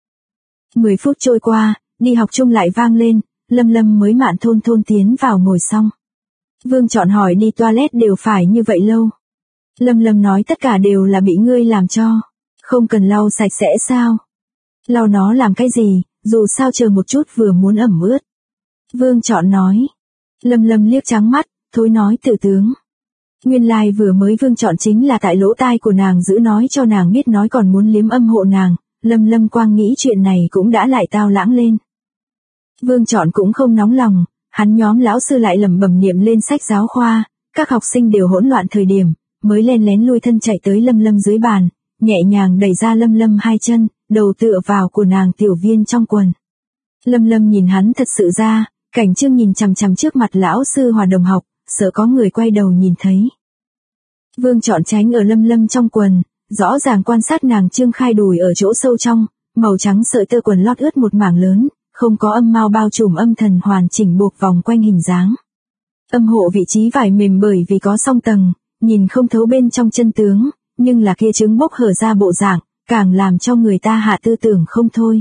10 phút trôi qua, đi học chung lại vang lên, Lâm mới mạn thôn tiến vào ngồi xong. Vương Trọn hỏi đi toilet đều phải như vậy lâu. Lâm nói tất cả đều là bị ngươi làm cho, không cần lau sạch sẽ sao? Lau nó làm cái gì, dù sao chờ một chút vừa muốn ẩm ướt. Vương Trọn nói. Lâm liếc trắng mắt, thối nói từ tướng. Nguyên lai vừa mới Vương Trọn chính là tại lỗ tai của nàng giữ nói cho nàng biết nói còn muốn liếm âm hộ nàng, Lâm quang nghĩ chuyện này cũng đã lại tao lãng lên. Vương Trọn cũng không nóng lòng, hắn nhóm lão sư lại lẩm bẩm niệm lên sách giáo khoa, các học sinh đều hỗn loạn thời điểm, mới len lén lui thân chạy tới Lâm dưới bàn, nhẹ nhàng đẩy ra Lâm hai chân, đầu tựa vào của nàng tiểu viên trong quần. Lâm nhìn hắn thật sự ra, Cảnh Trương nhìn chằm chằm trước mặt lão sư hòa đồng học, sợ có người quay đầu nhìn thấy. Vương Trọn tránh ở Lâm Lâm trong quần, rõ ràng quan sát nàng trương khai đùi ở chỗ sâu trong, màu trắng sợi tơ quần lót ướt một mảng lớn, không có âm mao bao trùm âm thần hoàn chỉnh buộc vòng quanh hình dáng. Âm hộ vị trí vải mềm bởi vì có song tầng, nhìn không thấu bên trong chân tướng, nhưng là kia trứng bốc hở ra bộ dạng, càng làm cho người ta hạ tư tưởng không thôi.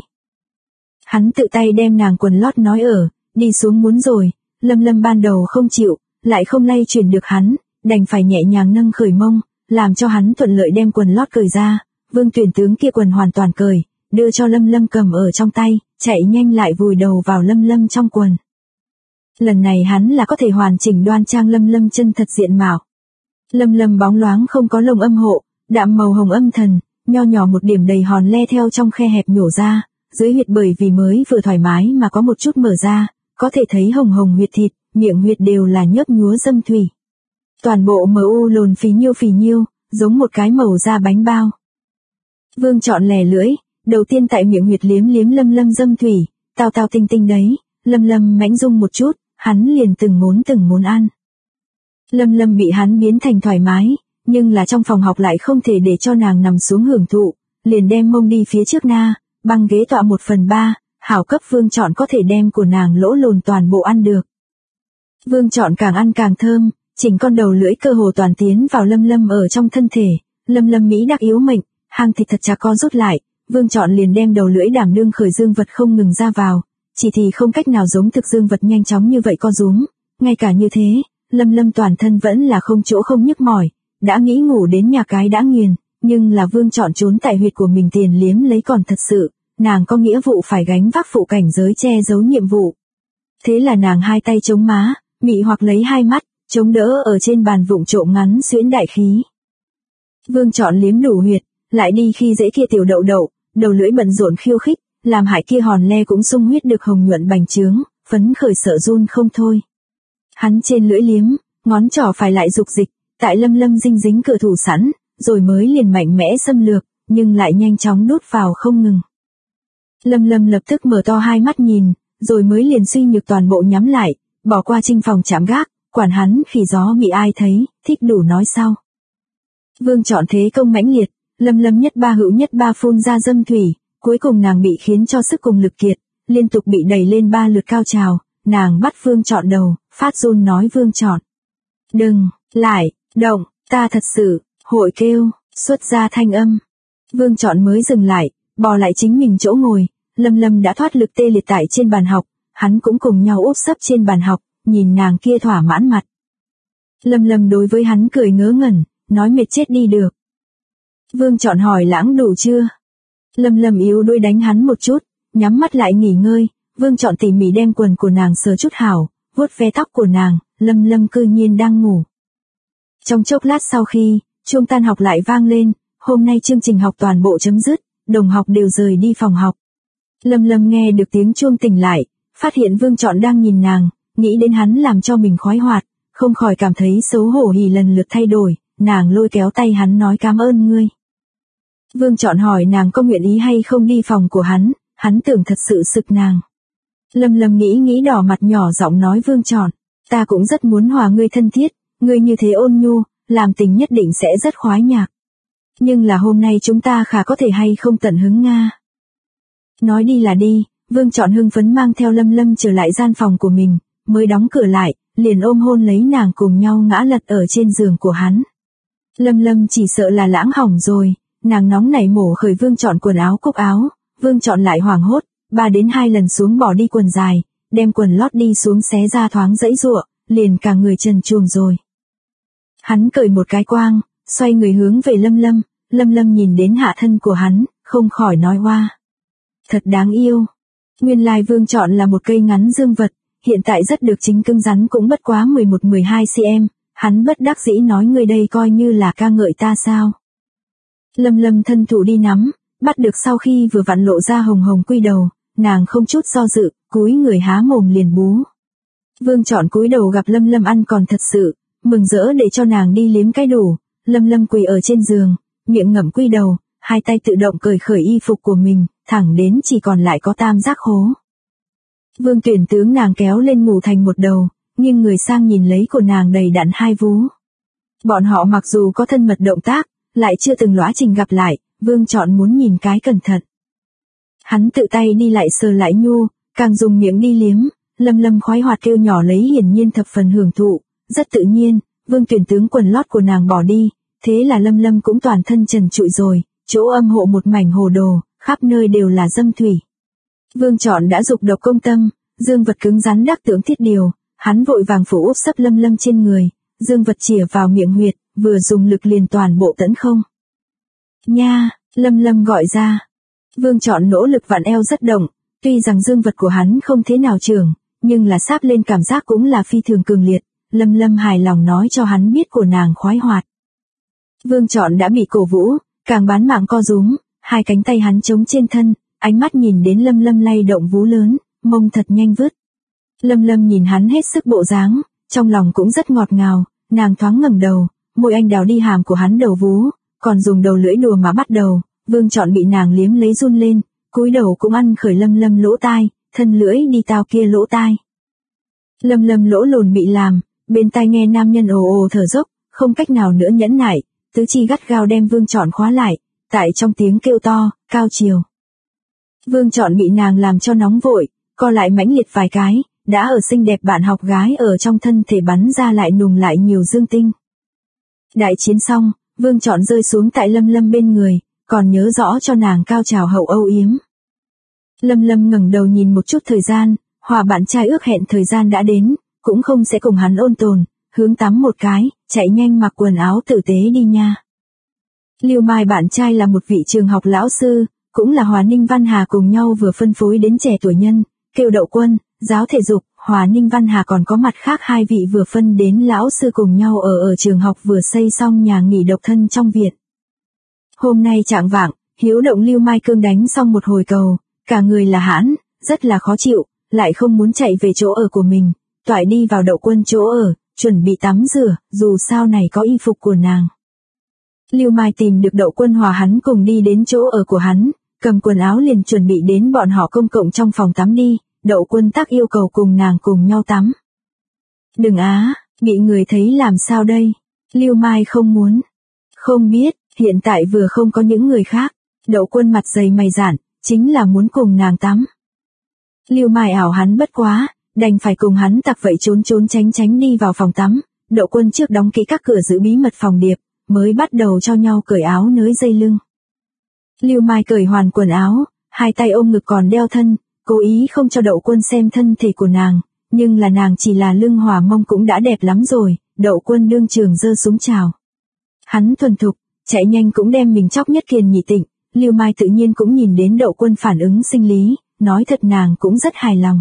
Hắn tự tay đem nàng quần lót nói ở, đi xuống muốn rồi, Lâm Lâm ban đầu không chịu, lại không lay chuyển được hắn, đành phải nhẹ nhàng nâng khởi mông, làm cho hắn thuận lợi đem quần lót cởi ra, Vương tuyển tướng kia quần hoàn toàn cởi, đưa cho Lâm Lâm cầm ở trong tay, chạy nhanh lại vùi đầu vào Lâm Lâm trong quần. Lần này hắn là có thể hoàn chỉnh đoan trang Lâm Lâm chân thật diện mạo. Lâm Lâm bóng loáng không có lông âm hộ, đạm màu hồng âm thần, nho nhỏ một điểm đầy hòn le theo trong khe hẹp nhổ ra, dưới huyệt bởi vì mới vừa thoải mái mà có một chút mở ra, có thể thấy hồng hồng huyệt thịt, miệng huyệt đều là nhấp nhúa dâm thủy. Toàn bộ mu lồn phì nhiêu, giống một cái màu da bánh bao. Vương Trọn lè lưỡi, đầu tiên tại miệng huyệt liếm liếm Lâm Lâm dâm thủy, tao tao tinh tinh đấy, Lâm Lâm mãnh rung một chút, hắn liền từng muốn ăn. Lâm Lâm bị hắn biến thành thoải mái, nhưng là trong phòng học lại không thể để cho nàng nằm xuống hưởng thụ, liền đem mông đi phía trước na, băng ghế tọa 1/3, hảo cấp Vương Trọn có thể đem của nàng lỗ lồn toàn bộ ăn được. Vương Trọn càng ăn càng thơm, chỉnh con đầu lưỡi cơ hồ toàn tiến vào Lâm Lâm ở trong thân thể, Lâm Lâm mỹ đắc yếu mệnh, hang thịt thật chặt co rút lại, Vương Trọn liền đem đầu lưỡi đảm đương khởi dương vật không ngừng ra vào, chỉ thì không cách nào giống thực dương vật nhanh chóng như vậy co rúm, ngay cả như thế, Lâm Lâm toàn thân vẫn là không chỗ không nhức mỏi, đã nghĩ ngủ đến nhà cái đã nghiền, nhưng là Vương Trọn trốn tại huyệt của mình tiền liếm lấy còn thật sự, nàng có nghĩa vụ phải gánh vác phụ cảnh giới che giấu nhiệm vụ. Thế là nàng hai tay chống má, mị hoặc lấy hai mắt, chống đỡ ở trên bàn vụng trộm ngắn xuyễn đại khí. Vương Trọn liếm đủ huyệt, lại đi khi dễ kia tiểu đậu đậu, đầu lưỡi bận rộn khiêu khích, làm hại kia hòn le cũng sung huyết được hồng nhuận bành trướng, phấn khởi sợ run không thôi. Hắn trên lưỡi liếm, ngón trỏ phải lại dục dịch, tại Lâm Lâm dinh dính cửa thủ sẵn, rồi mới liền mạnh mẽ xâm lược, nhưng lại nhanh chóng đút vào không ngừng. Lâm Lâm lập tức mở to hai mắt nhìn, rồi mới liền suy nhược toàn bộ nhắm lại, bỏ qua trinh phòng chạm gác, quản hắn khi gió bị ai thấy, thích đủ nói sau. Vương Trọn thế công mãnh liệt, Lâm Lâm nhất ba hữu nhất ba phun ra dâm thủy, cuối cùng nàng bị khiến cho sức cùng lực kiệt, liên tục bị đẩy lên 3 lượt cao trào, nàng bắt Vương Trọn đầu, phát run nói Vương Trọn. Đừng, lại, động, ta thật sự, hội kêu, xuất ra thanh âm. Vương Trọn mới dừng lại, bò lại chính mình chỗ ngồi, Lâm Lâm đã thoát lực tê liệt tại trên bàn học, hắn cũng cùng nhau úp sấp trên bàn học, nhìn nàng kia thỏa mãn mặt. Lâm Lâm đối với hắn cười ngớ ngẩn, nói mệt chết đi được. Vương Trọn hỏi lãng đủ chưa? Lâm Lâm yếu đuôi đánh hắn một chút, nhắm mắt lại nghỉ ngơi, Vương Trọn tỉ mỉ đem quần của nàng sờ chút hảo, vuốt ve tóc của nàng, Lâm Lâm cư nhiên đang ngủ. Trong chốc lát sau khi, chuông tan học lại vang lên, hôm nay chương trình học toàn bộ chấm dứt, đồng học đều rời đi phòng học. Lâm Lâm nghe được tiếng chuông tỉnh lại, phát hiện Vương Trọn đang nhìn nàng, nghĩ đến hắn làm cho mình khoái hoạt, không khỏi cảm thấy xấu hổ hỉ lần lượt thay đổi, nàng lôi kéo tay hắn nói cảm ơn ngươi. Vương Trọn hỏi nàng có nguyện ý hay không đi phòng của hắn tưởng thật sự sực nàng. Lâm Lâm nghĩ đỏ mặt nhỏ giọng nói Vương Trọn, ta cũng rất muốn hòa ngươi thân thiết, ngươi như thế ôn nhu, làm tình nhất định sẽ rất khoái nhạc. Nhưng là hôm nay chúng ta khả có thể hay không tận hứng Nga. Nói đi là đi, Vương Trọn hưng phấn mang theo Lâm Lâm trở lại gian phòng của mình, mới đóng cửa lại, liền ôm hôn lấy nàng cùng nhau ngã lật ở trên giường của hắn. Lâm Lâm chỉ sợ là lãng hỏng rồi, nàng nóng nảy mổ khởi Vương Trọn quần áo cúc áo, Vương Trọn lại hoảng hốt, 3 đến 2 lần xuống bỏ đi quần dài, đem quần lót đi xuống xé ra thoáng dãy giụa, liền cả người trần truồng rồi. Hắn cởi một cái quang, xoay người hướng về Lâm Lâm, Lâm Lâm nhìn đến hạ thân của hắn, không khỏi nói hoa. Thật đáng yêu. Nguyên lai Vương Trọn là một cây ngắn dương vật, hiện tại rất được chính cứng rắn cũng bất quá 11-12 cm, hắn bất đắc dĩ nói người đây coi như là ca ngợi ta sao. Lâm Lâm thân thủ đi nắm, bắt được sau khi vừa vặn lộ ra hồng hồng quy đầu, nàng không chút do dự, cúi người há mồm liền bú. Vương Trọn cúi đầu gặp Lâm Lâm ăn còn thật sự, mừng rỡ để cho nàng đi liếm cái đủ, Lâm Lâm quỳ ở trên giường, miệng ngậm quy đầu, hai tay tự động cởi khởi y phục của mình, thẳng đến chỉ còn lại có tam giác hố. Vương Tuyển tướng nàng kéo lên ngủ thành một đầu, nhưng người sang nhìn lấy của nàng đầy đặn hai vú. Bọn họ mặc dù có thân mật động tác, lại chưa từng lóa trình gặp lại, Vương Chọn muốn nhìn cái cẩn thận. Hắn tự tay đi lại sờ lại nhu, càng dùng miệng đi liếm, Lâm Lâm khoái hoạt kêu nhỏ lấy hiển nhiên thập phần hưởng thụ, rất tự nhiên, Vương Tuyển tướng quần lót của nàng bỏ đi, thế là Lâm Lâm cũng toàn thân trần trụi rồi, chỗ âm hộ một mảnh hồ đồ, khắp nơi đều là dâm thủy. Vương Chọn đã dục độc công tâm, dương vật cứng rắn đắc tưởng thiết điều, hắn vội vàng phủ úp sấp Lâm Lâm trên người, dương vật chìa vào miệng huyệt, vừa dùng lực liền toàn bộ tấn không. Nha, Lâm Lâm gọi ra. Vương Chọn nỗ lực vặn eo rất động, tuy rằng dương vật của hắn không thế nào trưởng, nhưng là sáp lên cảm giác cũng là phi thường cường liệt, Lâm Lâm hài lòng nói cho hắn biết của nàng khoái hoạt. Vương Chọn đã bị cổ vũ, càng bán mạng co rúm, hai cánh tay hắn chống trên thân, ánh mắt nhìn đến Lâm Lâm lay động vú lớn, mông thật nhanh vứt. Lâm Lâm nhìn hắn hết sức bộ dáng, trong lòng cũng rất ngọt ngào, nàng thoáng ngẩng đầu, môi anh đào đi hàm của hắn đầu vú, còn dùng đầu lưỡi đùa mà bắt đầu, Vương Chọn bị nàng liếm lấy run lên, cúi đầu cũng ăn khởi Lâm Lâm lỗ tai, thân lưỡi đi tao kia lỗ tai. Lâm Lâm lỗ lồn bị làm, bên tai nghe nam nhân ồ ồ thở dốc, không cách nào nữa nhẫn nại, tứ chi gắt gao đem Vương Chọn khóa lại, tại trong tiếng kêu to, cao chiều. Vương Chọn bị nàng làm cho nóng vội, co lại mãnh liệt vài cái, đã ở xinh đẹp bạn học gái ở trong thân thể bắn ra lại nùng lại nhiều dương tinh. Đại chiến xong, Vương Chọn rơi xuống tại Lâm Lâm bên người, còn nhớ rõ cho nàng cao trào hậu âu yếm. Lâm Lâm ngẩng đầu nhìn một chút thời gian, hòa bạn trai ước hẹn thời gian đã đến, cũng không sẽ cùng hắn ôn tồn, hướng tắm một cái, chạy nhanh mặc quần áo tử tế đi nha. Lưu Mai bạn trai là một vị trường học lão sư, cũng là Hòa Ninh Văn Hà cùng nhau vừa phân phối đến trẻ tuổi nhân, kêu Đậu Quân, giáo thể dục, Hòa Ninh Văn Hà còn có mặt khác hai vị vừa phân đến lão sư cùng nhau ở trường học vừa xây xong nhà nghỉ độc thân trong viện. Hôm nay trạng vạng, hiếu động Lưu Mai Cương đánh xong một hồi cầu, cả người là hãn, rất là khó chịu, lại không muốn chạy về chỗ ở của mình, toại đi vào Đậu Quân chỗ ở, chuẩn bị tắm rửa, dù sao này có y phục của nàng. Lưu Mai tìm được Đậu Quân hòa hắn cùng đi đến chỗ ở của hắn, cầm quần áo liền chuẩn bị đến bọn họ công cộng trong phòng tắm đi, Đậu Quân tắc yêu cầu cùng nàng cùng nhau tắm. Đừng á, bị người thấy làm sao đây? Lưu Mai không muốn. Không biết, hiện tại vừa không có những người khác, Đậu Quân mặt dày mày dạn, chính là muốn cùng nàng tắm. Lưu Mai ảo hắn bất quá, đành phải cùng hắn tặc vậy trốn trốn tránh tránh đi vào phòng tắm, Đậu Quân trước đóng kỹ các cửa giữ bí mật phòng điệp, mới bắt đầu cho nhau cởi áo nới dây lưng. Lưu Mai cởi hoàn quần áo, hai tay ôm ngực còn đeo thân, cố ý không cho Đậu Quân xem thân thể của nàng, nhưng là nàng chỉ là lưng hòa mông cũng đã đẹp lắm rồi, Đậu Quân đương trường giơ súng chào. Hắn thuần thục, chạy nhanh cũng đem mình chóc nhất kiền nhị tịnh, Lưu Mai tự nhiên cũng nhìn đến Đậu Quân phản ứng sinh lý, nói thật nàng cũng rất hài lòng.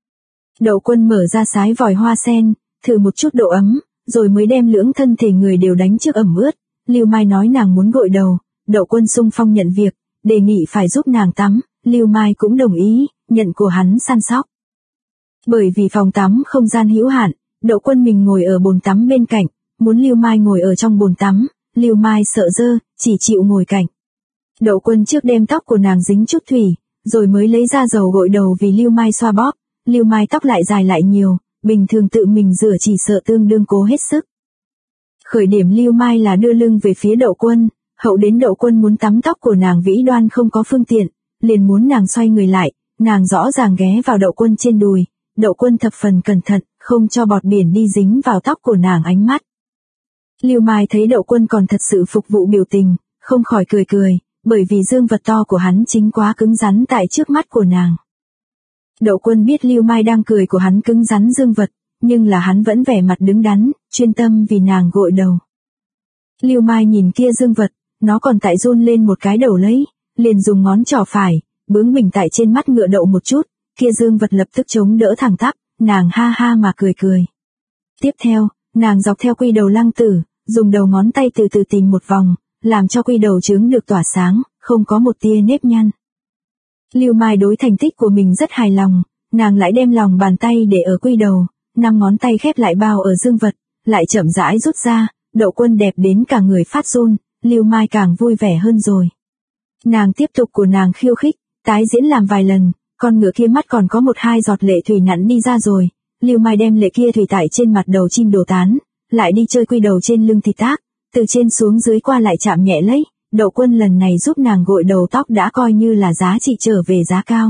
Đậu Quân mở ra sái vòi hoa sen, thử một chút độ ấm, rồi mới đem lưỡng thân thể người đều đánh trước ẩm ướt, Lưu Mai nói nàng muốn gội đầu, Đậu Quân xung phong nhận việc, đề nghị phải giúp nàng tắm, Lưu Mai cũng đồng ý, nhận của hắn săn sóc. Bởi vì phòng tắm không gian hữu hạn, Đậu Quân mình ngồi ở bồn tắm bên cạnh, muốn Lưu Mai ngồi ở trong bồn tắm, Lưu Mai sợ dơ, chỉ chịu ngồi cạnh. Đậu Quân trước đem tóc của nàng dính chút thủy, rồi mới lấy ra dầu gội đầu vì Lưu Mai xoa bóp, Lưu Mai tóc lại dài lại nhiều, bình thường tự mình rửa chỉ sợ tương đương cố hết sức. Khởi điểm Lưu Mai là đưa lưng về phía Đậu Quân, hậu đến Đậu Quân muốn tắm tóc của nàng vĩ đoan không có phương tiện, liền muốn nàng xoay người lại, nàng rõ ràng ghé vào Đậu Quân trên đùi, Đậu Quân thập phần cẩn thận, không cho bọt biển đi dính vào tóc của nàng ánh mắt. Lưu Mai thấy Đậu Quân còn thật sự phục vụ biểu tình, không khỏi cười cười, bởi vì dương vật to của hắn chính quá cứng rắn tại trước mắt của nàng. Đậu Quân biết Lưu Mai đang cười của hắn cứng rắn dương vật, nhưng là hắn vẫn vẻ mặt đứng đắn, chuyên tâm vì nàng gội đầu. Lưu Mai nhìn kia dương vật, nó còn tại run lên một cái đầu lấy, liền dùng ngón trỏ phải, bướng mình tại trên mắt ngựa đậu một chút, kia dương vật lập tức chống đỡ thẳng tắp, nàng ha ha mà cười cười. Tiếp theo, nàng dọc theo quy đầu lăng tử, dùng đầu ngón tay từ từ tìm một vòng, làm cho quy đầu trướng được tỏa sáng, không có một tia nếp nhăn. Lưu Mai đối thành tích của mình rất hài lòng, nàng lại đem lòng bàn tay để ở quy đầu, 5 ngón tay khép lại bao ở dương vật, lại chậm rãi rút ra, Đậu Quân đẹp đến cả người phát run, Lưu Mai càng vui vẻ hơn rồi. Nàng tiếp tục của nàng khiêu khích, tái diễn làm vài lần, con ngựa kia mắt còn có 1-2 giọt lệ thủy nặn đi ra rồi, Lưu Mai đem lệ kia thủy tại trên mặt đầu chim đồ tán, lại đi chơi quy đầu trên lưng thịt tác, từ trên xuống dưới qua lại chạm nhẹ lấy, Đậu Quân lần này giúp nàng gội đầu tóc đã coi như là giá trị trở về giá cao.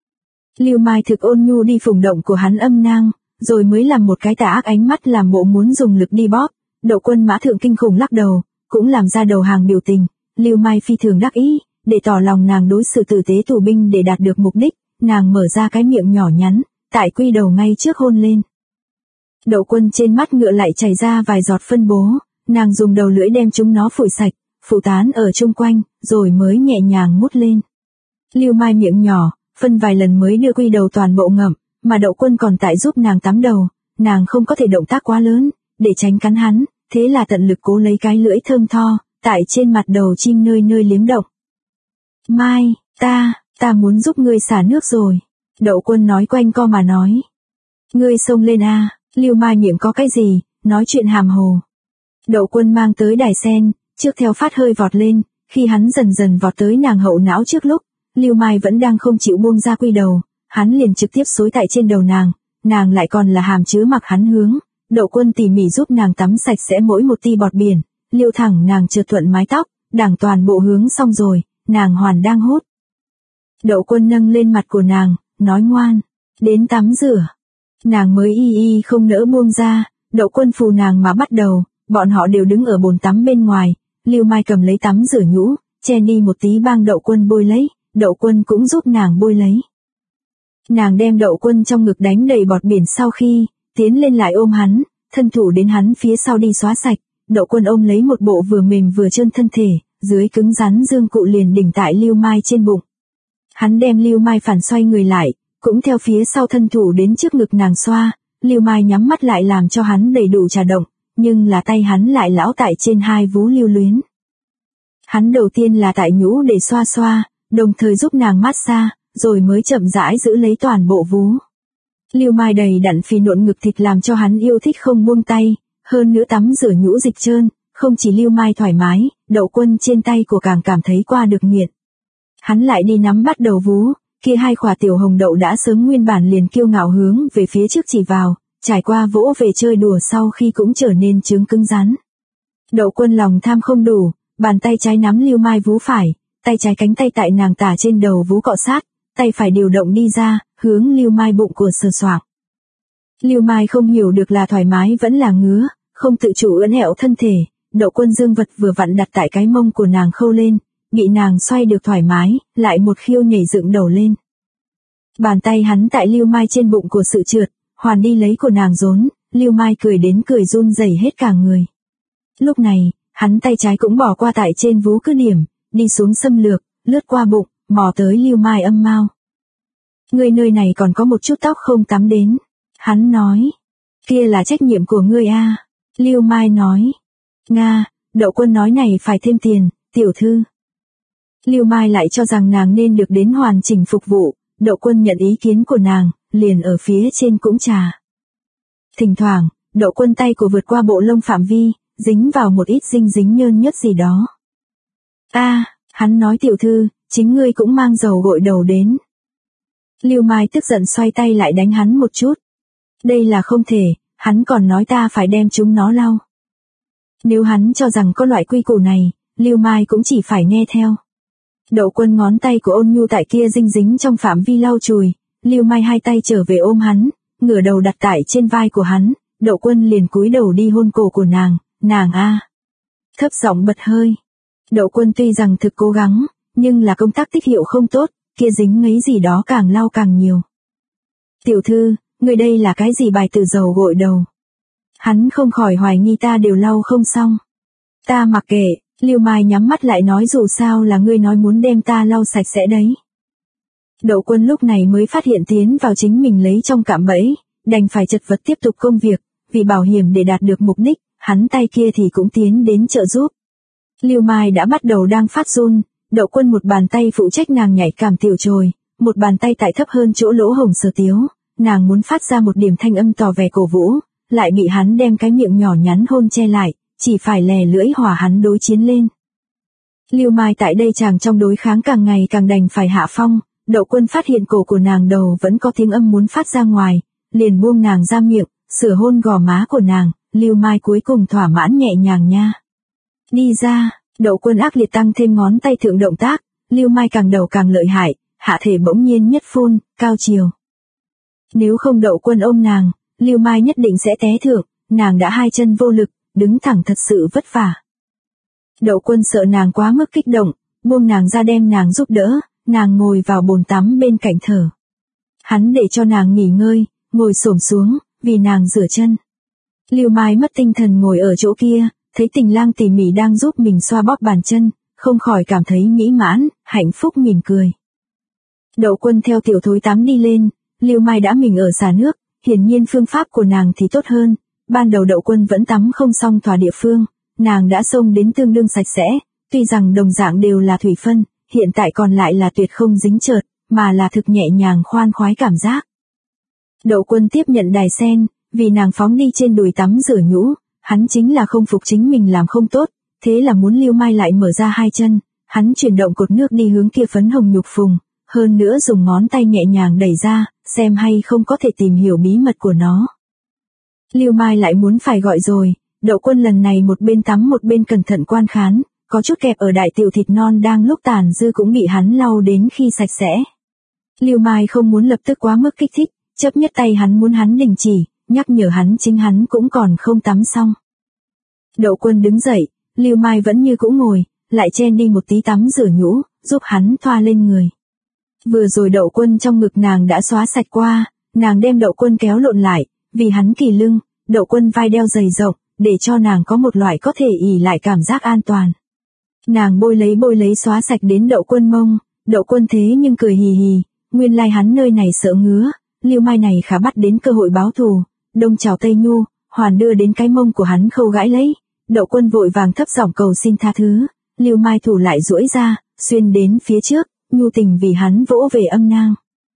Lưu Mai thực ôn nhu đi phùng động của hắn âm nang, rồi mới làm một cái tà ác ánh mắt làm bộ muốn dùng lực đi bóp, Đậu Quân mã thượng kinh khủng lắc đầu, cũng làm ra đầu hàng biểu tình, Lưu Mai phi thường đắc ý, để tỏ lòng nàng đối xử tử tế tù binh để đạt được mục đích, nàng mở ra cái miệng nhỏ nhắn, tại quy đầu ngay trước hôn lên. Đậu Quân trên mắt ngựa lại chảy ra vài giọt phân bố, nàng dùng đầu lưỡi đem chúng nó phủi sạch, phủ tán ở chung quanh, rồi mới nhẹ nhàng mút lên. Lưu Mai miệng nhỏ, phân vài lần mới đưa quy đầu toàn bộ ngậm, mà Đậu Quân còn tại giúp nàng tắm đầu, nàng không có thể động tác quá lớn, để tránh cắn hắn, thế là tận lực cố lấy cái lưỡi thơm tho, tại trên mặt đầu chim nơi nơi liếm động. Mai, ta muốn giúp ngươi xả nước rồi. Đậu Quân nói quanh co mà nói. Ngươi xông lên a. Lưu Mai miệng có cái gì, nói chuyện hàm hồ. Đậu Quân mang tới đài sen, trước theo phát hơi vọt lên, khi hắn dần dần vọt tới nàng hậu não trước lúc, Lưu Mai vẫn đang không chịu buông ra quy đầu, hắn liền trực tiếp xối tại trên đầu nàng lại còn là hàm chứa mặc hắn hướng. Đậu Quân tỉ mỉ giúp nàng tắm sạch sẽ mỗi một ti bọt biển, liêu thẳng nàng trượt thuận mái tóc, đảng toàn bộ hướng xong rồi, nàng hoàn đang hốt. Đậu Quân nâng lên mặt của nàng, nói ngoan, đến tắm rửa. Nàng mới y không nỡ buông ra, Đậu Quân phù nàng mà bắt đầu, bọn họ đều đứng ở bồn tắm bên ngoài, Lưu Mai cầm lấy tắm rửa nhũ, chen đi một tí bang Đậu Quân bôi lấy, Đậu Quân cũng giúp nàng bôi lấy. Nàng đem Đậu Quân trong ngực đánh đầy bọt biển sau khi, tiến lên lại ôm hắn, thân thủ đến hắn phía sau đi xóa sạch, Đậu Quân ôm lấy một bộ vừa mềm vừa trơn thân thể, dưới cứng rắn dương cụ liền đỉnh tại Lưu Mai trên bụng. Hắn đem Lưu Mai phản xoay người lại, cũng theo phía sau thân thủ đến trước ngực nàng xoa, Lưu Mai nhắm mắt lại làm cho hắn đầy đủ trà động, nhưng là tay hắn lại lão tại trên hai vú lưu luyến. Hắn đầu tiên là tại nhũ để xoa xoa, đồng thời giúp nàng massage, rồi mới chậm rãi giữ lấy toàn bộ vú. Lưu Mai đầy đặn phì nộn ngực thịt làm cho hắn yêu thích không buông tay, hơn nữa tắm rửa nhũ dịch trơn, không chỉ Lưu Mai thoải mái, Đậu Quân trên tay của càng cảm thấy qua được nghiện. Hắn lại đi nắm bắt đầu vú, kia hai khỏa tiểu hồng đậu đã sớm nguyên bản liền kiêu ngạo hướng về phía trước chỉ vào, trải qua vỗ về chơi đùa sau khi cũng trở nên trướng cứng rắn. Đậu Quân lòng tham không đủ, bàn tay trái nắm Lưu Mai vú phải, tay trái cánh tay tại nàng tả trên đầu vú cọ sát, tay phải điều động đi ra, hướng Lưu Mai bụng của sờ soạng. Lưu Mai không hiểu được là thoải mái vẫn là ngứa, không tự chủ ưỡn ẹo thân thể, Đậu Quân dương vật vừa vặn đặt tại cái mông của nàng khâu lên, bị nàng xoay được thoải mái, lại một khiêu nhảy dựng đầu lên. Bàn tay hắn tại Lưu Mai trên bụng của sự trượt, hoàn đi lấy của nàng rốn, Lưu Mai cười đến cười run rẩy hết cả người. Lúc này, hắn tay trái cũng bỏ qua tại trên vú cứ điểm, đi xuống xâm lược, lướt qua bụng, mò tới Lưu Mai âm mao. Ngươi nơi này còn có một chút tóc không tắm đến. Hắn nói. Kia là trách nhiệm của ngươi a. Lưu Mai nói. Nga, Đậu Quân nói này phải thêm tiền, tiểu thư. Lưu Mai lại cho rằng nàng nên được đến hoàn chỉnh phục vụ, Đậu Quân nhận ý kiến của nàng, liền ở phía trên cũng trà. Thỉnh thoảng, Đậu Quân tay của vượt qua bộ lông phạm vi, dính vào một ít dính nhơn nhất gì đó. Hắn nói tiểu thư, chính ngươi cũng mang dầu gội đầu đến. Lưu Mai tức giận xoay tay lại đánh hắn một chút. Đây là không thể, hắn còn nói ta phải đem chúng nó lau. Nếu hắn cho rằng có loại quy củ này, Lưu Mai cũng chỉ phải nghe theo. Đậu Quân ngón tay của Ôn Nhu tại kia dính trong phạm vi lau chùi, Lưu Mai hai tay trở về ôm hắn, ngửa đầu đặt tại trên vai của hắn, Đậu Quân liền cúi đầu đi hôn cổ của nàng thấp giọng bật hơi. Đậu Quân tuy rằng thực cố gắng, nhưng là công tác tích hiệu không tốt, kia dính ngấy gì đó càng lau càng nhiều. Tiểu thư, người đây là cái gì bài từ dầu gội đầu? Hắn không khỏi hoài nghi ta đều lau không xong. Ta mặc kệ, Lưu Mai nhắm mắt lại nói dù sao là ngươi nói muốn đem ta lau sạch sẽ đấy. Đậu Quân lúc này mới phát hiện tiến vào chính mình lấy trong cạm bẫy, đành phải chật vật tiếp tục công việc, vì bảo hiểm để đạt được mục đích, hắn tay kia thì cũng tiến đến trợ giúp. Lưu Mai đã bắt đầu đang phát run, Đậu Quân một bàn tay phụ trách nàng nhảy cảm tiểu trồi, một bàn tay tại thấp hơn chỗ lỗ hổng sờ tiếu, nàng muốn phát ra một điểm thanh âm tỏ vẻ cổ vũ, lại bị hắn đem cái miệng nhỏ nhắn hôn che lại, chỉ phải lè lưỡi hòa hắn đối chiến lên. Lưu Mai tại đây chàng trong đối kháng càng ngày càng đành phải hạ phong, Đậu Quân phát hiện cổ của nàng đầu vẫn có tiếng âm muốn phát ra ngoài, liền buông nàng ra miệng, sửa hôn gò má của nàng, Lưu Mai cuối cùng thỏa mãn nhẹ nhàng nha. Đi ra, Đậu Quân ác liệt tăng thêm ngón tay thượng động tác, Lưu Mai càng đầu càng lợi hại, hạ thể bỗng nhiên nhất phun, cao chiều. Nếu không Đậu Quân ôm nàng, Lưu Mai nhất định sẽ té thượng, nàng đã hai chân vô lực, đứng thẳng thật sự vất vả. Đậu Quân sợ nàng quá mức kích động, buông nàng ra đem nàng giúp đỡ, nàng ngồi vào bồn tắm bên cạnh thở. Hắn để cho nàng nghỉ ngơi, ngồi xổm xuống, vì nàng rửa chân. Lưu Mai mất tinh thần ngồi ở chỗ kia, thấy Tình Lang tỉ mỉ đang giúp mình xoa bóp bàn chân, không khỏi cảm thấy mỹ mãn, hạnh phúc mỉm cười. Đậu Quân theo tiểu thối tắm đi lên, Lưu Mai đã mình ở xả nước, hiển nhiên phương pháp của nàng thì tốt hơn. Ban đầu Đậu Quân vẫn tắm không xong thỏa địa phương, nàng đã xông đến tương đương sạch sẽ, tuy rằng đồng dạng đều là thủy phân, hiện tại còn lại là tuyệt không dính chợt, mà là thực nhẹ nhàng khoan khoái cảm giác. Đậu Quân tiếp nhận đài sen, vì nàng phóng đi trên đùi tắm rửa nhũ, hắn chính là không phục chính mình làm không tốt, thế là muốn Lưu Mai lại mở ra hai chân, hắn chuyển động cột nước đi hướng kia phấn hồng nhục phùng, hơn nữa dùng ngón tay nhẹ nhàng đẩy ra, xem hay không có thể tìm hiểu bí mật của nó. Lưu Mai lại muốn phải gọi rồi, Đậu Quân lần này một bên tắm một bên cẩn thận quan khán, có chút kẹp ở đại tiểu thịt non đang lúc tàn dư cũng bị hắn lau đến khi sạch sẽ. Lưu Mai không muốn lập tức quá mức kích thích, chấp nhất tay hắn muốn hắn đình chỉ, nhắc nhở hắn chính hắn cũng còn không tắm xong. Đậu Quân đứng dậy, Lưu Mai vẫn như cũ ngồi, lại chen đi một tí tắm rửa nhũ, giúp hắn thoa lên người. Vừa rồi Đậu Quân trong ngực nàng đã xóa sạch qua, nàng đem Đậu Quân kéo lộn lại, vì hắn kỳ lưng, Đậu Quân vai đeo dày rộng, để cho nàng có một loại có thể ỉ lại cảm giác an toàn. Nàng bôi lấy xóa sạch đến Đậu Quân mông, Đậu Quân thế nhưng cười hì hì, nguyên lai hắn nơi này sợ ngứa, Lưu Mai này khá bắt đến cơ hội báo thù, đông chào tây nhu, hoàn đưa đến cái mông của hắn khâu gãi lấy, Đậu Quân vội vàng thấp giọng cầu xin tha thứ, Lưu Mai thủ lại duỗi ra, xuyên đến phía trước, nhu tình vì hắn vỗ về âm nang.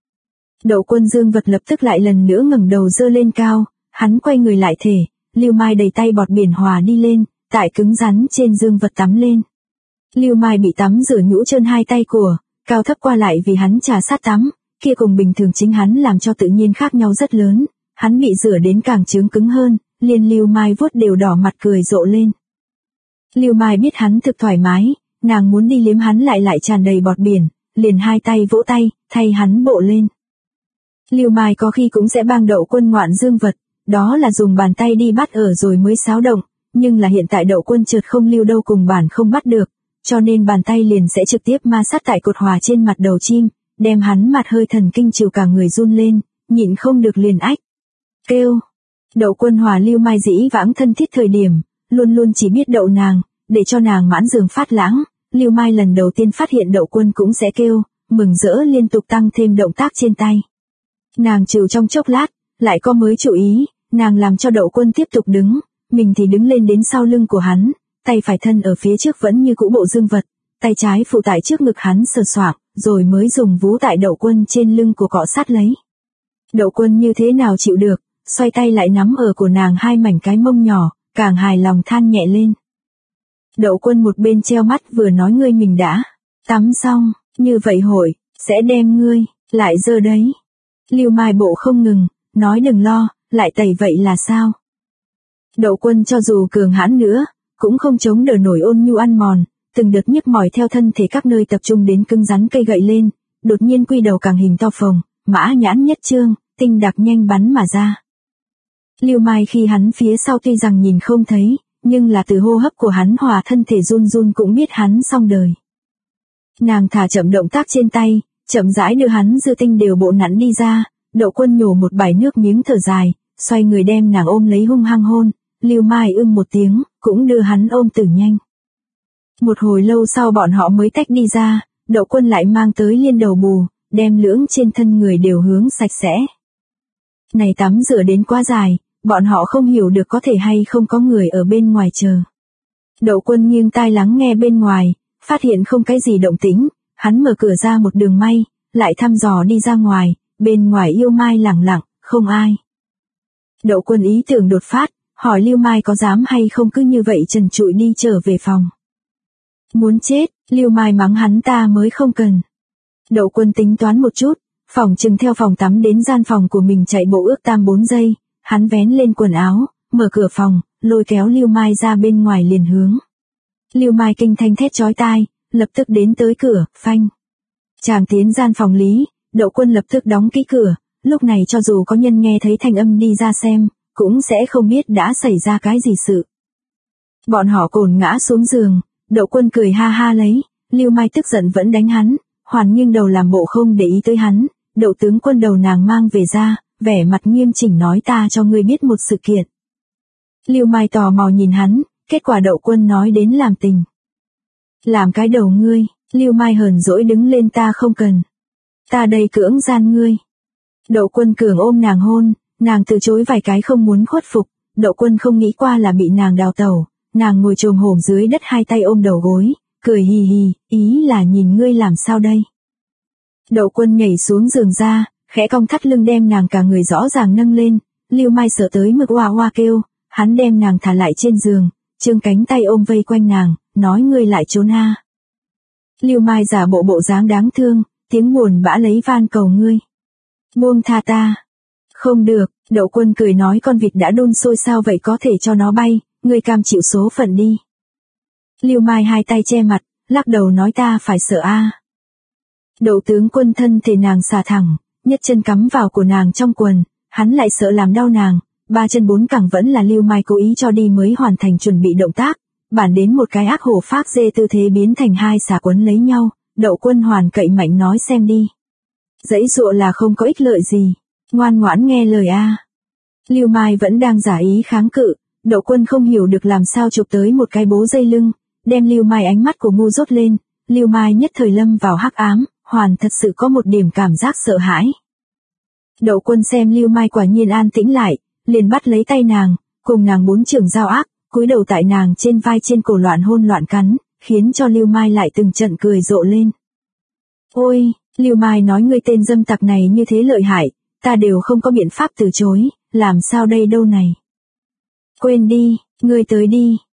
Đậu Quân dương vật lập tức lại lần nữa ngẩng đầu dơ lên cao, hắn quay người lại thể, Lưu Mai đầy tay bọt biển hòa đi lên, tại cứng rắn trên dương vật tắm lên. Lưu Mai bị tắm rửa nhũ trơn hai tay của, cao thấp qua lại vì hắn trà sát tắm, kia cùng bình thường chính hắn làm cho tự nhiên khác nhau rất lớn, hắn bị rửa đến càng trướng cứng hơn, liền Lưu Mai vuốt đều đỏ mặt cười rộ lên. Lưu Mai biết hắn thực thoải mái, nàng muốn đi liếm hắn lại tràn đầy bọt biển, liền hai tay vỗ tay, thay hắn bộ lên. Lưu Mai có khi cũng sẽ bang Đậu Quân ngoạn dương vật, đó là dùng bàn tay đi bắt ở rồi mới xáo động, nhưng là hiện tại Đậu Quân trượt không lưu đâu cùng bản không bắt được, cho nên bàn tay liền sẽ trực tiếp ma sát tại cột hòa trên mặt đầu chim, đem hắn mặt hơi thần kinh chịu cả người run lên, nhịn không được liền ách. Kêu. Đậu Quân hòa Lưu Mai dĩ vãng thân thiết thời điểm, luôn luôn chỉ biết đậu nàng, để cho nàng mãn giường phát lãng, Lưu Mai lần đầu tiên phát hiện Đậu Quân cũng sẽ kêu, mừng rỡ liên tục tăng thêm động tác trên tay. Nàng chịu trong chốc lát, lại có mới chú ý, nàng làm cho Đậu Quân tiếp tục đứng, mình thì đứng lên đến sau lưng của hắn, tay phải thân ở phía trước vẫn như cũ bộ dương vật, tay trái phụ tại trước ngực hắn sờ soạng, rồi mới dùng vú tại Đậu Quân trên lưng của cọ sát lấy. Đậu Quân như thế nào chịu được, xoay tay lại nắm ở của nàng hai mảnh cái mông nhỏ, càng hài lòng than nhẹ lên. Đậu Quân một bên treo mắt vừa nói ngươi mình đã tắm xong, như vậy hội, sẽ đem ngươi, lại dơ đấy. Lưu Mai bộ không ngừng, nói đừng lo, lại tẩy vậy là sao? Đậu Quân cho dù cường hãn nữa, cũng không chống đỡ nổi ôn nhu ăn mòn, từng đợt nhức mỏi theo thân thể các nơi tập trung đến cứng rắn cây gậy lên, đột nhiên quy đầu càng hình to phồng, mã nhãn nhất trương, tinh đặc nhanh bắn mà ra. Lưu Mai khi hắn phía sau tuy rằng nhìn không thấy, nhưng là từ hô hấp của hắn hòa thân thể run run cũng biết hắn xong đời. Nàng thả chậm động tác trên tay, chậm rãi đưa hắn dư tinh đều bộ nắn đi ra, Đậu Quân nhổ một bài nước miếng thở dài, xoay người đem nàng ôm lấy hung hăng hôn, Lưu Mai một tiếng, cũng đưa hắn ôm tử nhanh. Một hồi lâu sau bọn họ mới tách đi ra, Đậu Quân lại mang tới liên đầu bù, đem lưỡng trên thân người đều hướng sạch sẽ. Này tắm rửa đến quá dài, bọn họ không hiểu được có thể hay không có người ở bên ngoài chờ. Đậu Quân nghiêng tai lắng nghe bên ngoài, phát hiện không cái gì động tĩnh, hắn mở cửa ra một đường may, lại thăm dò đi ra ngoài, bên ngoài Yêu Mai lặng lặng, không ai. Đậu Quân ý tưởng đột phát, hỏi Lưu Mai có dám hay không cứ như vậy trần trụi đi trở về phòng. Muốn chết, Lưu Mai mắng hắn ta mới không cần. Đậu Quân tính toán một chút, Phòng chừng theo phòng tắm đến gian phòng của mình chạy bộ ước 4 giây, hắn vén lên quần áo, mở cửa phòng, lôi kéo Lưu Mai ra bên ngoài liền hướng. Lưu Mai kinh thanh thét chói tai, lập tức đến tới cửa, phanh. Chàng tiến gian phòng Lý, Đậu Quân lập tức đóng kỹ cửa, lúc này cho dù có nhân nghe thấy thanh âm đi ra xem, cũng sẽ không biết đã xảy ra cái gì sự. Bọn họ cồn ngã xuống giường, Đậu Quân cười ha ha lấy, Lưu Mai tức giận vẫn đánh hắn, hoàn nghiêng đầu làm bộ không để ý tới hắn, Đậu tướng quân đầu nàng mang về ra, vẻ mặt nghiêm chỉnh nói ta cho ngươi biết một sự kiện. Lưu Mai tò mò nhìn hắn, kết quả Đậu Quân nói đến làm tình. Làm cái đầu ngươi, Lưu Mai hờn dỗi đứng lên ta không cần. Ta đây cưỡng gian ngươi. Đậu Quân cường ôm nàng hôn, nàng từ chối vài cái không muốn khuất phục, Đậu Quân không nghĩ qua là bị nàng đào tẩu, nàng ngồi chồm hổm dưới đất hai tay ôm đầu gối, cười hì hì, ý là nhìn ngươi làm sao đây. Đậu Quân nhảy xuống giường ra, khẽ cong thắt lưng đem nàng cả người rõ ràng nâng lên, Lưu Mai sợ tới mức oa oa kêu, hắn đem nàng thả lại trên giường, trương cánh tay ôm vây quanh nàng, nói ngươi lại trốn ha. Lưu Mai giả bộ bộ dáng đáng thương, tiếng buồn bã lấy van cầu ngươi. Buông tha ta. Không được, Đậu Quân cười nói con vịt đã đun sôi sao vậy có thể cho nó bay, ngươi cam chịu số phận đi. Lưu Mai hai tay che mặt, lắc đầu nói ta phải sợ a. Đậu tướng quân thân thể nàng xà thẳng, nhất chân cắm vào của nàng trong quần, hắn lại sợ làm đau nàng, ba chân bốn cẳng vẫn là Lưu Mai cố ý cho đi mới hoàn thành chuẩn bị động tác, bản đến một cái ác hổ phác dê tư thế biến thành hai xà quấn lấy nhau, Đậu Quân hoàn cậy mạnh nói xem đi. Dãy dụa là không có ích lợi gì, ngoan ngoãn nghe lời a. Lưu Mai vẫn đang giả ý kháng cự, Đậu Quân không hiểu được làm sao chụp tới một cái bố dây lưng, đem Lưu Mai ánh mắt của ngu dốt lên, Lưu Mai nhất thời lâm vào hắc ám, hoàn thật sự có một điểm cảm giác sợ hãi. Đậu Quân xem Lưu Mai quả nhiên an tĩnh lại, liền bắt lấy tay nàng, cùng nàng bốn trường giao ác, cúi đầu tại nàng trên vai trên cổ loạn hôn loạn cắn, khiến cho Lưu Mai lại từng trận cười rộ lên. Ôi, Lưu Mai nói ngươi tên dâm tặc này như thế lợi hại, ta đều không có biện pháp từ chối, làm sao đây đâu này. Quên đi, ngươi tới đi,